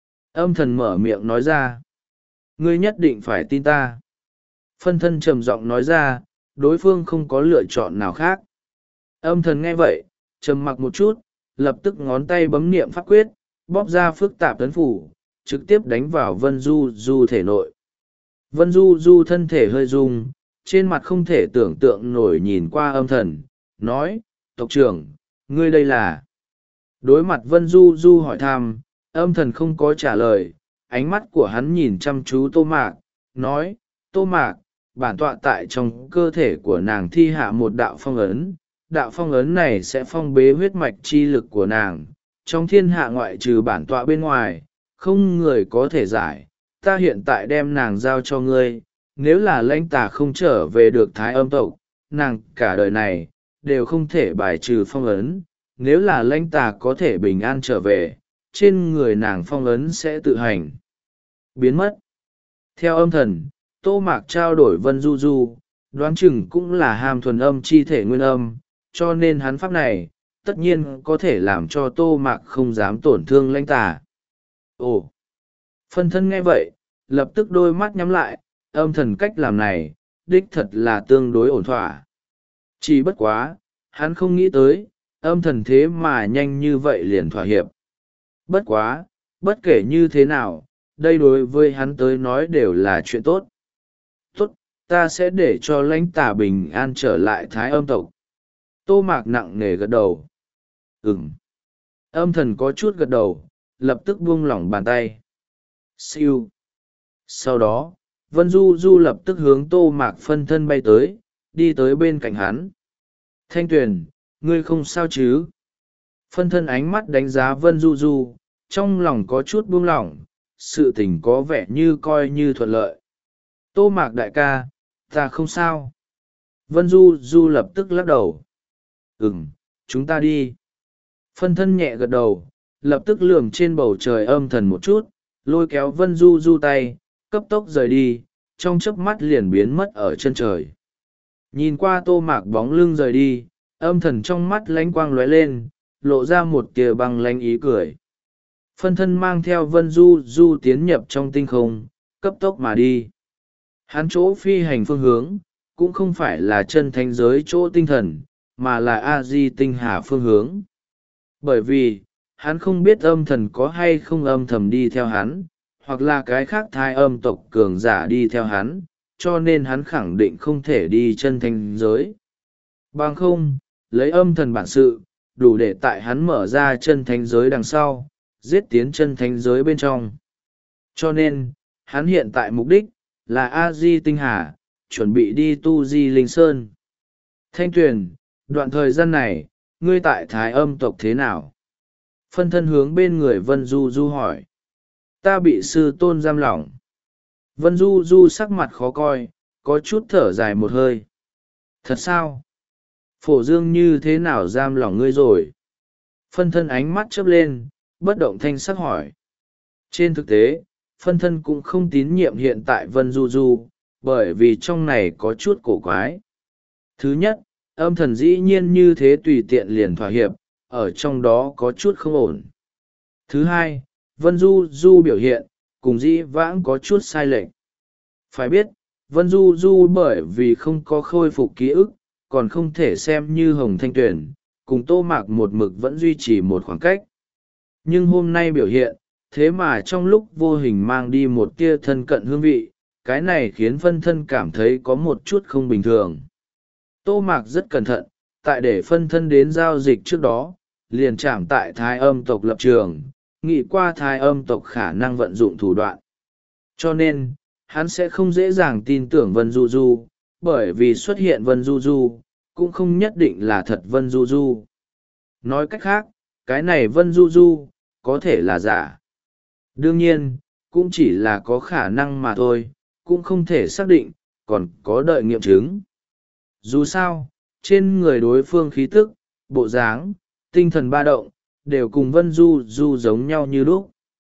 S1: Âm thần mở miệng nói ra. Ngươi nhất định phải tin ta. Phân thân trầm giọng nói ra, đối phương không có lựa chọn nào khác. Âm thần nghe vậy, trầm mặc một chút, lập tức ngón tay bấm niệm pháp quyết, bóp ra phức tạp tấn phủ, trực tiếp đánh vào Vân Du Du thể nội. Vân Du Du thân thể hơi rung, trên mặt không thể tưởng tượng nổi nhìn qua âm thần, nói, tộc trưởng, ngươi đây là... Đối mặt Vân Du Du hỏi thăm, âm thần không có trả lời, ánh mắt của hắn nhìn chăm chú Tô Mạc, nói, Tô Mạc, bản tọa tại trong cơ thể của nàng thi hạ một đạo phong ấn, đạo phong ấn này sẽ phong bế huyết mạch chi lực của nàng, trong thiên hạ ngoại trừ bản tọa bên ngoài, không người có thể giải, ta hiện tại đem nàng giao cho ngươi, nếu là lãnh tà không trở về được thái âm tộc, nàng cả đời này, đều không thể bài trừ phong ấn, nếu là lãnh tà có thể bình an trở về, trên người nàng phong ấn sẽ tự hành biến mất. Theo âm thần, Tô Mạc trao đổi Vân Du Du, đoán chừng cũng là hàm thuần âm chi thể nguyên âm, cho nên hắn pháp này, tất nhiên có thể làm cho Tô Mạc không dám tổn thương lãnh tà. Ồ! Phân thân nghe vậy, lập tức đôi mắt nhắm lại, âm thần cách làm này, đích thật là tương đối ổn thỏa. Chỉ bất quá, hắn không nghĩ tới, âm thần thế mà nhanh như vậy liền thỏa hiệp. Bất quá, bất kể như thế nào, đây đối với hắn tới nói đều là chuyện tốt. Tốt, ta sẽ để cho lãnh tà bình an trở lại thái âm tộc. Tô Mạc nặng nề gật đầu. Ừm. Âm thần có chút gật đầu, lập tức buông lỏng bàn tay. Siêu. Sau đó, Vân Du Du lập tức hướng Tô Mạc phân thân bay tới, đi tới bên cạnh hắn. Thanh Tuyền, ngươi không sao chứ? Phân thân ánh mắt đánh giá Vân Du Du, trong lòng có chút buông lỏng, sự tình có vẻ như coi như thuận lợi. Tô Mạc đại ca, ta không sao. Vân Du Du lập tức lắc đầu. Ừm, chúng ta đi. Phân thân nhẹ gật đầu, lập tức lườm trên bầu trời âm thần một chút, lôi kéo Vân Du Du tay, cấp tốc rời đi, trong chớp mắt liền biến mất ở chân trời. Nhìn qua Tô Mạc bóng lưng rời đi, âm thần trong mắt lánh quang lóe lên, lộ ra một tia băng lánh ý cười. Phân thân mang theo Vân Du Du tiến nhập trong tinh không, cấp tốc mà đi. Hắn chỗ phi hành phương hướng, cũng không phải là chân thánh giới chỗ tinh thần, mà là A-di tinh hà phương hướng. Bởi vì, hắn không biết âm thần có hay không âm thầm đi theo hắn, hoặc là cái khác thai âm tộc cường giả đi theo hắn, cho nên hắn khẳng định không thể đi chân thánh giới. Bằng không, lấy âm thần bản sự, đủ để tại hắn mở ra chân thánh giới đằng sau, giết tiến chân thánh giới bên trong. Cho nên, hắn hiện tại mục đích, là A-di tinh hà, chuẩn bị đi tu di linh sơn. Thanh Tuyền, đoạn thời gian này, ngươi tại thái âm tộc thế nào? Phân thân hướng bên người Vân Du Du hỏi. Ta bị sư tôn giam lỏng. Vân Du Du sắc mặt khó coi, có chút thở dài một hơi. Thật sao? Phổ Dương như thế nào giam lỏng ngươi rồi? Phân thân ánh mắt chớp lên, bất động thanh sắc hỏi. Trên thực tế, phân thân cũng không tín nhiệm hiện tại Vân Du Du, bởi vì trong này có chút cổ quái. Thứ nhất, âm thần dĩ nhiên như thế tùy tiện liền thỏa hiệp, ở trong đó có chút không ổn. Thứ hai, Vân Du Du biểu hiện, cùng dĩ vãng có chút sai lệch. Phải biết, Vân Du Du bởi vì không có khôi phục ký ức, còn không thể xem như Hồng Thanh Tuyền, cùng Tô Mạc một mực vẫn duy trì một khoảng cách. Nhưng hôm nay biểu hiện, thế mà trong lúc vô hình mang đi một tia thân cận hương vị, cái này khiến phân thân cảm thấy có một chút không bình thường. Tô Mạc rất cẩn thận, tại để phân thân đến giao dịch trước đó, liền chạm tại thái âm tộc lập trường, nghĩ qua thái âm tộc khả năng vận dụng thủ đoạn. Cho nên, hắn sẽ không dễ dàng tin tưởng Vân Du Du, bởi vì xuất hiện Vân Du Du, cũng không nhất định là thật Vân Du Du. Nói cách khác, cái này Vân Du Du, có thể là giả. Đương nhiên, cũng chỉ là có khả năng mà thôi, cũng không thể xác định, còn có đợi nghiệm chứng. Dù sao, trên người đối phương khí tức, bộ dáng, tinh thần ba động, đều cùng Vân Du Du giống nhau như lúc.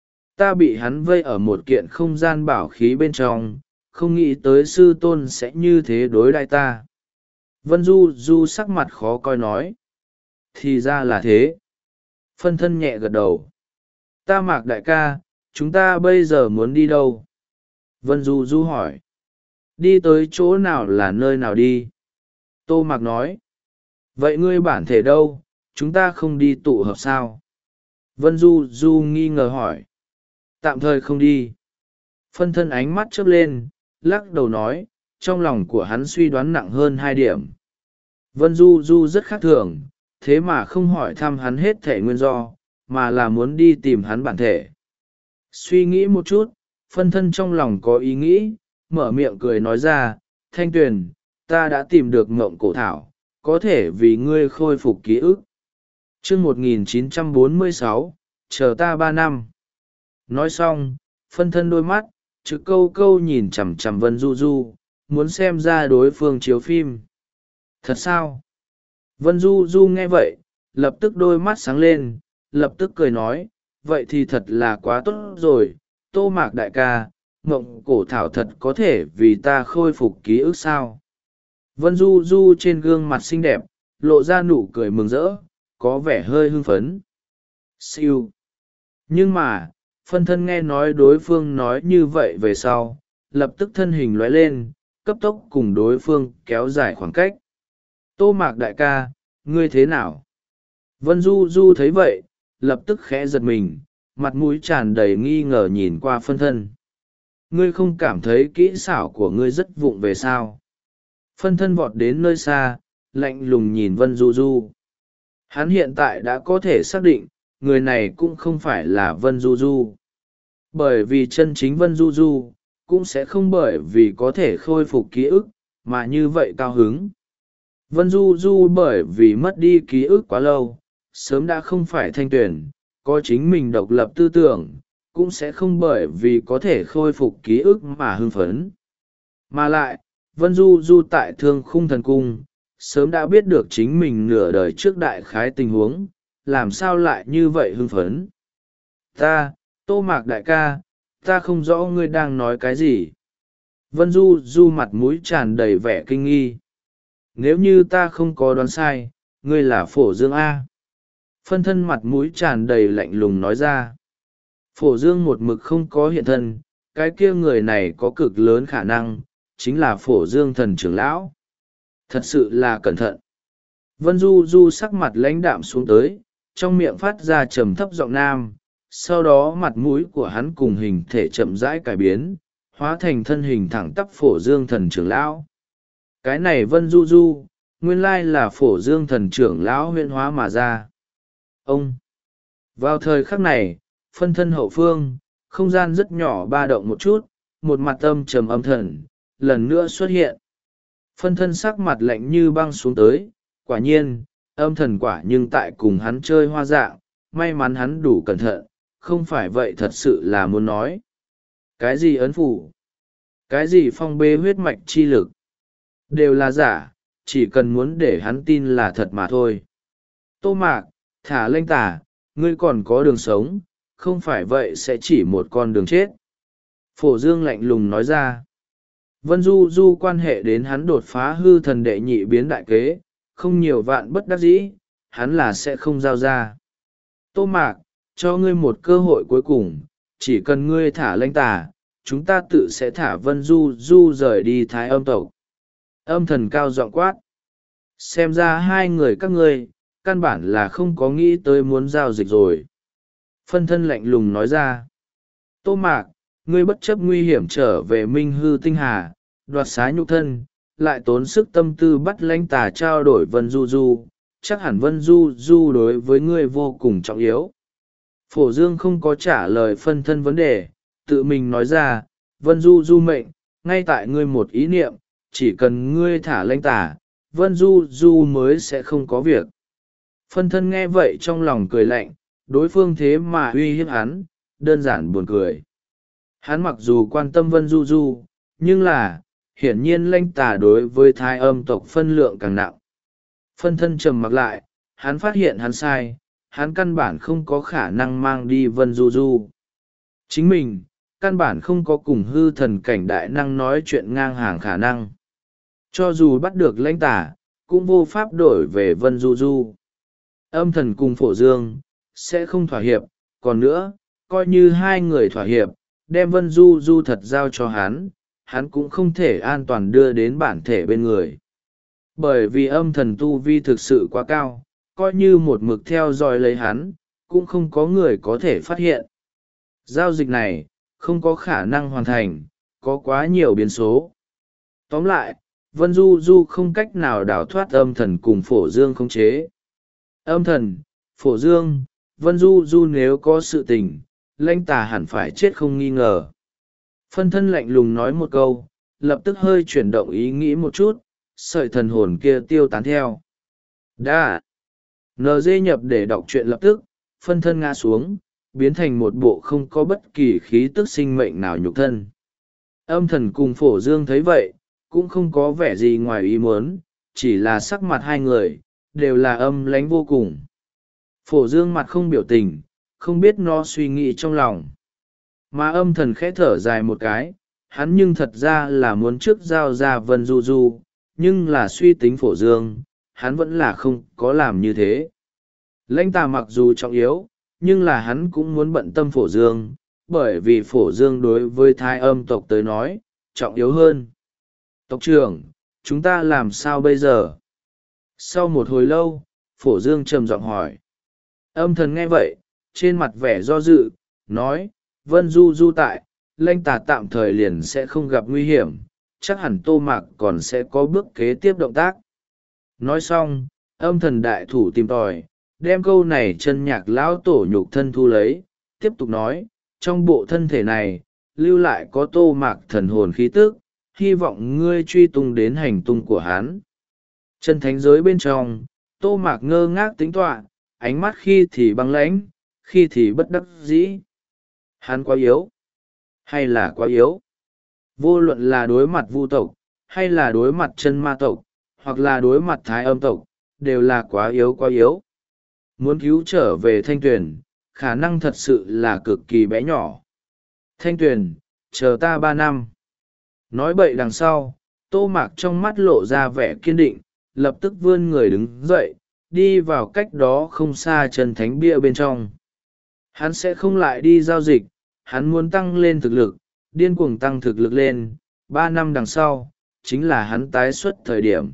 S1: Ta bị hắn vây ở một kiện không gian bảo khí bên trong, không nghĩ tới sư tôn sẽ như thế đối đãi ta. Vân Du Du sắc mặt khó coi nói. Thì ra là thế. Phân thân nhẹ gật đầu. Ta Mạc đại ca, chúng ta bây giờ muốn đi đâu? Vân Du Du hỏi. Đi tới chỗ nào là nơi nào đi? Tô Mạc nói. Vậy ngươi bản thể đâu, chúng ta không đi tụ hợp sao? Vân Du Du nghi ngờ hỏi. Tạm thời không đi. Phân thân ánh mắt chớp lên, lắc đầu nói, trong lòng của hắn suy đoán nặng hơn hai điểm. Vân Du Du rất khác thường, thế mà không hỏi thăm hắn hết thể nguyên do, mà là muốn đi tìm hắn bản thể. Suy nghĩ một chút, phân thân trong lòng có ý nghĩ, mở miệng cười nói ra, Thanh Tuyền, ta đã tìm được ngộng cổ thảo, có thể vì ngươi khôi phục ký ức. Chương một nghìn chín trăm bốn mươi sáu, chờ ta ba năm. Nói xong, phân thân đôi mắt, trực câu câu nhìn chằm chằm Vân Du Du, muốn xem ra đối phương chiếu phim. Thật sao? Vân Du Du nghe vậy, lập tức đôi mắt sáng lên, lập tức cười nói, vậy thì thật là quá tốt rồi, Tô Mạc đại ca, mộng cổ thảo thật có thể vì ta khôi phục ký ức sao? Vân Du Du trên gương mặt xinh đẹp, lộ ra nụ cười mừng rỡ, có vẻ hơi hưng phấn. Siêu. Nhưng mà, phân thân nghe nói đối phương nói như vậy về sau, lập tức thân hình lóe lên, cấp tốc cùng đối phương kéo dài khoảng cách. Tô Mạc đại ca, ngươi thế nào? Vân Du Du thấy vậy, lập tức khẽ giật mình, mặt mũi tràn đầy nghi ngờ nhìn qua phân thân. Ngươi không cảm thấy kỹ xảo của ngươi rất vụng về sao? Phân thân vọt đến nơi xa, lạnh lùng nhìn Vân Du Du. Hắn hiện tại đã có thể xác định, người này cũng không phải là Vân Du Du. Bởi vì chân chính Vân Du Du, cũng sẽ không bởi vì có thể khôi phục ký ức, mà như vậy cao hứng. Vân Du Du bởi vì mất đi ký ức quá lâu, sớm đã không phải Thanh Tuyền, có chính mình độc lập tư tưởng, cũng sẽ không bởi vì có thể khôi phục ký ức mà hưng phấn. Mà lại, Vân Du Du tại Thương Khung Thần Cung, sớm đã biết được chính mình nửa đời trước đại khái tình huống, làm sao lại như vậy hưng phấn. Ta, Tô Mạc đại ca, ta không rõ ngươi đang nói cái gì. Vân Du Du mặt mũi tràn đầy vẻ kinh nghi. nếu như ta không có đoán sai ngươi là Phổ Dương a. Phân thân mặt mũi tràn đầy lạnh lùng nói ra. Phổ Dương một mực không có hiện thân, cái kia người này có cực lớn khả năng chính là Phổ Dương thần trưởng lão. Thật sự là cẩn thận. Vân Du Du sắc mặt lãnh đạm xuống tới, trong miệng phát ra trầm thấp giọng nam, sau đó mặt mũi của hắn cùng hình thể chậm rãi cải biến, hóa thành thân hình thẳng tắp Phổ Dương thần trưởng lão. Cái này Vân Du Du, nguyên lai là Phổ Dương thần trưởng lão huyễn hóa mà ra. Ông! Vào thời khắc này, phân thân hậu phương, không gian rất nhỏ ba động một chút, một mặt âm trầm âm thần, lần nữa xuất hiện. Phân thân sắc mặt lạnh như băng xuống tới, quả nhiên, âm thần quả nhưng tại cùng hắn chơi hoa dạng, may mắn hắn đủ cẩn thận, không phải vậy thật sự là muốn nói. Cái gì ấn phủ? Cái gì phong bê huyết mạch chi lực? Đều là giả, chỉ cần muốn để hắn tin là thật mà thôi. Tô Mạc, thả lênh tả, ngươi còn có đường sống, không phải vậy sẽ chỉ một con đường chết. Phổ Dương lạnh lùng nói ra. Vân Du Du quan hệ đến hắn đột phá hư thần đệ nhị biến đại kế, không nhiều vạn bất đắc dĩ, hắn là sẽ không giao ra. Tô Mạc, cho ngươi một cơ hội cuối cùng, chỉ cần ngươi thả lênh tả, chúng ta tự sẽ thả Vân Du Du rời đi Thái Âm tộc. Âm thần cao giọng quát. Xem ra hai người các ngươi, căn bản là không có nghĩ tới muốn giao dịch rồi. Phân thân lạnh lùng nói ra. Tô Mạc, ngươi bất chấp nguy hiểm trở về Minh Hư Tinh Hà, đoạt xá nhục thân, lại tốn sức tâm tư bắt lãnh tà trao đổi Vân Du Du, chắc hẳn Vân Du Du đối với ngươi vô cùng trọng yếu. Phổ Dương không có trả lời phân thân vấn đề, tự mình nói ra, Vân Du Du mệnh, ngay tại ngươi một ý niệm, chỉ cần ngươi thả lãnh tà, Vân Du Du mới sẽ không có việc. Phân thân nghe vậy trong lòng cười lạnh, đối phương thế mà uy hiếp hắn, đơn giản buồn cười. Hắn mặc dù quan tâm Vân Du Du, nhưng là, hiển nhiên lãnh tà đối với Thái Âm tộc phân lượng càng nặng. Phân thân trầm mặc lại, hắn phát hiện hắn sai, hắn căn bản không có khả năng mang đi Vân Du Du. Chính mình, căn bản không có cùng hư thần cảnh đại năng nói chuyện ngang hàng khả năng. Cho dù bắt được lãnh tà, cũng vô pháp đổi về Vân Du Du. Âm thần cùng Phổ Dương, sẽ không thỏa hiệp, còn nữa, coi như hai người thỏa hiệp, đem Vân Du Du thật giao cho hắn, hắn cũng không thể an toàn đưa đến bản thể bên người. Bởi vì âm thần tu vi thực sự quá cao, coi như một mực theo dõi lấy hắn, cũng không có người có thể phát hiện. Giao dịch này, không có khả năng hoàn thành, có quá nhiều biến số. Tóm lại, Vân Du Du không cách nào đào thoát âm thần cùng Phổ Dương khống chế. Âm thần, Phổ Dương, Vân Du Du nếu có sự tình, lãnh tà hẳn phải chết không nghi ngờ. Phân thân lạnh lùng nói một câu, lập tức hơi chuyển động ý nghĩ một chút, sợi thần hồn kia tiêu tán theo. Đã! en giê nhập để đọc truyện lập tức, phân thân ngã xuống, biến thành một bộ không có bất kỳ khí tức sinh mệnh nào nhục thân. Âm thần cùng Phổ Dương thấy vậy, cũng không có vẻ gì ngoài ý muốn, chỉ là sắc mặt hai người, đều là âm lánh vô cùng. Phổ Dương mặt không biểu tình, không biết nó suy nghĩ trong lòng. Mà âm thần khẽ thở dài một cái, hắn nhưng thật ra là muốn trước giao ra Vân Du Du, nhưng là suy tính Phổ Dương, hắn vẫn là không có làm như thế. Lãnh tà mặc dù trọng yếu, nhưng là hắn cũng muốn bận tâm Phổ Dương, bởi vì Phổ Dương đối với Thái Âm tộc tới nói, trọng yếu hơn. Tộc trưởng, chúng ta làm sao bây giờ? Sau một hồi lâu, Phổ Dương trầm giọng hỏi. Âm thần nghe vậy, trên mặt vẻ do dự, nói, Vân Du Du tại, lãnh tà tạm thời liền sẽ không gặp nguy hiểm, chắc hẳn Tô Mạc còn sẽ có bước kế tiếp động tác. Nói xong, âm thần đại thủ tìm tòi, đem câu này chân nhạc lão tổ nhục thân thu lấy, tiếp tục nói, trong bộ thân thể này, lưu lại có Tô Mạc thần hồn khí tức, hy vọng ngươi truy tung đến hành tung của hắn. Chân thánh giới bên trong, Tô Mạc ngơ ngác tính tọa, ánh mắt khi thì băng lãnh, khi thì bất đắc dĩ. Hắn quá yếu, hay là quá yếu? Vô luận là đối mặt vu tộc, hay là đối mặt chân ma tộc, hoặc là đối mặt Thái Âm tộc, đều là quá yếu quá yếu. Muốn cứu trở về Thanh Tuyền, khả năng thật sự là cực kỳ bé nhỏ. Thanh Tuyền, chờ ta ba năm. Nói bậy đằng sau, Tô Mạc trong mắt lộ ra vẻ kiên định, lập tức vươn người đứng dậy, đi vào cách đó không xa chân thánh bia bên trong. Hắn sẽ không lại đi giao dịch, hắn muốn tăng lên thực lực, điên cuồng tăng thực lực lên, ba năm đằng sau, chính là hắn tái xuất thời điểm.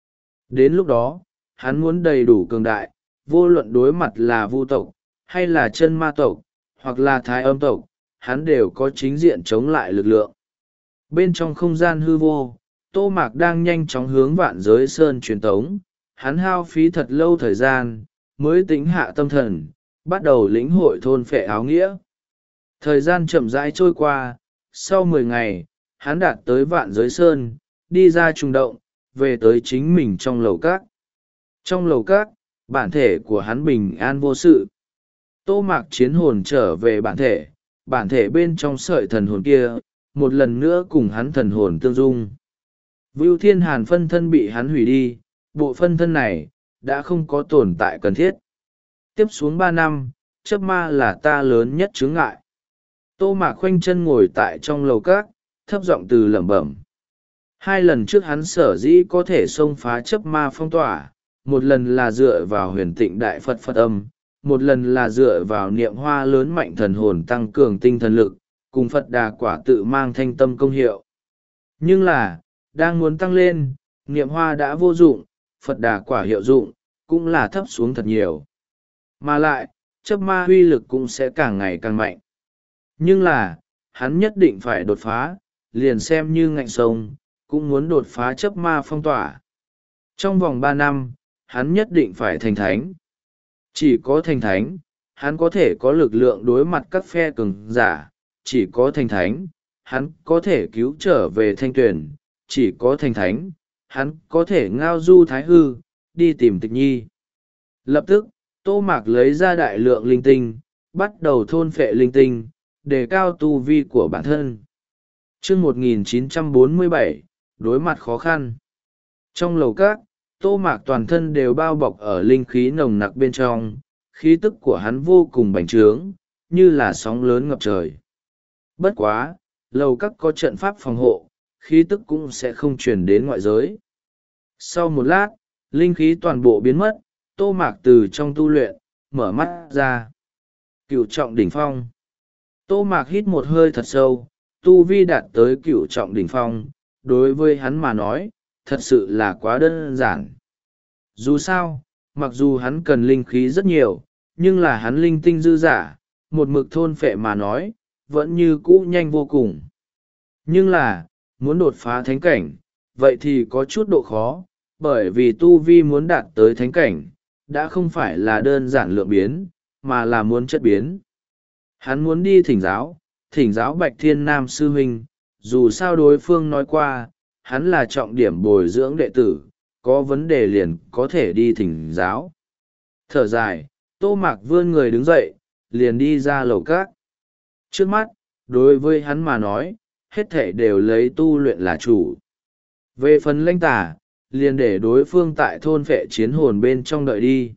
S1: Đến lúc đó, hắn muốn đầy đủ cường đại, vô luận đối mặt là vu tộc, hay là chân ma tộc, hoặc là thái âm tộc, hắn đều có chính diện chống lại lực lượng. Bên trong không gian hư vô, Tô Mạc đang nhanh chóng hướng Vạn Giới Sơn truyền tống, hắn hao phí thật lâu thời gian, mới tĩnh hạ tâm thần, bắt đầu lĩnh hội thôn phệ áo nghĩa. Thời gian chậm rãi trôi qua, sau mười ngày, hắn đạt tới Vạn Giới Sơn, đi ra trùng động, về tới chính mình trong lầu các. Trong lầu các, bản thể của hắn bình an vô sự. Tô Mạc chiến hồn trở về bản thể, bản thể bên trong sợi thần hồn kia, một lần nữa cùng hắn thần hồn tương dung. Vưu Thiên Hàn phân thân bị hắn hủy đi, bộ phân thân này, đã không có tồn tại cần thiết. Tiếp xuống ba năm, chớp ma là ta lớn nhất chướng ngại. Tô Mạc khoanh chân ngồi tại trong lầu các, thấp giọng từ lẩm bẩm. Hai lần trước hắn sở dĩ có thể xông phá chớp ma phong tỏa, một lần là dựa vào huyền tịnh đại Phật Phật âm, một lần là dựa vào niệm hoa lớn mạnh thần hồn tăng cường tinh thần lực, cùng Phật đà quả tự mang thanh tâm công hiệu. Nhưng là, đang muốn tăng lên, niệm hoa đã vô dụng, Phật đà quả hiệu dụng, cũng là thấp xuống thật nhiều. Mà lại, chớp ma huy lực cũng sẽ càng ngày càng mạnh. Nhưng là, hắn nhất định phải đột phá, liền xem như ngạnh sông, cũng muốn đột phá chớp ma phong tỏa. Trong vòng ba năm, hắn nhất định phải thành thánh. Chỉ có thành thánh, hắn có thể có lực lượng đối mặt các phe cường giả, chỉ có thành thánh, hắn có thể cứu trở về thanh tuyển, chỉ có thành thánh, hắn có thể ngao du thái hư, đi tìm tịch nhi. Lập tức, Tô Mạc lấy ra đại lượng linh tinh, bắt đầu thôn phệ linh tinh, đề cao tu vi của bản thân. Chương một nghìn chín trăm bốn mươi bảy, đối mặt khó khăn. Trong lầu các, Tô Mạc toàn thân đều bao bọc ở linh khí nồng nặc bên trong, khí tức của hắn vô cùng bành trướng, như là sóng lớn ngập trời. Bất quá, lầu các có trận pháp phòng hộ, khí tức cũng sẽ không truyền đến ngoại giới. Sau một lát, linh khí toàn bộ biến mất, Tô Mạc từ trong tu luyện, mở mắt ra. Cửu trọng đỉnh phong. Tô Mạc hít một hơi thật sâu, tu vi đạt tới cửu trọng đỉnh phong, đối với hắn mà nói, thật sự là quá đơn giản. Dù sao, mặc dù hắn cần linh khí rất nhiều, nhưng là hắn linh tinh dư giả, một mực thôn phệ mà nói, vẫn như cũ nhanh vô cùng. Nhưng là, muốn đột phá thánh cảnh, vậy thì có chút độ khó, bởi vì tu vi muốn đạt tới thánh cảnh, đã không phải là đơn giản lượng biến, mà là muốn chất biến. Hắn muốn đi thỉnh giáo, thỉnh giáo Bạch Thiên Nam sư huynh, dù sao đối phương nói qua, hắn là trọng điểm bồi dưỡng đệ tử, có vấn đề liền có thể đi thỉnh giáo. Thở dài, Tô Mạc vươn người đứng dậy, liền đi ra lầu các. Trước mắt, đối với hắn mà nói, hết thể đều lấy tu luyện là chủ. Về phần lãnh tả, liền để đối phương tại thôn phệ chiến hồn bên trong đợi đi.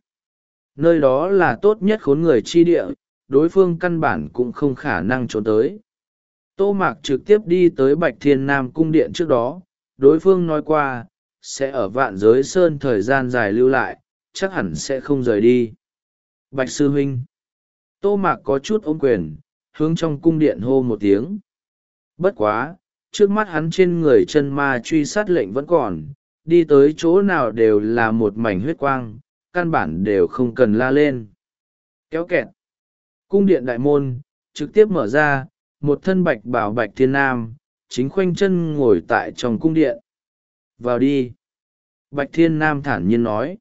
S1: Nơi đó là tốt nhất khốn người chi địa, đối phương căn bản cũng không khả năng trốn tới. Tô Mạc trực tiếp đi tới Bạch Thiên Nam cung điện trước đó, đối phương nói qua, sẽ ở Vạn Giới Sơn thời gian dài lưu lại, chắc hẳn sẽ không rời đi. Bạch sư huynh. Tô Mạc có chút ôm quyền, hướng trong cung điện hô một tiếng. Bất quá, trước mắt hắn trên người chân ma truy sát lệnh vẫn còn, đi tới chỗ nào đều là một mảnh huyết quang, căn bản đều không cần la lên. Kéo kẹt. Cung điện đại môn, trực tiếp mở ra, một thân bạch bảo Bạch Thiên Nam, chính khoanh chân ngồi tại trong cung điện. Vào đi. Bạch Thiên Nam thản nhiên nói.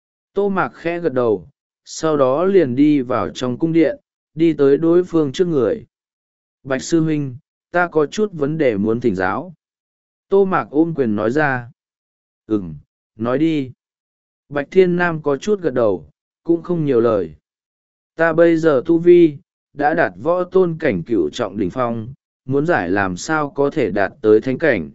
S1: Tô Mạc khẽ gật đầu, sau đó liền đi vào trong cung điện, đi tới đối phương trước người. Bạch sư huynh, ta có chút vấn đề muốn thỉnh giáo. Tô Mạc ôm quyền nói ra. Ừm, nói đi. Bạch Thiên Nam có chút gật đầu, cũng không nhiều lời. Ta bây giờ tu vi, đã đạt võ tôn cảnh cửu trọng đỉnh phong, muốn giải làm sao có thể đạt tới thánh cảnh.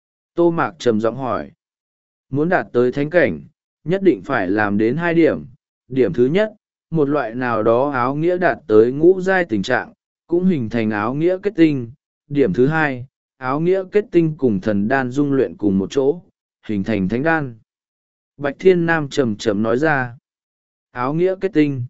S1: Tô Mạc trầm giọng hỏi. Muốn đạt tới thánh cảnh, nhất định phải làm đến hai điểm. Điểm thứ nhất, một loại nào đó áo nghĩa đạt tới ngũ giai tình trạng, cũng hình thành áo nghĩa kết tinh. Điểm thứ hai, áo nghĩa kết tinh cùng thần đan dung luyện cùng một chỗ, hình thành thánh đan. Bạch Thiên Nam trầm trầm nói ra. Áo nghĩa kết tinh.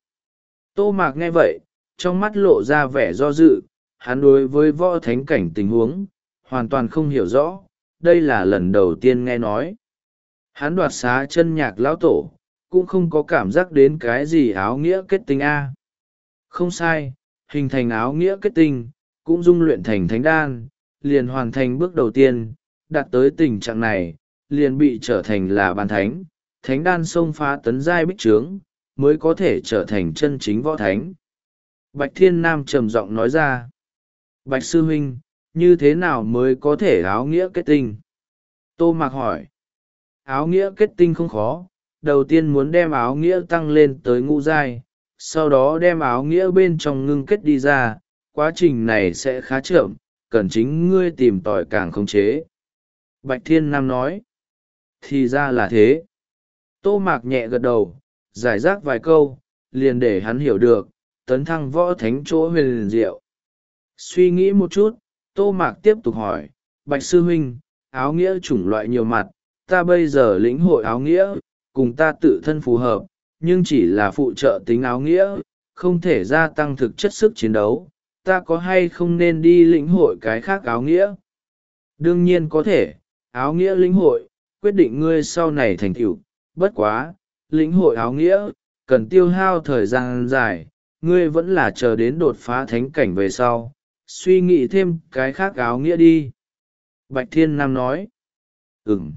S1: Tô Mạc nghe vậy, trong mắt lộ ra vẻ do dự, hắn đối với võ thánh cảnh tình huống, hoàn toàn không hiểu rõ, đây là lần đầu tiên nghe nói. Hắn đoạt xá chân nhạc lão tổ, cũng không có cảm giác đến cái gì áo nghĩa kết tinh A. Không sai, hình thành áo nghĩa kết tinh, cũng dung luyện thành thánh đan, liền hoàn thành bước đầu tiên, đạt tới tình trạng này, liền bị trở thành là bàn thánh, thánh đan xông phá tấn giai bích trướng, mới có thể trở thành chân chính võ thánh. Bạch Thiên Nam trầm giọng nói ra. Bạch sư huynh, như thế nào mới có thể áo nghĩa kết tinh? Tô Mạc hỏi. Áo nghĩa kết tinh không khó, đầu tiên muốn đem áo nghĩa tăng lên tới ngũ giai, sau đó đem áo nghĩa bên trong ngưng kết đi ra, quá trình này sẽ khá chậm, cần chính ngươi tìm tòi càng khống chế. Bạch Thiên Nam nói. Thì ra là thế. Tô Mạc nhẹ gật đầu, giải rác vài câu, liền để hắn hiểu được, tấn thăng võ thánh chỗ huyền liền diệu. Suy nghĩ một chút, Tô Mạc tiếp tục hỏi, Bạch sư huynh, áo nghĩa chủng loại nhiều mặt, ta bây giờ lĩnh hội áo nghĩa, cùng ta tự thân phù hợp, nhưng chỉ là phụ trợ tính áo nghĩa, không thể gia tăng thực chất sức chiến đấu, ta có hay không nên đi lĩnh hội cái khác áo nghĩa? Đương nhiên có thể, áo nghĩa lĩnh hội, quyết định ngươi sau này thành tựu, bất quá, lĩnh hội áo nghĩa, cần tiêu hao thời gian dài, ngươi vẫn là chờ đến đột phá thánh cảnh về sau, suy nghĩ thêm cái khác áo nghĩa đi. Bạch Thiên Nam nói. Ừm.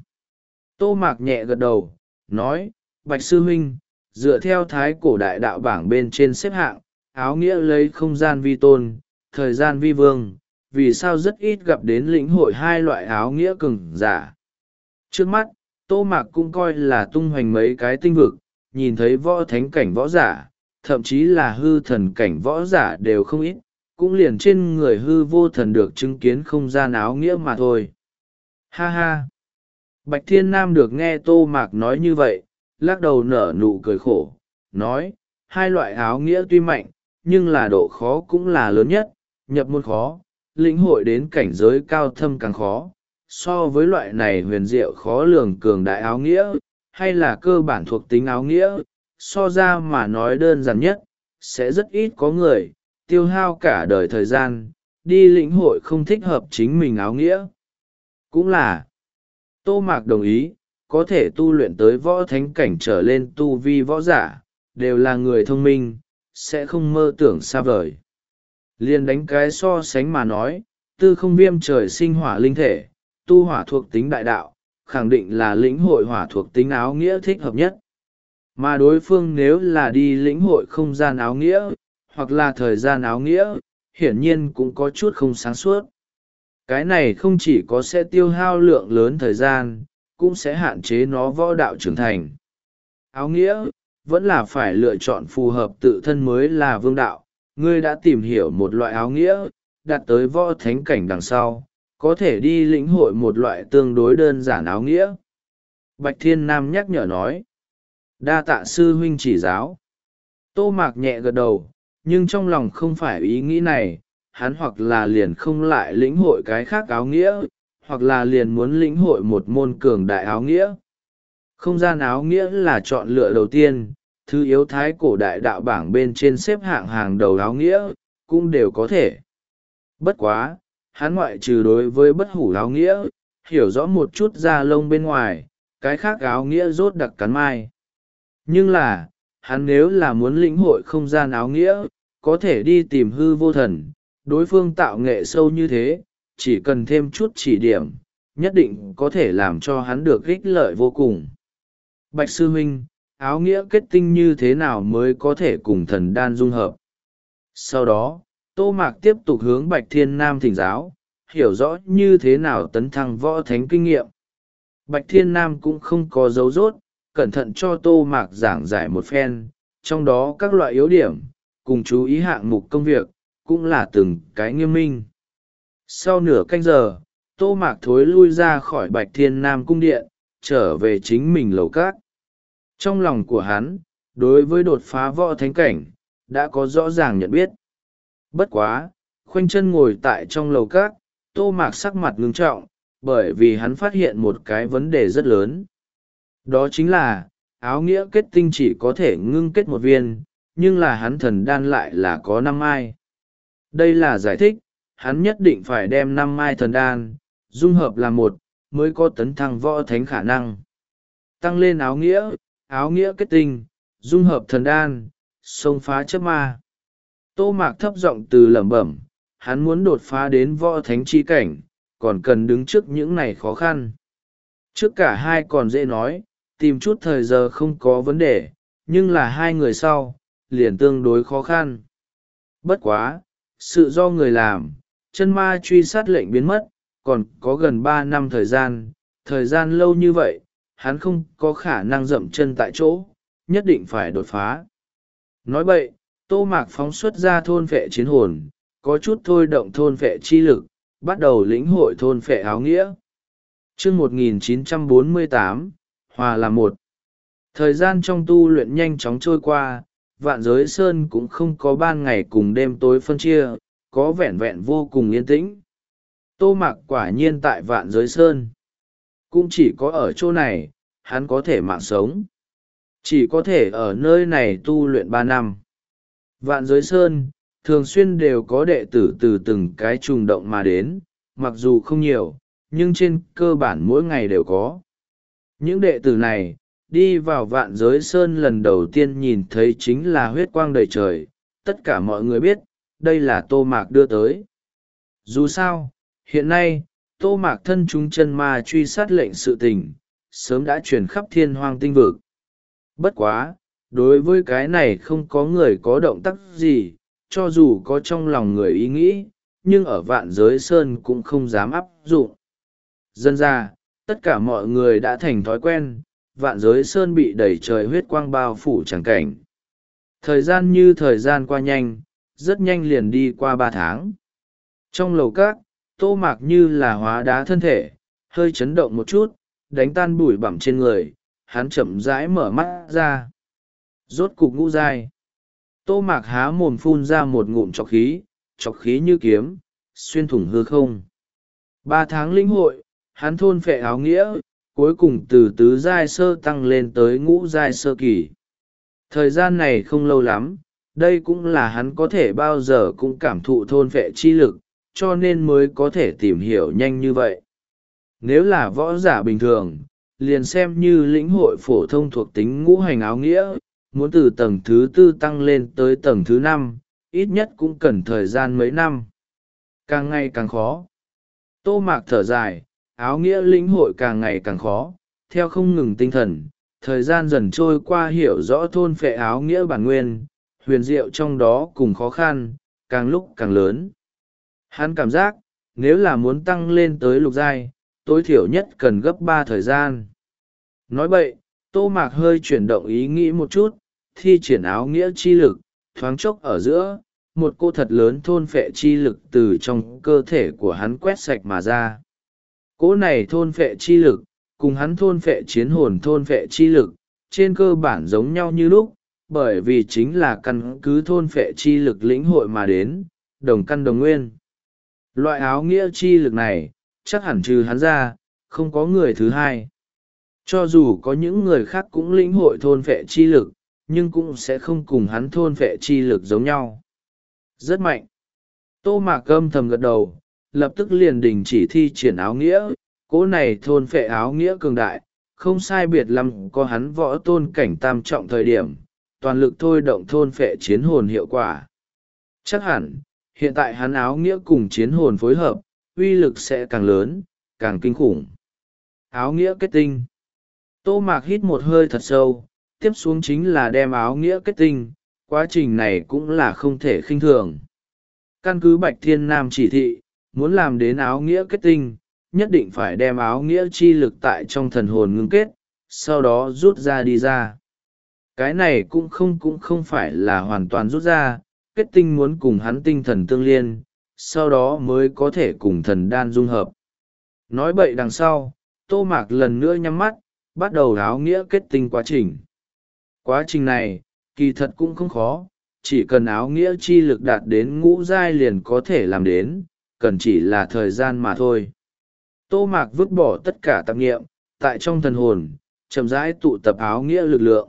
S1: Tô Mạc nhẹ gật đầu, nói, Bạch sư huynh, dựa theo thái cổ đại đạo bảng bên trên xếp hạng, áo nghĩa lấy không gian vi tôn, thời gian vi vương, vì sao rất ít gặp đến lĩnh hội hai loại áo nghĩa cường giả. Trước mắt, Tô Mạc cũng coi là tung hoành mấy cái tinh vực, nhìn thấy võ thánh cảnh võ giả, thậm chí là hư thần cảnh võ giả đều không ít, cũng liền trên người hư vô thần được chứng kiến không gian áo nghĩa mà thôi. Ha ha! Bạch Thiên Nam được nghe Tô Mạc nói như vậy, lắc đầu nở nụ cười khổ, nói, hai loại áo nghĩa tuy mạnh, nhưng là độ khó cũng là lớn nhất, nhập môn khó, lĩnh hội đến cảnh giới cao thâm càng khó. So với loại này huyền diệu khó lường cường đại áo nghĩa, hay là cơ bản thuộc tính áo nghĩa, so ra mà nói đơn giản nhất, sẽ rất ít có người, tiêu hao cả đời thời gian, đi lĩnh hội không thích hợp chính mình áo nghĩa. Cũng là, Tô Mạc đồng ý, có thể tu luyện tới võ thánh cảnh trở lên tu vi võ giả, đều là người thông minh, sẽ không mơ tưởng xa vời. Liên đánh cái so sánh mà nói, tư không viêm trời sinh hỏa linh thể, tu hỏa thuộc tính đại đạo, khẳng định là lĩnh hội hỏa thuộc tính áo nghĩa thích hợp nhất. Mà đối phương nếu là đi lĩnh hội không gian áo nghĩa, hoặc là thời gian áo nghĩa, hiển nhiên cũng có chút không sáng suốt. Cái này không chỉ có sẽ tiêu hao lượng lớn thời gian, cũng sẽ hạn chế nó võ đạo trưởng thành. Áo nghĩa, vẫn là phải lựa chọn phù hợp tự thân mới là vương đạo. Ngươi đã tìm hiểu một loại áo nghĩa, đạt tới võ thánh cảnh đằng sau, có thể đi lĩnh hội một loại tương đối đơn giản áo nghĩa. Bạch Thiên Nam nhắc nhở nói. Đa tạ sư huynh chỉ giáo. Tô Mạc nhẹ gật đầu, nhưng trong lòng không phải ý nghĩ này, hắn hoặc là liền không lại lĩnh hội cái khác áo nghĩa, hoặc là liền muốn lĩnh hội một môn cường đại áo nghĩa. Không gian áo nghĩa là chọn lựa đầu tiên, thứ yếu thái cổ đại đạo bảng bên trên xếp hạng hàng đầu áo nghĩa, cũng đều có thể. Bất quá, hắn ngoại trừ đối với bất hủ áo nghĩa, hiểu rõ một chút da lông bên ngoài, cái khác áo nghĩa rốt đặc cắn mai. Nhưng là, hắn nếu là muốn lĩnh hội không gian áo nghĩa, có thể đi tìm hư vô thần, đối phương tạo nghệ sâu như thế, chỉ cần thêm chút chỉ điểm, nhất định có thể làm cho hắn được ích lợi vô cùng. Bạch sư huynh, áo nghĩa kết tinh như thế nào mới có thể cùng thần đan dung hợp? Sau đó, Tô Mạc tiếp tục hướng Bạch Thiên Nam thỉnh giáo, hiểu rõ như thế nào tấn thăng võ thánh kinh nghiệm. Bạch Thiên Nam cũng không có dấu dốt, cẩn thận cho Tô Mạc giảng giải một phen, trong đó các loại yếu điểm, cùng chú ý hạng mục công việc, cũng là từng cái nghiêm minh. Sau nửa canh giờ, Tô Mạc thối lui ra khỏi Bạch Thiên Nam cung điện, trở về chính mình lầu cát. Trong lòng của hắn, đối với đột phá võ thánh cảnh, đã có rõ ràng nhận biết. Bất quá, khoanh chân ngồi tại trong lầu cát, Tô Mạc sắc mặt ngưng trọng, bởi vì hắn phát hiện một cái vấn đề rất lớn. Đó chính là, áo nghĩa kết tinh chỉ có thể ngưng kết một viên, nhưng là hắn thần đan lại là có năm mai. Đây là giải thích, hắn nhất định phải đem năm mai thần đan, dung hợp làm một, mới có tấn thăng võ thánh khả năng. Tăng lên áo nghĩa, áo nghĩa kết tinh, dung hợp thần đan, xông phá chấp ma. Tô Mạc thấp giọng từ lẩm bẩm, hắn muốn đột phá đến võ thánh chi cảnh, còn cần đứng trước những này khó khăn. Trước cả hai còn dễ nói, tìm chút thời giờ không có vấn đề, nhưng là hai người sau, liền tương đối khó khăn. Bất quá, sự do người làm, chân ma truy sát lệnh biến mất, còn có gần ba năm thời gian, thời gian lâu như vậy, hắn không có khả năng dậm chân tại chỗ, nhất định phải đột phá. Nói vậy, Tô Mạc phóng xuất ra thôn phệ chiến hồn, có chút thôi động thôn phệ chi lực, bắt đầu lĩnh hội thôn phệ áo nghĩa. Chương một nghìn chín trăm bốn mươi tám, Hòa là một. Thời gian trong tu luyện nhanh chóng trôi qua, Vạn Giới Sơn cũng không có ban ngày cùng đêm tối phân chia, có vẹn vẹn vô cùng yên tĩnh. Tô Mạc quả nhiên tại Vạn Giới Sơn. Cũng chỉ có ở chỗ này, hắn có thể mạng sống. Chỉ có thể ở nơi này tu luyện ba năm. Vạn Giới Sơn, thường xuyên đều có đệ tử từ từng cái trùng động mà đến, mặc dù không nhiều, nhưng trên cơ bản mỗi ngày đều có. Những đệ tử này, đi vào Vạn Giới Sơn lần đầu tiên nhìn thấy chính là huyết quang đầy trời, tất cả mọi người biết, đây là Tô Mạc đưa tới. Dù sao, hiện nay, Tô Mạc thân chúng chân ma truy sát lệnh sự tình, sớm đã truyền khắp thiên hoang tinh vực. Bất quá, đối với cái này không có người có động tác gì, cho dù có trong lòng người ý nghĩ, nhưng ở Vạn Giới Sơn cũng không dám áp dụng. Dân ra, tất cả mọi người đã thành thói quen, Vạn Giới Sơn bị đẩy trời huyết quang bao phủ chẳng cảnh. Thời gian như thời gian qua nhanh, rất nhanh liền đi qua ba tháng. Trong lầu các, Tô Mạc như là hóa đá thân thể, hơi chấn động một chút, đánh tan bụi bặm trên người, hắn chậm rãi mở mắt ra. Rốt cục ngũ giai. Tô Mạc há mồm phun ra một ngụm trọc khí, trọc khí như kiếm, xuyên thủng hư không. Ba tháng lĩnh hội, hắn thôn phệ áo nghĩa, cuối cùng từ tứ giai sơ tăng lên tới ngũ giai sơ kỳ. Thời gian này không lâu lắm, đây cũng là hắn có thể bao giờ cũng cảm thụ thôn phệ chi lực, cho nên mới có thể tìm hiểu nhanh như vậy. Nếu là võ giả bình thường, liền xem như lĩnh hội phổ thông thuộc tính ngũ hành áo nghĩa, muốn từ tầng thứ tư tăng lên tới tầng thứ năm, ít nhất cũng cần thời gian mấy năm. Càng ngày càng khó. Tô Mạc thở dài, áo nghĩa lĩnh hội càng ngày càng khó, theo không ngừng tinh thần, thời gian dần trôi qua hiểu rõ thôn phệ áo nghĩa bản nguyên, huyền diệu trong đó cùng khó khăn, càng lúc càng lớn. Hắn cảm giác, nếu là muốn tăng lên tới lục giai, tối thiểu nhất cần gấp ba thời gian. Nói vậy, Tô Mạc hơi chuyển động ý nghĩ một chút, thi triển áo nghĩa chi lực, thoáng chốc ở giữa, một cô thật lớn thôn phệ chi lực từ trong cơ thể của hắn quét sạch mà ra. Cỗ này thôn phệ chi lực, cùng hắn thôn phệ chiến hồn thôn phệ chi lực, trên cơ bản giống nhau như lúc, bởi vì chính là căn cứ thôn phệ chi lực lĩnh hội mà đến, đồng căn đồng nguyên. Loại áo nghĩa chi lực này, chắc hẳn trừ hắn ra, không có người thứ hai. Cho dù có những người khác cũng lĩnh hội thôn phệ chi lực, nhưng cũng sẽ không cùng hắn thôn phệ chi lực giống nhau. Rất mạnh. Tô Mạc âm thầm gật đầu, lập tức liền đình chỉ thi triển áo nghĩa, cỗ này thôn phệ áo nghĩa cường đại, không sai biệt lắm có hắn võ tôn cảnh tam trọng thời điểm, toàn lực thôi động thôn phệ chiến hồn hiệu quả. Chắc hẳn, hiện tại hắn áo nghĩa cùng chiến hồn phối hợp, uy lực sẽ càng lớn, càng kinh khủng. Áo nghĩa kết tinh. Tô Mạc hít một hơi thật sâu, tiếp xuống chính là đem áo nghĩa kết tinh, quá trình này cũng là không thể khinh thường. Căn cứ Bạch Thiên Nam chỉ thị, muốn làm đến áo nghĩa kết tinh, nhất định phải đem áo nghĩa chi lực tại trong thần hồn ngưng kết, sau đó rút ra đi ra. Cái này cũng không cũng không phải là hoàn toàn rút ra, kết tinh muốn cùng hắn tinh thần tương liên, sau đó mới có thể cùng thần đan dung hợp. Nói bậy đằng sau, Tô Mạc lần nữa nhắm mắt, bắt đầu áo nghĩa kết tinh quá trình. Quá trình này, kỳ thật cũng không khó, chỉ cần áo nghĩa chi lực đạt đến ngũ giai liền có thể làm đến, cần chỉ là thời gian mà thôi. Tô Mạc vứt bỏ tất cả tạp nghiệm, tại trong thần hồn, chậm rãi tụ tập áo nghĩa lực lượng.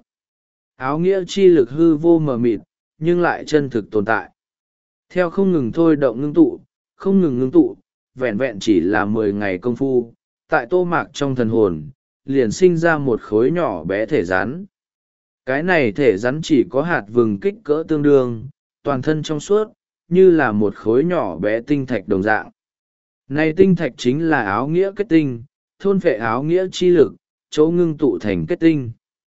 S1: Áo nghĩa chi lực hư vô mờ mịt, nhưng lại chân thực tồn tại. Theo không ngừng thôi động ngưng tụ, không ngừng ngưng tụ, vẹn vẹn chỉ là mười ngày công phu, tại Tô Mạc trong thần hồn, liền sinh ra một khối nhỏ bé thể rắn. Cái này thể rắn chỉ có hạt vừng kích cỡ tương đương, toàn thân trong suốt, như là một khối nhỏ bé tinh thạch đồng dạng. Này tinh thạch chính là áo nghĩa kết tinh, thôn phệ áo nghĩa chi lực, chỗ ngưng tụ thành kết tinh.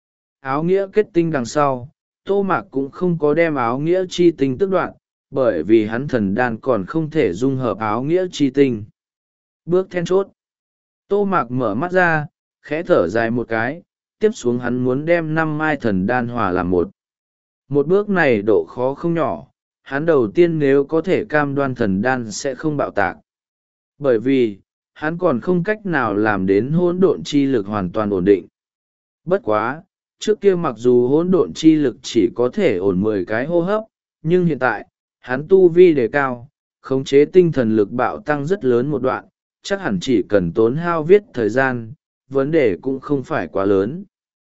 S1: Áo nghĩa kết tinh đằng sau, Tô Mạc cũng không có đem áo nghĩa chi tinh tước đoạn, bởi vì hắn thần đan còn không thể dung hợp áo nghĩa chi tinh. Bước then chốt. Tô Mạc mở mắt ra, khẽ thở dài một cái, tiếp xuống hắn muốn đem năm mai thần đan hòa làm một. Một bước này độ khó không nhỏ, hắn đầu tiên nếu có thể cam đoan thần đan sẽ không bạo tạc. Bởi vì, hắn còn không cách nào làm đến hỗn độn chi lực hoàn toàn ổn định. Bất quá, trước kia mặc dù hỗn độn chi lực chỉ có thể ổn mười cái hô hấp, nhưng hiện tại, hắn tu vi đề cao, khống chế tinh thần lực bạo tăng rất lớn một đoạn, chắc hẳn chỉ cần tốn hao viết thời gian, vấn đề cũng không phải quá lớn.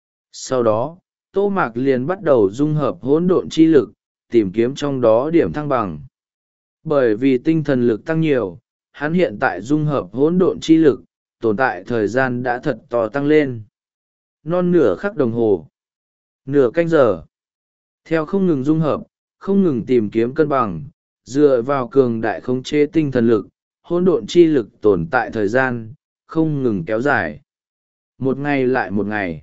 S1: Sau đó, Tô Mạc liền bắt đầu dung hợp hỗn độn chi lực, tìm kiếm trong đó điểm thăng bằng. Bởi vì tinh thần lực tăng nhiều, hắn hiện tại dung hợp hỗn độn chi lực, tồn tại thời gian đã thật to tăng lên. Non nửa khắc đồng hồ, nửa canh giờ. Theo không ngừng dung hợp, không ngừng tìm kiếm cân bằng, dựa vào cường đại khống chế tinh thần lực, hỗn độn chi lực tồn tại thời gian, không ngừng kéo dài. Một ngày lại một ngày.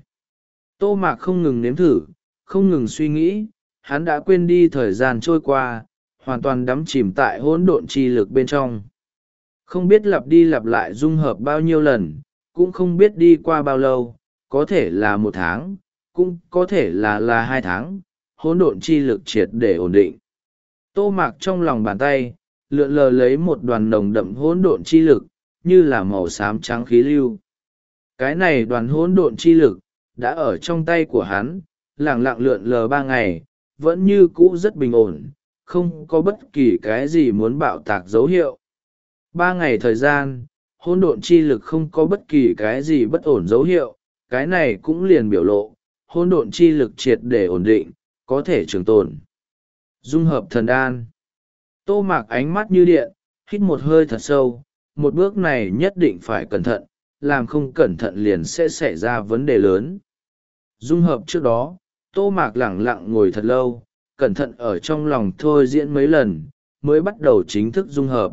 S1: Tô Mạc không ngừng nếm thử, không ngừng suy nghĩ, hắn đã quên đi thời gian trôi qua, hoàn toàn đắm chìm tại hỗn độn chi lực bên trong. Không biết lặp đi lặp lại dung hợp bao nhiêu lần, cũng không biết đi qua bao lâu, có thể là một tháng, cũng có thể là là hai tháng, hỗn độn chi lực triệt để ổn định. Tô Mạc trong lòng bàn tay, lượn lờ lấy một đoàn nồng đậm hỗn độn chi lực, như là màu xám trắng khí lưu. Cái này đoàn hỗn độn chi lực, đã ở trong tay của hắn, lẳng lặng lượn lờ ba ngày, vẫn như cũ rất bình ổn, không có bất kỳ cái gì muốn bạo tạc dấu hiệu. Ba ngày thời gian, hỗn độn chi lực không có bất kỳ cái gì bất ổn dấu hiệu, cái này cũng liền biểu lộ, hỗn độn chi lực triệt để ổn định, có thể trường tồn. Dung hợp thần đan. Tô Mạc ánh mắt như điện, hít một hơi thật sâu, một bước này nhất định phải cẩn thận, làm không cẩn thận liền sẽ xảy ra vấn đề lớn. Dung hợp trước đó, Tô Mạc lẳng lặng ngồi thật lâu, cẩn thận ở trong lòng thôi diễn mấy lần, mới bắt đầu chính thức dung hợp.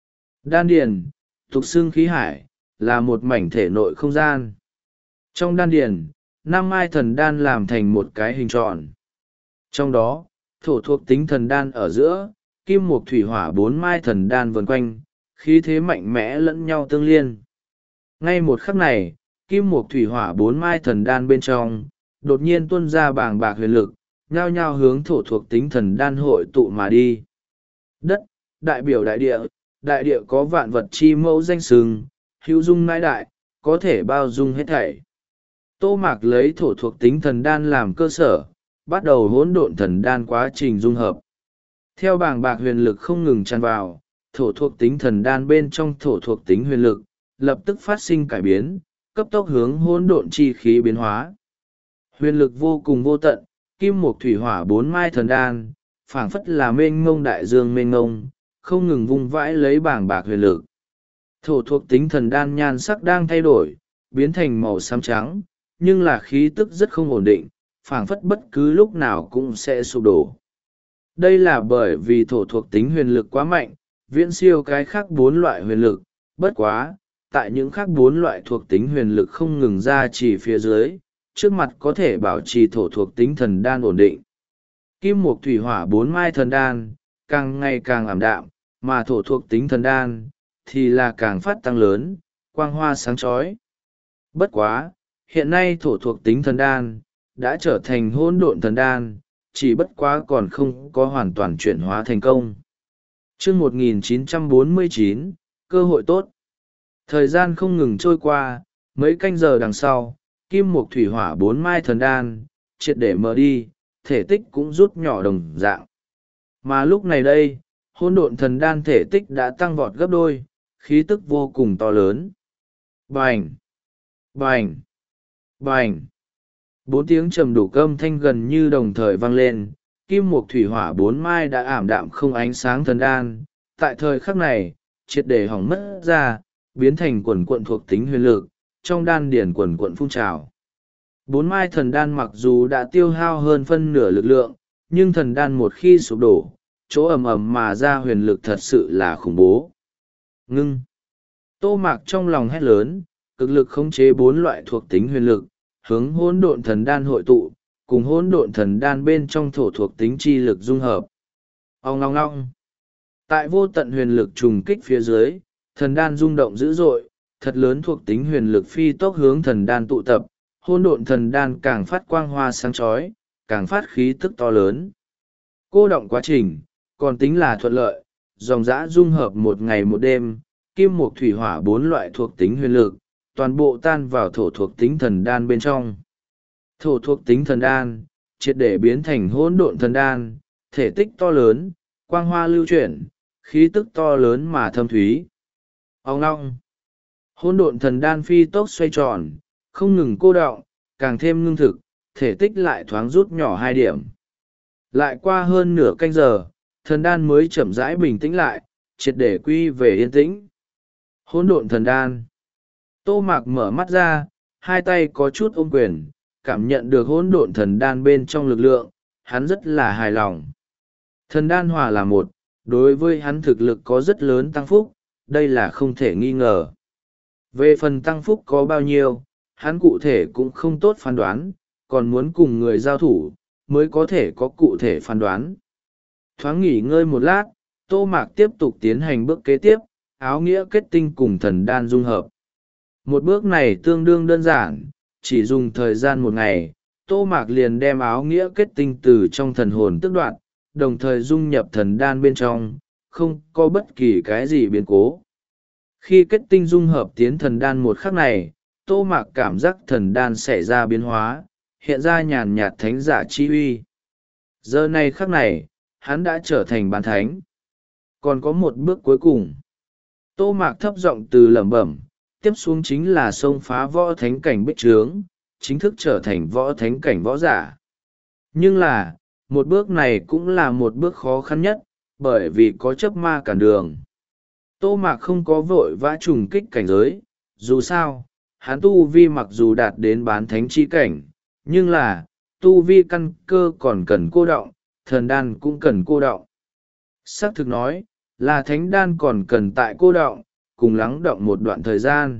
S1: Đan điền, tục xương khí hải, là một mảnh thể nội không gian. Trong đan điền, năm mai thần đan làm thành một cái hình tròn. Trong đó, thổ thuộc tính thần đan ở giữa, kim mộc thủy hỏa bốn mai thần đan vần quanh, khí thế mạnh mẽ lẫn nhau tương liên. Ngay một khắc này, kim mộc thủy hỏa bốn mai thần đan bên trong, đột nhiên tuôn ra bàng bạc huyền lực, nhao nhao hướng thổ thuộc tính thần đan hội tụ mà đi. Đất, đại biểu đại địa, đại địa có vạn vật chi mẫu danh sừng, hữu dung nãi đại, có thể bao dung hết thảy. Tô Mạc lấy thổ thuộc tính thần đan làm cơ sở, bắt đầu hỗn độn thần đan quá trình dung hợp. Theo bàng bạc huyền lực không ngừng tràn vào, thổ thuộc tính thần đan bên trong thổ thuộc tính huyền lực, lập tức phát sinh cải biến, cấp tốc hướng hỗn độn chi khí biến hóa. Huyền lực vô cùng vô tận, kim mộc thủy hỏa bốn mai thần đan, phảng phất là mênh mông đại dương mênh mông, không ngừng vung vãi lấy bảng bạc huyền lực. Thổ thuộc tính thần đan nhan sắc đang thay đổi, biến thành màu xám trắng, nhưng là khí tức rất không ổn định, phảng phất bất cứ lúc nào cũng sẽ sụp đổ. Đây là bởi vì thổ thuộc tính huyền lực quá mạnh, viễn siêu cái khác bốn loại huyền lực, bất quá, tại những khác bốn loại thuộc tính huyền lực không ngừng ra chỉ phía dưới, trước mặt có thể bảo trì thổ thuộc tính thần đan ổn định. Kim mộc thủy hỏa bốn mai thần đan, càng ngày càng ảm đạm, mà thổ thuộc tính thần đan, thì là càng phát tăng lớn, quang hoa sáng chói. Bất quá, hiện nay thổ thuộc tính thần đan, đã trở thành hỗn độn thần đan, chỉ bất quá còn không có hoàn toàn chuyển hóa thành công. Chương một nghìn chín trăm bốn mươi chín, cơ hội tốt. Thời gian không ngừng trôi qua, mấy canh giờ đằng sau, kim mộc thủy hỏa bốn mai thần đan, triệt để mở đi, thể tích cũng rút nhỏ đồng dạng. Mà lúc này đây, hỗn độn thần đan thể tích đã tăng vọt gấp đôi, khí tức vô cùng to lớn. Bành! Bành! Bành! Bốn tiếng trầm đủ âm thanh gần như đồng thời vang lên, kim mục thủy hỏa bốn mai đã ảm đạm không ánh sáng thần đan, tại thời khắc này, triệt để hỏng mất ra, biến thành quần quận thuộc tính huyền lực, trong đan điển quần quận phun trào. Bốn mai thần đan mặc dù đã tiêu hao hơn phân nửa lực lượng, nhưng thần đan một khi sụp đổ, chỗ ầm ầm mà ra huyền lực thật sự là khủng bố. Ngưng! Tô Mạc trong lòng hét lớn, cực lực khống chế bốn loại thuộc tính huyền lực, hướng hỗn độn thần đan hội tụ, cùng hỗn độn thần đan bên trong thổ thuộc tính chi lực dung hợp. Ong long long! Tại vô tận huyền lực trùng kích phía dưới, thần đan rung động dữ dội, thật lớn thuộc tính huyền lực phi tốc hướng thần đan tụ tập, hỗn độn thần đan càng phát quang hoa sáng chói, càng phát khí tức to lớn. Cô động quá trình, còn tính là thuận lợi, dòng dã dung hợp một ngày một đêm, kim mộc thủy hỏa bốn loại thuộc tính huyền lực, toàn bộ tan vào thổ thuộc tính thần đan bên trong. Thổ thuộc tính thần đan, triệt để biến thành hỗn độn thần đan, thể tích to lớn, quang hoa lưu chuyển, khí tức to lớn mà thâm thúy. Ông long! Hỗn độn thần đan phi tốc xoay tròn, không ngừng cô đọng, càng thêm ngưng thực, thể tích lại thoáng rút nhỏ hai điểm. Lại qua hơn nửa canh giờ, thần đan mới chậm rãi bình tĩnh lại, triệt để quy về yên tĩnh. Hỗn độn thần đan. Tô Mạc mở mắt ra, hai tay có chút ôm quyền, cảm nhận được hỗn độn thần đan bên trong lực lượng, hắn rất là hài lòng. Thần đan hòa là một, đối với hắn thực lực có rất lớn tăng phúc, đây là không thể nghi ngờ. Về phần tăng phúc có bao nhiêu, hắn cụ thể cũng không tốt phán đoán, còn muốn cùng người giao thủ, mới có thể có cụ thể phán đoán. Thoáng nghỉ ngơi một lát, Tô Mạc tiếp tục tiến hành bước kế tiếp, áo nghĩa kết tinh cùng thần đan dung hợp. Một bước này tương đương đơn giản, chỉ dùng thời gian một ngày, Tô Mạc liền đem áo nghĩa kết tinh từ trong thần hồn tước đoạt, đồng thời dung nhập thần đan bên trong, không có bất kỳ cái gì biến cố. Khi kết tinh dung hợp tiến thần đan một khắc này, Tô Mạc cảm giác thần đan xảy ra biến hóa, hiện ra nhàn nhạt thánh giả chi uy. Giờ này khắc này, hắn đã trở thành bán thánh. Còn có một bước cuối cùng. Tô Mạc thấp giọng từ lẩm bẩm, tiếp xuống chính là xông phá võ thánh cảnh bích trướng, chính thức trở thành võ thánh cảnh võ giả. Nhưng là, một bước này cũng là một bước khó khăn nhất, bởi vì có chấp ma cản đường. Tô Mạc không có vội vã trùng kích cảnh giới, dù sao, hắn tu vi mặc dù đạt đến bán thánh chi cảnh, nhưng là, tu vi căn cơ còn cần cô đọng, thần đan cũng cần cô đọng. Xác thực nói, là thánh đan còn cần tại cô đọng, cùng lắng đọng một đoạn thời gian.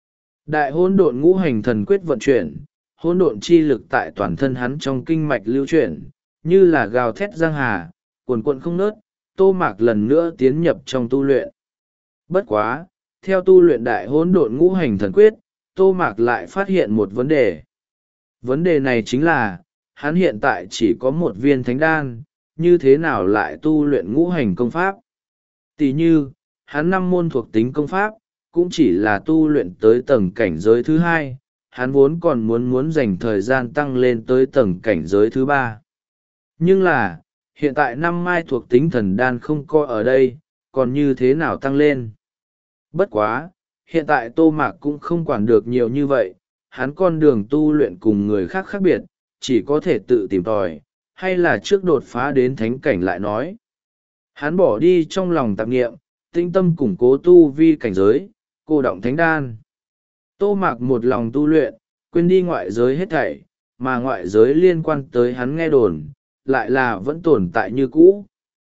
S1: Đại hỗn độn ngũ hành thần quyết vận chuyển, hỗn độn chi lực tại toàn thân hắn trong kinh mạch lưu chuyển, như là gào thét giang hà, cuồn cuộn không nớt. Tô Mạc lần nữa tiến nhập trong tu luyện. Bất quá, theo tu luyện đại hỗn độn ngũ hành thần quyết, Tô Mạc lại phát hiện một vấn đề. Vấn đề này chính là, hắn hiện tại chỉ có một viên thánh đan, như thế nào lại tu luyện ngũ hành công pháp? Tỷ như, hắn năm môn thuộc tính công pháp, cũng chỉ là tu luyện tới tầng cảnh giới thứ hai, hắn vốn còn muốn muốn dành thời gian tăng lên tới tầng cảnh giới thứ ba. Nhưng là, hiện tại năm mai thuộc tính thần đan không có ở đây, còn như thế nào tăng lên? Bất quá, hiện tại Tô Mạc cũng không quản được nhiều như vậy, hắn con đường tu luyện cùng người khác khác biệt, chỉ có thể tự tìm tòi, hay là trước đột phá đến thánh cảnh lại nói. Hắn bỏ đi trong lòng tạp nghiệm, tinh tâm củng cố tu vi cảnh giới, cô động thánh đan. Tô Mạc một lòng tu luyện, quên đi ngoại giới hết thảy, mà ngoại giới liên quan tới hắn nghe đồn, lại là vẫn tồn tại như cũ.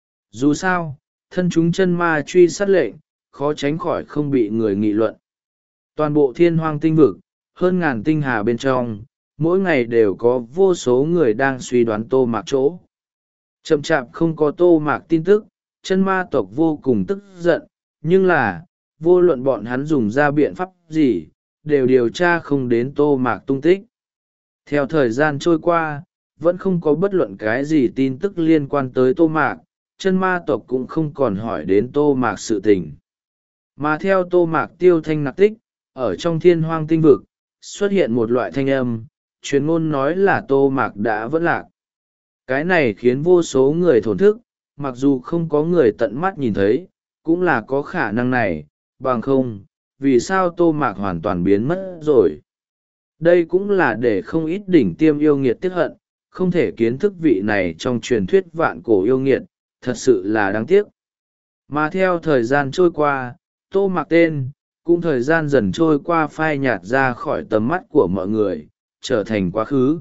S1: Dù sao, thân chúng chân ma truy sát lệnh, khó tránh khỏi không bị người nghị luận. Toàn bộ thiên hoang tinh vực, hơn ngàn tinh hà bên trong, mỗi ngày đều có vô số người đang suy đoán Tô Mạc chỗ. Chậm chạp không có Tô Mạc tin tức, chân ma tộc vô cùng tức giận, nhưng là, vô luận bọn hắn dùng ra biện pháp gì, đều điều tra không đến Tô Mạc tung tích. Theo thời gian trôi qua, vẫn không có bất luận cái gì tin tức liên quan tới Tô Mạc, chân ma tộc cũng không còn hỏi đến Tô Mạc sự tình. Mà theo Tô Mạc tiêu thanh nặc tích, ở trong thiên hoang tinh vực, xuất hiện một loại thanh âm, truyền ngôn nói là Tô Mạc đã vẫn lạc. Cái này khiến vô số người thổn thức, mặc dù không có người tận mắt nhìn thấy, cũng là có khả năng này, bằng không, vì sao Tô Mạc hoàn toàn biến mất rồi. Đây cũng là để không ít đỉnh tiêm yêu nghiệt tiếc hận, không thể kiến thức vị này trong truyền thuyết vạn cổ yêu nghiệt, thật sự là đáng tiếc. Mà theo thời gian trôi qua, Tô Mạc tên, cũng thời gian dần trôi qua phai nhạt ra khỏi tầm mắt của mọi người, trở thành quá khứ.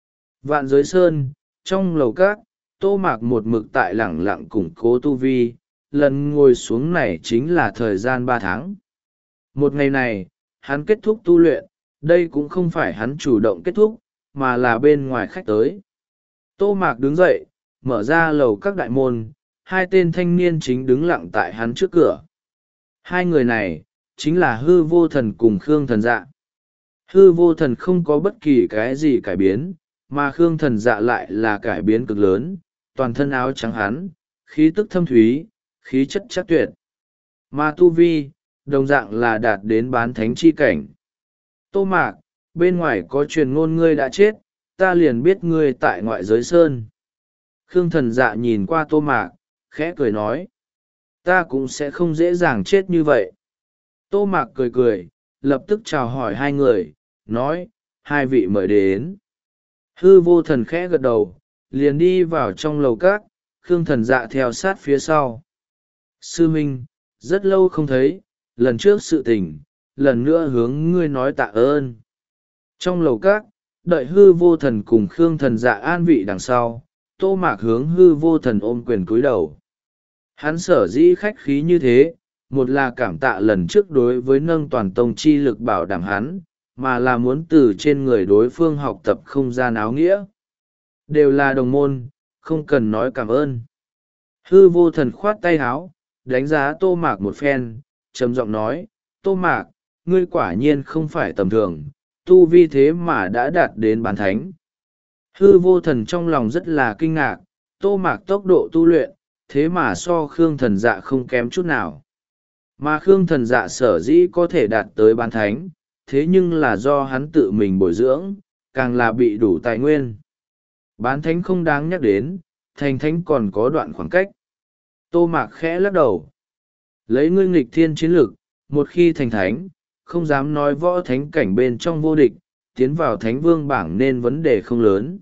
S1: Vạn giới sơn, trong lầu cát, Tô Mạc một mực tại lẳng lặng củng cố tu vi, lần ngồi xuống này chính là thời gian ba tháng. Một ngày này, hắn kết thúc tu luyện, đây cũng không phải hắn chủ động kết thúc, mà là bên ngoài khách tới. Tô Mạc đứng dậy, mở ra lầu các đại môn, hai tên thanh niên chính đứng lặng tại hắn trước cửa. Hai người này, chính là Hư Vô Thần cùng Khương Thần Dạ. Hư Vô Thần không có bất kỳ cái gì cải biến, mà Khương Thần Dạ lại là cải biến cực lớn, toàn thân áo trắng hắn, khí tức thâm thúy, khí chất chắc tuyệt. Mà tu vi, đồng dạng là đạt đến bán thánh chi cảnh. Tô Mạc, bên ngoài có truyền ngôn ngươi đã chết, ta liền biết ngươi tại ngoại giới sơn. Khương Thần Dạ nhìn qua Tô Mạc, khẽ cười nói. Ta cũng sẽ không dễ dàng chết như vậy. Tô Mạc cười cười, lập tức chào hỏi hai người, nói, hai vị mời đến. Hư Vô Thần khẽ gật đầu, liền đi vào trong lầu các, Khương Thần Dạ theo sát phía sau. Sư Minh, rất lâu không thấy, lần trước sự tình, lần nữa hướng ngươi nói tạ ơn. Trong lầu các, đợi Hư Vô Thần cùng Khương Thần Dạ an vị đằng sau, Tô Mạc hướng Hư Vô Thần ôm quyền cúi đầu. Hắn sở dĩ khách khí như thế, một là cảm tạ lần trước đối với nâng toàn tông chi lực bảo đảm hắn, mà là muốn từ trên người đối phương học tập không gian áo nghĩa. Đều là đồng môn, không cần nói cảm ơn. Hư Vô Thần khoát tay áo, đánh giá Tô Mạc một phen, trầm giọng nói, Tô Mạc, ngươi quả nhiên không phải tầm thường, tu vi thế mà đã đạt đến bán thánh. Hư Vô Thần trong lòng rất là kinh ngạc, Tô Mạc tốc độ tu luyện, thế mà so Khương Thần Dạ không kém chút nào. Mà Khương Thần Dạ sở dĩ có thể đạt tới bán thánh, thế nhưng là do hắn tự mình bồi dưỡng, càng là bị đủ tài nguyên. Bán thánh không đáng nhắc đến, thành thánh còn có đoạn khoảng cách. Tô Mạc khẽ lắc đầu. Lấy ngươi nghịch thiên chiến lực, một khi thành thánh, không dám nói võ thánh cảnh bên trong vô địch, tiến vào thánh vương bảng nên vấn đề không lớn.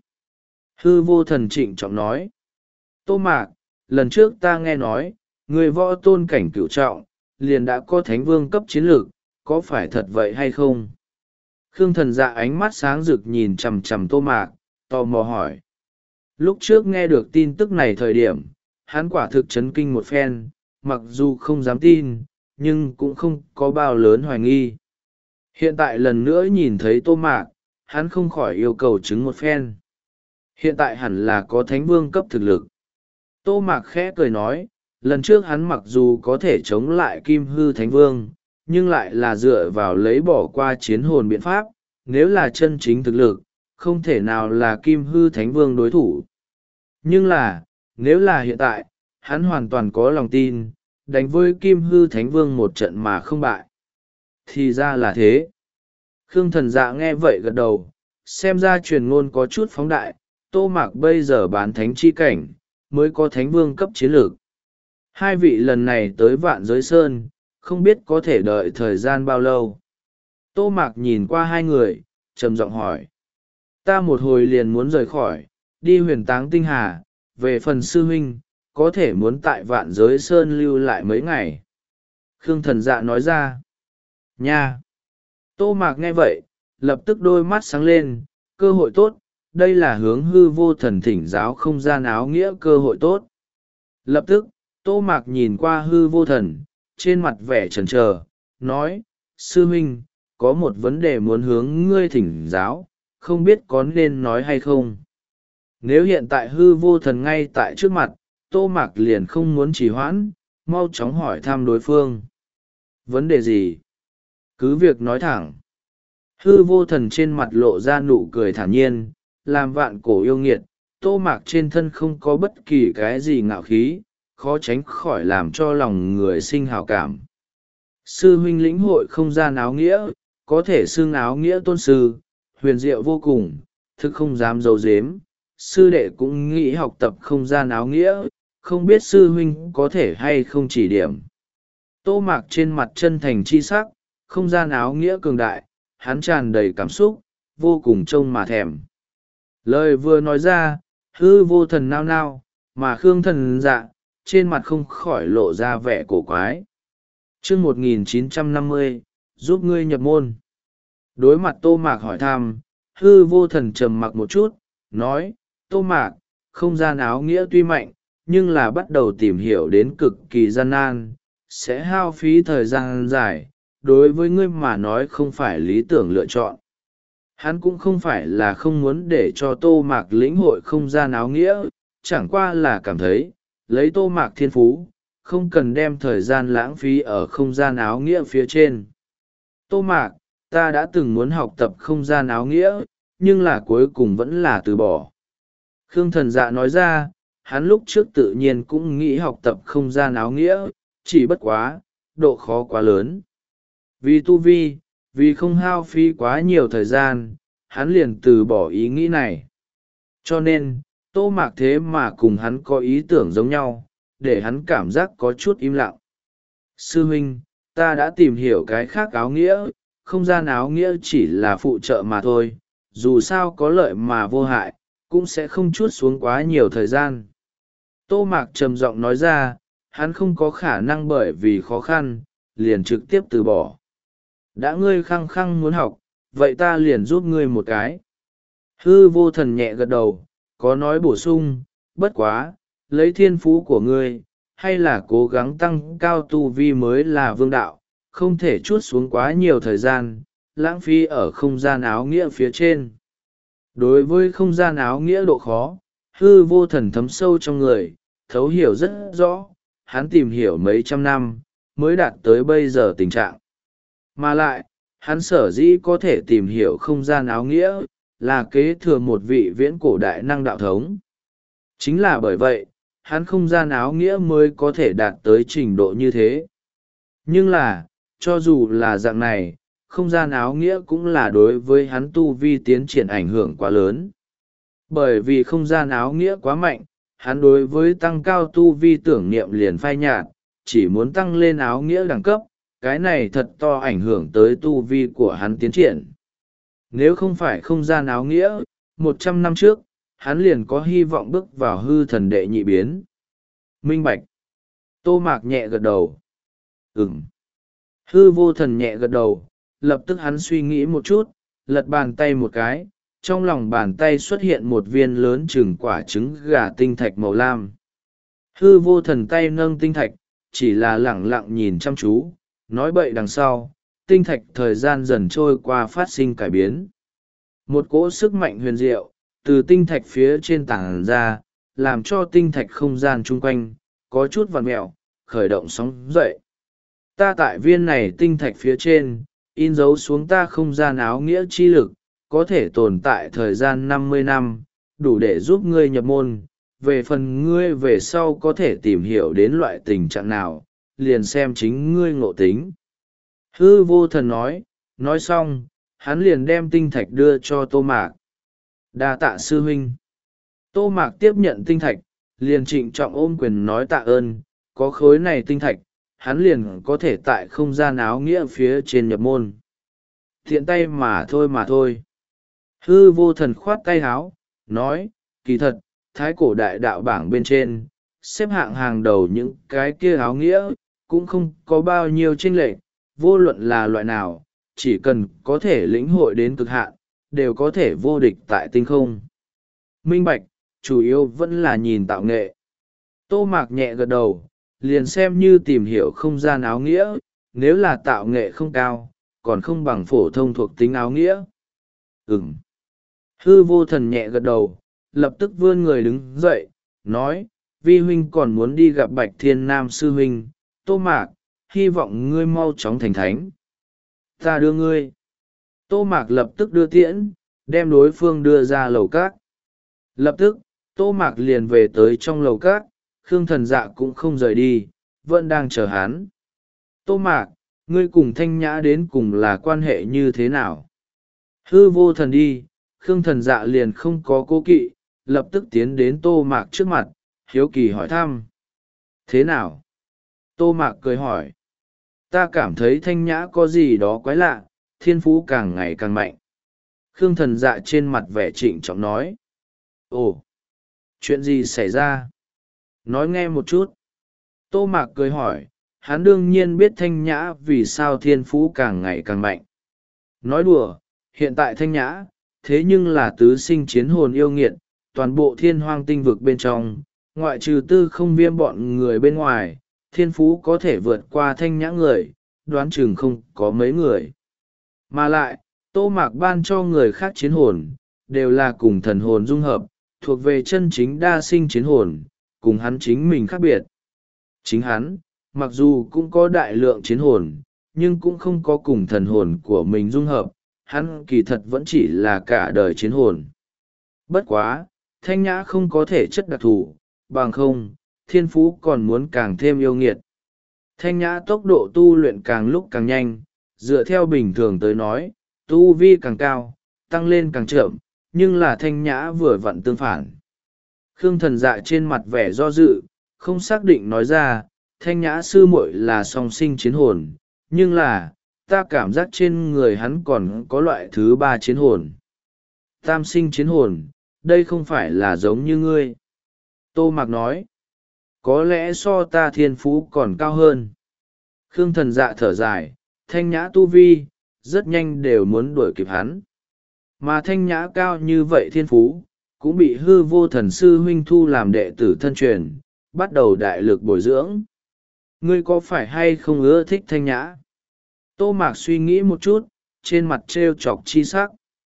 S1: Hư Vô Thần trịnh trọng nói. Tô Mạc, lần trước ta nghe nói, người võ tôn cảnh cửu trọng, liền đã có thánh vương cấp chiến lược, có phải thật vậy hay không? Khương Thần Dạ ánh mắt sáng rực nhìn chằm chằm Tô Mạc, tò mò hỏi. Lúc trước nghe được tin tức này thời điểm, hắn quả thực chấn kinh một phen, mặc dù không dám tin, nhưng cũng không có bao lớn hoài nghi. Hiện tại lần nữa nhìn thấy Tô Mạc, hắn không khỏi yêu cầu chứng một phen. Hiện tại hẳn là có thánh vương cấp thực lực. Tô Mạc khẽ cười nói, lần trước hắn mặc dù có thể chống lại Kim Hư Thánh Vương, nhưng lại là dựa vào lấy bỏ qua chiến hồn biện pháp, nếu là chân chính thực lực, không thể nào là Kim Hư Thánh Vương đối thủ. Nhưng là, nếu là hiện tại, hắn hoàn toàn có lòng tin, đánh với Kim Hư Thánh Vương một trận mà không bại. Thì ra là thế. Khương Thần Dạ nghe vậy gật đầu, xem ra truyền ngôn có chút phóng đại, Tô Mạc bây giờ bán thánh chi cảnh, mới có thánh vương cấp chiến lược. Hai vị lần này tới Vạn Giới Sơn, không biết có thể đợi thời gian bao lâu. Tô Mạc nhìn qua hai người, trầm giọng hỏi. Ta một hồi liền muốn rời khỏi, đi huyền táng tinh hà, về phần sư huynh, có thể muốn tại Vạn Giới Sơn lưu lại mấy ngày. Khương Thần Dạ nói ra. Nha! Tô Mạc nghe vậy, lập tức đôi mắt sáng lên, cơ hội tốt, đây là hướng Hư Vô Thần thỉnh giáo không gian áo nghĩa cơ hội tốt. Lập tức, Tô Mạc nhìn qua Hư Vô Thần, trên mặt vẻ chần chờ, nói, sư huynh, có một vấn đề muốn hướng ngươi thỉnh giáo, không biết có nên nói hay không. Nếu hiện tại Hư Vô Thần ngay tại trước mặt, Tô Mạc liền không muốn trì hoãn, mau chóng hỏi thăm đối phương. Vấn đề gì? Cứ việc nói thẳng. Hư Vô Thần trên mặt lộ ra nụ cười thản nhiên, làm vạn cổ yêu nghiệt, Tô Mạc trên thân không có bất kỳ cái gì ngạo khí, khó tránh khỏi làm cho lòng người sinh hào cảm. Sư huynh lĩnh hội không gian áo nghĩa, có thể xưng áo nghĩa tôn sư, huyền diệu vô cùng, thực không dám giấu giếm. Sư đệ cũng nghĩ học tập không gian áo nghĩa, không biết sư huynh có thể hay không chỉ điểm. Tô Mạc trên mặt chân thành chi sắc, không gian áo nghĩa cường đại, hắn tràn đầy cảm xúc, vô cùng trông mà thèm. Lời vừa nói ra, hư vô thần nao nao, mà Khương Thần Dạ, trên mặt không khỏi lộ ra vẻ cổ quái. chương một nghìn chín trăm năm mươi, giúp ngươi nhập môn. Đối mặt Tô Mạc hỏi thăm, hư vô thần trầm mặc một chút, nói, Tô Mạc, không gian áo nghĩa tuy mạnh, nhưng là bắt đầu tìm hiểu đến cực kỳ gian nan, sẽ hao phí thời gian dài, đối với ngươi mà nói không phải lý tưởng lựa chọn. Hắn cũng không phải là không muốn để cho Tô Mạc lĩnh hội không gian áo nghĩa, chẳng qua là cảm thấy, lấy Tô Mạc thiên phú, không cần đem thời gian lãng phí ở không gian áo nghĩa phía trên. Tô Mạc, ta đã từng muốn học tập không gian áo nghĩa, nhưng là cuối cùng vẫn là từ bỏ. Khương Thần Dạ nói ra, hắn lúc trước tự nhiên cũng nghĩ học tập không gian áo nghĩa, chỉ bất quá, độ khó quá lớn. Vì tu vi, vì không hao phí quá nhiều thời gian, hắn liền từ bỏ ý nghĩ này. Cho nên, Tô Mạc thế mà cùng hắn có ý tưởng giống nhau, để hắn cảm giác có chút im lặng. Sư huynh, ta đã tìm hiểu cái khác áo nghĩa, không gian áo nghĩa chỉ là phụ trợ mà thôi, dù sao có lợi mà vô hại, cũng sẽ không chuốt xuống quá nhiều thời gian. Tô Mạc trầm giọng nói ra, hắn không có khả năng bởi vì khó khăn, liền trực tiếp từ bỏ. Đã ngươi khăng khăng muốn học, vậy ta liền giúp ngươi một cái. Hư vô thần nhẹ gật đầu, có nói bổ sung, bất quá, lấy thiên phú của ngươi, hay là cố gắng tăng cao tu vi mới là vương đạo, không thể chuốt xuống quá nhiều thời gian, lãng phí ở không gian áo nghĩa phía trên. Đối với không gian áo nghĩa độ khó, hư vô thần thấm sâu trong người, thấu hiểu rất rõ, hắn tìm hiểu mấy trăm năm, mới đạt tới bây giờ tình trạng. Mà lại, hắn sở dĩ có thể tìm hiểu không gian áo nghĩa, là kế thừa một vị viễn cổ đại năng đạo thống. Chính là bởi vậy, hắn không gian áo nghĩa mới có thể đạt tới trình độ như thế. Nhưng là, cho dù là dạng này, không gian áo nghĩa cũng là đối với hắn tu vi tiến triển ảnh hưởng quá lớn. Bởi vì không gian áo nghĩa quá mạnh, hắn đối với tăng cao tu vi tưởng niệm liền phai nhạt, chỉ muốn tăng lên áo nghĩa đẳng cấp, cái này thật to ảnh hưởng tới tu vi của hắn tiến triển. Nếu không phải không gian áo nghĩa, một trăm năm trước, hắn liền có hy vọng bước vào hư thần đệ nhị biến. Minh bạch. Tô Mạc nhẹ gật đầu. Ừm. Hư vô thần nhẹ gật đầu, lập tức hắn suy nghĩ một chút, lật bàn tay một cái, trong lòng bàn tay xuất hiện một viên lớn chừng quả trứng gà tinh thạch màu lam. Hư vô thần tay nâng tinh thạch, chỉ là lẳng lặng nhìn chăm chú, nói bậy đằng sau, tinh thạch thời gian dần trôi qua phát sinh cải biến. Một cỗ sức mạnh huyền diệu, từ tinh thạch phía trên tảng ra, làm cho tinh thạch không gian chung quanh, có chút vặn mẹo, khởi động sóng dậy. Ta tại viên này tinh thạch phía trên, in dấu xuống ta không gian áo nghĩa chi lực, có thể tồn tại thời gian năm mươi năm, đủ để giúp ngươi nhập môn. Về phần ngươi về sau có thể tìm hiểu đến loại tình trạng nào, liền xem chính ngươi ngộ tính. Hư vô thần nói, nói xong, hắn liền đem tinh thạch đưa cho Tô Mạc. Đa tạ sư huynh. Tô Mạc tiếp nhận tinh thạch, liền trịnh trọng ôm quyền nói tạ ơn, có khối này tinh thạch, hắn liền có thể tại không gian áo nghĩa phía trên nhập môn. Thiện tay mà thôi mà thôi. Hư vô thần khoát tay háo, nói, kỳ thật, thái cổ đại đạo bảng bên trên, xếp hạng hàng đầu những cái kia áo nghĩa, cũng không có bao nhiêu chênh lệch, vô luận là loại nào, chỉ cần có thể lĩnh hội đến cực hạn, đều có thể vô địch tại tinh không. Minh bạch, chủ yếu vẫn là nhìn tạo nghệ. Tô Mạc nhẹ gật đầu, liền xem như tìm hiểu không gian áo nghĩa, nếu là tạo nghệ không cao, còn không bằng phổ thông thuộc tính áo nghĩa. Ừm. Hư vô thần nhẹ gật đầu, lập tức vươn người đứng dậy, nói, vi huynh còn muốn đi gặp Bạch Thiên Nam sư huynh, Tô Mạc, hy vọng ngươi mau chóng thành thánh. Ta đưa ngươi. Tô Mạc lập tức đưa tiễn, đem đối phương đưa ra lầu cát. Lập tức, Tô Mạc liền về tới trong lầu cát, Khương Thần Dạ cũng không rời đi, vẫn đang chờ hắn. Tô Mạc, ngươi cùng Thanh Nhã đến cùng là quan hệ như thế nào? Hư vô thần đi, Khương Thần Dạ liền không có cố kỵ, lập tức tiến đến Tô Mạc trước mặt, hiếu kỳ hỏi thăm. Thế nào? Tô Mạc cười hỏi. Ta cảm thấy Thanh Nhã có gì đó quái lạ, thiên phú càng ngày càng mạnh. Khương Thần Dạ trên mặt vẻ trịnh trọng nói. Ồ, chuyện gì xảy ra? Nói nghe một chút. Tô Mạc cười hỏi, hắn đương nhiên biết Thanh Nhã vì sao thiên phú càng ngày càng mạnh. Nói đùa, hiện tại Thanh Nhã, thế nhưng là tứ sinh chiến hồn yêu nghiệt, toàn bộ thiên hoang tinh vực bên trong, ngoại trừ tư không viêm bọn người bên ngoài, thiên phú có thể vượt qua Thanh Nhã người, đoán chừng không có mấy người. Mà lại, Tô Mạc ban cho người khác chiến hồn, đều là cùng thần hồn dung hợp, thuộc về chân chính đa sinh chiến hồn, cùng hắn chính mình khác biệt. Chính hắn, mặc dù cũng có đại lượng chiến hồn, nhưng cũng không có cùng thần hồn của mình dung hợp, hắn kỳ thật vẫn chỉ là cả đời chiến hồn. Bất quá, Thanh Nhã không có thể chất đặc thù, bằng không, thiên phú còn muốn càng thêm yêu nghiệt. Thanh Nhã tốc độ tu luyện càng lúc càng nhanh, dựa theo bình thường tới nói, tu vi càng cao, tăng lên càng chậm, nhưng là Thanh Nhã vừa vặn tương phản. Khương Thần Dạ trên mặt vẻ do dự, không xác định nói ra, Thanh Nhã sư muội là song sinh chiến hồn, nhưng là, ta cảm giác trên người hắn còn có loại thứ ba chiến hồn. Tam sinh chiến hồn, đây không phải là giống như ngươi. Tô Mạc nói, có lẽ so ta thiên phú còn cao hơn. Khương Thần Dạ thở dài, Thanh Nhã tu vi, rất nhanh đều muốn đuổi kịp hắn. Mà Thanh Nhã cao như vậy thiên phú, cũng bị hư vô thần sư huynh thu làm đệ tử thân truyền, bắt đầu đại lực bồi dưỡng. Ngươi có phải hay không ưa thích Thanh Nhã? Tô Mạc suy nghĩ một chút, trên mặt trêu chọc chi sắc.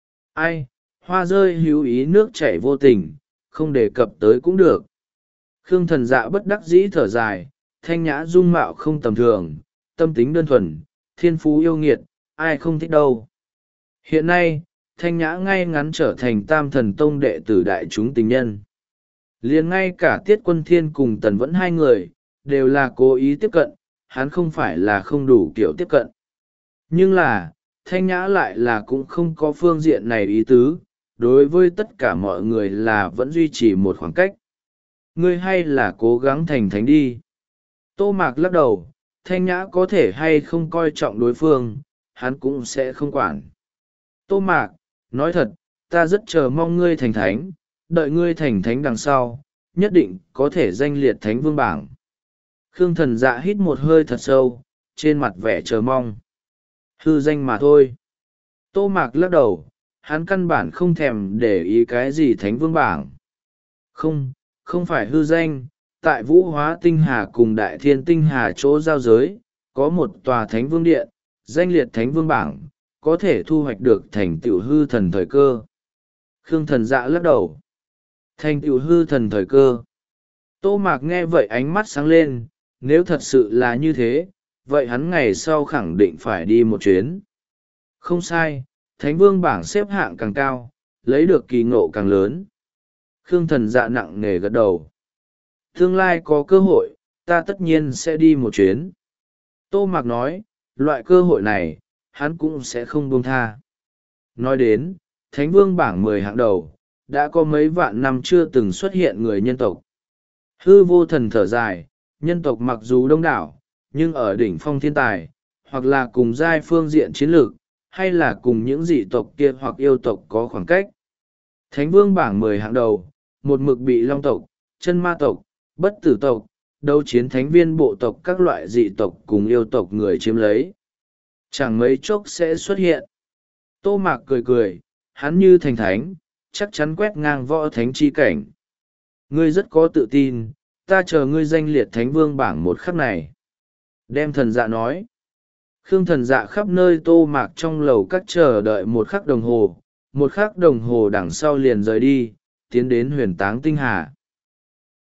S1: Ai, hoa rơi hữu ý nước chảy vô tình, không đề cập tới cũng được. Khương Thần Dạ bất đắc dĩ thở dài, Thanh Nhã dung mạo không tầm thường, tâm tính đơn thuần, thiên phú yêu nghiệt, ai không thích đâu. Hiện nay, Thanh Nhã ngay ngắn trở thành tam thần tông đệ tử đại chúng tình nhân. Liền ngay cả Tiết Quân Thiên cùng Tần Vẫn hai người, đều là cố ý tiếp cận, hắn không phải là không đủ kiểu tiếp cận. Nhưng là, Thanh Nhã lại là cũng không có phương diện này ý tứ, đối với tất cả mọi người là vẫn duy trì một khoảng cách. Ngươi hay là cố gắng thành thánh đi. Tô Mạc lắc đầu, Thanh Nhã có thể hay không coi trọng đối phương, hắn cũng sẽ không quản. Tô Mạc, nói thật, ta rất chờ mong ngươi thành thánh, đợi ngươi thành thánh đằng sau, nhất định có thể danh liệt thánh vương bảng. Khương Thần Dạ hít một hơi thật sâu, trên mặt vẻ chờ mong. Hư danh mà thôi. Tô Mạc lắc đầu, hắn căn bản không thèm để ý cái gì thánh vương bảng. Không, không phải hư danh, tại Vũ Hóa Tinh Hà cùng Đại Thiên Tinh Hà chỗ giao giới, có một tòa thánh vương điện, danh liệt thánh vương bảng, có thể thu hoạch được thành tựu hư thần thời cơ. Khương Thần Dạ lắc đầu. Thành tựu hư thần thời cơ. Tô Mạc nghe vậy ánh mắt sáng lên, nếu thật sự là như thế, vậy hắn ngày sau khẳng định phải đi một chuyến. Không sai, thánh vương bảng xếp hạng càng cao, lấy được kỳ ngộ càng lớn. Khương Thần Dạ nặng nề gật đầu. Tương lai có cơ hội, ta tất nhiên sẽ đi một chuyến. Tô Mạc nói, loại cơ hội này, hắn cũng sẽ không buông tha. Nói đến, thánh vương bảng mười hạng đầu, đã có mấy vạn năm chưa từng xuất hiện người nhân tộc. Hư vô thần thở dài, nhân tộc mặc dù đông đảo, nhưng ở đỉnh phong thiên tài, hoặc là cùng giai phương diện chiến lược, hay là cùng những dị tộc kia hoặc yêu tộc có khoảng cách. Thánh vương bảng mười hạng đầu, một mực bị long tộc, chân ma tộc, bất tử tộc, đấu chiến thánh viên bộ tộc các loại dị tộc cùng yêu tộc người chiếm lấy. Chẳng mấy chốc sẽ xuất hiện. Tô Mạc cười cười, hắn như thành thánh, chắc chắn quét ngang võ thánh chi cảnh. Ngươi rất có tự tin, ta chờ ngươi danh liệt thánh vương bảng một khắc này. Đem Thần Dạ nói. Khương Thần Dạ khắp nơi Tô Mạc trong lầu các chờ đợi một khắc đồng hồ, một khắc đồng hồ đằng sau liền rời đi, tiến đến huyền táng tinh hà.